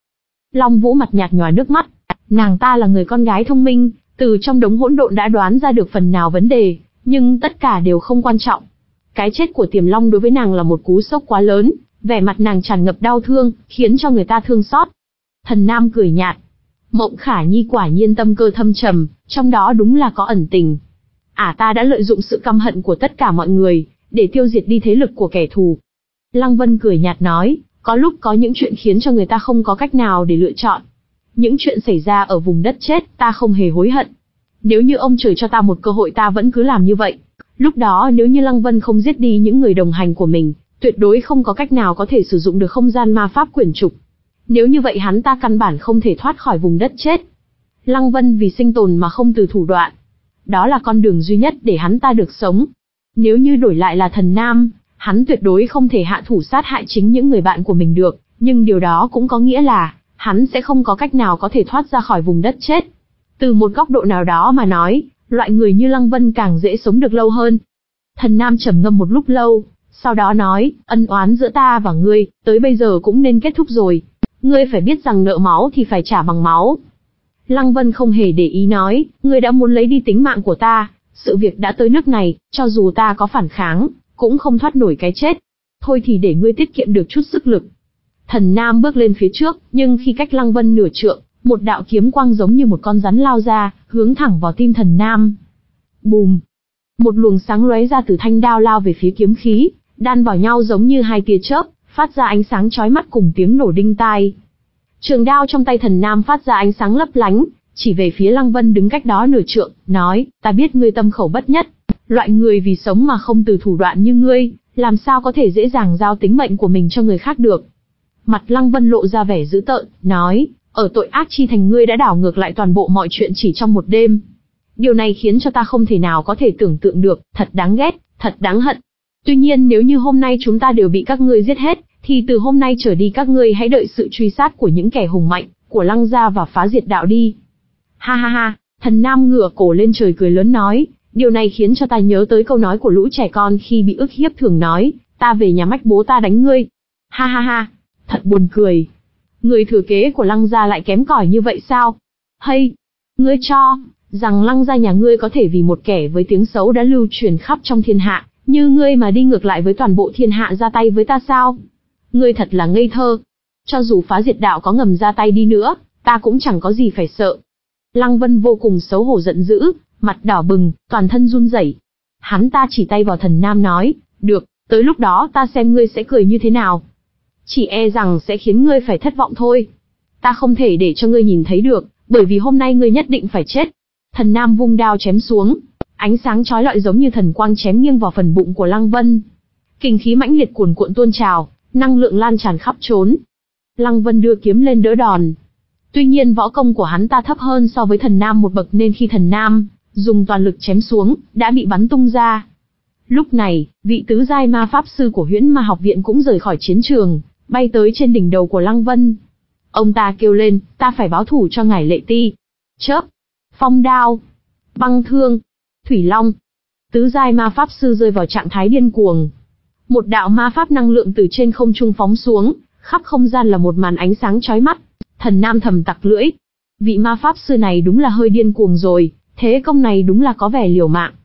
Long Vũ mặt nhạt nhòa nước mắt, nàng ta là người con gái thông minh, từ trong đống hỗn độn đã đoán ra được phần nào vấn đề, nhưng tất cả đều không quan trọng. Cái chết của Tiềm Long đối với nàng là một cú sốc quá lớn, vẻ mặt nàng tràn ngập đau thương, khiến cho người ta thương xót. Thần Nam cười nhạt, Mộng Khả Nhi quả nhiên tâm cơ thâm trầm, trong đó đúng là có ẩn tình. Ả ta đã lợi dụng sự căm hận của tất cả mọi người, để tiêu diệt đi thế lực của kẻ thù. Lăng Vân cười nhạt nói, có lúc có những chuyện khiến cho người ta không có cách nào để lựa chọn. Những chuyện xảy ra ở vùng đất chết, ta không hề hối hận. Nếu như ông trời cho ta một cơ hội ta vẫn cứ làm như vậy. Lúc đó nếu như Lăng Vân không giết đi những người đồng hành của mình, tuyệt đối không có cách nào có thể sử dụng được không gian ma pháp quyển trục. Nếu như vậy hắn ta căn bản không thể thoát khỏi vùng đất chết. Lăng Vân vì sinh tồn mà không từ thủ đoạn. Đó là con đường duy nhất để hắn ta được sống. Nếu như đổi lại là Thần Nam, hắn tuyệt đối không thể hạ thủ sát hại chính những người bạn của mình được, nhưng điều đó cũng có nghĩa là, hắn sẽ không có cách nào có thể thoát ra khỏi vùng đất chết. Từ một góc độ nào đó mà nói, loại người như Lăng Vân càng dễ sống được lâu hơn. Thần Nam trầm ngâm một lúc lâu, sau đó nói, ân oán giữa ta và ngươi, tới bây giờ cũng nên kết thúc rồi. Ngươi phải biết rằng nợ máu thì phải trả bằng máu. Lăng Vân không hề để ý nói, ngươi đã muốn lấy đi tính mạng của ta, sự việc đã tới nước này, cho dù ta có phản kháng, cũng không thoát nổi cái chết. Thôi thì để ngươi tiết kiệm được chút sức lực. Thần Nam bước lên phía trước, nhưng khi cách Lăng Vân nửa trượng, một đạo kiếm quang giống như một con rắn lao ra, hướng thẳng vào tim Thần Nam. Bùm! Một luồng sáng lóe ra từ thanh đao lao về phía kiếm khí, đan vào nhau giống như hai tia chớp, phát ra ánh sáng chói mắt cùng tiếng nổ đinh tai. Trường đao trong tay Thần Nam phát ra ánh sáng lấp lánh, chỉ về phía Lăng Vân đứng cách đó nửa trượng, nói, ta biết ngươi tâm khẩu bất nhất, loại người vì sống mà không từ thủ đoạn như ngươi, làm sao có thể dễ dàng giao tính mệnh của mình cho người khác được. Mặt Lăng Vân lộ ra vẻ dữ tợn, nói, ở tội ác chi thành ngươi đã đảo ngược lại toàn bộ mọi chuyện chỉ trong một đêm. Điều này khiến cho ta không thể nào có thể tưởng tượng được, thật đáng ghét, thật đáng hận. Tuy nhiên nếu như hôm nay chúng ta đều bị các ngươi giết hết, thì từ hôm nay trở đi các ngươi hãy đợi sự truy sát của những kẻ hùng mạnh, của Lăng gia và phá diệt đạo đi. Ha ha ha, Thần Nam ngửa cổ lên trời cười lớn nói, điều này khiến cho ta nhớ tới câu nói của lũ trẻ con khi bị ức hiếp thường nói, ta về nhà mách bố ta đánh ngươi. Ha ha ha, thật buồn cười. Người thừa kế của Lăng gia lại kém cỏi như vậy sao? Hay, ngươi cho rằng Lăng gia nhà ngươi có thể vì một kẻ với tiếng xấu đã lưu truyền khắp trong thiên hạ, như ngươi mà đi ngược lại với toàn bộ thiên hạ ra tay với ta sao? Ngươi thật là ngây thơ. Cho dù phá diệt đạo có ngầm ra tay đi nữa, ta cũng chẳng có gì phải sợ. Lăng Vân vô cùng xấu hổ giận dữ, mặt đỏ bừng, toàn thân run rẩy. Hắn ta chỉ tay vào Thần Nam nói, được, tới lúc đó ta xem ngươi sẽ cười như thế nào. Chỉ e rằng sẽ khiến ngươi phải thất vọng thôi. Ta không thể để cho ngươi nhìn thấy được, bởi vì hôm nay ngươi nhất định phải chết. Thần Nam vung đao chém xuống, ánh sáng chói lọi giống như thần quang chém nghiêng vào phần bụng của Lăng Vân. Kinh khí mãnh liệt cuồn cuộn tuôn trào, năng lượng lan tràn khắp trốn. Lăng Vân đưa kiếm lên đỡ đòn. Tuy nhiên võ công của hắn ta thấp hơn so với Thần Nam một bậc nên khi Thần Nam dùng toàn lực chém xuống, đã bị bắn tung ra. Lúc này, vị tứ giai ma pháp sư của Huyễn Ma học viện cũng rời khỏi chiến trường, bay tới trên đỉnh đầu của Lăng Vân. Ông ta kêu lên, ta phải báo thù cho ngài Lệ Ti. Chớp, phong đao, băng thương, thủy long. Tứ giai ma pháp sư rơi vào trạng thái điên cuồng. Một đạo ma pháp năng lượng từ trên không trung phóng xuống, khắp không gian là một màn ánh sáng chói mắt. Thần Nam thầm tặc lưỡi. Vị ma pháp sư này đúng là hơi điên cuồng rồi, thế công này đúng là có vẻ liều mạng.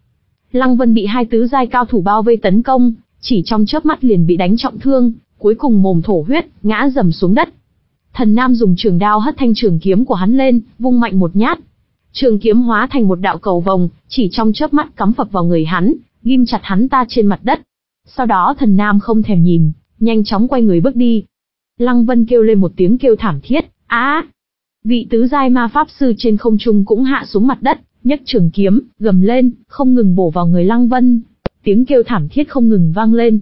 Lăng Vân bị hai tứ giai cao thủ bao vây tấn công, chỉ trong chớp mắt liền bị đánh trọng thương, cuối cùng mồm thổ huyết, ngã rầm xuống đất. Thần Nam dùng trường đao hất thanh trường kiếm của hắn lên, vung mạnh một nhát. Trường kiếm hóa thành một đạo cầu vồng, chỉ trong chớp mắt cắm phập vào người hắn, ghim chặt hắn ta trên mặt đất. Sau đó Thần Nam không thèm nhìn, nhanh chóng quay người bước đi. Lăng Vân kêu lên một tiếng kêu thảm thiết, á! Vị tứ giai ma pháp sư trên không trung cũng hạ xuống mặt đất, nhấc trường kiếm, gầm lên, không ngừng bổ vào người Lăng Vân. Tiếng kêu thảm thiết không ngừng vang lên.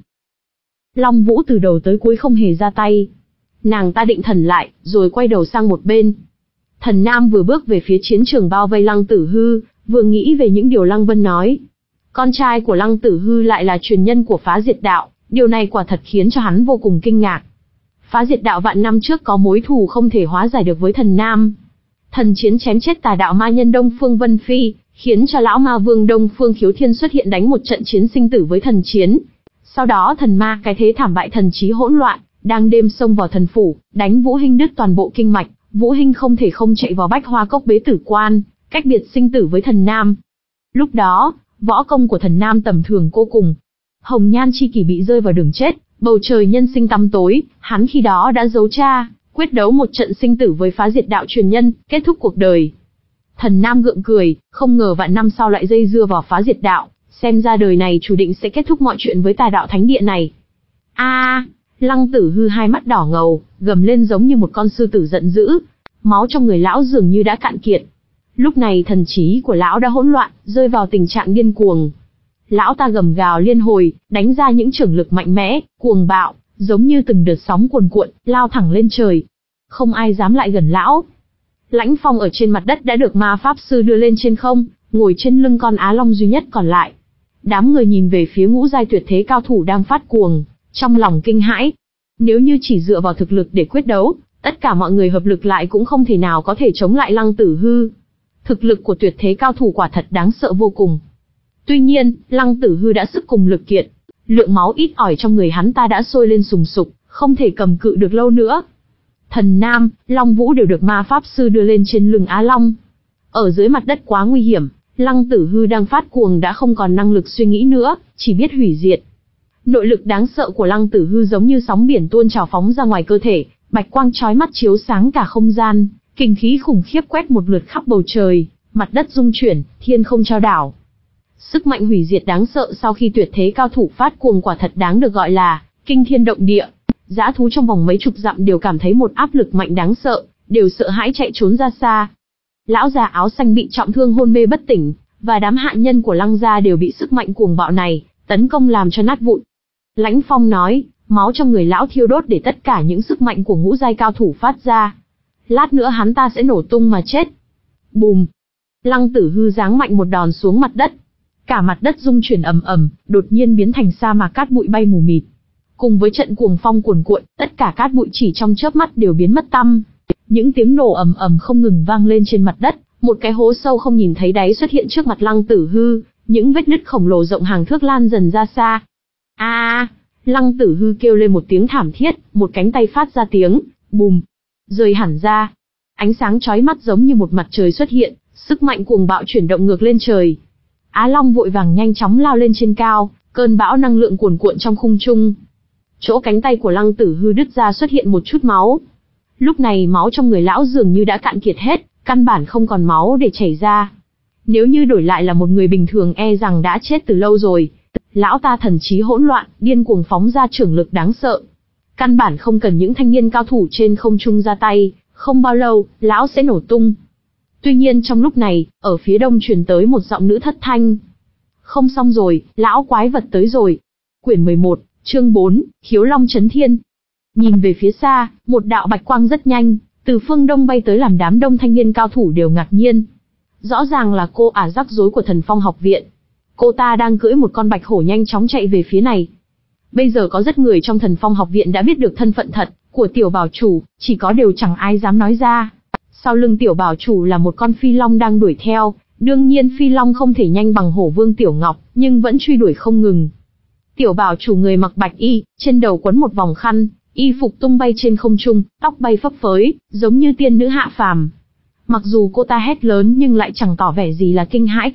Long Vũ từ đầu tới cuối không hề ra tay. Nàng ta định thần lại, rồi quay đầu sang một bên. Thần Nam vừa bước về phía chiến trường bao vây Lăng Tử Hư, vừa nghĩ về những điều Lăng Vân nói. Con trai của Lăng Tử Hư lại là truyền nhân của Phá Diệt Đạo, điều này quả thật khiến cho hắn vô cùng kinh ngạc. Phá Diệt Đạo vạn năm trước có mối thù không thể hóa giải được với Thần Nam. Thần chiến chém chết tà đạo ma nhân Đông Phương Vân Phi, khiến cho lão ma vương Đông Phương Khiếu Thiên xuất hiện đánh một trận chiến sinh tử với thần chiến. Sau đó thần ma cái thế thảm bại, thần trí hỗn loạn, đang đêm xông vào thần phủ, đánh Vũ Hinh đứt toàn bộ kinh mạch. Vũ Hinh không thể không chạy vào Bách Hoa Cốc bế tử quan, cách biệt sinh tử với Thần Nam. Lúc đó, võ công của Thần Nam tầm thường vô cùng. Hồng Nhan chi kỷ bị rơi vào đường chết, bầu trời nhân sinh tăm tối, hắn khi đó đã giấu cha, quyết đấu một trận sinh tử với Phá Diệt Đạo truyền nhân, kết thúc cuộc đời. Thần Nam gượng cười, không ngờ vạn năm sau lại dây dưa vào Phá Diệt Đạo, xem ra đời này chủ định sẽ kết thúc mọi chuyện với tà đạo thánh địa này. A, à, Lăng Tử Hư hai mắt đỏ ngầu, gầm lên giống như một con sư tử giận dữ, máu trong người lão dường như đã cạn kiệt. Lúc này thần trí của lão đã hỗn loạn, rơi vào tình trạng điên cuồng. Lão ta gầm gào liên hồi, đánh ra những chưởng lực mạnh mẽ, cuồng bạo, giống như từng đợt sóng cuồn cuộn, lao thẳng lên trời. Không ai dám lại gần lão. Lãnh Phong ở trên mặt đất đã được ma pháp sư đưa lên trên không, ngồi trên lưng con Á Long duy nhất còn lại. Đám người nhìn về phía ngũ giai tuyệt thế cao thủ đang phát cuồng, trong lòng kinh hãi. Nếu như chỉ dựa vào thực lực để quyết đấu, tất cả mọi người hợp lực lại cũng không thể nào có thể chống lại Lăng Tử Hư. Thực lực của tuyệt thế cao thủ quả thật đáng sợ vô cùng. Tuy nhiên, Lăng Tử Hư đã sức cùng lực kiệt, lượng máu ít ỏi trong người hắn ta đã sôi lên sùng sục, không thể cầm cự được lâu nữa. Thần Nam, Long Vũ đều được ma pháp sư đưa lên trên lưng Á Long. Ở dưới mặt đất quá nguy hiểm, Lăng Tử Hư đang phát cuồng đã không còn năng lực suy nghĩ nữa, chỉ biết hủy diệt. Nội lực đáng sợ của Lăng Tử Hư giống như sóng biển tuôn trào phóng ra ngoài cơ thể, bạch quang chói mắt chiếu sáng cả không gian, kinh khí khủng khiếp quét một lượt khắp bầu trời, mặt đất rung chuyển, thiên không chao đảo. Sức mạnh hủy diệt đáng sợ sau khi tuyệt thế cao thủ phát cuồng quả thật đáng được gọi là kinh thiên động địa. Dã thú trong vòng mấy chục dặm đều cảm thấy một áp lực mạnh đáng sợ, đều sợ hãi chạy trốn ra xa. Lão già áo xanh bị trọng thương hôn mê bất tỉnh, và đám hạ nhân của Lăng gia đều bị sức mạnh cuồng bạo này tấn công làm cho nát vụn. Lãnh Phong nói, máu trong người lão thiêu đốt để tất cả những sức mạnh của ngũ giai cao thủ phát ra. Lát nữa hắn ta sẽ nổ tung mà chết. Bùm! Lăng Tử Hư giáng mạnh một đòn xuống mặt đất. Cả mặt đất rung chuyển ầm ầm, đột nhiên biến thành sa mạc cát bụi bay mù mịt. Cùng với trận cuồng phong cuồn cuộn, tất cả cát bụi chỉ trong chớp mắt đều biến mất tăm. Những tiếng nổ ầm ầm không ngừng vang lên trên mặt đất, một cái hố sâu không nhìn thấy đáy xuất hiện trước mặt Lăng Tử Hư, những vết nứt khổng lồ rộng hàng thước lan dần ra xa. A! À, Lăng Tử Hư kêu lên một tiếng thảm thiết, một cánh tay phát ra tiếng bùm, rời hẳn ra. Ánh sáng chói mắt giống như một mặt trời xuất hiện, sức mạnh cuồng bạo chuyển động ngược lên trời. Á Long vội vàng nhanh chóng lao lên trên cao, cơn bão năng lượng cuồn cuộn trong khung trung. Chỗ cánh tay của Lăng Tử Hư đứt ra xuất hiện một chút máu. Lúc này máu trong người lão dường như đã cạn kiệt hết, căn bản không còn máu để chảy ra. Nếu như đổi lại là một người bình thường e rằng đã chết từ lâu rồi. Lão ta thần trí hỗn loạn, điên cuồng phóng ra chưởng lực đáng sợ. Căn bản không cần những thanh niên cao thủ trên không trung ra tay, không bao lâu, lão sẽ nổ tung. Tuy nhiên trong lúc này, ở phía đông truyền tới một giọng nữ thất thanh. Không xong rồi, lão quái vật tới rồi. Quyển mười một, chương bốn, Khiếu Long Chấn Thiên. Nhìn về phía xa, một đạo bạch quang rất nhanh, từ phương đông bay tới làm đám đông thanh niên cao thủ đều ngạc nhiên. Rõ ràng là cô ả rắc rối của Thần Phong học viện. Cô ta đang cưỡi một con bạch hổ nhanh chóng chạy về phía này. Bây giờ có rất người trong Thần Phong học viện đã biết được thân phận thật của tiểu bảo chủ, chỉ có điều chẳng ai dám nói ra. Sau lưng tiểu bảo chủ là một con phi long đang đuổi theo, đương nhiên phi long không thể nhanh bằng hổ vương Tiểu Ngọc, nhưng vẫn truy đuổi không ngừng. Tiểu bảo chủ người mặc bạch y, trên đầu quấn một vòng khăn, y phục tung bay trên không trung, tóc bay phấp phới, giống như tiên nữ hạ phàm. Mặc dù cô ta hét lớn nhưng lại chẳng tỏ vẻ gì là kinh hãi cả,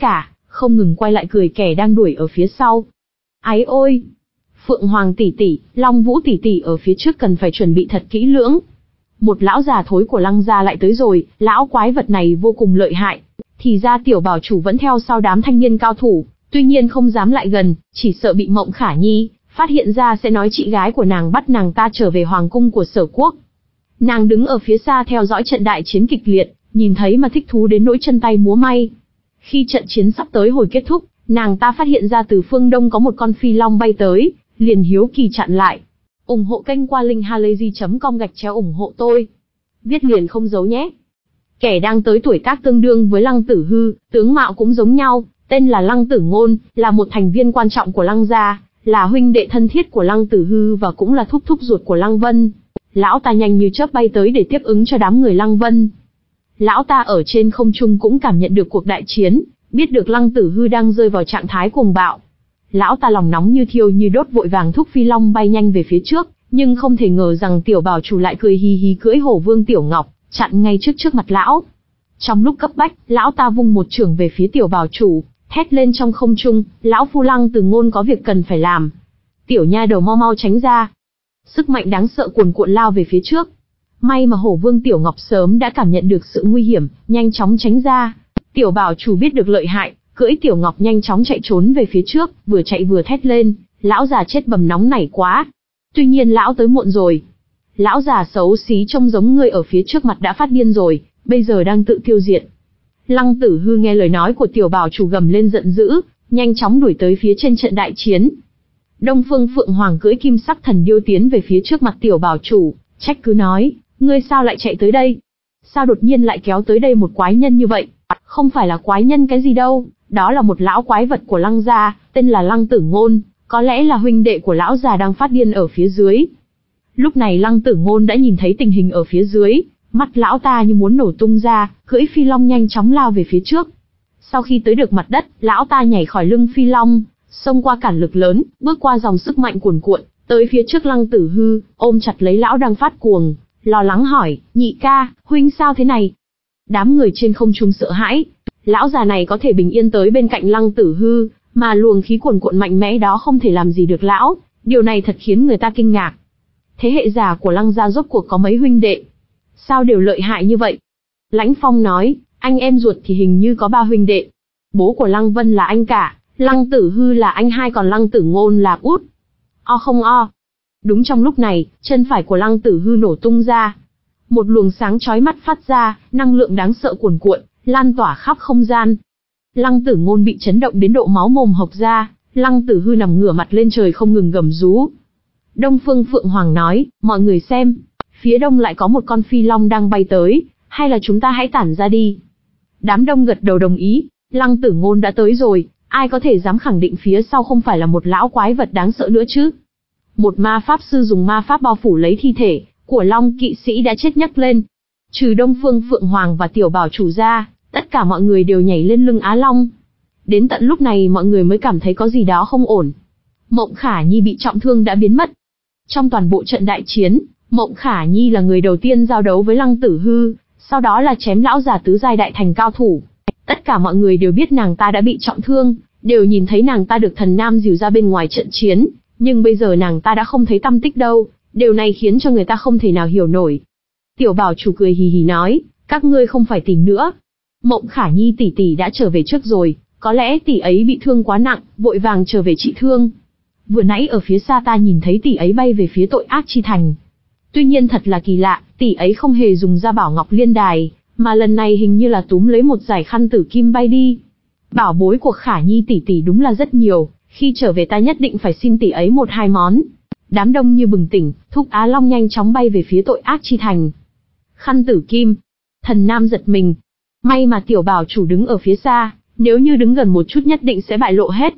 không ngừng quay lại cười kẻ đang đuổi ở phía sau. Ái ôi! Phượng Hoàng tỷ tỷ, Long Vũ tỷ tỷ ở phía trước cần phải chuẩn bị thật kỹ lưỡng. Một lão già thối của Lăng gia lại tới rồi, lão quái vật này vô cùng lợi hại. Thì ra tiểu bảo chủ vẫn theo sau đám thanh niên cao thủ, tuy nhiên không dám lại gần, chỉ sợ bị Mộng Khả Nhi phát hiện ra sẽ nói chị gái của nàng bắt nàng ta trở về hoàng cung của Sở Quốc. Nàng đứng ở phía xa theo dõi trận đại chiến kịch liệt, nhìn thấy mà thích thú đến nỗi chân tay múa may. Khi trận chiến sắp tới hồi kết thúc, nàng ta phát hiện ra từ phương đông có một con phi long bay tới, liền hiếu kỳ chặn lại. Ủng hộ kênh qua link halayzi chấm com gạch chéo ủng hộ tôi. Viết liền không giấu nhé. Kẻ đang tới tuổi tác tương đương với Lăng Tử Hư, tướng mạo cũng giống nhau, tên là Lăng Tử Ngôn, là một thành viên quan trọng của Lăng gia, là huynh đệ thân thiết của Lăng Tử Hư và cũng là thúc thúc ruột của Lăng Vân. Lão ta nhanh như chớp bay tới để tiếp ứng cho đám người Lăng Vân. Lão ta ở trên không trung cũng cảm nhận được cuộc đại chiến, biết được Lăng Tử Hư đang rơi vào trạng thái cuồng bạo. Lão ta lòng nóng như thiêu như đốt vội vàng thúc phi long bay nhanh về phía trước, nhưng không thể ngờ rằng tiểu bảo chủ lại cười hì hì cưỡi hổ vương Tiểu Ngọc, chặn ngay trước trước mặt lão. Trong lúc cấp bách, lão ta vung một chưởng về phía tiểu bảo chủ, thét lên trong không trung, lão phu Lăng Tử Ngôn có việc cần phải làm. Tiểu nha đầu mau mau tránh ra. Sức mạnh đáng sợ cuồn cuộn lao về phía trước. May mà hổ vương Tiểu Ngọc sớm đã cảm nhận được sự nguy hiểm, nhanh chóng tránh ra. Tiểu bảo chủ biết được lợi hại, cưỡi Tiểu Ngọc nhanh chóng chạy trốn về phía trước, vừa chạy vừa thét lên, lão già chết bầm nóng nảy quá. Tuy nhiên lão tới muộn rồi. Lão già xấu xí trông giống người ở phía trước mặt đã phát điên rồi, bây giờ đang tự tiêu diệt. Lăng Tử Hư nghe lời nói của tiểu bảo chủ gầm lên giận dữ, nhanh chóng đuổi tới phía trên trận đại chiến. Đông Phương Phượng Hoàng cưỡi kim sắc thần điêu tiến về phía trước mặt tiểu bảo chủ, trách cứ nói, ngươi sao lại chạy tới đây? Sao đột nhiên lại kéo tới đây một quái nhân như vậy? Không phải là quái nhân cái gì đâu, đó là một lão quái vật của Lăng gia, tên là Lăng Tử Ngôn, có lẽ là huynh đệ của lão già đang phát điên ở phía dưới. Lúc này Lăng Tử Ngôn đã nhìn thấy tình hình ở phía dưới, mắt lão ta như muốn nổ tung ra, cưỡi phi long nhanh chóng lao về phía trước. Sau khi tới được mặt đất, lão ta nhảy khỏi lưng phi long, xông qua cản lực lớn, bước qua dòng sức mạnh cuồn cuộn, tới phía trước Lăng Tử Hư, ôm chặt lấy lão đang phát cuồng, lo lắng hỏi, nhị ca, huynh sao thế này? Đám người trên không trung sợ hãi, lão già này có thể bình yên tới bên cạnh Lăng Tử Hư, mà luồng khí cuồn cuộn mạnh mẽ đó không thể làm gì được lão, điều này thật khiến người ta kinh ngạc. Thế hệ già của Lăng gia rốt cuộc có mấy huynh đệ? Sao đều lợi hại như vậy? Lãnh Phong nói, anh em ruột thì hình như có ba huynh đệ. Bố của Lăng Vân là anh cả, Lăng Tử Hư là anh hai còn Lăng Tử Ngôn là út. O không o. Đúng trong lúc này, chân phải của Lăng Tử Hư nổ tung ra. Một luồng sáng chói mắt phát ra, năng lượng đáng sợ cuồn cuộn, lan tỏa khắp không gian. Lăng Tử Ngôn bị chấn động đến độ máu mồm hộc ra, Lăng Tử Hư nằm ngửa mặt lên trời không ngừng gầm rú. Đông Phương Phượng Hoàng nói, mọi người xem, phía đông lại có một con phi long đang bay tới, hay là chúng ta hãy tản ra đi. Đám đông gật đầu đồng ý, Lăng Tử Ngôn đã tới rồi, ai có thể dám khẳng định phía sau không phải là một lão quái vật đáng sợ nữa chứ. Một ma pháp sư dùng ma pháp bao phủ lấy thi thể của long kỵ sĩ đã chết nhấc lên. Trừ Đông Phương Phượng Hoàng và tiểu bảo chủ ra, tất cả mọi người đều nhảy lên lưng Á Long. Đến tận lúc này mọi người mới cảm thấy có gì đó không ổn. Mộng Khả Nhi bị trọng thương đã biến mất. Trong toàn bộ trận đại chiến, Mộng Khả Nhi là người đầu tiên giao đấu với Lăng Tử Hư, sau đó là chém lão già tứ giai đại thành cao thủ. Tất cả mọi người đều biết nàng ta đã bị trọng thương, đều nhìn thấy nàng ta được thần nam dìu ra bên ngoài trận chiến, nhưng bây giờ nàng ta đã không thấy tăm tích đâu, điều này khiến cho người ta không thể nào hiểu nổi. Tiểu bảo chủ cười hì hì nói, các ngươi không phải tìm nữa. Mộng Khả Nhi tỷ tỷ đã trở về trước rồi, có lẽ tỷ ấy bị thương quá nặng, vội vàng trở về trị thương. Vừa nãy ở phía xa ta nhìn thấy tỷ ấy bay về phía tội ác chi thành. Tuy nhiên thật là kỳ lạ, tỷ ấy không hề dùng ra bảo ngọc liên đài, mà lần này hình như là túm lấy một dải khăn tử kim bay đi. Bảo bối của Khả Nhi tỷ tỷ đúng là rất nhiều, khi trở về ta nhất định phải xin tỷ ấy một hai món. Đám đông như bừng tỉnh, thúc Á Long nhanh chóng bay về phía tội ác chi thành. Khăn tử kim. Thần nam giật mình. May mà tiểu bảo chủ đứng ở phía xa, nếu như đứng gần một chút nhất định sẽ bại lộ hết.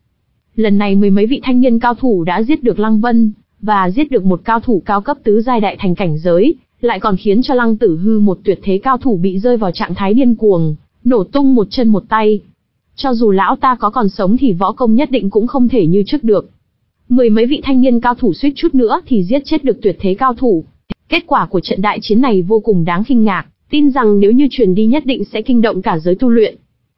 Lần này mười mấy vị thanh niên cao thủ đã giết được Lăng Vân, và giết được một cao thủ cao cấp tứ giai đại thành cảnh giới, lại còn khiến cho Lăng Tử Hư một tuyệt thế cao thủ bị rơi vào trạng thái điên cuồng, nổ tung một chân một tay. Cho dù lão ta có còn sống thì võ công nhất định cũng không thể như trước được. Mười mấy vị thanh niên cao thủ suýt chút nữa thì giết chết được tuyệt thế cao thủ. Kết quả của trận đại chiến này vô cùng đáng kinh ngạc, tin rằng nếu như truyền đi nhất định sẽ kinh động cả giới tu luyện.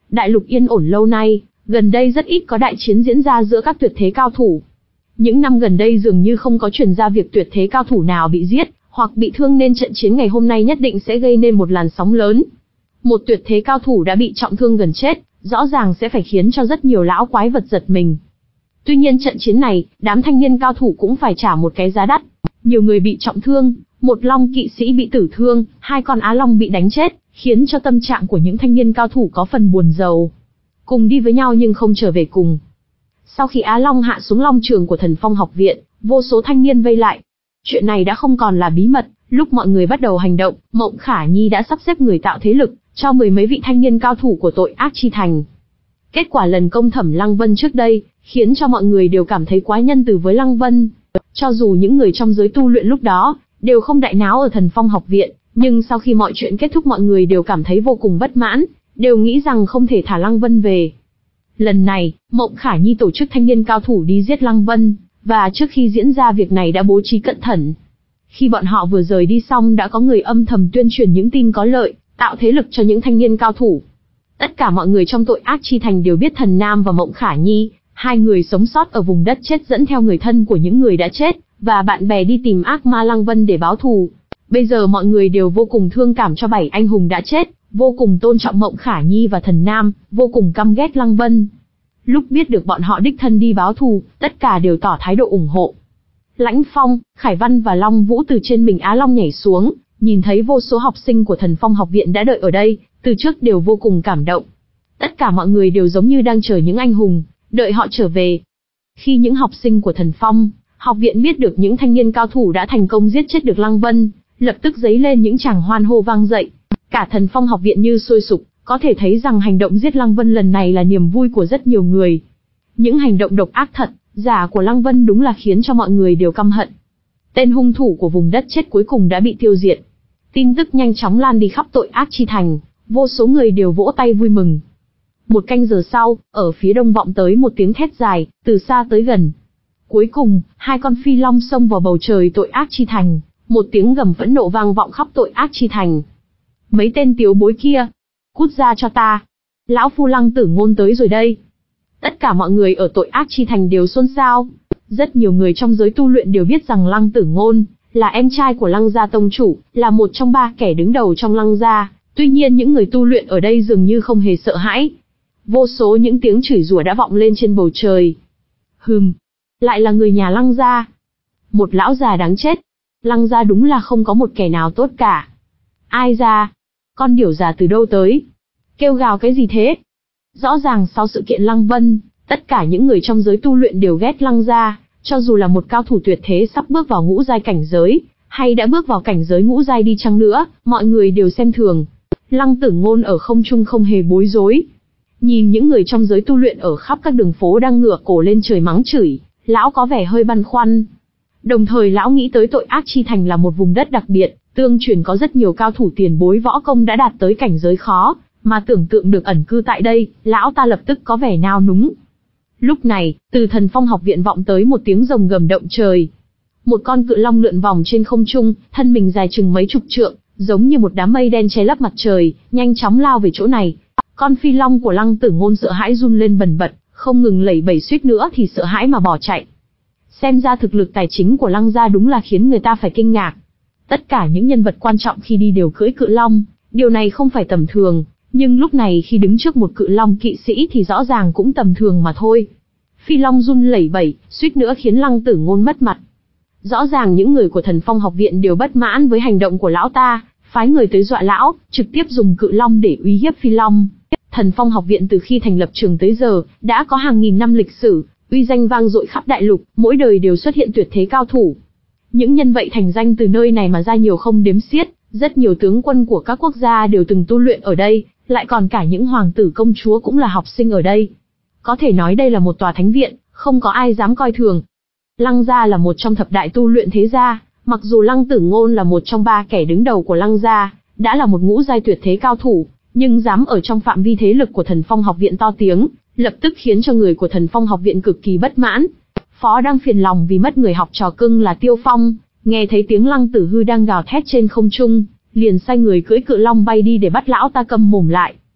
Đại lục yên ổn lâu nay, gần đây rất ít có đại chiến diễn ra giữa các tuyệt thế cao thủ. Những năm gần đây dường như không có truyền ra việc tuyệt thế cao thủ nào bị giết, hoặc bị thương, nên trận chiến ngày hôm nay nhất định sẽ gây nên một làn sóng lớn. Một tuyệt thế cao thủ đã bị trọng thương gần chết, rõ ràng sẽ phải khiến cho rất nhiều lão quái vật giật mình. Tuy nhiên trận chiến này, đám thanh niên cao thủ cũng phải trả một cái giá đắt. Nhiều người bị trọng thương, một long kỵ sĩ bị tử thương, hai con á long bị đánh chết, khiến cho tâm trạng của những thanh niên cao thủ có phần buồn rầu. Cùng đi với nhau nhưng không trở về cùng. Sau khi Á Long hạ xuống long trường của Thần Phong học viện, vô số thanh niên vây lại. Chuyện này đã không còn là bí mật, lúc mọi người bắt đầu hành động, Mộng Khả Nhi đã sắp xếp người tạo thế lực, cho mười mấy vị thanh niên cao thủ của tội ác chi thành. Kết quả lần công thẩm Lăng Vân trước đây, khiến cho mọi người đều cảm thấy quá nhân từ với Lăng Vân. Cho dù những người trong giới tu luyện lúc đó, đều không đại náo ở Thần Phong học viện, nhưng sau khi mọi chuyện kết thúc mọi người đều cảm thấy vô cùng bất mãn, đều nghĩ rằng không thể thả Lăng Vân về. Lần này, Mộng Khả Nhi tổ chức thanh niên cao thủ đi giết Lăng Vân, và trước khi diễn ra việc này đã bố trí cẩn thận. Khi bọn họ vừa rời đi xong đã có người âm thầm tuyên truyền những tin có lợi, tạo thế lực cho những thanh niên cao thủ. Tất cả mọi người trong tội ác chi thành đều biết Thần Nam và Mộng Khả Nhi, hai người sống sót ở vùng đất chết dẫn theo người thân của những người đã chết, và bạn bè đi tìm ác ma Lăng Vân để báo thù. Bây giờ mọi người đều vô cùng thương cảm cho bảy anh hùng đã chết, vô cùng tôn trọng Mộng Khả Nhi và Thần Nam, vô cùng căm ghét Lăng Vân. Lúc biết được bọn họ đích thân đi báo thù, tất cả đều tỏ thái độ ủng hộ. Lãnh Phong, Khải Văn và Long Vũ từ trên mình Á Long nhảy xuống, nhìn thấy vô số học sinh của Thần Phong học viện đã đợi ở đây, từ trước đều vô cùng cảm động. Tất cả mọi người đều giống như đang chờ những anh hùng, đợi họ trở về. Khi những học sinh của Thần Phong học viện biết được những thanh niên cao thủ đã thành công giết chết được Lăng Vân, lập tức dấy lên những tràng hoan hô vang dậy. Cả Thần Phong học viện như sôi sục, có thể thấy rằng hành động giết Lăng Vân lần này là niềm vui của rất nhiều người. Những hành động độc ác thật, giả của Lăng Vân đúng là khiến cho mọi người đều căm hận. Tên hung thủ của vùng đất chết cuối cùng đã bị tiêu diệt. Tin tức nhanh chóng lan đi khắp tội ác chi thành, vô số người đều vỗ tay vui mừng. Một canh giờ sau, ở phía đông vọng tới một tiếng thét dài, từ xa tới gần. Cuối cùng, hai con phi long xông vào bầu trời tội ác chi thành, một tiếng gầm phẫn nộ vang vọng khắp tội ác chi thành. Mấy tên tiếu bối kia, cút ra cho ta. Lão phu Lăng Tử Ngôn tới rồi đây. Tất cả mọi người ở tội ác chi thành đều xôn xao. Rất nhiều người trong giới tu luyện đều biết rằng Lăng Tử Ngôn là em trai của Lăng gia tông chủ, là một trong ba kẻ đứng đầu trong Lăng gia. Tuy nhiên những người tu luyện ở đây dường như không hề sợ hãi. Vô số những tiếng chửi rủa đã vọng lên trên bầu trời. Hừm, lại là người nhà Lăng gia. Một lão già đáng chết. Lăng gia đúng là không có một kẻ nào tốt cả. Ai ra? Con điểu già từ đâu tới? Kêu gào cái gì thế? Rõ ràng sau sự kiện Lăng Vân, tất cả những người trong giới tu luyện đều ghét Lăng gia, cho dù là một cao thủ tuyệt thế sắp bước vào ngũ giai cảnh giới, hay đã bước vào cảnh giới ngũ giai đi chăng nữa, mọi người đều xem thường. Lăng Tử Ngôn ở không trung không hề bối rối. Nhìn những người trong giới tu luyện ở khắp các đường phố đang ngửa cổ lên trời mắng chửi, lão có vẻ hơi băn khoăn. Đồng thời lão nghĩ tới tội ác chi thành là một vùng đất đặc biệt, tương truyền có rất nhiều cao thủ tiền bối võ công đã đạt tới cảnh giới khó, mà tưởng tượng được ẩn cư tại đây, lão ta lập tức có vẻ nao núng. Lúc này, từ Thần Phong học viện vọng tới một tiếng rồng gầm động trời. Một con cự long lượn vòng trên không trung, thân mình dài chừng mấy chục trượng, giống như một đám mây đen che lấp mặt trời, nhanh chóng lao về chỗ này. Con phi long của Lăng Tử Ngôn sợ hãi run lên bần bật, không ngừng lẩy bẩy suýt nữa thì sợ hãi mà bỏ chạy. Xem ra thực lực tài chính của Lăng gia đúng là khiến người ta phải kinh ngạc. Tất cả những nhân vật quan trọng khi đi đều cưỡi cự long, điều này không phải tầm thường, nhưng lúc này khi đứng trước một cự long kỵ sĩ thì rõ ràng cũng tầm thường mà thôi. Phi long run lẩy bẩy, suýt nữa khiến Lăng Tử Ngôn mất mặt. Rõ ràng những người của Thần Phong học viện đều bất mãn với hành động của lão ta, phái người tới dọa lão, trực tiếp dùng cự long để uy hiếp phi long. Thần Phong học viện từ khi thành lập trường tới giờ, đã có hàng nghìn năm lịch sử, uy danh vang dội khắp đại lục, mỗi đời đều xuất hiện tuyệt thế cao thủ. Những nhân vậy thành danh từ nơi này mà ra nhiều không đếm xiết, rất nhiều tướng quân của các quốc gia đều từng tu luyện ở đây, lại còn cả những hoàng tử công chúa cũng là học sinh ở đây. Có thể nói đây là một tòa thánh viện, không có ai dám coi thường. Lăng gia là một trong thập đại tu luyện thế gia, mặc dù Lăng Tử Ngôn là một trong ba kẻ đứng đầu của Lăng gia, đã là một ngũ giai tuyệt thế cao thủ, nhưng dám ở trong phạm vi thế lực của Thần Phong học viện to tiếng, lập tức khiến cho người của Thần Phong học viện cực kỳ bất mãn. Phó đang phiền lòng vì mất người học trò cưng là Tiêu Phong, nghe thấy tiếng Lăng Tử Hư đang gào thét trên không trung, liền sai người cưỡi cự long bay đi để bắt lão ta câm mồm lại.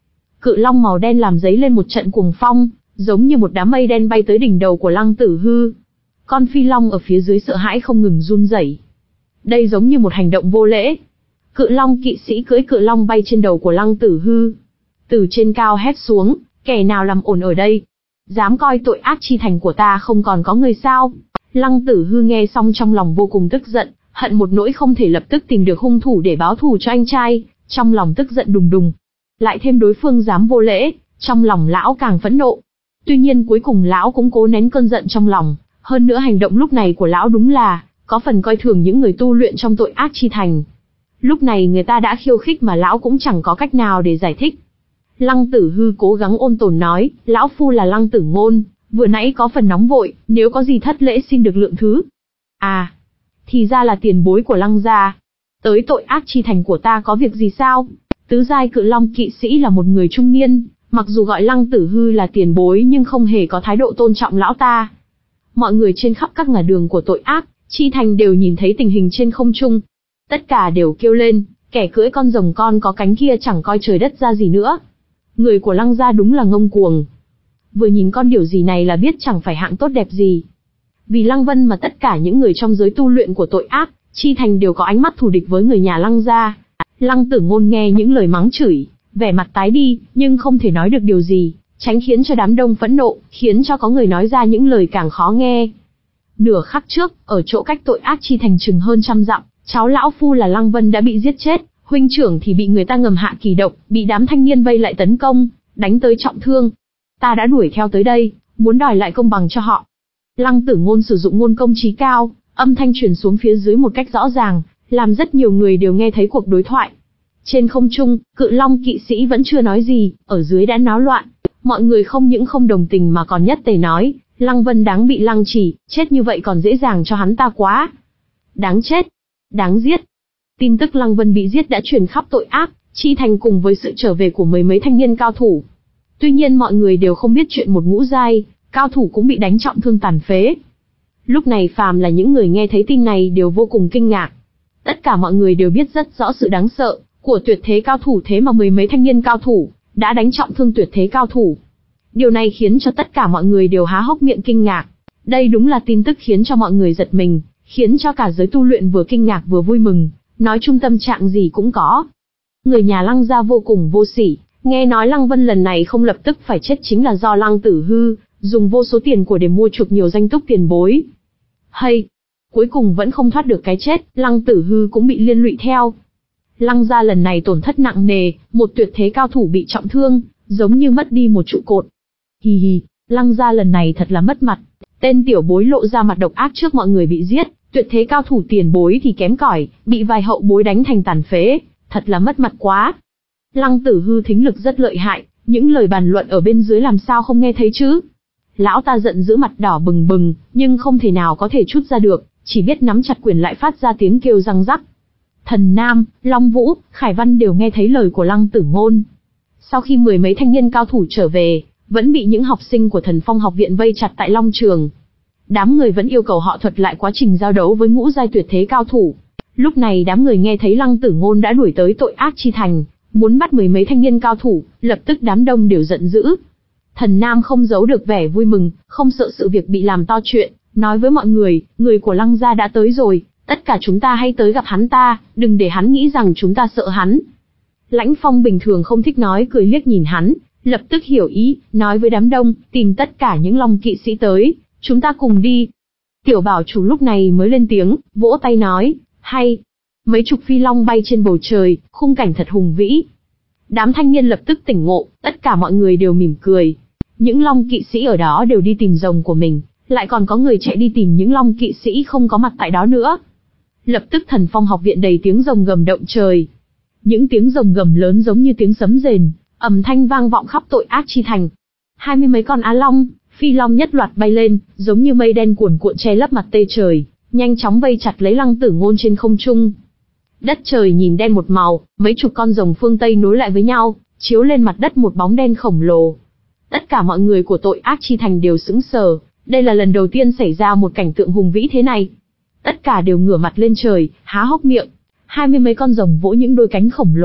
Cự long màu đen làm dấy lên một trận cuồng phong, giống như một đám mây đen bay tới đỉnh đầu của Lăng Tử Hư. Con phi long ở phía dưới sợ hãi không ngừng run rẩy. Đây giống như một hành động vô lễ. Cự long kỵ sĩ cưỡi cự long bay trên đầu của Lăng Tử Hư. Từ trên cao hét xuống, kẻ nào làm ổn ở đây? Dám coi tội ác chi thành của ta không còn có người sao? Lăng Tử Hư nghe xong trong lòng vô cùng tức giận, hận một nỗi không thể lập tức tìm được hung thủ để báo thù cho anh trai, trong lòng tức giận đùng đùng. Lại thêm đối phương dám vô lễ, trong lòng lão càng phẫn nộ. Tuy nhiên cuối cùng lão cũng cố nén cơn giận trong lòng, hơn nữa hành động lúc này của lão đúng là có phần coi thường những người tu luyện trong tội ác chi thành. Lúc này người ta đã khiêu khích mà lão cũng chẳng có cách nào để giải thích. Lăng Tử Hư cố gắng ôn tồn nói, lão phu là Lăng Tử Ngôn, vừa nãy có phần nóng vội, nếu có gì thất lễ xin được lượng thứ. À, thì ra là tiền bối của Lăng gia. Tới tội ác chi thành của ta có việc gì sao? Tứ giai cự long kỵ sĩ là một người trung niên, mặc dù gọi Lăng Tử Hư là tiền bối nhưng không hề có thái độ tôn trọng lão ta. Mọi người trên khắp các ngả đường của tội ác chi thành đều nhìn thấy tình hình trên không trung. Tất cả đều kêu lên, kẻ cưỡi con rồng con có cánh kia chẳng coi trời đất ra gì nữa. Người của Lăng gia đúng là ngông cuồng. Vừa nhìn con điều gì này là biết chẳng phải hạng tốt đẹp gì. Vì Lăng Vân mà tất cả những người trong giới tu luyện của tội ác chi thành đều có ánh mắt thù địch với người nhà Lăng gia. Lăng Tử Ngôn nghe những lời mắng chửi, vẻ mặt tái đi, nhưng không thể nói được điều gì, tránh khiến cho đám đông phẫn nộ, khiến cho có người nói ra những lời càng khó nghe. Nửa khắc trước, ở chỗ cách tội ác chi thành chừng hơn trăm dặm, cháu lão phu là Lăng Vân đã bị giết chết, huynh trưởng thì bị người ta ngầm hạ kỳ độc, bị đám thanh niên vây lại tấn công, đánh tới trọng thương. Ta đã đuổi theo tới đây, muốn đòi lại công bằng cho họ. Lăng Tử Ngôn sử dụng ngôn công trí cao, âm thanh truyền xuống phía dưới một cách rõ ràng, làm rất nhiều người đều nghe thấy cuộc đối thoại. Trên không trung, cự long kỵ sĩ vẫn chưa nói gì, ở dưới đã náo loạn. Mọi người không những không đồng tình mà còn nhất tề nói, Lăng Vân đáng bị lăng trì, chết như vậy còn dễ dàng cho hắn ta quá. Đáng chết, đáng giết. Tin tức Lăng Vân bị giết đã truyền khắp tội ác chi thành cùng với sự trở về của mười mấy thanh niên cao thủ. Tuy nhiên mọi người đều không biết chuyện một ngũ giai cao thủ cũng bị đánh trọng thương tàn phế. Lúc này phàm là những người nghe thấy tin này đều vô cùng kinh ngạc. Tất cả mọi người đều biết rất rõ sự đáng sợ của tuyệt thế cao thủ, thế mà mười mấy thanh niên cao thủ đã đánh trọng thương tuyệt thế cao thủ. Điều này khiến cho tất cả mọi người đều há hốc miệng kinh ngạc. Đây đúng là tin tức khiến cho mọi người giật mình, khiến cho cả giới tu luyện vừa kinh ngạc vừa vui mừng, nói chung tâm trạng gì cũng có. Người nhà Lăng gia vô cùng vô sỉ, nghe nói Lăng Vân lần này không lập tức phải chết chính là do Lăng Tử Hư dùng vô số tiền của để mua chuộc nhiều danh túc tiền bối. Hay, cuối cùng vẫn không thoát được cái chết, Lăng Tử Hư cũng bị liên lụy theo. Lăng gia lần này tổn thất nặng nề, một tuyệt thế cao thủ bị trọng thương, giống như mất đi một trụ cột. Hì hì, Lăng gia lần này thật là mất mặt, tên tiểu bối lộ ra mặt độc ác trước mọi người bị giết, tuyệt thế cao thủ tiền bối thì kém cỏi, bị vài hậu bối đánh thành tàn phế, thật là mất mặt quá. Lăng Tử Hư thính lực rất lợi hại, những lời bàn luận ở bên dưới làm sao không nghe thấy chứ. Lão ta giận dữ mặt đỏ bừng bừng, nhưng không thể nào có thể trút ra được, chỉ biết nắm chặt quyền lại phát ra tiếng kêu răng rắc. Thần Nam, Long Vũ, Khải Văn đều nghe thấy lời của Lăng Tử Ngôn. Sau khi mười mấy thanh niên cao thủ trở về, vẫn bị những học sinh của Thần Phong học viện vây chặt tại Long Trường. Đám người vẫn yêu cầu họ thuật lại quá trình giao đấu với ngũ giai tuyệt thế cao thủ. Lúc này đám người nghe thấy Lăng Tử Ngôn đã đuổi tới tội ác chi thành, muốn bắt mười mấy thanh niên cao thủ, lập tức đám đông đều giận dữ. Thần Nam không giấu được vẻ vui mừng, không sợ sự việc bị làm to chuyện, nói với mọi người, người của Lăng gia đã tới rồi, tất cả chúng ta hãy tới gặp hắn ta, đừng để hắn nghĩ rằng chúng ta sợ hắn. Lãnh Phong bình thường không thích nói cười liếc nhìn hắn, lập tức hiểu ý, nói với đám đông, tìm tất cả những long kỵ sĩ tới, chúng ta cùng đi. Tiểu bảo chủ lúc này mới lên tiếng, vỗ tay nói, hay. Mấy chục phi long bay trên bầu trời, khung cảnh thật hùng vĩ. Đám thanh niên lập tức tỉnh ngộ, tất cả mọi người đều mỉm cười. Những long kỵ sĩ ở đó đều đi tìm rồng của mình, lại còn có người chạy đi tìm những long kỵ sĩ không có mặt tại đó nữa. Lập tức Thần Phong học viện đầy tiếng rồng gầm động trời. Những tiếng rồng gầm lớn giống như tiếng sấm rền, ầm thanh vang vọng khắp tội ác chi thành. Hai mươi mấy con á long, phi long nhất loạt bay lên, giống như mây đen cuồn cuộn che lấp mặt tê trời, nhanh chóng vây chặt lấy Lăng Tử Ngôn trên không trung. Đất trời nhìn đen một màu, mấy chục con rồng phương Tây nối lại với nhau, chiếu lên mặt đất một bóng đen khổng lồ. Tất cả mọi người của tội ác chi thành đều sững sờ, đây là lần đầu tiên xảy ra một cảnh tượng hùng vĩ thế này. Tất cả đều ngửa mặt lên trời, há hốc miệng. Hai mươi mấy con rồng vỗ những đôi cánh khổng lồ,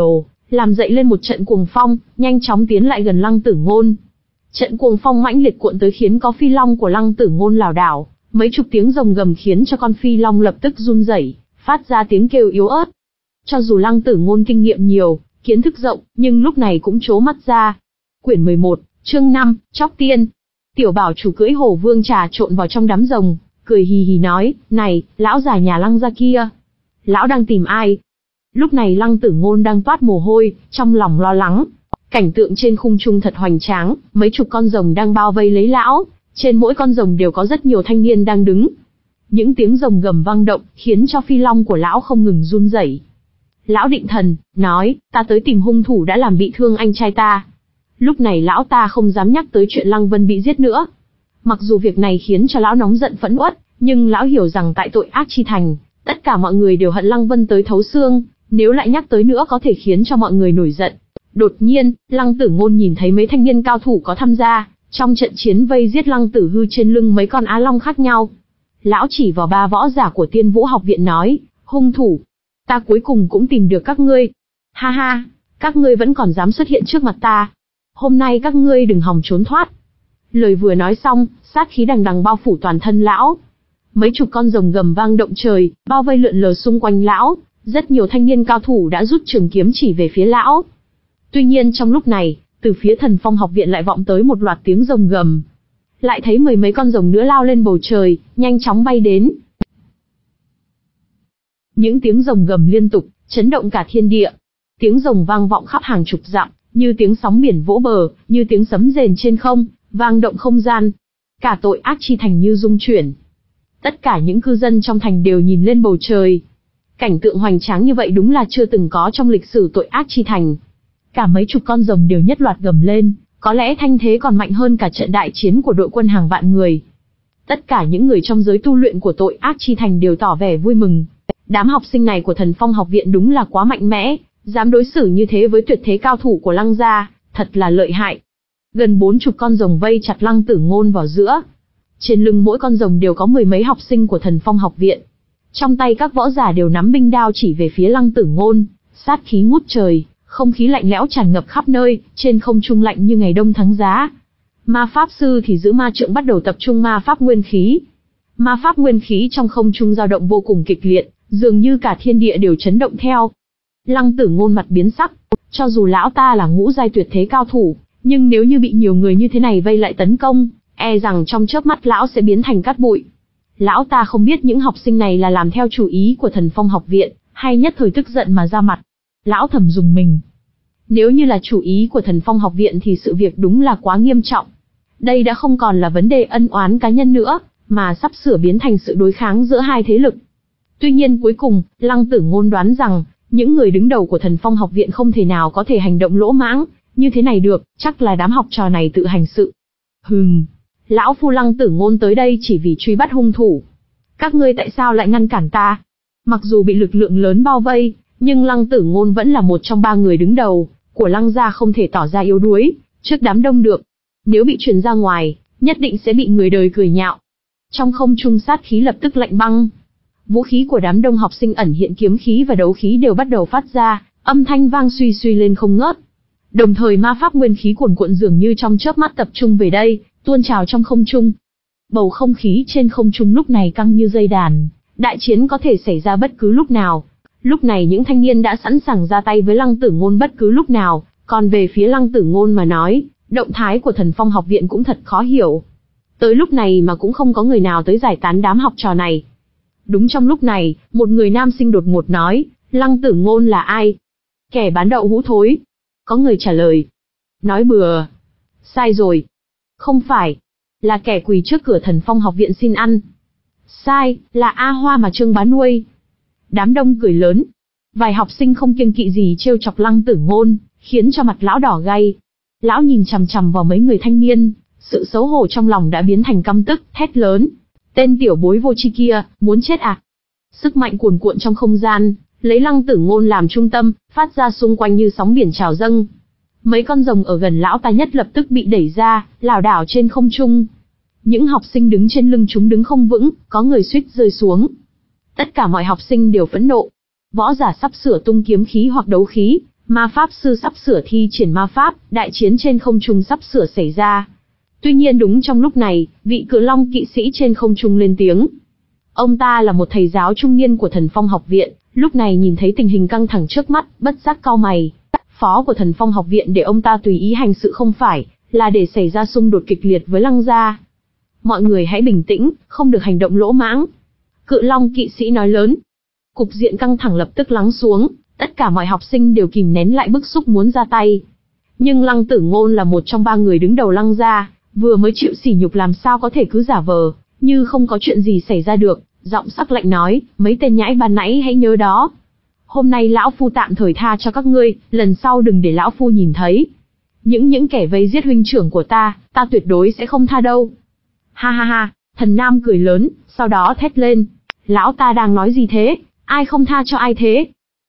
làm dậy lên một trận cuồng phong, nhanh chóng tiến lại gần Lăng Tử Ngôn. Trận cuồng phong mãnh liệt cuộn tới khiến có phi long của Lăng Tử Ngôn lảo đảo, mấy chục tiếng rồng gầm khiến cho con phi long lập tức run rẩy, phát ra tiếng kêu yếu ớt. Cho dù Lăng Tử Ngôn kinh nghiệm nhiều, kiến thức rộng, nhưng lúc này cũng trố mắt ra. Quyển mười một, chương năm, Chóc Tiên. Tiểu Bảo chủ cưỡi hổ vương trà trộn vào trong đám rồng, cười hì hì nói, này, lão già nhà Lăng gia kia. Lão đang tìm ai? Lúc này Lăng Tử Ngôn đang toát mồ hôi, trong lòng lo lắng. Cảnh tượng trên khung trung thật hoành tráng, mấy chục con rồng đang bao vây lấy lão, trên mỗi con rồng đều có rất nhiều thanh niên đang đứng. Những tiếng rồng gầm vang động, khiến cho phi long của lão không ngừng run rẩy. Lão định thần, nói, ta tới tìm hung thủ đã làm bị thương anh trai ta. Lúc này lão ta không dám nhắc tới chuyện Lăng Vân bị giết nữa. Mặc dù việc này khiến cho lão nóng giận phẫn uất, nhưng lão hiểu rằng tại tội ác chi thành, tất cả mọi người đều hận Lăng Vân tới thấu xương, nếu lại nhắc tới nữa có thể khiến cho mọi người nổi giận. Đột nhiên, Lăng Tử Ngôn nhìn thấy mấy thanh niên cao thủ có tham gia trong trận chiến vây giết Lăng Tử Hư trên lưng mấy con á long khác nhau. Lão chỉ vào ba võ giả của Tiên Vũ học viện nói, hung thủ, ta cuối cùng cũng tìm được các ngươi. Ha ha, các ngươi vẫn còn dám xuất hiện trước mặt ta. Hôm nay các ngươi đừng hòng trốn thoát. Lời vừa nói xong, sát khí đằng đằng bao phủ toàn thân lão. Mấy chục con rồng gầm vang động trời, bao vây lượn lờ xung quanh lão, rất nhiều thanh niên cao thủ đã rút trường kiếm chỉ về phía lão. Tuy nhiên trong lúc này, từ phía Thần Phong học viện lại vọng tới một loạt tiếng rồng gầm. Lại thấy mười mấy con rồng nữa lao lên bầu trời, nhanh chóng bay đến. Những tiếng rồng gầm liên tục, chấn động cả thiên địa. Tiếng rồng vang vọng khắp hàng chục dặm, như tiếng sóng biển vỗ bờ, như tiếng sấm rền trên không, vang động không gian. Cả tội ác chi thành như rung chuyển. Tất cả những cư dân trong thành đều nhìn lên bầu trời. Cảnh tượng hoành tráng như vậy đúng là chưa từng có trong lịch sử tội ác chi thành. Cả mấy chục con rồng đều nhất loạt gầm lên, có lẽ thanh thế còn mạnh hơn cả trận đại chiến của đội quân hàng vạn người. Tất cả những người trong giới tu luyện của tội ác chi thành đều tỏ vẻ vui mừng. Đám học sinh này của Thần Phong học viện đúng là quá mạnh mẽ, dám đối xử như thế với tuyệt thế cao thủ của Lăng gia, thật là lợi hại. Gần bốn chục con rồng vây chặt Lăng Tử Ngôn vào giữa. Trên lưng mỗi con rồng đều có mười mấy học sinh của Thần Phong học viện. Trong tay các võ giả đều nắm binh đao chỉ về phía Lăng Tử Ngôn, sát khí ngút trời, không khí lạnh lẽo tràn ngập khắp nơi, trên không trung lạnh như ngày đông tháng giá. Ma pháp sư thì giữ ma trượng bắt đầu tập trung ma pháp nguyên khí. Ma pháp nguyên khí trong không trung dao động vô cùng kịch liệt, dường như cả thiên địa đều chấn động theo. Lăng Tử Ngôn mặt biến sắc, cho dù lão ta là ngũ giai tuyệt thế cao thủ, nhưng nếu như bị nhiều người như thế này vây lại tấn công, e rằng trong chớp mắt lão sẽ biến thành cát bụi. Lão ta không biết những học sinh này là làm theo chủ ý của Thần Phong học viện, hay nhất thời tức giận mà ra mặt. Lão thầm dùng mình. Nếu như là chủ ý của Thần Phong học viện thì sự việc đúng là quá nghiêm trọng. Đây đã không còn là vấn đề ân oán cá nhân nữa, mà sắp sửa biến thành sự đối kháng giữa hai thế lực. Tuy nhiên cuối cùng, Lăng Tử Ngôn đoán rằng, những người đứng đầu của Thần Phong học viện không thể nào có thể hành động lỗ mãng như thế này được, chắc là đám học trò này tự hành sự. Hừm, lão phu Lăng Tử Ngôn tới đây chỉ vì truy bắt hung thủ. Các ngươi tại sao lại ngăn cản ta? Mặc dù bị lực lượng lớn bao vây, nhưng Lăng Tử Ngôn vẫn là một trong ba người đứng đầu của Lăng gia, không thể tỏ ra yếu đuối trước đám đông được. Nếu bị truyền ra ngoài, nhất định sẽ bị người đời cười nhạo. Trong không trung sát khí lập tức lạnh băng. Vũ khí của đám đông học sinh ẩn hiện kiếm khí và đấu khí đều bắt đầu phát ra, âm thanh vang suy suy lên không ngớt. Đồng thời ma pháp nguyên khí cuồn cuộn dường như trong chớp mắt tập trung về đây, tuôn trào trong không trung. Bầu không khí trên không trung lúc này căng như dây đàn, đại chiến có thể xảy ra bất cứ lúc nào. Lúc này những thanh niên đã sẵn sàng ra tay với Lăng Tử Ngôn bất cứ lúc nào, còn về phía Lăng Tử Ngôn mà nói, động thái của Thần Phong học viện cũng thật khó hiểu. Tới lúc này mà cũng không có người nào tới giải tán đám học trò này. Đúng trong lúc này, một người nam sinh đột ngột nói, Lăng Tử Ngôn là ai? Kẻ bán đậu hũ thối. Có người trả lời. Nói bừa. Sai rồi. Không phải. Là kẻ quỳ trước cửa Thần Phong học viện xin ăn. Sai, là A Hoa mà Trương Bá nuôi. Đám đông cười lớn. Vài học sinh không kiêng kỵ gì trêu chọc Lăng Tử Ngôn, khiến cho mặt lão đỏ gay. Lão nhìn chằm chằm vào mấy người thanh niên, sự xấu hổ trong lòng đã biến thành căm tức, thét lớn. Tên tiểu bối vô tri kia, muốn chết à? Sức mạnh cuồn cuộn trong không gian, lấy Lăng Tử Ngôn làm trung tâm, phát ra xung quanh như sóng biển trào dâng. Mấy con rồng ở gần lão ta nhất lập tức bị đẩy ra, lảo đảo trên không trung. Những học sinh đứng trên lưng chúng đứng không vững, có người suýt rơi xuống. Tất cả mọi học sinh đều phẫn nộ. Võ giả sắp sửa tung kiếm khí hoặc đấu khí, Ma pháp sư sắp sửa thi triển ma pháp, đại chiến trên không trung sắp sửa xảy ra. Tuy nhiên đúng trong lúc này, vị Cự Long kỵ sĩ trên không trung lên tiếng. Ông ta là một thầy giáo trung niên của Thần Phong học viện, lúc này nhìn thấy tình hình căng thẳng trước mắt, bất giác cau mày. Phó của Thần Phong học viện để ông ta tùy ý hành sự không phải là để xảy ra xung đột kịch liệt với Lăng gia. Mọi người hãy bình tĩnh, không được hành động lỗ mãng. Cự Long kỵ sĩ nói lớn. Cục diện căng thẳng lập tức lắng xuống, tất cả mọi học sinh đều kìm nén lại bức xúc muốn ra tay. Nhưng Lăng Tử Ngôn là một trong ba người đứng đầu Lăng gia, vừa mới chịu sỉ nhục làm sao có thể cứ giả vờ như không có chuyện gì xảy ra được, giọng sắc lạnh nói, mấy tên nhãi ban nãy hãy nhớ đó. Hôm nay lão phu tạm thời tha cho các ngươi, lần sau đừng để lão phu nhìn thấy. Những những kẻ vây giết huynh trưởng của ta, ta tuyệt đối sẽ không tha đâu. Ha ha ha, Thần Nam cười lớn, sau đó thét lên. Lão ta đang nói gì thế, ai không tha cho ai thế?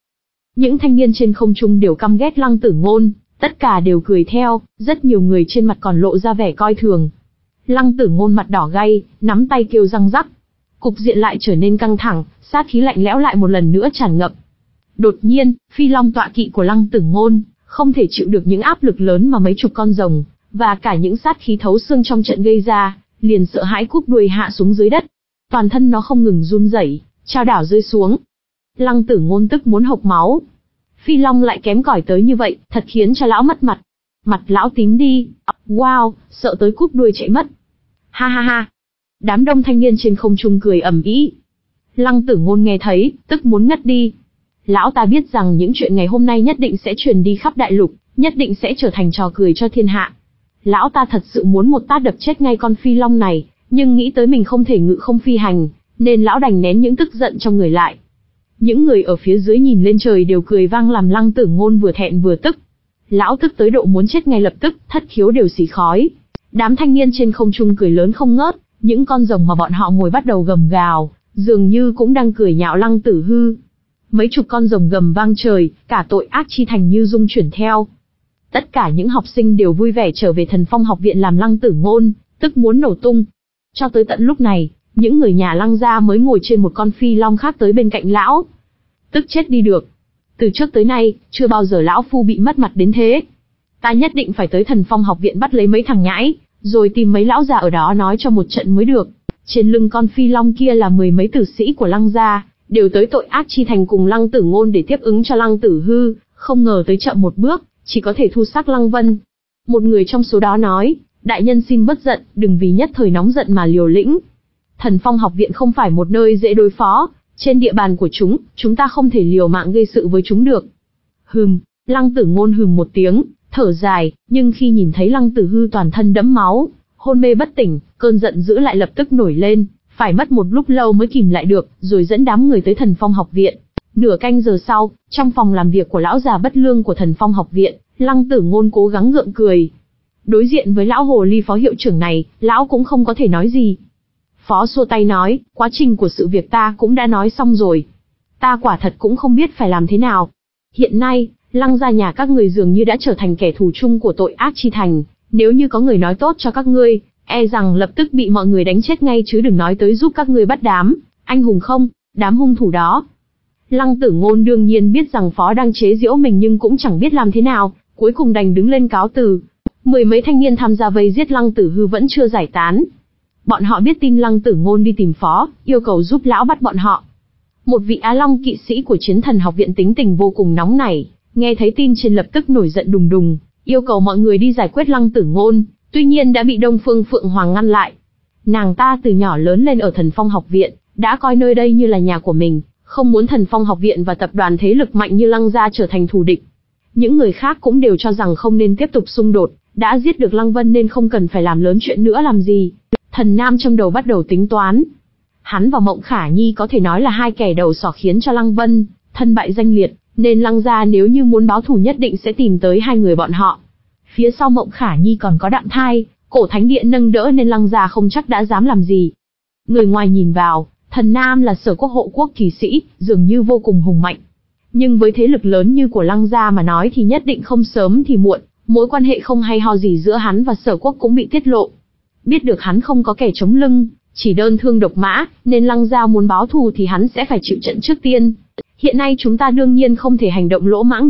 Những thanh niên trên không trung đều căm ghét Lăng Tử Ngôn, tất cả đều cười theo, rất nhiều người trên mặt còn lộ ra vẻ coi thường. Lăng Tử Ngôn mặt đỏ gay, nắm tay kêu răng rắc. Cục diện lại trở nên căng thẳng, sát khí lạnh lẽo lại một lần nữa tràn ngập. Đột nhiên, phi long tọa kỵ của Lăng Tử Ngôn không thể chịu được những áp lực lớn mà mấy chục con rồng và cả những sát khí thấu xương trong trận gây ra, liền sợ hãi cúp đuôi hạ xuống dưới đất. Toàn thân nó không ngừng run rẩy, chao đảo rơi xuống. Lăng Tử Ngôn tức muốn hộc máu. Phi long lại kém cỏi tới như vậy, thật khiến cho lão mất mặt. Mặt lão tím đi. Wow, sợ tới cúp đuôi chạy mất. Ha ha ha. Đám đông thanh niên trên không trung cười ầm ĩ. Lăng Tử Ngôn nghe thấy, tức muốn ngất đi. Lão ta biết rằng những chuyện ngày hôm nay nhất định sẽ truyền đi khắp đại lục, nhất định sẽ trở thành trò cười cho thiên hạ. Lão ta thật sự muốn một tát đập chết ngay con phi long này, nhưng nghĩ tới mình không thể ngự không phi hành, nên lão đành nén những tức giận trong người lại. Những người ở phía dưới nhìn lên trời đều cười vang làm Lăng Tử Ngôn vừa thẹn vừa tức. Lão tức tới độ muốn chết ngay lập tức, thất khiếu đều xì khói. Đám thanh niên trên không trung cười lớn không ngớt, những con rồng mà bọn họ ngồi bắt đầu gầm gào, dường như cũng đang cười nhạo Lăng Tử Hư. Mấy chục con rồng gầm vang trời, cả tội ác chi thành như rung chuyển theo. Tất cả những học sinh đều vui vẻ trở về Thần Phong học viện làm Lăng Tử Ngôn, tức muốn nổ tung. Cho tới tận lúc này, những người nhà Lăng gia mới ngồi trên một con phi long khác tới bên cạnh lão. Tức chết đi được. Từ trước tới nay, chưa bao giờ lão phu bị mất mặt đến thế. Ta nhất định phải tới Thần Phong học viện bắt lấy mấy thằng nhãi, rồi tìm mấy lão già ở đó nói cho một trận mới được. Trên lưng con phi long kia là mười mấy tử sĩ của Lăng gia, đều tới tội ác chi thành cùng Lăng Tử Ngôn để tiếp ứng cho Lăng Tử Hư, không ngờ tới chậm một bước, chỉ có thể thu xác Lăng Vân. Một người trong số đó nói, đại nhân xin bớt giận, đừng vì nhất thời nóng giận mà liều lĩnh. Thần Phong học viện không phải một nơi dễ đối phó, trên địa bàn của chúng, chúng ta không thể liều mạng gây sự với chúng được. Hừm, Lăng Tử Ngôn hừm một tiếng, thở dài, nhưng khi nhìn thấy Lăng Tử Hư toàn thân đẫm máu, hôn mê bất tỉnh, cơn giận dữ lại lập tức nổi lên, phải mất một lúc lâu mới kìm lại được, rồi dẫn đám người tới Thần Phong học viện. Nửa canh giờ sau, trong phòng làm việc của lão già bất lương của Thần Phong học viện, Lăng Tử Ngôn cố gắng gượng cười. Đối diện với lão hồ ly phó hiệu trưởng này, lão cũng không có thể nói gì. Phó xua tay nói, quá trình của sự việc ta cũng đã nói xong rồi. Ta quả thật cũng không biết phải làm thế nào. Hiện nay, Lăng gia nhà các người dường như đã trở thành kẻ thù chung của tội ác chi thành. Nếu như có người nói tốt cho các ngươi, e rằng lập tức bị mọi người đánh chết ngay chứ đừng nói tới giúp các ngươi bắt đám anh hùng không, đám hung thủ đó. Lăng Tử Ngôn đương nhiên biết rằng phó đang chế giễu mình nhưng cũng chẳng biết làm thế nào, cuối cùng đành đứng lên cáo từ. Mười mấy thanh niên tham gia vây giết Lăng Tử Hư vẫn chưa giải tán. Bọn họ biết tin Lăng Tử Ngôn đi tìm phó, yêu cầu giúp lão bắt bọn họ. Một vị Á Long kỵ sĩ của Chiến Thần học viện tính tình vô cùng nóng nảy, nghe thấy tin trên lập tức nổi giận đùng đùng, yêu cầu mọi người đi giải quyết Lăng Tử Ngôn, tuy nhiên đã bị Đông Phương Phượng Hoàng ngăn lại. Nàng ta từ nhỏ lớn lên ở Thần Phong học viện, đã coi nơi đây như là nhà của mình, không muốn Thần Phong học viện và tập đoàn thế lực mạnh như Lăng gia trở thành thù địch. Những người khác cũng đều cho rằng không nên tiếp tục xung đột, đã giết được Lăng Vân nên không cần phải làm lớn chuyện nữa làm gì. Thần Nam trong đầu bắt đầu tính toán. Hắn và Mộng Khả Nhi có thể nói là hai kẻ đầu sỏ khiến cho Lăng Vân thân bại danh liệt, nên Lăng gia nếu như muốn báo thù nhất định sẽ tìm tới hai người bọn họ. Phía sau Mộng Khả Nhi còn có Đạm Thai, cổ thánh điện nâng đỡ nên Lăng gia không chắc đã dám làm gì. Người ngoài nhìn vào, Thần Nam là Sở Quốc hộ quốc kỳ sĩ, dường như vô cùng hùng mạnh. Nhưng với thế lực lớn như của Lăng gia mà nói thì nhất định không sớm thì muộn, mối quan hệ không hay ho gì giữa hắn và Sở Quốc cũng bị tiết lộ. Biết được hắn không có kẻ chống lưng, chỉ đơn thương độc mã, nên Lăng gia muốn báo thù thì hắn sẽ phải chịu trận trước tiên. Hiện nay chúng ta đương nhiên không thể hành động lỗ mãng được,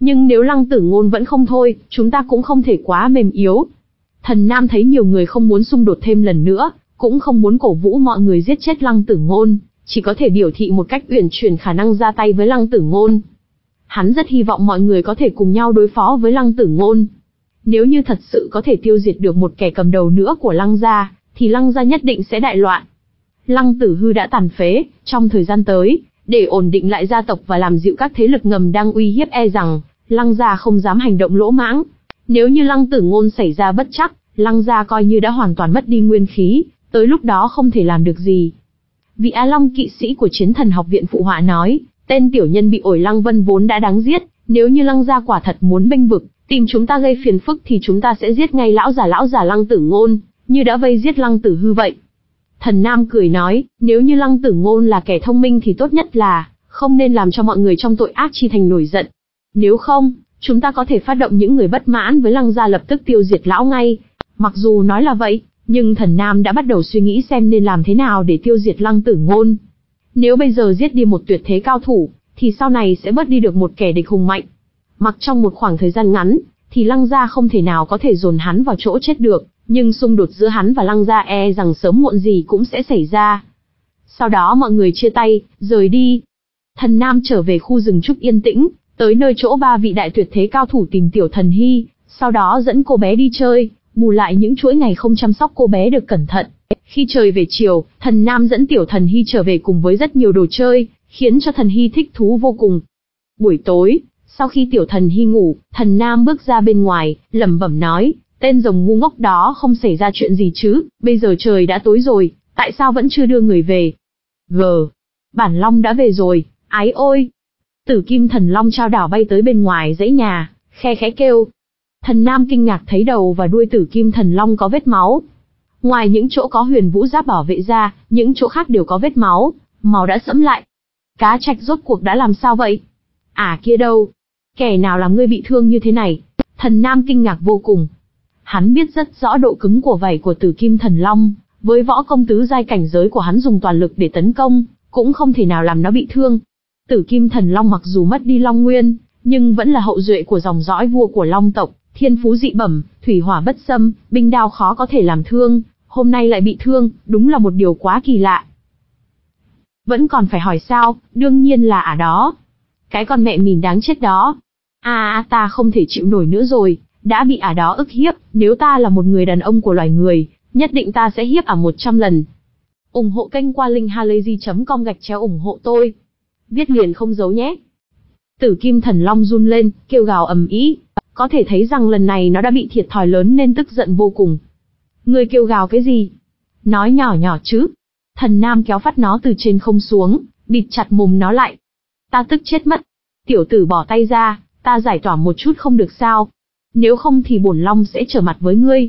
Nhưng nếu Lăng Tử Ngôn vẫn không thôi, chúng ta cũng không thể quá mềm yếu. Thần Nam thấy nhiều người không muốn xung đột thêm lần nữa, cũng không muốn cổ vũ mọi người giết chết Lăng Tử Ngôn, chỉ có thể biểu thị một cách uyển chuyển khả năng ra tay với Lăng Tử Ngôn. Hắn rất hy vọng mọi người có thể cùng nhau đối phó với Lăng Tử Ngôn. Nếu như thật sự có thể tiêu diệt được một kẻ cầm đầu nữa của Lăng gia, thì Lăng gia nhất định sẽ đại loạn. Lăng Tử Hư đã tàn phế, trong thời gian tới, để ổn định lại gia tộc và làm dịu các thế lực ngầm đang uy hiếp, e rằng Lăng gia không dám hành động lỗ mãng. Nếu như Lăng Tử Ngôn xảy ra bất trắc, Lăng gia coi như đã hoàn toàn mất đi nguyên khí, tới lúc đó không thể làm được gì. Vị Á Long kỵ sĩ của Chiến Thần Học viện phụ họa nói, tên tiểu nhân bị ổi Lăng Vân vốn đã đáng giết, nếu như Lăng gia quả thật muốn bênh vực, tìm chúng ta gây phiền phức thì chúng ta sẽ giết ngay lão già lão già Lăng Tử Ngôn, như đã vây giết Lăng Tử Hư vậy. Thần Nam cười nói, nếu như Lăng Tử Ngôn là kẻ thông minh thì tốt nhất là không nên làm cho mọi người trong tội ác chi thành nổi giận. Nếu không, chúng ta có thể phát động những người bất mãn với Lăng gia lập tức tiêu diệt lão ngay. Mặc dù nói là vậy, nhưng Thần Nam đã bắt đầu suy nghĩ xem nên làm thế nào để tiêu diệt Lăng Tử Ngôn. Nếu bây giờ giết đi một tuyệt thế cao thủ, thì sau này sẽ bớt đi được một kẻ địch hùng mạnh. Mặc trong một khoảng thời gian ngắn, thì Lăng gia không thể nào có thể dồn hắn vào chỗ chết được, nhưng xung đột giữa hắn và Lăng gia e rằng sớm muộn gì cũng sẽ xảy ra. Sau đó mọi người chia tay, rời đi. Thần Nam trở về khu rừng trúc yên tĩnh, tới nơi chỗ ba vị đại tuyệt thế cao thủ tìm Tiểu Thần Hy, sau đó dẫn cô bé đi chơi, bù lại những chuỗi ngày không chăm sóc cô bé được cẩn thận. Khi trời về chiều, Thần Nam dẫn Tiểu Thần Hy trở về cùng với rất nhiều đồ chơi, khiến cho Thần Hy thích thú vô cùng. Buổi tối, sau khi Tiểu Thần Hy ngủ, Thần Nam bước ra bên ngoài, lẩm bẩm nói, tên rồng ngu ngốc đó không xảy ra chuyện gì chứ, bây giờ trời đã tối rồi, tại sao vẫn chưa đưa người về? Gờ, Bản Long đã về rồi, ái ôi! Tử Kim Thần Long trao đảo bay tới bên ngoài dãy nhà, khe khẽ kêu. Thần Nam kinh ngạc thấy đầu và đuôi Tử Kim Thần Long có vết máu. Ngoài những chỗ có huyền vũ giáp bảo vệ ra, những chỗ khác đều có vết máu, màu đã sẫm lại. Cá Trạch rốt cuộc đã làm sao vậy? À kia đâu? Kẻ nào làm ngươi bị thương như thế này? Thần Nam kinh ngạc vô cùng. Hắn biết rất rõ độ cứng của vảy của Tử Kim Thần Long, với võ công tứ giai cảnh giới của hắn dùng toàn lực để tấn công, cũng không thể nào làm nó bị thương. Tử Kim Thần Long mặc dù mất đi Long Nguyên, nhưng vẫn là hậu duệ của dòng dõi vua của Long tộc, thiên phú dị bẩm, thủy hỏa bất xâm, binh đao khó có thể làm thương, hôm nay lại bị thương, đúng là một điều quá kỳ lạ. Vẫn còn phải hỏi sao, đương nhiên là ả đó. Cái con mẹ mình đáng chết đó. À, à ta không thể chịu nổi nữa rồi, đã bị ả đó ức hiếp, nếu ta là một người đàn ông của loài người, nhất định ta sẽ hiếp ả một trăm lần. ủng hộ kênh qua linkhalazy chấm com gạch chéo ủng hộ tôi. Viết liền không giấu nhé. Tử Kim Thần Long run lên, kêu gào ầm ĩ, có thể thấy rằng lần này nó đã bị thiệt thòi lớn nên tức giận vô cùng. Ngươi kêu gào cái gì? Nói nhỏ nhỏ chứ. Thần Nam kéo phát nó từ trên không xuống, bịt chặt mồm nó lại. Ta tức chết mất. Tiểu tử bỏ tay ra, ta giải tỏa một chút không được sao? Nếu không thì bổn Long sẽ trở mặt với ngươi.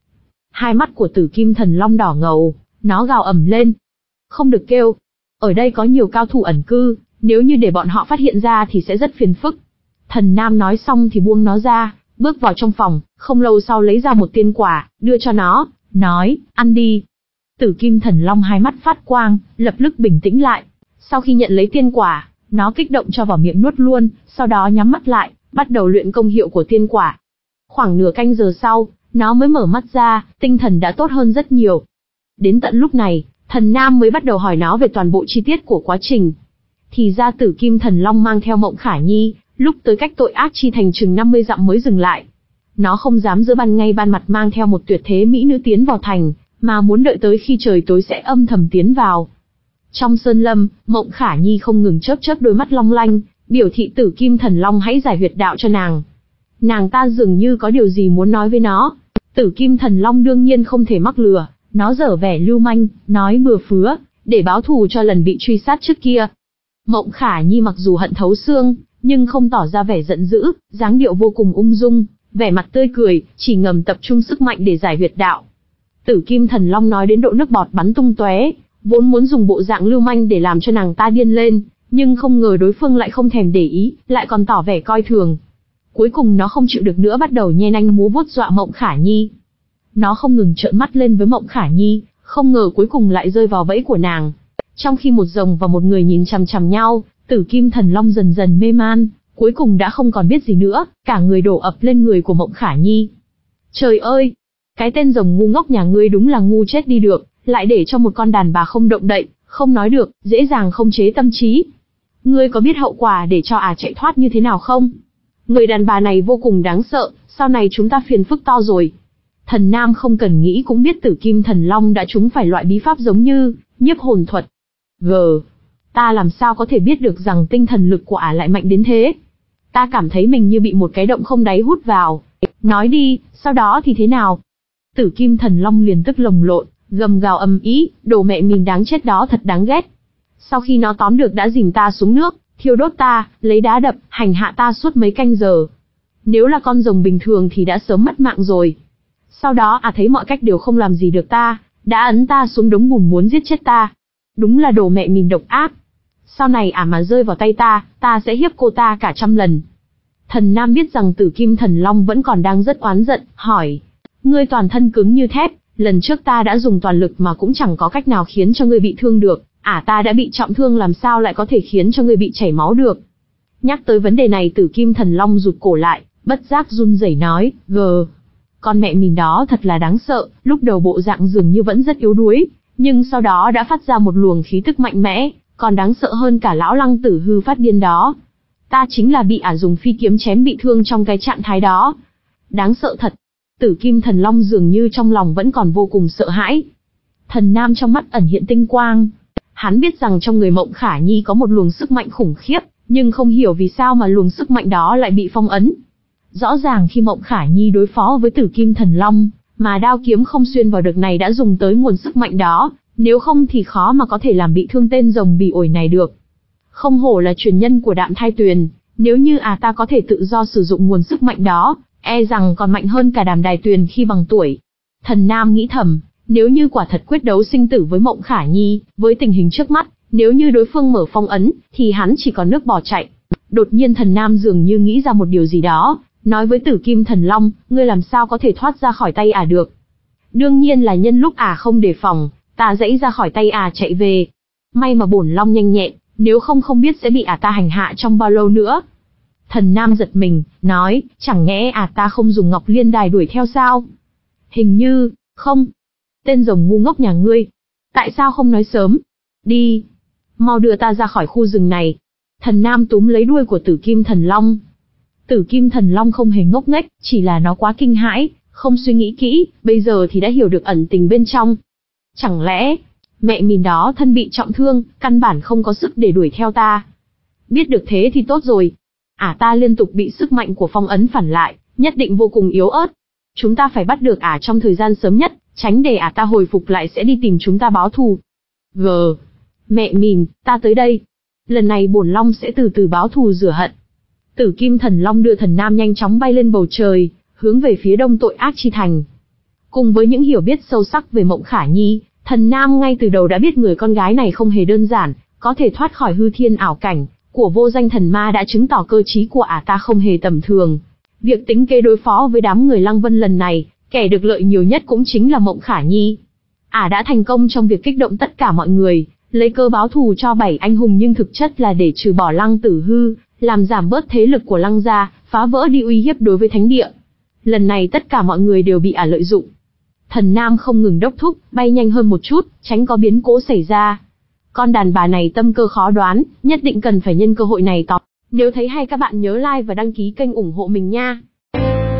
Hai mắt của Tử Kim Thần Long đỏ ngầu, nó gào ầm lên. Không được kêu. Ở đây có nhiều cao thủ ẩn cư, nếu như để bọn họ phát hiện ra thì sẽ rất phiền phức. Thần Nam nói xong thì buông nó ra, bước vào trong phòng, không lâu sau lấy ra một tiên quả, đưa cho nó, nói, ăn đi. Tử Kim Thần Long hai mắt phát quang, lập tức bình tĩnh lại. Sau khi nhận lấy tiên quả, nó kích động cho vào miệng nuốt luôn, sau đó nhắm mắt lại, bắt đầu luyện công hiệu của tiên quả. Khoảng nửa canh giờ sau, nó mới mở mắt ra, tinh thần đã tốt hơn rất nhiều. Đến tận lúc này, Thần Nam mới bắt đầu hỏi nó về toàn bộ chi tiết của quá trình. Thì ra Tử Kim Thần Long mang theo Mộng Khả Nhi, lúc tới cách tội ác chi thành chừng năm mươi dặm mới dừng lại. Nó không dám giữa ban ngay ban mặt mang theo một tuyệt thế mỹ nữ tiến vào thành, mà muốn đợi tới khi trời tối sẽ âm thầm tiến vào. Trong sơn lâm, Mộng Khả Nhi không ngừng chớp chớp đôi mắt long lanh, biểu thị Tử Kim Thần Long hãy giải huyệt đạo cho nàng. Nàng ta dường như có điều gì muốn nói với nó. Tử Kim Thần Long đương nhiên không thể mắc lừa, nó giở vẻ lưu manh, nói bừa phứa, để báo thù cho lần bị truy sát trước kia. Mộng Khả Nhi mặc dù hận thấu xương, nhưng không tỏ ra vẻ giận dữ, dáng điệu vô cùng ung dung, vẻ mặt tươi cười, chỉ ngầm tập trung sức mạnh để giải huyệt đạo. Tử Kim Thần Long nói đến độ nước bọt bắn tung tóe, vốn muốn dùng bộ dạng lưu manh để làm cho nàng ta điên lên, nhưng không ngờ đối phương lại không thèm để ý, lại còn tỏ vẻ coi thường. Cuối cùng nó không chịu được nữa bắt đầu nhe nanh múa vuốt dọa Mộng Khả Nhi. Nó không ngừng trợn mắt lên với Mộng Khả Nhi, không ngờ cuối cùng lại rơi vào bẫy của nàng. Trong khi một rồng và một người nhìn chằm chằm nhau, Tử Kim Thần Long dần dần mê man, cuối cùng đã không còn biết gì nữa, cả người đổ ập lên người của Mộng Khả Nhi. Trời ơi! Cái tên rồng ngu ngốc nhà ngươi đúng là ngu chết đi được, lại để cho một con đàn bà không động đậy, không nói được, dễ dàng không chế tâm trí. Ngươi có biết hậu quả để cho ả chạy thoát như thế nào không? Người đàn bà này vô cùng đáng sợ, sau này chúng ta phiền phức to rồi. Thần Nam không cần nghĩ cũng biết Tử Kim Thần Long đã trúng phải loại bí pháp giống như nhiếp hồn thuật. G. Ta làm sao có thể biết được rằng tinh thần lực của ả lại mạnh đến thế? Ta cảm thấy mình như bị một cái động không đáy hút vào. Nói đi, sau đó thì thế nào? Tử Kim Thần Long liền tức lồng lộn, gầm gào ầm ĩ, đồ mẹ mình đáng chết đó thật đáng ghét. Sau khi nó tóm được đã dìm ta xuống nước, thiêu đốt ta, lấy đá đập, hành hạ ta suốt mấy canh giờ. Nếu là con rồng bình thường thì đã sớm mất mạng rồi. Sau đó à thấy mọi cách đều không làm gì được ta, đã ấn ta xuống đống bùn muốn giết chết ta. Đúng là đồ mẹ mình độc ác. Sau này à mà rơi vào tay ta, ta sẽ hiếp cô ta cả trăm lần. Thần Nam biết rằng Tử Kim Thần Long vẫn còn đang rất oán giận, hỏi. Ngươi toàn thân cứng như thép, lần trước ta đã dùng toàn lực mà cũng chẳng có cách nào khiến cho ngươi bị thương được. Ả ta đã bị trọng thương làm sao lại có thể khiến cho ngươi bị chảy máu được. Nhắc tới vấn đề này Tử Kim Thần Long rụt cổ lại, bất giác run rẩy nói, gờ. Con mẹ mình đó thật là đáng sợ, lúc đầu bộ dạng dường như vẫn rất yếu đuối, nhưng sau đó đã phát ra một luồng khí tức mạnh mẽ, còn đáng sợ hơn cả lão Lăng Tử Hư phát điên đó. Ta chính là bị ả dùng phi kiếm chém bị thương trong cái trạng thái đó. Đáng sợ thật. Tử Kim Thần Long dường như trong lòng vẫn còn vô cùng sợ hãi. Thần Nam trong mắt ẩn hiện tinh quang. Hắn biết rằng trong người Mộng Khả Nhi có một luồng sức mạnh khủng khiếp, nhưng không hiểu vì sao mà luồng sức mạnh đó lại bị phong ấn. Rõ ràng khi Mộng Khả Nhi đối phó với Tử Kim Thần Long, mà đao kiếm không xuyên vào được này đã dùng tới nguồn sức mạnh đó, nếu không thì khó mà có thể làm bị thương tên rồng bỉ ổi này được. Không hổ là truyền nhân của Đạm Thai Tuyền, nếu như à ta có thể tự do sử dụng nguồn sức mạnh đó, e rằng còn mạnh hơn cả Đàm Đài Tuyền khi bằng tuổi. Thần Nam nghĩ thầm, nếu như quả thật quyết đấu sinh tử với Mộng Khả Nhi, với tình hình trước mắt, nếu như đối phương mở phong ấn, thì hắn chỉ còn nước bỏ chạy. Đột nhiên Thần Nam dường như nghĩ ra một điều gì đó, nói với Tử Kim Thần Long, ngươi làm sao có thể thoát ra khỏi tay ả được? Đương nhiên là nhân lúc ả không đề phòng, ta giãy ra khỏi tay ả chạy về. May mà bổn long nhanh nhẹn, nếu không không biết sẽ bị ả ta hành hạ trong bao lâu nữa. Thần Nam giật mình, nói, chẳng nhẽ ả ta không dùng Ngọc Liên Đài đuổi theo sao? Hình như, không. Tên rồng ngu ngốc nhà ngươi. Tại sao không nói sớm? Đi. Mau đưa ta ra khỏi khu rừng này. Thần Nam túm lấy đuôi của Tử Kim Thần Long. Tử Kim Thần Long không hề ngốc nghếch, chỉ là nó quá kinh hãi, không suy nghĩ kỹ, bây giờ thì đã hiểu được ẩn tình bên trong. Chẳng lẽ, mẹ mình đó thân bị trọng thương, căn bản không có sức để đuổi theo ta. Biết được thế thì tốt rồi. Ả ta liên tục bị sức mạnh của phong ấn phản lại, nhất định vô cùng yếu ớt. Chúng ta phải bắt được ả trong thời gian sớm nhất, tránh để ả ta hồi phục lại sẽ đi tìm chúng ta báo thù. G. Mẹ mình, ta tới đây. Lần này bổn long sẽ từ từ báo thù rửa hận. Tử Kim Thần Long đưa Thần Nam nhanh chóng bay lên bầu trời, hướng về phía đông tội ác chi thành. Cùng với những hiểu biết sâu sắc về Mộng Khả Nhi, Thần Nam ngay từ đầu đã biết người con gái này không hề đơn giản, có thể thoát khỏi hư thiên ảo cảnh của vô danh thần ma đã chứng tỏ cơ trí của ả ta không hề tầm thường. Việc tính kế đối phó với đám người Lăng Vân lần này, kẻ được lợi nhiều nhất cũng chính là Mộng Khả Nhi. Ả đã thành công trong việc kích động tất cả mọi người, lấy cơ báo thù cho bảy anh hùng nhưng thực chất là để trừ bỏ Lăng Tử Hư, làm giảm bớt thế lực của Lăng gia, phá vỡ đi uy hiếp đối với thánh địa. Lần này tất cả mọi người đều bị ả lợi dụng. Thần Nam không ngừng đốc thúc, bay nhanh hơn một chút, tránh có biến cố xảy ra. Con đàn bà này tâm cơ khó đoán, nhất định cần phải nhân cơ hội này tóm. Nếu thấy hay các bạn nhớ like và đăng ký kênh ủng hộ mình nha.